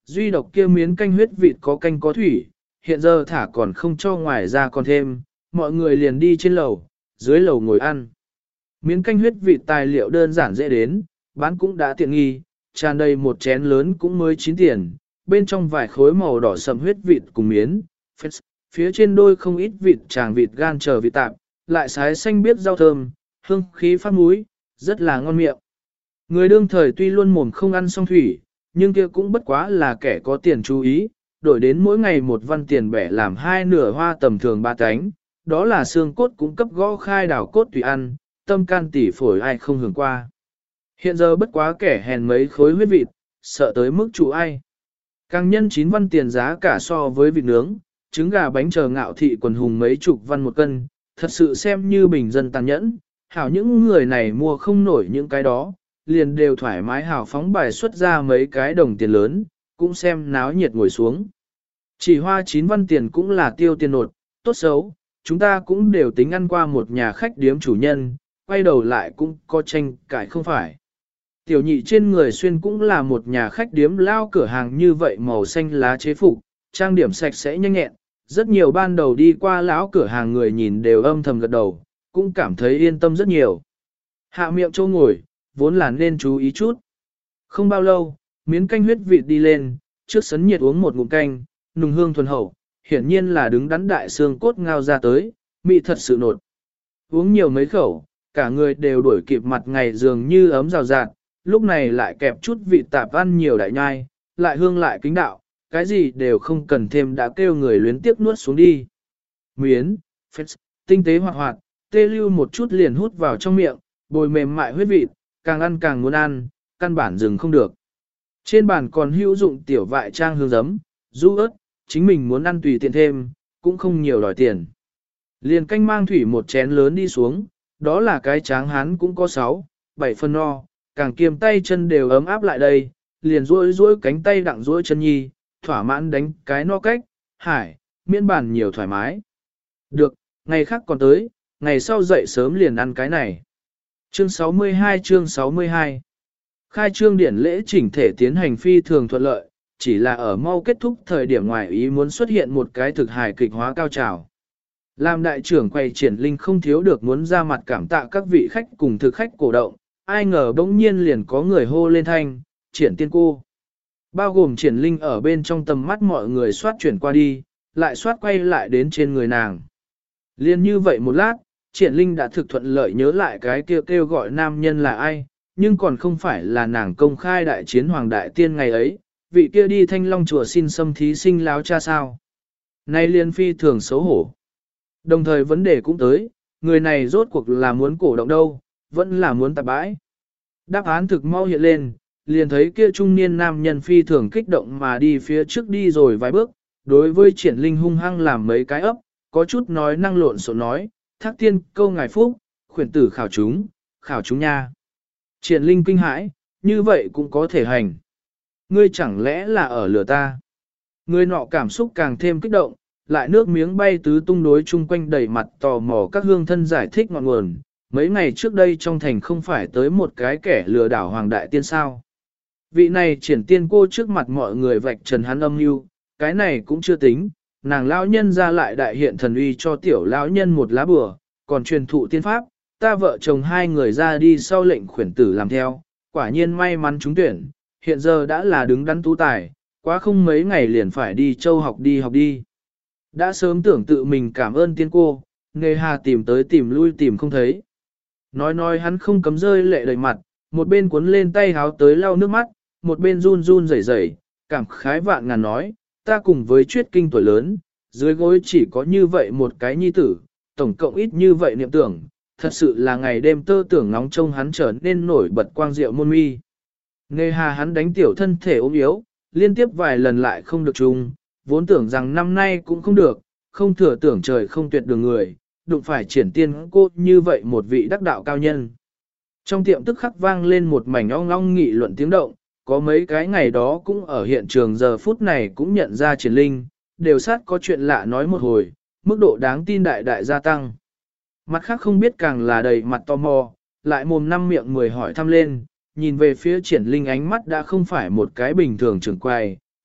Duy độc kia miến canh huyết vịt có canh có thủy, hiện giờ thả còn không cho ngoài ra còn thêm, mọi người liền đi trên lầu, dưới lầu ngồi ăn. Miến canh huyết vịt tài liệu đơn giản dễ đến, bán cũng đã tiện nghi, tràn đầy một chén lớn cũng mới chín tiền, bên trong vài khối màu đỏ sẫm huyết vịt cùng miến, phía trên đôi không ít vịt tràng vịt gan chờ vịt tạp, lại sái xanh biếc rau thơm, hương khí phát mũi, rất là ngon miệng. Người đương thời tuy luôn mồm không ăn song thủy, nhưng kia cũng bất quá là kẻ có tiền chú ý, đổi đến mỗi ngày một văn tiền bẻ làm hai nửa hoa tầm thường ba cánh, đó là xương cốt cũng cấp gõ khai đảo cốt tùy ăn, tâm can tỉ phổi ai không hưởng qua. Hiện giờ bất quá kẻ hèn mấy khối huyết vịt, sợ tới mức chủ ai. Càng nhân chín văn tiền giá cả so với vịt nướng, trứng gà bánh chờ ngạo thị quần hùng mấy chục văn một cân, thật sự xem như bình dân tàn nhẫn, hảo những người này mua không nổi những cái đó, liền đều thoải mái hào phóng bài xuất ra mấy cái đồng tiền lớn, cũng xem náo nhiệt ngồi xuống. Chỉ hoa chín văn tiền cũng là tiêu tiền nột, tốt xấu, chúng ta cũng đều tính ăn qua một nhà khách điếm chủ nhân, quay đầu lại cũng có tranh cãi không phải. Tiểu nhị trên người xuyên cũng là một nhà khách điếm lao cửa hàng như vậy màu xanh lá chế phục, trang điểm sạch sẽ nhanh nhẹn, rất nhiều ban đầu đi qua lão cửa hàng người nhìn đều âm thầm gật đầu, cũng cảm thấy yên tâm rất nhiều. Hạ miệng châu ngồi, vốn là nên chú ý chút. Không bao lâu, miến canh huyết vịt đi lên, trước sấn nhiệt uống một ngụm canh, nùng hương thuần hậu, hiển nhiên là đứng đắn đại xương cốt ngao ra tới, mị thật sự nột. Uống nhiều mấy khẩu, cả người đều đuổi kịp mặt ngày dường như ấm rào rạt, lúc này lại kẹp chút vị tạp ăn nhiều đại nhai, lại hương lại kính đạo, cái gì đều không cần thêm đã kêu người luyến tiếc nuốt xuống đi. Miến, phết, tinh tế hoạt hoạt, tê lưu một chút liền hút vào trong miệng, bồi mềm mại huyết vịt, càng ăn càng muốn ăn, căn bản dừng không được. Trên bàn còn hữu dụng tiểu vại trang hương giấm, du ớt, chính mình muốn ăn tùy tiện thêm, cũng không nhiều đòi tiền. Liền canh mang thủy một chén lớn đi xuống, đó là cái tráng hán cũng có sáu, bảy phân no, càng kiềm tay chân đều ấm áp lại đây, liền duỗi duỗi cánh tay đặng duỗi chân nhi, thỏa mãn đánh cái no cách, hải, miễn bản nhiều thoải mái. Được, ngày khác còn tới, ngày sau dậy sớm liền ăn cái này. Chương sáu mươi hai chương sáu mươi hai Khai trương điển lễ chỉnh thể tiến hành phi thường thuận lợi, chỉ là ở mau kết thúc thời điểm ngoài ý muốn xuất hiện một cái thực hài kịch hóa cao trào. Làm đại trưởng quay triển linh không thiếu được muốn ra mặt cảm tạ các vị khách cùng thực khách cổ động, ai ngờ bỗng nhiên liền có người hô lên thanh, triển tiên cô. Bao gồm triển linh ở bên trong tầm mắt mọi người xoát chuyển qua đi, lại xoát quay lại đến trên người nàng. Liên như vậy một lát, triển linh đã thực thuận lợi nhớ lại cái kêu kêu gọi nam nhân là ai, nhưng còn không phải là nàng công khai đại chiến hoàng đại tiên ngày ấy, vị kia đi thanh long chùa xin xâm thí sinh láo cha sao. Nay liên phi thường xấu hổ. Đồng thời vấn đề cũng tới, người này rốt cuộc là muốn cổ động đâu, vẫn là muốn tạp bãi. Đáp án thực mau hiện lên, liền thấy kia trung niên nam nhân phi thường kích động mà đi phía trước đi rồi vài bước, đối với triển linh hung hăng làm mấy cái ấp, có chút nói năng lộn xộn nói, thác tiên câu ngài phúc, khuyển tử khảo chúng, khảo chúng nha. Triển linh kinh hãi, như vậy cũng có thể hành. Ngươi chẳng lẽ là ở lửa ta? Người nọ cảm xúc càng thêm kích động, lại nước miếng bay tứ tung đối chung quanh đầy mặt tò mò các hương thân giải thích ngọn nguồn. Mấy ngày trước đây trong thành không phải tới một cái kẻ lừa đảo hoàng đại tiên sao. Vị này triển tiên cô trước mặt mọi người vạch trần hắn âm mưu, cái này cũng chưa tính, nàng lão nhân ra lại đại hiện thần uy cho tiểu lão nhân một lá bừa, còn truyền thụ tiên pháp, ta vợ chồng hai người ra đi sau lệnh khuyển tử làm theo, quả nhiên may mắn trúng tuyển, hiện giờ đã là đứng đắn tú tài, quá không mấy ngày liền phải đi châu học đi học đi. Đã sớm tưởng tự mình cảm ơn tiên cô, nghề hà tìm tới tìm lui tìm không thấy. Nói nói hắn không cấm rơi lệ đầy mặt, một bên cuốn lên tay háo tới lau nước mắt, một bên run run rẩy rẩy, cảm khái vạn ngàn nói, ta cùng với chuyết kinh tuổi lớn, dưới gối chỉ có như vậy một cái nhi tử, tổng cộng ít như vậy niệm tưởng, thật sự là ngày đêm tơ tưởng ngóng trông hắn trở nên nổi bật quang diệu môn mi. Nghề hà hắn đánh tiểu thân thể ốm yếu, liên tiếp vài lần lại không được chung, vốn tưởng rằng năm nay cũng không được, không thừa tưởng trời không tuyệt đường người, đụng phải triển tiên cô như vậy một vị đắc đạo cao nhân. Trong tiệm tức khắc vang lên một mảnh ong ong nghị luận tiếng động, có mấy cái ngày đó cũng ở hiện trường giờ phút này cũng nhận ra triển linh, đều sát có chuyện lạ nói một hồi, mức độ đáng tin đại đại gia tăng. Mặt khác không biết càng là đầy mặt tò mò, lại mồm năm miệng mười hỏi thăm lên, nhìn về phía triển linh ánh mắt đã không phải một cái bình thường trưởng quầy,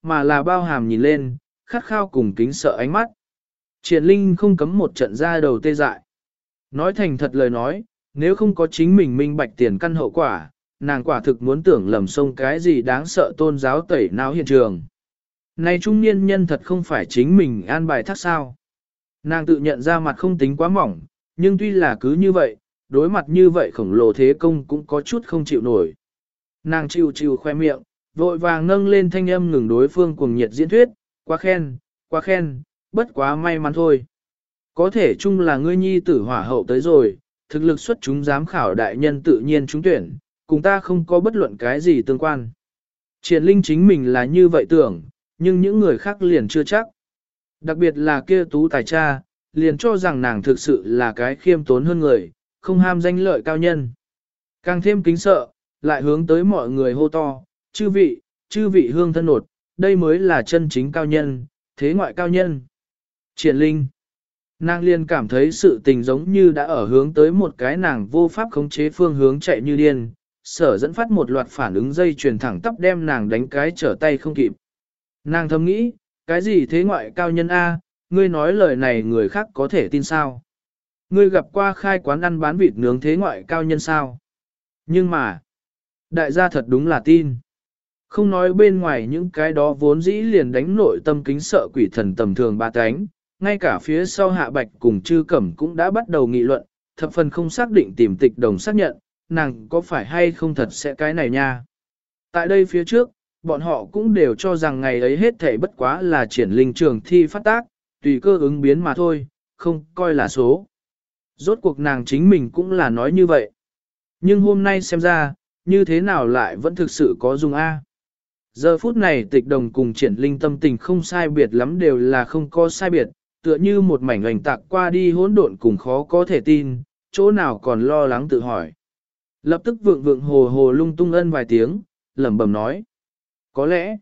mà là bao hàm nhìn lên, khát khao cùng kính sợ ánh mắt. Triển Linh không cấm một trận ra đầu tê dại. Nói thành thật lời nói, nếu không có chính mình minh bạch tiền căn hậu quả, nàng quả thực muốn tưởng lầm sông cái gì đáng sợ tôn giáo tẩy não hiện trường. Này trung niên nhân thật không phải chính mình an bài thác sao. Nàng tự nhận ra mặt không tính quá mỏng, nhưng tuy là cứ như vậy, đối mặt như vậy khổng lồ thế công cũng có chút không chịu nổi. Nàng chịu chịu khoe miệng, vội vàng nâng lên thanh âm ngừng đối phương cuồng nhiệt diễn thuyết, quá khen, quá khen, bất quá may mắn thôi. Có thể chung là ngươi nhi tử hỏa hậu tới rồi, thực lực xuất chúng giám khảo đại nhân tự nhiên trúng tuyển, cùng ta không có bất luận cái gì tương quan. Triển Linh chính mình là như vậy tưởng, nhưng những người khác liền chưa chắc. Đặc biệt là kia tú tài cha, liền cho rằng nàng thực sự là cái khiêm tốn hơn người, không ham danh lợi cao nhân. Càng thêm kính sợ, lại hướng tới mọi người hô to, chư vị, chư vị hương thân nột, đây mới là chân chính cao nhân, thế ngoại cao nhân. Triển Linh, nàng liền cảm thấy sự tình giống như đã ở hướng tới một cái nàng vô pháp khống chế phương hướng chạy như điên, sở dẫn phát một loạt phản ứng dây chuyền thẳng tắp đem nàng đánh cái trở tay không kịp. Nàng thầm nghĩ, cái gì thế ngoại cao nhân A, ngươi nói lời này người khác có thể tin sao? Ngươi gặp qua khai quán ăn bán vịt nướng thế ngoại cao nhân sao? Nhưng mà, đại gia thật đúng là tin. Không nói bên ngoài những cái đó vốn dĩ liền đánh nội tâm kính sợ quỷ thần tầm thường ba cánh, ngay cả phía sau hạ bạch cùng chư cẩm cũng đã bắt đầu nghị luận, thập phần không xác định tìm tịch đồng xác nhận, nàng có phải hay không thật sẽ cái này nha. Tại đây phía trước, bọn họ cũng đều cho rằng ngày ấy hết thảy bất quá là triển linh trường thi phát tác, tùy cơ ứng biến mà thôi, không coi là số. Rốt cuộc nàng chính mình cũng là nói như vậy. Nhưng hôm nay xem ra, như thế nào lại vẫn thực sự có dùng A. Giờ phút này tịch đồng cùng triển linh tâm tình không sai biệt lắm đều là không có sai biệt, tựa như một mảnh ảnh tạc qua đi hỗn độn cùng khó có thể tin, chỗ nào còn lo lắng tự hỏi. Lập tức vượng vượng hồ hồ lung tung ân vài tiếng, lẩm bẩm nói. Có lẽ,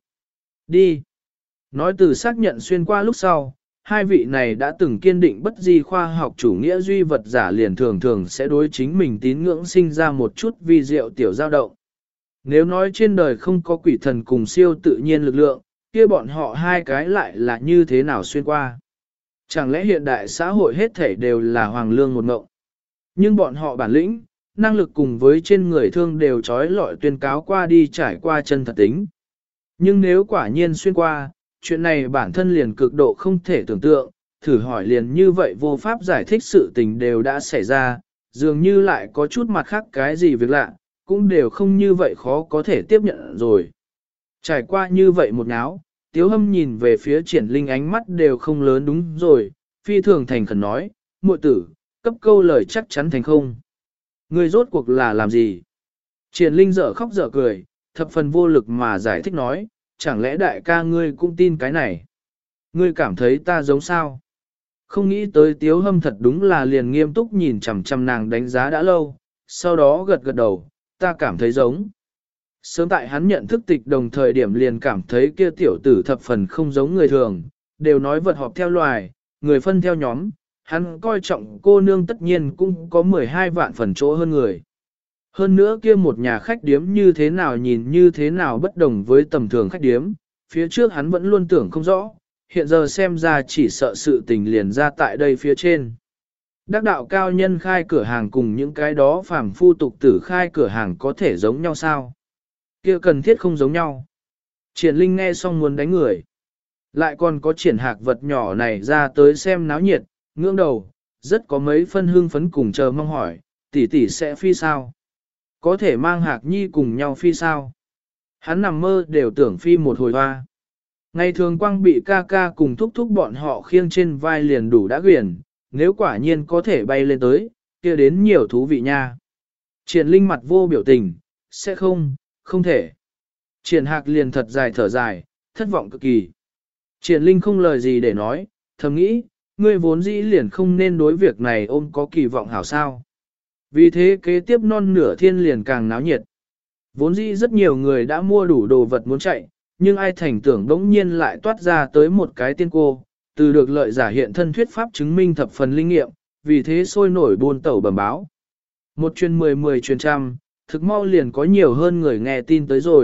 đi. Nói từ xác nhận xuyên qua lúc sau, hai vị này đã từng kiên định bất di khoa học chủ nghĩa duy vật giả liền thường thường sẽ đối chính mình tín ngưỡng sinh ra một chút vi diệu tiểu dao động. Nếu nói trên đời không có quỷ thần cùng siêu tự nhiên lực lượng, kia bọn họ hai cái lại là như thế nào xuyên qua. Chẳng lẽ hiện đại xã hội hết thể đều là hoàng lương một ngộng. Nhưng bọn họ bản lĩnh, năng lực cùng với trên người thương đều trói lọi tuyên cáo qua đi trải qua chân thật tính. Nhưng nếu quả nhiên xuyên qua, chuyện này bản thân liền cực độ không thể tưởng tượng, thử hỏi liền như vậy vô pháp giải thích sự tình đều đã xảy ra, dường như lại có chút mặt khác cái gì việc lạ, cũng đều không như vậy khó có thể tiếp nhận rồi. Trải qua như vậy một náo, Tiếu Hâm nhìn về phía triển linh ánh mắt đều không lớn đúng rồi, phi thường thành khẩn nói, muội tử, cấp câu lời chắc chắn thành không. Ngươi rốt cuộc là làm gì? Triển linh dở khóc dở cười, thập phần vô lực mà giải thích nói, chẳng lẽ đại ca ngươi cũng tin cái này? Ngươi cảm thấy ta giống sao? Không nghĩ tới Tiếu Hâm thật đúng là liền nghiêm túc nhìn chằm chằm nàng đánh giá đã lâu, sau đó gật gật đầu, ta cảm thấy giống. Sớm tại hắn nhận thức tịch đồng thời điểm liền cảm thấy kia tiểu tử thập phần không giống người thường, đều nói vật họp theo loài, người phân theo nhóm, hắn coi trọng cô nương tất nhiên cũng có mười hai vạn phần chỗ hơn người. Hơn nữa kia một nhà khách điếm như thế nào nhìn như thế nào bất đồng với tầm thường khách điếm, phía trước hắn vẫn luôn tưởng không rõ, hiện giờ xem ra chỉ sợ sự tình liền ra tại đây phía trên. Đắc đạo cao nhân khai cửa hàng cùng những cái đó phàm phu tục tử khai cửa hàng có thể giống nhau sao? Kia cần thiết không giống nhau. Triển Linh nghe xong muốn đánh người. Lại còn có triển hạc vật nhỏ này ra tới xem náo nhiệt, ngưỡng đầu, rất có mấy phân hương phấn cùng chờ mong hỏi, tỷ tỷ sẽ phi sao? Có thể mang hạc nhi cùng nhau phi sao? Hắn nằm mơ đều tưởng phi một hồi hoa. Ngày thường quang bị ca ca cùng thúc thúc bọn họ khiêng trên vai liền đủ đã quyển, nếu quả nhiên có thể bay lên tới, kia đến nhiều thú vị nha. Triển Linh mặt vô biểu tình, sẽ không, không thể. Triển Hạc liền thật dài thở dài, thất vọng cực kỳ. Triển Linh không lời gì để nói, thầm nghĩ, ngươi vốn dĩ liền không nên đối việc này ôm có kỳ vọng hảo sao. Vì thế kế tiếp non nửa thiên liền càng náo nhiệt. Vốn dĩ rất nhiều người đã mua đủ đồ vật muốn chạy, nhưng ai thành tưởng đống nhiên lại toát ra tới một cái tiên cô, từ được lợi giả hiện thân thuyết pháp chứng minh thập phần linh nghiệm, vì thế sôi nổi buôn tẩu bẩm báo. Một truyền mười mười truyền trăm, thực mau liền có nhiều hơn người nghe tin tới rồi,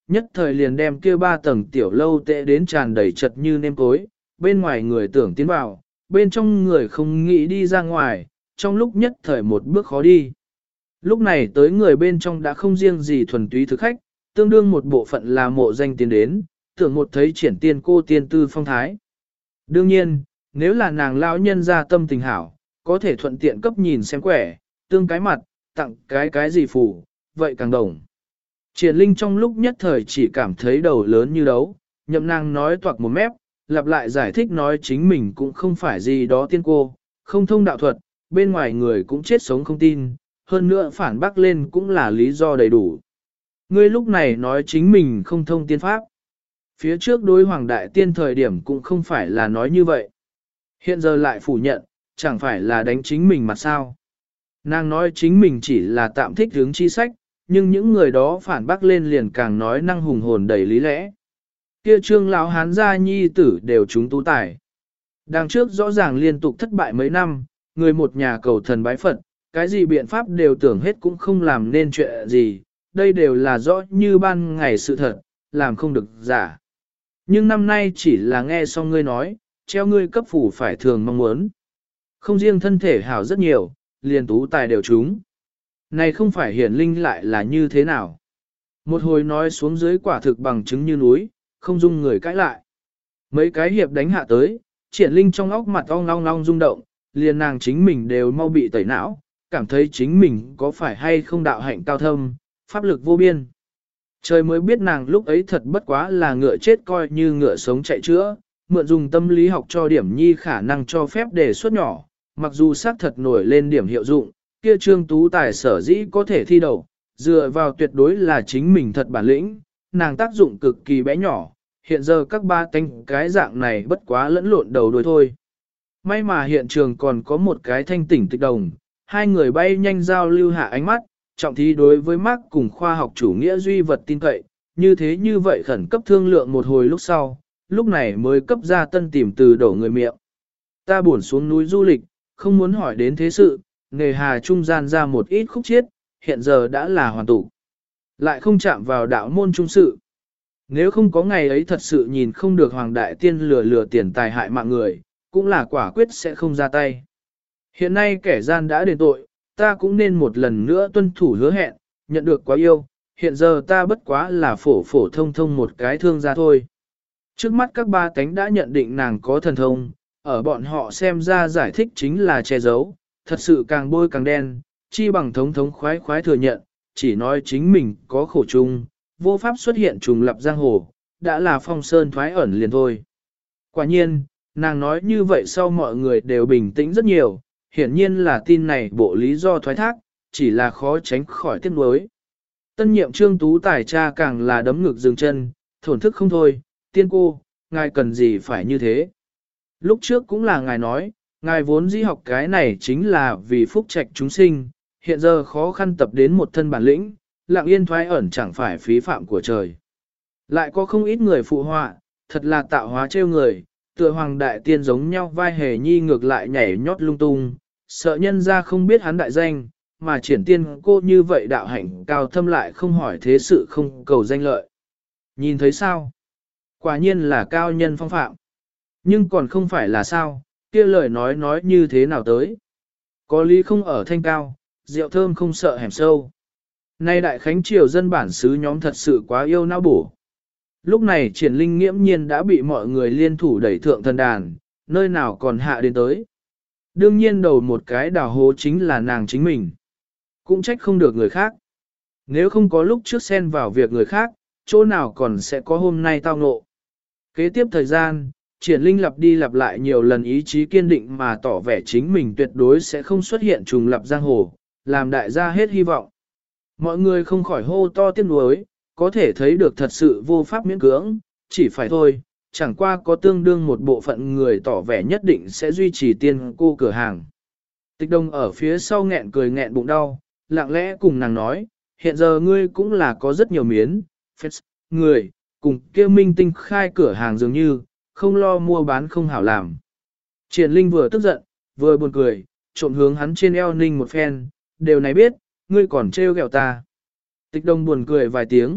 nhất thời liền đem kia ba tầng tiểu lâu tệ đến tràn đầy chật như nêm cối, bên ngoài người tưởng tiến vào, bên trong người không nghĩ đi ra ngoài, trong lúc nhất thời một bước khó đi. Lúc này tới người bên trong đã không riêng gì thuần túy thực khách, tương đương một bộ phận là mộ danh tiến đến, tưởng một thấy triển tiên cô tiên tư phong thái. Đương nhiên, nếu là nàng lão nhân ra tâm tình hảo, có thể thuận tiện cấp nhìn xem quẻ, tương cái mặt, tặng cái cái gì phủ, vậy càng đồng. Triển Linh trong lúc nhất thời chỉ cảm thấy đầu lớn như đấu, nhậm nàng nói toạc một mép, lặp lại giải thích nói chính mình cũng không phải gì đó tiên cô, không thông đạo thuật, bên ngoài người cũng chết sống không tin, hơn nữa phản bác lên cũng là lý do đầy đủ. Ngươi lúc này nói chính mình không thông tiên pháp. Phía trước đối hoàng đại tiên thời điểm cũng không phải là nói như vậy. Hiện giờ lại phủ nhận, chẳng phải là đánh chính mình mà sao. Nàng nói chính mình chỉ là tạm thích hướng chi sách, nhưng những người đó phản bác lên liền càng nói năng hùng hồn đầy lý lẽ. Kia trương lão hán gia nhi tử đều chúng tú tài. Đằng trước rõ ràng liên tục thất bại mấy năm, người một nhà cầu thần bái Phật, cái gì biện pháp đều tưởng hết cũng không làm nên chuyện gì, đây đều là rõ như ban ngày sự thật, làm không được giả. Nhưng năm nay chỉ là nghe xong ngươi nói, treo ngươi cấp phủ phải thường mong muốn. Không riêng thân thể hảo rất nhiều, liền tú tài đều chúng. Này không phải hiển linh lại là như thế nào. Một hồi nói xuống dưới quả thực bằng chứng như núi, không dung người cãi lại. Mấy cái hiệp đánh hạ tới, triển linh trong óc mặt ong long long rung động, liền nàng chính mình đều mau bị tẩy não, cảm thấy chính mình có phải hay không đạo hạnh cao thâm, pháp lực vô biên. Trời mới biết nàng lúc ấy thật bất quá là ngựa chết coi như ngựa sống chạy chữa, mượn dùng tâm lý học cho điểm nhi khả năng cho phép đề xuất nhỏ, mặc dù xác thật nổi lên điểm hiệu dụng, kia trương tú tài sở dĩ có thể thi đậu, dựa vào tuyệt đối là chính mình thật bản lĩnh, nàng tác dụng cực kỳ bé nhỏ, hiện giờ các ba tánh cái dạng này bất quá lẫn lộn đầu đuôi thôi. May mà hiện trường còn có một cái thanh tỉnh tịch đồng, hai người bay nhanh giao lưu hạ ánh mắt, trọng thí đối với Mark cùng khoa học chủ nghĩa duy vật tin cậy, như thế như vậy khẩn cấp thương lượng một hồi lúc sau, lúc này mới cấp ra tân tìm từ đổ người miệng. Ta buồn xuống núi du lịch, không muốn hỏi đến thế sự, nghề hà trung gian ra một ít khúc chiết, hiện giờ đã là hoàn tụ. Lại không chạm vào đạo môn trung sự. Nếu không có ngày ấy thật sự nhìn không được Hoàng Đại Tiên lừa lừa tiền tài hại mạng người, cũng là quả quyết sẽ không ra tay. Hiện nay kẻ gian đã đền tội, ta cũng nên một lần nữa tuân thủ hứa hẹn, nhận được quá yêu, hiện giờ ta bất quá là phổ phổ thông thông một cái thương gia thôi. Trước mắt các ba cánh đã nhận định nàng có thần thông, ở bọn họ xem ra giải thích chính là che giấu, thật sự càng bôi càng đen, chi bằng thống thống khoái khoái thừa nhận, chỉ nói chính mình có khổ chung, vô pháp xuất hiện trùng lập giang hồ, đã là phong sơn thoái ẩn liền thôi. Quả nhiên, nàng nói như vậy sau mọi người đều bình tĩnh rất nhiều, hiển nhiên là tin này bộ lý do thoái thác, chỉ là khó tránh khỏi tiếc nuối. Tân nhiệm trương tú tài cha càng là đấm ngực dừng chân, thổn thức không thôi, tiên cô, ngài cần gì phải như thế. Lúc trước cũng là ngài nói, ngài vốn dĩ học cái này chính là vì phúc trạch chúng sinh, hiện giờ khó khăn tập đến một thân bản lĩnh, lặng yên thoái ẩn chẳng phải phí phạm của trời. Lại có không ít người phụ họa, thật là tạo hóa trêu người, tựa hoàng đại tiên giống nhau vai hề nhi ngược lại nhảy nhót lung tung, sợ nhân ra không biết hắn đại danh, mà triển tiên cô như vậy đạo hạnh cao thâm lại không hỏi thế sự không cầu danh lợi. Nhìn thấy sao? Quả nhiên là cao nhân phong phạm. Nhưng còn không phải là sao, kia lời nói nói như thế nào tới. Có lý không ở thanh cao, rượu thơm không sợ hẻm sâu. Nay đại khánh triều dân bản xứ nhóm thật sự quá yêu não bổ. Lúc này triển linh nghiễm nhiên đã bị mọi người liên thủ đẩy thượng thần đàn, nơi nào còn hạ đến tới. Đương nhiên đầu một cái đào hố chính là nàng chính mình. Cũng trách không được người khác. Nếu không có lúc trước xen vào việc người khác, chỗ nào còn sẽ có hôm nay tao ngộ. Kế tiếp thời gian, triển linh lặp đi lặp lại nhiều lần ý chí kiên định mà tỏ vẻ chính mình tuyệt đối sẽ không xuất hiện trùng lập giang hồ, làm đại gia hết hy vọng. Mọi người không khỏi hô to tiếc nuối, có thể thấy được thật sự vô pháp miễn cưỡng, chỉ phải thôi, chẳng qua có tương đương một bộ phận người tỏ vẻ nhất định sẽ duy trì tiên cô cửa hàng. Tịch Đông ở phía sau nghẹn cười nghẹn bụng đau, lặng lẽ cùng nàng nói, hiện giờ ngươi cũng là có rất nhiều miến, phết, người, cùng kia minh tinh khai cửa hàng dường như, không lo mua bán không hảo làm. Triển Linh vừa tức giận, vừa buồn cười, trộm hướng hắn trên eo ninh một phen, đều này biết, ngươi còn trêu ghẹo ta. Tịch Đông buồn cười vài tiếng,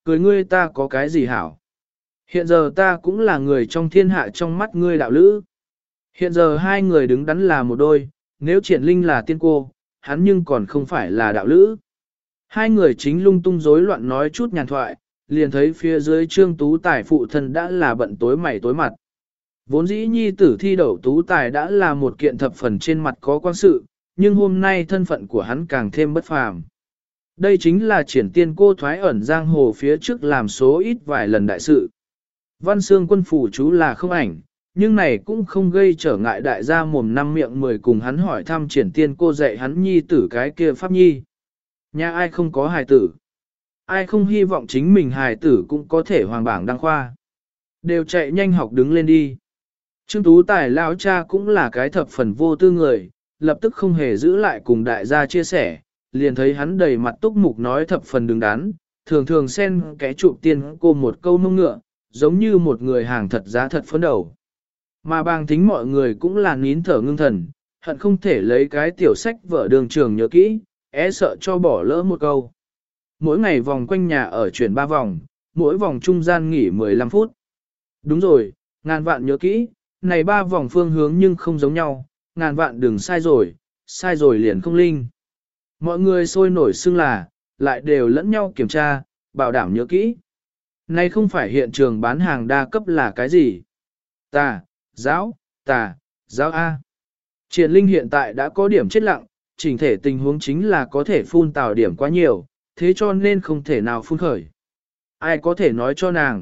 cười ngươi ta có cái gì hảo. Hiện giờ ta cũng là người trong thiên hạ trong mắt ngươi đạo lữ. Hiện giờ hai người đứng đắn là một đôi, nếu triển linh là tiên cô, hắn nhưng còn không phải là đạo lữ. Hai người chính lung tung rối loạn nói chút nhàn thoại, liền thấy phía dưới Trương Tú Tài phụ thân đã là bận tối mày tối mặt. Vốn dĩ nhi tử thi đậu Tú Tài đã là một kiện thập phần trên mặt có quan sự, nhưng hôm nay thân phận của hắn càng thêm bất phàm. Đây chính là triển tiên cô thoái ẩn giang hồ phía trước làm số ít vài lần đại sự. Văn xương quân phủ chú là không ảnh, nhưng này cũng không gây trở ngại đại gia mồm năm miệng mười cùng hắn hỏi thăm triển tiên cô dạy hắn nhi tử cái kia pháp nhi. Nhà ai không có hài tử? Ai không hy vọng chính mình hài tử cũng có thể hoàng bảng đăng khoa? Đều chạy nhanh học đứng lên đi. Trương Tú Tài lão cha cũng là cái thập phần vô tư người, lập tức không hề giữ lại cùng đại gia chia sẻ, liền thấy hắn đầy mặt túc mục nói thập phần đứng đắn, thường thường xen cái chụp tiên cô một câu mông ngựa, giống như một người hàng thật giá thật phấn đầu. Mà bang thính mọi người cũng là nín thở ngưng thần, hận không thể lấy cái tiểu sách vở đường trường nhớ kỹ, é sợ cho bỏ lỡ một câu. Mỗi ngày vòng quanh nhà ở chuyển ba vòng, mỗi vòng trung gian nghỉ mười lăm phút. Đúng rồi, ngàn vạn nhớ kỹ, này ba vòng phương hướng nhưng không giống nhau, ngàn vạn đừng sai rồi, sai rồi liền không linh. Mọi người sôi nổi xưng là, lại đều lẫn nhau kiểm tra, bảo đảm nhớ kỹ. Này không phải hiện trường bán hàng đa cấp là cái gì? Tà, giáo, tà, giáo A. Triển Linh hiện tại đã có điểm chết lặng, chỉnh thể tình huống chính là có thể phun tào điểm quá nhiều, thế cho nên không thể nào phun khởi. Ai có thể nói cho nàng?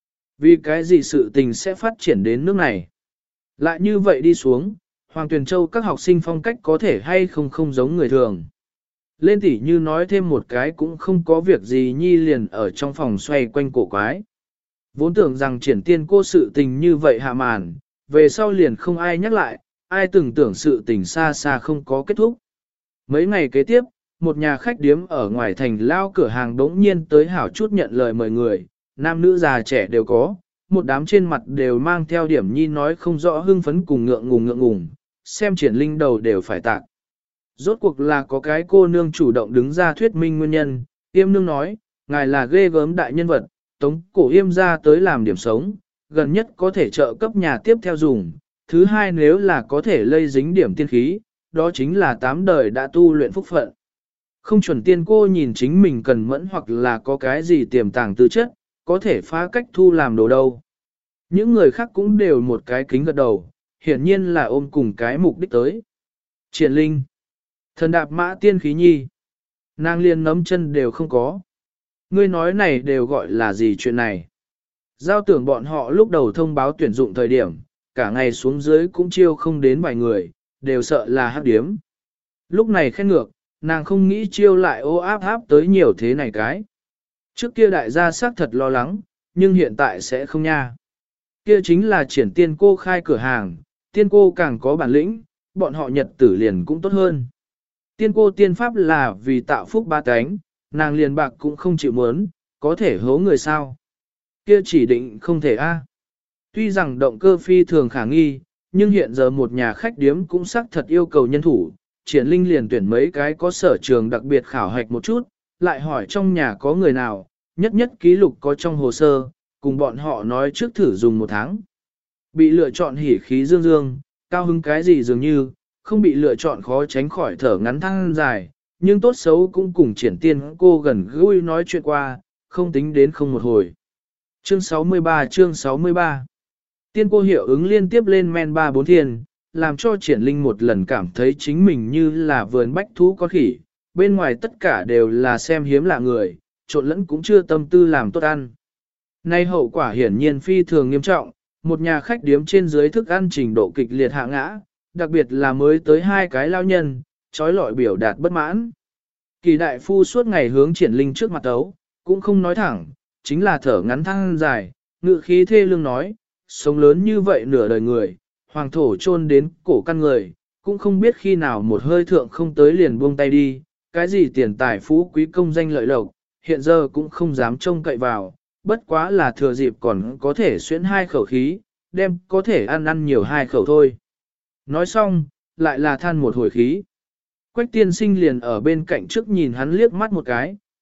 Vì cái gì sự tình sẽ phát triển đến nước này? Lại như vậy đi xuống, Hoàng Tuyền Châu các học sinh phong cách có thể hay không không giống người thường. Lên tỉ như nói thêm một cái cũng không có việc gì nhi liền ở trong phòng xoay quanh cổ quái. Vốn tưởng rằng triển tiên cô sự tình như vậy hạ màn, về sau liền không ai nhắc lại, ai từng tưởng sự tình xa xa không có kết thúc. Mấy ngày kế tiếp, một nhà khách điếm ở ngoài thành lao cửa hàng đống nhiên tới hảo chút nhận lời mời người, nam nữ già trẻ đều có, một đám trên mặt đều mang theo điểm nhi nói không rõ hưng phấn cùng ngượng ngùng ngượng ngùng, xem triển linh đầu đều phải tạc. Rốt cuộc là có cái cô nương chủ động đứng ra thuyết minh nguyên nhân, Yêm nương nói, ngài là ghê gớm đại nhân vật, tống cổ Yêm ra tới làm điểm sống, gần nhất có thể trợ cấp nhà tiếp theo dùng, thứ hai nếu là có thể lây dính điểm tiên khí, đó chính là tám đời đã tu luyện phúc phận. Không chuẩn tiên cô nhìn chính mình cần mẫn hoặc là có cái gì tiềm tàng tư chất, có thể phá cách thu làm đồ đâu. Những người khác cũng đều một cái kính gật đầu, hiển nhiên là ôm cùng cái mục đích tới. Triển Linh, thần đạp mã tiên khí nhi, nàng liền nấm chân đều không có. Ngươi nói này đều gọi là gì chuyện này? Giao tưởng bọn họ lúc đầu thông báo tuyển dụng thời điểm, cả ngày xuống dưới cũng chiêu không đến vài người, đều sợ là hắc điếm. Lúc này khen ngược, nàng không nghĩ chiêu lại ô áp áp tới nhiều thế này cái. Trước kia đại gia xác thật lo lắng, nhưng hiện tại sẽ không nha. Kia chính là triển tiên cô khai cửa hàng, tiên cô càng có bản lĩnh, bọn họ nhật tử liền cũng tốt hơn. Tiên cô tiên pháp là vì tạo phúc ba cánh, nàng liền bạc cũng không chịu muốn, có thể hố người sao. Kia chỉ định không thể a. Tuy rằng động cơ phi thường khả nghi, nhưng hiện giờ một nhà khách điếm cũng xác thật yêu cầu nhân thủ, triển linh liền tuyển mấy cái có sở trường đặc biệt khảo hạch một chút, lại hỏi trong nhà có người nào, nhất nhất ký lục có trong hồ sơ, cùng bọn họ nói trước thử dùng một tháng. Bị lựa chọn hỉ khí dương dương, cao hứng cái gì dường như, không bị lựa chọn khó tránh khỏi thở ngắn thăng dài, nhưng tốt xấu cũng cùng triển tiên cô gần gũi nói chuyện qua, không tính đến không một hồi. Chương sáu mươi ba chương sáu mươi ba Tiên cô hiệu ứng liên tiếp lên men ba bốn thiên, làm cho triển linh một lần cảm thấy chính mình như là vườn bách thú con khỉ, bên ngoài tất cả đều là xem hiếm lạ người, trộn lẫn cũng chưa tâm tư làm tốt ăn. Nay hậu quả hiển nhiên phi thường nghiêm trọng, một nhà khách điếm trên dưới thức ăn trình độ kịch liệt hạ ngã, đặc biệt là mới tới hai cái lao nhân, trói lọi biểu đạt bất mãn. Kỳ đại phu suốt ngày hướng triển linh trước mặt ấu, cũng không nói thẳng, chính là thở ngắn thăng dài, ngự khí thê lương nói, sống lớn như vậy nửa đời người, hoàng thổ chôn đến cổ căn người, cũng không biết khi nào một hơi thượng không tới liền buông tay đi, cái gì tiền tài phú quý công danh lợi lộc, hiện giờ cũng không dám trông cậy vào, bất quá là thừa dịp còn có thể xuyến hai khẩu khí, đem có thể ăn ăn nhiều hai khẩu thôi. Nói xong, lại là than một hồi khí. Quách tiên sinh liền ở bên cạnh trước nhìn hắn liếc mắt một cái,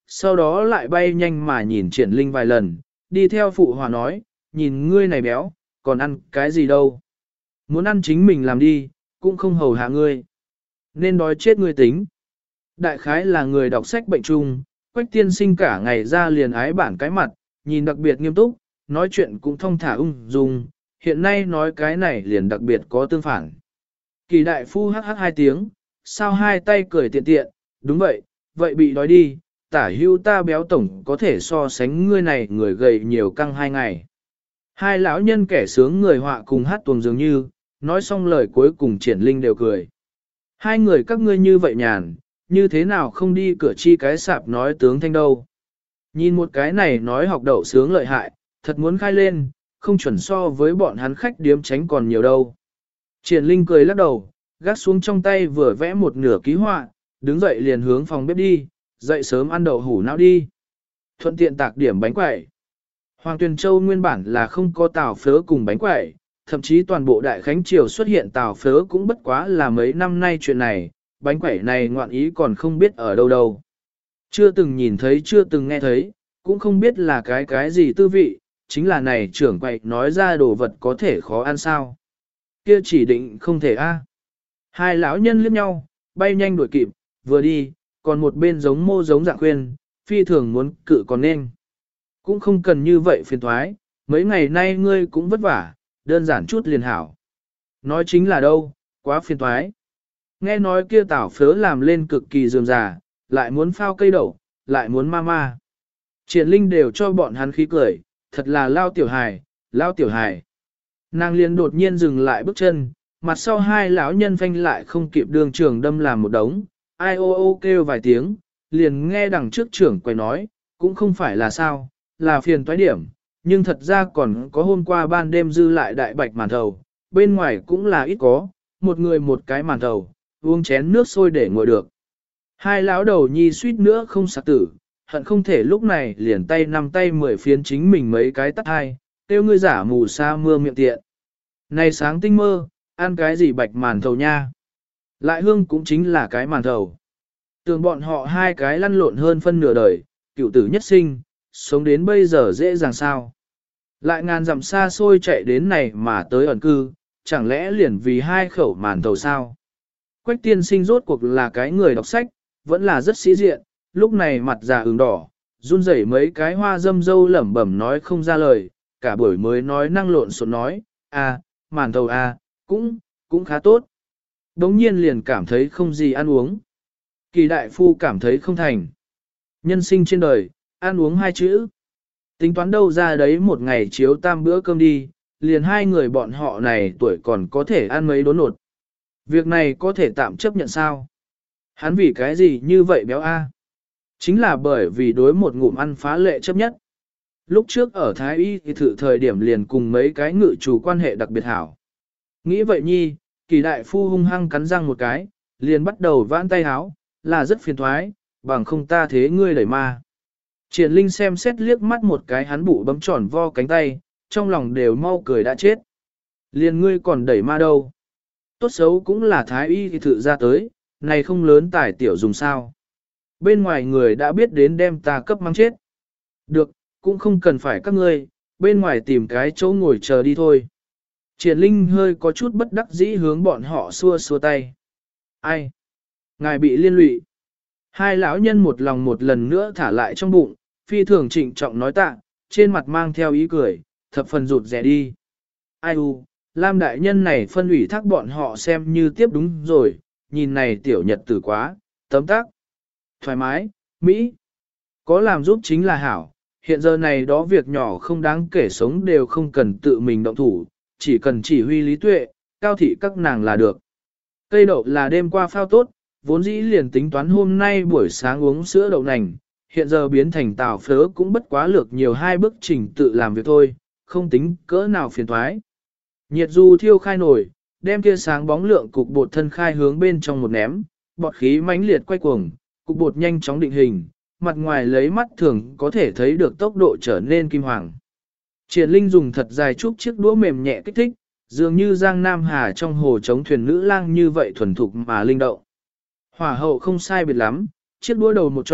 sau đó lại bay nhanh mà nhìn triển linh vài lần, đi theo phụ hòa nói, nhìn ngươi này béo, còn ăn cái gì đâu. Muốn ăn chính mình làm đi, cũng không hầu hạ ngươi. Nên đói chết ngươi tính. Đại khái là người đọc sách bệnh chung, Quách tiên sinh cả ngày ra liền ái bản cái mặt, nhìn đặc biệt nghiêm túc, nói chuyện cũng thong thả ung dung, hiện nay nói cái này liền đặc biệt có tương phản. Kỳ đại phu hắc hắc hai tiếng, sao hai tay cười tiện tiện, đúng vậy, vậy bị đói đi, tả hưu ta béo tổng có thể so sánh ngươi này người gầy nhiều căng hai ngày. Hai lão nhân kẻ sướng người họa cùng hát tuồng dường như, nói xong lời cuối cùng triển linh đều cười. Hai người các ngươi như vậy nhàn, như thế nào không đi cửa chi cái sạp nói tướng thanh đâu. Nhìn một cái này nói học đậu sướng lợi hại, thật muốn khai lên, không chuẩn so với bọn hắn khách điếm tránh còn nhiều đâu. Triển linh cười lắc đầu, gác xuống trong tay vừa vẽ một nửa ký họa, đứng dậy liền hướng phòng bếp đi, dậy sớm ăn đậu hủ não đi. Thuận tiện tạc điểm bánh quẩy. Hoàng Tuyền Châu nguyên bản là không có tàu phớ cùng bánh quẩy, thậm chí toàn bộ Đại Khánh Triều xuất hiện tàu phớ cũng bất quá là mấy năm nay chuyện này, bánh quẩy này ngoạn ý còn không biết ở đâu đâu. Chưa từng nhìn thấy chưa từng nghe thấy, cũng không biết là cái cái gì tư vị, chính là này trưởng quậy nói ra đồ vật có thể khó ăn sao. Kia chỉ định không thể a. Hai lão nhân liếc nhau, bay nhanh đuổi kịp, vừa đi, còn một bên giống mô giống dạng khuyên, phi thường muốn cự còn nên. Cũng không cần như vậy phiền thoái, mấy ngày nay ngươi cũng vất vả, đơn giản chút liền hảo. Nói chính là đâu, quá phiền thoái. Nghe nói kia tảo phớ làm lên cực kỳ dườm già, lại muốn phao cây đậu, lại muốn ma ma. Triển linh đều cho bọn hắn khí cười, thật là lao tiểu hài, lao tiểu hài. Nàng liền đột nhiên dừng lại bước chân, mặt sau hai lão nhân phanh lại không kịp đường trường đâm làm một đống, ai ô ô kêu vài tiếng, liền nghe đằng trước trưởng quay nói, cũng không phải là sao, là phiền toái điểm, nhưng thật ra còn có hôm qua ban đêm dư lại đại bạch màn thầu, bên ngoài cũng là ít có, một người một cái màn thầu, uống chén nước sôi để ngồi được. Hai lão đầu nhi suýt nữa không sạc tử, hận không thể lúc này liền tay nắm tay mười phiến chính mình mấy cái tắt hai, tiêu ngươi giả mù sa mưa miệng tiện. Này sáng tinh mơ, ăn cái gì bạch màn thầu nha? Lại hương cũng chính là cái màn thầu. Tưởng bọn họ hai cái lăn lộn hơn phân nửa đời, cựu tử nhất sinh, sống đến bây giờ dễ dàng sao. Lại ngàn dặm xa xôi chạy đến này mà tới ẩn cư, chẳng lẽ liền vì hai khẩu màn thầu sao? Quách tiên sinh rốt cuộc là cái người đọc sách, vẫn là rất sĩ diện, lúc này mặt già ửng đỏ, run rẩy mấy cái hoa dâm dâu lẩm bẩm nói không ra lời, cả buổi mới nói năng lộn xộn nói, à, màn thầu à, cũng, cũng khá tốt. Đống nhiên liền cảm thấy không gì ăn uống. Kỳ đại phu cảm thấy không thành. Nhân sinh trên đời, ăn uống hai chữ. Tính toán đâu ra đấy một ngày chiếu tam bữa cơm đi, liền hai người bọn họ này tuổi còn có thể ăn mấy đốn nột. Việc này có thể tạm chấp nhận sao? Hắn vì cái gì như vậy béo a? Chính là bởi vì đối một ngụm ăn phá lệ chấp nhất. Lúc trước ở Thái Y thì thử thời điểm liền cùng mấy cái ngự chủ quan hệ đặc biệt hảo. Nghĩ vậy nhi, kỳ đại phu hung hăng cắn răng một cái, liền bắt đầu vãn tay háo, là rất phiền thoái, bằng không ta thế ngươi đẩy ma. Triển Linh xem xét liếc mắt một cái hắn bụ bấm tròn vo cánh tay, trong lòng đều mau cười đã chết. Liền ngươi còn đẩy ma đâu. Tốt xấu cũng là Thái Y thì thử ra tới, này không lớn tài tiểu dùng sao. Bên ngoài người đã biết đến đem ta cấp mang chết. Được, cũng không cần phải các ngươi, bên ngoài tìm cái chỗ ngồi chờ đi thôi. Triển Linh hơi có chút bất đắc dĩ hướng bọn họ xua xua tay. Ai? Ngài bị liên lụy. Hai lão nhân một lòng một lần nữa thả lại trong bụng, phi thường trịnh trọng nói tạ, trên mặt mang theo ý cười, thập phần rụt rẻ đi. Ai u, Lam đại nhân này phân ủy thác bọn họ xem như tiếp đúng rồi, nhìn này tiểu nhật tử quá, tấm tác. Thoải mái, Mỹ. Có làm giúp chính là hảo, hiện giờ này đó việc nhỏ không đáng kể sống đều không cần tự mình động thủ, chỉ cần chỉ huy lý tuệ, cao thị các nàng là được. Cây đậu là đêm qua phao tốt, vốn dĩ liền tính toán hôm nay buổi sáng uống sữa đậu nành, hiện giờ biến thành tàu phớ cũng bất quá lược nhiều hai bước trình tự làm việc thôi, không tính cỡ nào phiền thoái. Nhiệt du thiêu khai nổi, đem kia sáng bóng lượng cục bột thân khai hướng bên trong một ném, bọt khí mãnh liệt quay cuồng, cục bột nhanh chóng định hình, mặt ngoài lấy mắt thường có thể thấy được tốc độ trở nên kim hoàng. Triển Linh dùng thật dài chúc chiếc đũa mềm nhẹ kích thích, dường như Giang Nam Hà trong hồ chống thuyền nữ lang như vậy thuần thục mà linh động. Hỏa hậu không sai biệt lắm, chiếc đũa đầu một trọn,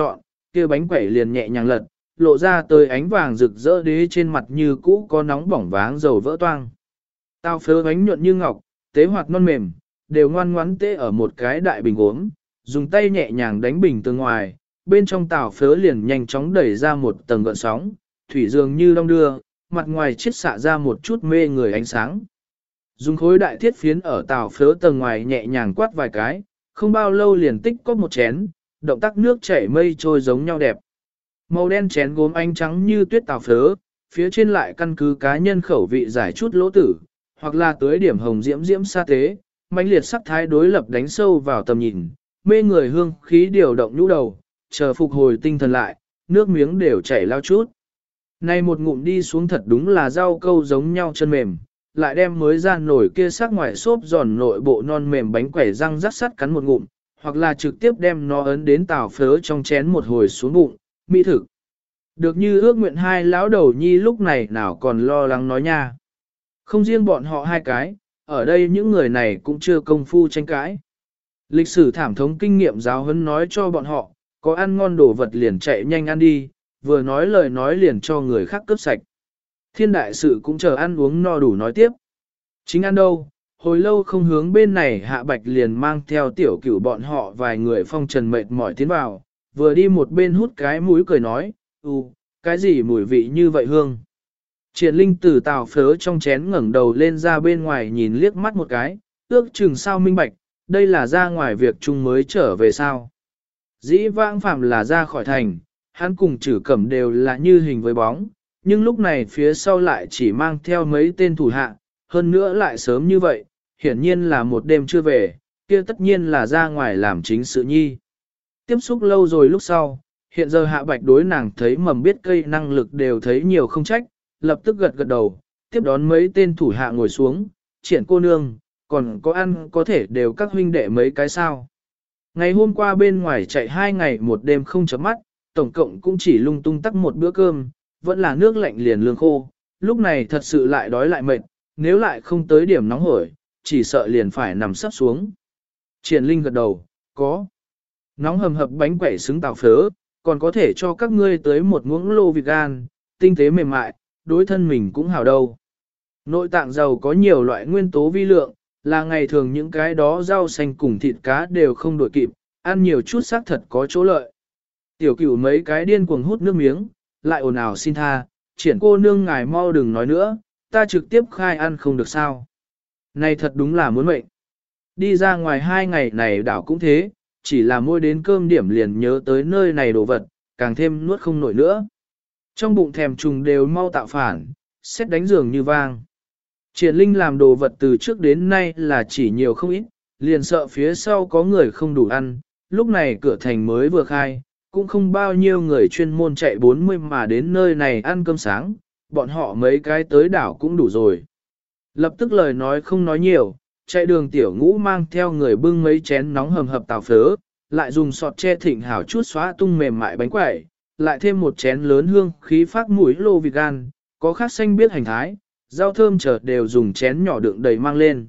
kia bánh quẩy liền nhẹ nhàng lật, lộ ra tới ánh vàng rực rỡ đế trên mặt như cũ có nóng bỏng váng dầu vỡ toang. Tao phớ bánh nhuận như ngọc, tế hoạt non mềm, đều ngoan ngoãn tế ở một cái đại bình uống, dùng tay nhẹ nhàng đánh bình từ ngoài, bên trong tàu phớ liền nhanh chóng đẩy ra một tầng gợn sóng, thủy dường như long đưa, mặt ngoài chiết xạ ra một chút mê người ánh sáng. Dùng khối đại thiết phiến ở tàu phớ tầng ngoài nhẹ nhàng quát vài cái, không bao lâu liền tích có một chén, động tác nước chảy mây trôi giống nhau đẹp. Màu đen chén gốm ánh trắng như tuyết tàu phớ, phía trên lại căn cứ cá nhân khẩu vị giải chút lỗ tử, hoặc là tới điểm hồng diễm diễm sa tế, mãnh liệt sắc thái đối lập đánh sâu vào tầm nhìn, mê người hương khí điều động nhũ đầu, chờ phục hồi tinh thần lại, nước miếng đều chảy lao chút. Này một ngụm đi xuống thật đúng là rau câu giống nhau chân mềm, lại đem mới ra nổi kia sắc ngoài xốp giòn nội bộ non mềm bánh quẩy răng rắc sắt cắn một ngụm, hoặc là trực tiếp đem nó ấn đến tàu phớ trong chén một hồi xuống bụng, mỹ thực. Được như ước nguyện hai lão đầu nhi lúc này nào còn lo lắng nói nha. Không riêng bọn họ hai cái, ở đây những người này cũng chưa công phu tranh cãi. Lịch sử thảm thống kinh nghiệm giáo huấn nói cho bọn họ, có ăn ngon đồ vật liền chạy nhanh ăn đi, vừa nói lời nói liền cho người khác cướp sạch. Thiên đại sự cũng chờ ăn uống no đủ nói tiếp. Chính ăn đâu, hồi lâu không hướng bên này Hạ Bạch liền mang theo tiểu cửu bọn họ vài người phong trần mệt mỏi tiến vào, vừa đi một bên hút cái mũi cười nói, ừ, cái gì mùi vị như vậy hương. Triển Linh từ tàu phớ trong chén ngẩng đầu lên ra bên ngoài nhìn liếc mắt một cái, ước chừng sao minh bạch, đây là ra ngoài việc chung mới trở về sao. Dĩ vãng phạm là ra khỏi thành, hắn cùng chử cẩm đều là như hình với bóng, nhưng lúc này phía sau lại chỉ mang theo mấy tên thủ hạ, hơn nữa lại sớm như vậy, hiển nhiên là một đêm chưa về, kia tất nhiên là ra ngoài làm chính sự nhi. Tiếp xúc lâu rồi lúc sau, hiện giờ Hạ Bạch đối nàng thấy mầm biết cây năng lực đều thấy nhiều không trách, lập tức gật gật đầu, tiếp đón mấy tên thủ hạ ngồi xuống, triển cô nương, còn có ăn có thể đều các huynh đệ mấy cái sao. Ngày hôm qua bên ngoài chạy hai ngày một đêm không chấm mắt, tổng cộng cũng chỉ lung tung tắc một bữa cơm, vẫn là nước lạnh liền lương khô, lúc này thật sự lại đói lại mệt, nếu lại không tới điểm nóng hổi, chỉ sợ liền phải nằm sắp xuống. Triển Linh gật đầu, có. Nóng hầm hập bánh quẩy xứng tàu phớ, còn có thể cho các ngươi tới một muỗng lô vịt gan, tinh tế mềm mại, đối thân mình cũng hảo đâu. Nội tạng giàu có nhiều loại nguyên tố vi lượng, là ngày thường những cái đó rau xanh cùng thịt cá đều không đổi kịp, ăn nhiều chút xác thật có chỗ lợi. Tiểu cửu mấy cái điên cuồng hút nước miếng, lại ồn ào xin tha, triển cô nương ngài mau đừng nói nữa, ta trực tiếp khai ăn không được sao. Này thật đúng là muốn mệnh. Đi ra ngoài hai ngày này đảo cũng thế, chỉ là mua đến cơm điểm liền nhớ tới nơi này đồ vật, càng thêm nuốt không nổi nữa. Trong bụng thèm trùng đều mau tạo phản, xét đánh giường như vang. Triển Linh làm đồ vật từ trước đến nay là chỉ nhiều không ít, liền sợ phía sau có người không đủ ăn, lúc này cửa thành mới vừa khai, cũng không bao nhiêu người chuyên môn chạy bốn mươi mà đến nơi này ăn cơm sáng, bọn họ mấy cái tới đảo cũng đủ rồi. Lập tức lời nói không nói nhiều, chạy đường tiểu ngũ mang theo người bưng mấy chén nóng hầm hập tàu phớ, lại dùng sọt che thịnh hảo chút xóa tung mềm mại bánh quẩy, lại thêm một chén lớn hương khí phát mũi lô vịt gan, có khác xanh biết hành thái, rau thơm chợt đều dùng chén nhỏ đựng đầy mang lên.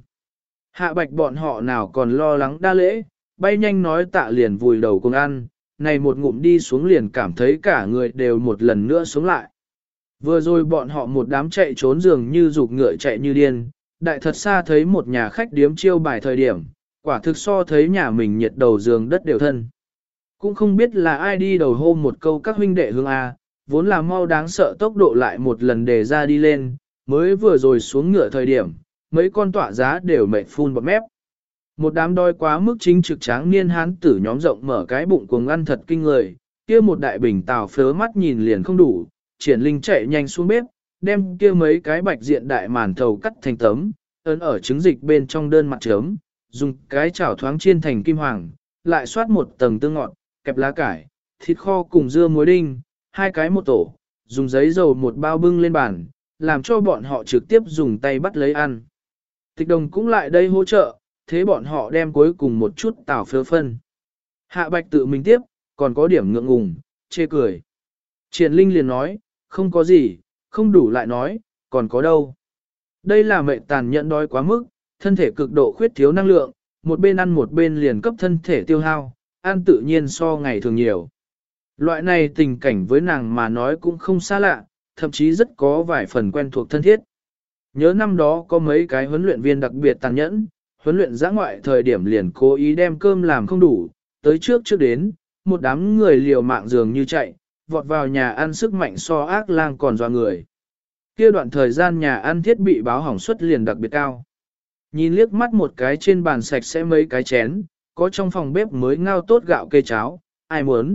Hạ Bạch bọn họ nào còn lo lắng đa lễ, bay nhanh nói tạ liền vùi đầu cùng ăn, này một ngụm đi xuống liền cảm thấy cả người đều một lần nữa xuống lại. Vừa rồi bọn họ một đám chạy trốn dường như rục ngựa chạy như điên, đại thật xa thấy một nhà khách điếm chiêu bài thời điểm, quả thực so thấy nhà mình nhiệt đầu giường đất đều thân. Cũng không biết là ai đi đầu hô một câu các huynh đệ hương A, vốn là mau đáng sợ tốc độ lại một lần đề ra đi lên, mới vừa rồi xuống ngựa thời điểm, mấy con tọa giá đều mệt phun bọt mép. Một đám đói quá mức chính trực tráng niên hán tử nhóm rộng mở cái bụng cuồng ăn thật kinh người, kia một đại bình tàu phớ mắt nhìn liền không đủ, Triển Linh chạy nhanh xuống bếp, đem kia mấy cái bạch diện đại màn thầu cắt thành tấm, ấn ở trứng dịch bên trong đơn mặt chấm, dùng cái chảo thoáng chiên thành kim hoàng, lại xoát một tầng tương ngọt, kẹp lá cải, thịt kho cùng dưa muối đinh, hai cái một tổ, dùng giấy dầu một bao bưng lên bàn, làm cho bọn họ trực tiếp dùng tay bắt lấy ăn. Tịch Đồng cũng lại đây hỗ trợ, thế bọn họ đem cuối cùng một chút tảo phớ phân. Hạ Bạch tự mình tiếp, còn có điểm ngượng ngùng, chê cười. Triển Linh liền nói, không có gì, không đủ lại nói, còn có đâu. Đây là mệnh tàn nhẫn đói quá mức, thân thể cực độ khuyết thiếu năng lượng, một bên ăn một bên liền cấp thân thể tiêu hao, ăn tự nhiên so ngày thường nhiều. Loại này tình cảnh với nàng mà nói cũng không xa lạ, thậm chí rất có vài phần quen thuộc thân thiết. Nhớ năm đó có mấy cái huấn luyện viên đặc biệt tàn nhẫn, huấn luyện giã ngoại thời điểm liền cố ý đem cơm làm không đủ, tới trước trước đến, một đám người liều mạng dường như chạy, vọt vào nhà ăn sức mạnh so ác lang còn doa người. Kia đoạn thời gian nhà ăn thiết bị báo hỏng suất liền đặc biệt cao. Nhìn liếc mắt một cái trên bàn sạch sẽ mấy cái chén, có trong phòng bếp mới ngao tốt gạo kê cháo, ai muốn?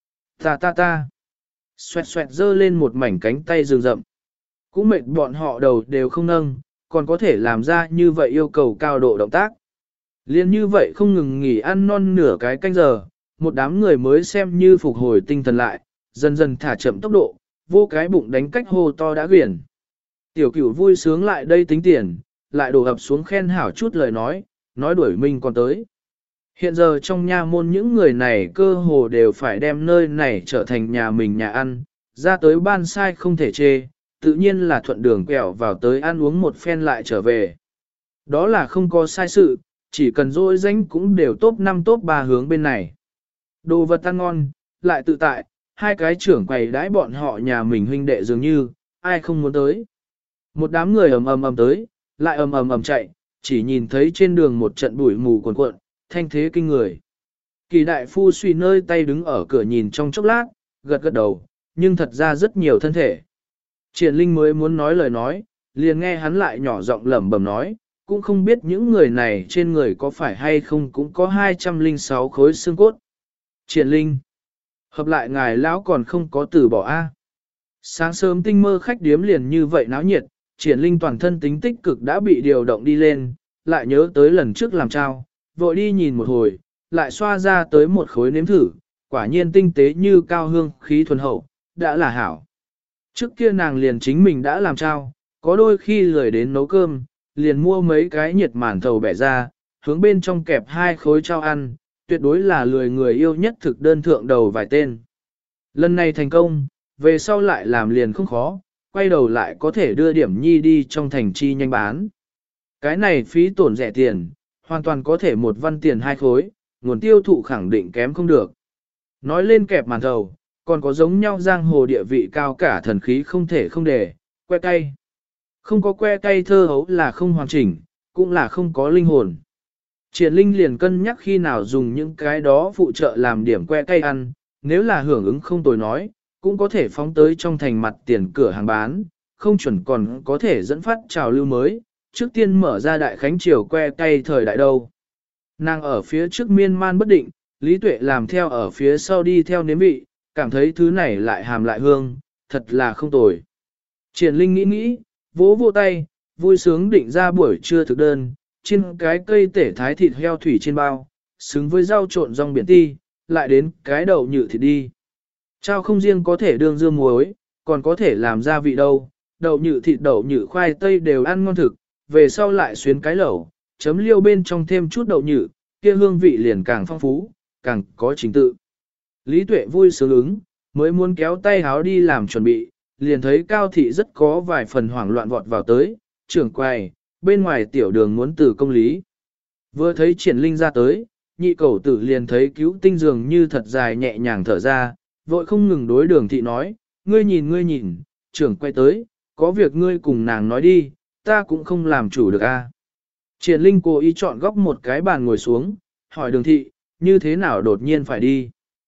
Ta ta ta. Xoẹt xoẹt dơ lên một mảnh cánh tay rừng rậm. Cũng mệt bọn họ đầu đều không nâng, còn có thể làm ra như vậy yêu cầu cao độ động tác. Liên như vậy không ngừng nghỉ ăn non nửa cái canh giờ, một đám người mới xem như phục hồi tinh thần lại, dần dần thả chậm tốc độ, vô cái bụng đánh cách hô to đã quyển. Tiểu cửu vui sướng lại đây tính tiền, lại đổ ập xuống khen hảo chút lời nói, nói đuổi mình còn tới. Hiện giờ trong nha môn những người này cơ hồ đều phải đem nơi này trở thành nhà mình nhà ăn, ra tới ban sai không thể chê, tự nhiên là thuận đường quẹo vào tới ăn uống một phen lại trở về. Đó là không có sai sự, chỉ cần dỗi danh cũng đều top năm top ba hướng bên này. Đồ vật ăn ngon, lại tự tại, hai cái trưởng quầy đãi bọn họ nhà mình huynh đệ dường như, ai không muốn tới. Một đám người ầm ầm ầm tới, lại ầm ầm ầm chạy, chỉ nhìn thấy trên đường một trận bụi mù cuồn cuộn, thanh thế kinh người. Kỳ đại phu suy nơi tay đứng ở cửa nhìn trong chốc lát, gật gật đầu, nhưng thật ra rất nhiều thân thể. Triển Linh mới muốn nói lời nói, liền nghe hắn lại nhỏ giọng lẩm bẩm nói, cũng không biết những người này trên người có phải hay không cũng có hai trăm lẻ sáu khối xương cốt. Triển Linh, hợp lại ngài lão còn không có từ bỏ a. Sáng sớm tinh mơ khách điếm liền như vậy náo nhiệt, Triển Linh toàn thân tính tích cực đã bị điều động đi lên, lại nhớ tới lần trước làm trao, vội đi nhìn một hồi, lại xoa ra tới một khối nếm thử, quả nhiên tinh tế như cao hương khí thuần hậu, đã là hảo. Trước kia nàng liền chính mình đã làm trao, có đôi khi lười đến nấu cơm, liền mua mấy cái nhiệt màn thầu bẻ ra, hướng bên trong kẹp hai khối trao ăn, tuyệt đối là lười người yêu nhất thực đơn thượng đầu vài tên. Lần này thành công, về sau lại làm liền không khó, quay đầu lại có thể đưa điểm nhi đi trong thành chi nhanh bán. Cái này phí tổn rẻ tiền, hoàn toàn có thể một văn tiền hai khối, nguồn tiêu thụ khẳng định kém không được. Nói lên kẹp màn thầu, còn có giống nhau giang hồ địa vị cao cả thần khí không thể không để, que cay. Không có que cay thơ hấu là không hoàn chỉnh, cũng là không có linh hồn. Triển Linh liền cân nhắc khi nào dùng những cái đó phụ trợ làm điểm que cay ăn, nếu là hưởng ứng không tồi nói, cũng có thể phóng tới trong thành mặt tiền cửa hàng bán, không chuẩn còn có thể dẫn phát trào lưu mới, trước tiên mở ra đại khánh triều que cay thời đại đâu. Nàng ở phía trước miên man bất định, Lý Tuệ làm theo ở phía sau đi theo nếm vị, cảm thấy thứ này lại hàm lại hương, thật là không tồi. Triển Linh nghĩ nghĩ, vỗ vỗ tay, vui sướng định ra buổi trưa thực đơn, trên cái cây tể thái thịt heo thủy trên bao, xứng với rau trộn rong biển ti, lại đến cái đậu nhự thịt đi. Trao không riêng có thể đương dưa muối, còn có thể làm gia vị đâu, đậu nhự thịt đậu nhự khoai tây đều ăn ngon thực, về sau lại xuyến cái lẩu, chấm liêu bên trong thêm chút đậu nhự, kia hương vị liền càng phong phú, càng có trình tự. Lý Tuệ vui sướng ứng, mới muốn kéo tay háo đi làm chuẩn bị, liền thấy Cao Thị rất có vài phần hoảng loạn vọt vào tới, trưởng quầy, bên ngoài tiểu đường muốn từ công lý. Vừa thấy Triển Linh ra tới, nhị cầu tử liền thấy cứu tinh dường như thật dài nhẹ nhàng thở ra, vội không ngừng đối đường thị nói, ngươi nhìn ngươi nhìn, trưởng quay tới, có việc ngươi cùng nàng nói đi, ta cũng không làm chủ được a. Triển Linh cố ý chọn góc một cái bàn ngồi xuống, hỏi đường thị, như thế nào đột nhiên phải đi.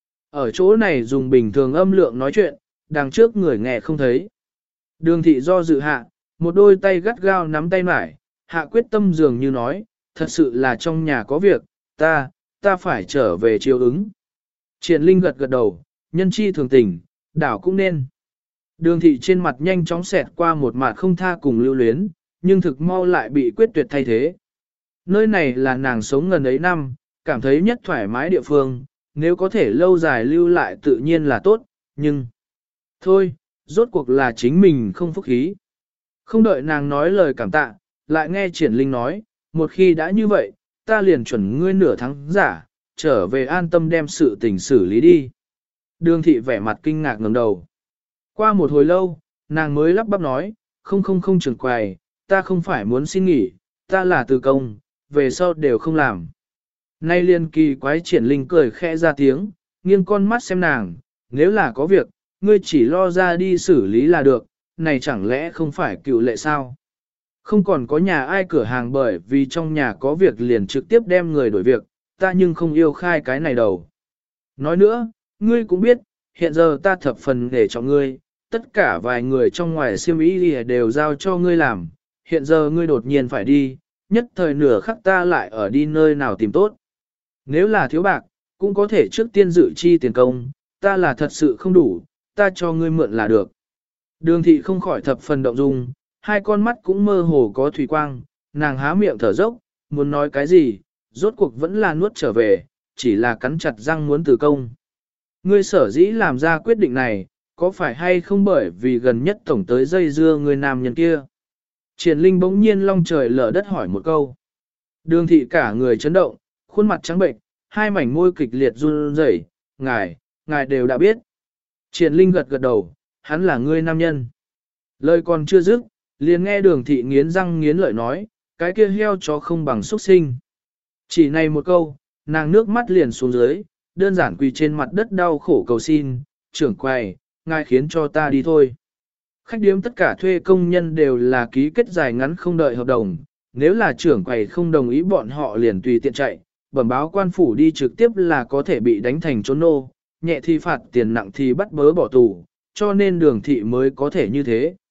Ở chỗ này dùng bình thường âm lượng nói chuyện, đằng trước người nghe không thấy. Đường thị do dự hạ, một đôi tay gắt gao nắm tay mải, hạ quyết tâm dường như nói, thật sự là trong nhà có việc, ta, ta phải trở về chiếu ứng. Triển Linh gật gật đầu, nhân chi thường tình, đảo cũng nên. Đường thị trên mặt nhanh chóng xẹt qua một mặt không tha cùng lưu luyến, nhưng thực mau lại bị quyết tuyệt thay thế. Nơi này là nàng sống gần ấy năm, cảm thấy nhất thoải mái địa phương, nếu có thể lâu dài lưu lại tự nhiên là tốt, nhưng... Thôi, rốt cuộc là chính mình không phúc khí. Không đợi nàng nói lời cảm tạ, lại nghe Triển Linh nói, một khi đã như vậy, ta liền chuẩn ngươi nửa tháng giả, trở về an tâm đem sự tình xử lý đi. Đường thị vẻ mặt kinh ngạc ngẩng đầu. Qua một hồi lâu, nàng mới lắp bắp nói, không không không trưởng quầy, ta không phải muốn xin nghỉ, ta là từ công, về sau đều không làm. Nay liên kỳ quái Triển Linh cười khẽ ra tiếng, nghiêng con mắt xem nàng, nếu là có việc, ngươi chỉ lo ra đi xử lý là được, này chẳng lẽ không phải cựu lệ sao? Không còn có nhà ai cửa hàng bởi vì trong nhà có việc liền trực tiếp đem người đổi việc, ta nhưng không yêu khai cái này đâu. Nói nữa, ngươi cũng biết, hiện giờ ta thập phần để cho ngươi, tất cả vài người trong ngoài siêm ý đều giao cho ngươi làm, hiện giờ ngươi đột nhiên phải đi, nhất thời nửa khắc ta lại ở đi nơi nào tìm tốt. Nếu là thiếu bạc, cũng có thể trước tiên dự chi tiền công, ta là thật sự không đủ, ta cho ngươi mượn là được. Đường thị không khỏi thập phần động dung, hai con mắt cũng mơ hồ có thủy quang, nàng há miệng thở dốc, muốn nói cái gì, rốt cuộc vẫn là nuốt trở về, chỉ là cắn chặt răng muốn từ công. Ngươi sở dĩ làm ra quyết định này, có phải hay không bởi vì gần nhất tổng tới dây dưa người nam nhân kia? Triển Linh bỗng nhiên long trời lở đất hỏi một câu. Đường thị cả người chấn động, khuôn mặt trắng bệnh, hai mảnh môi kịch liệt run rẩy, ngài, ngài đều đã biết. Triển Linh gật gật đầu, hắn là ngươi nam nhân. Lời còn chưa dứt, liền nghe đường thị nghiến răng nghiến lợi nói, cái kia heo chó không bằng xuất sinh. Chỉ này một câu, nàng nước mắt liền xuống dưới, đơn giản quỳ trên mặt đất đau khổ cầu xin, trưởng quầy, ngài khiến cho ta đi thôi. Khách điếm tất cả thuê công nhân đều là ký kết dài ngắn không đợi hợp đồng, nếu là trưởng quầy không đồng ý bọn họ liền tùy tiện chạy, bẩm báo quan phủ đi trực tiếp là có thể bị đánh thành trốn nô, nhẹ thì phạt tiền nặng thì bắt bớ bỏ tù, cho nên đường thị mới có thể như thế.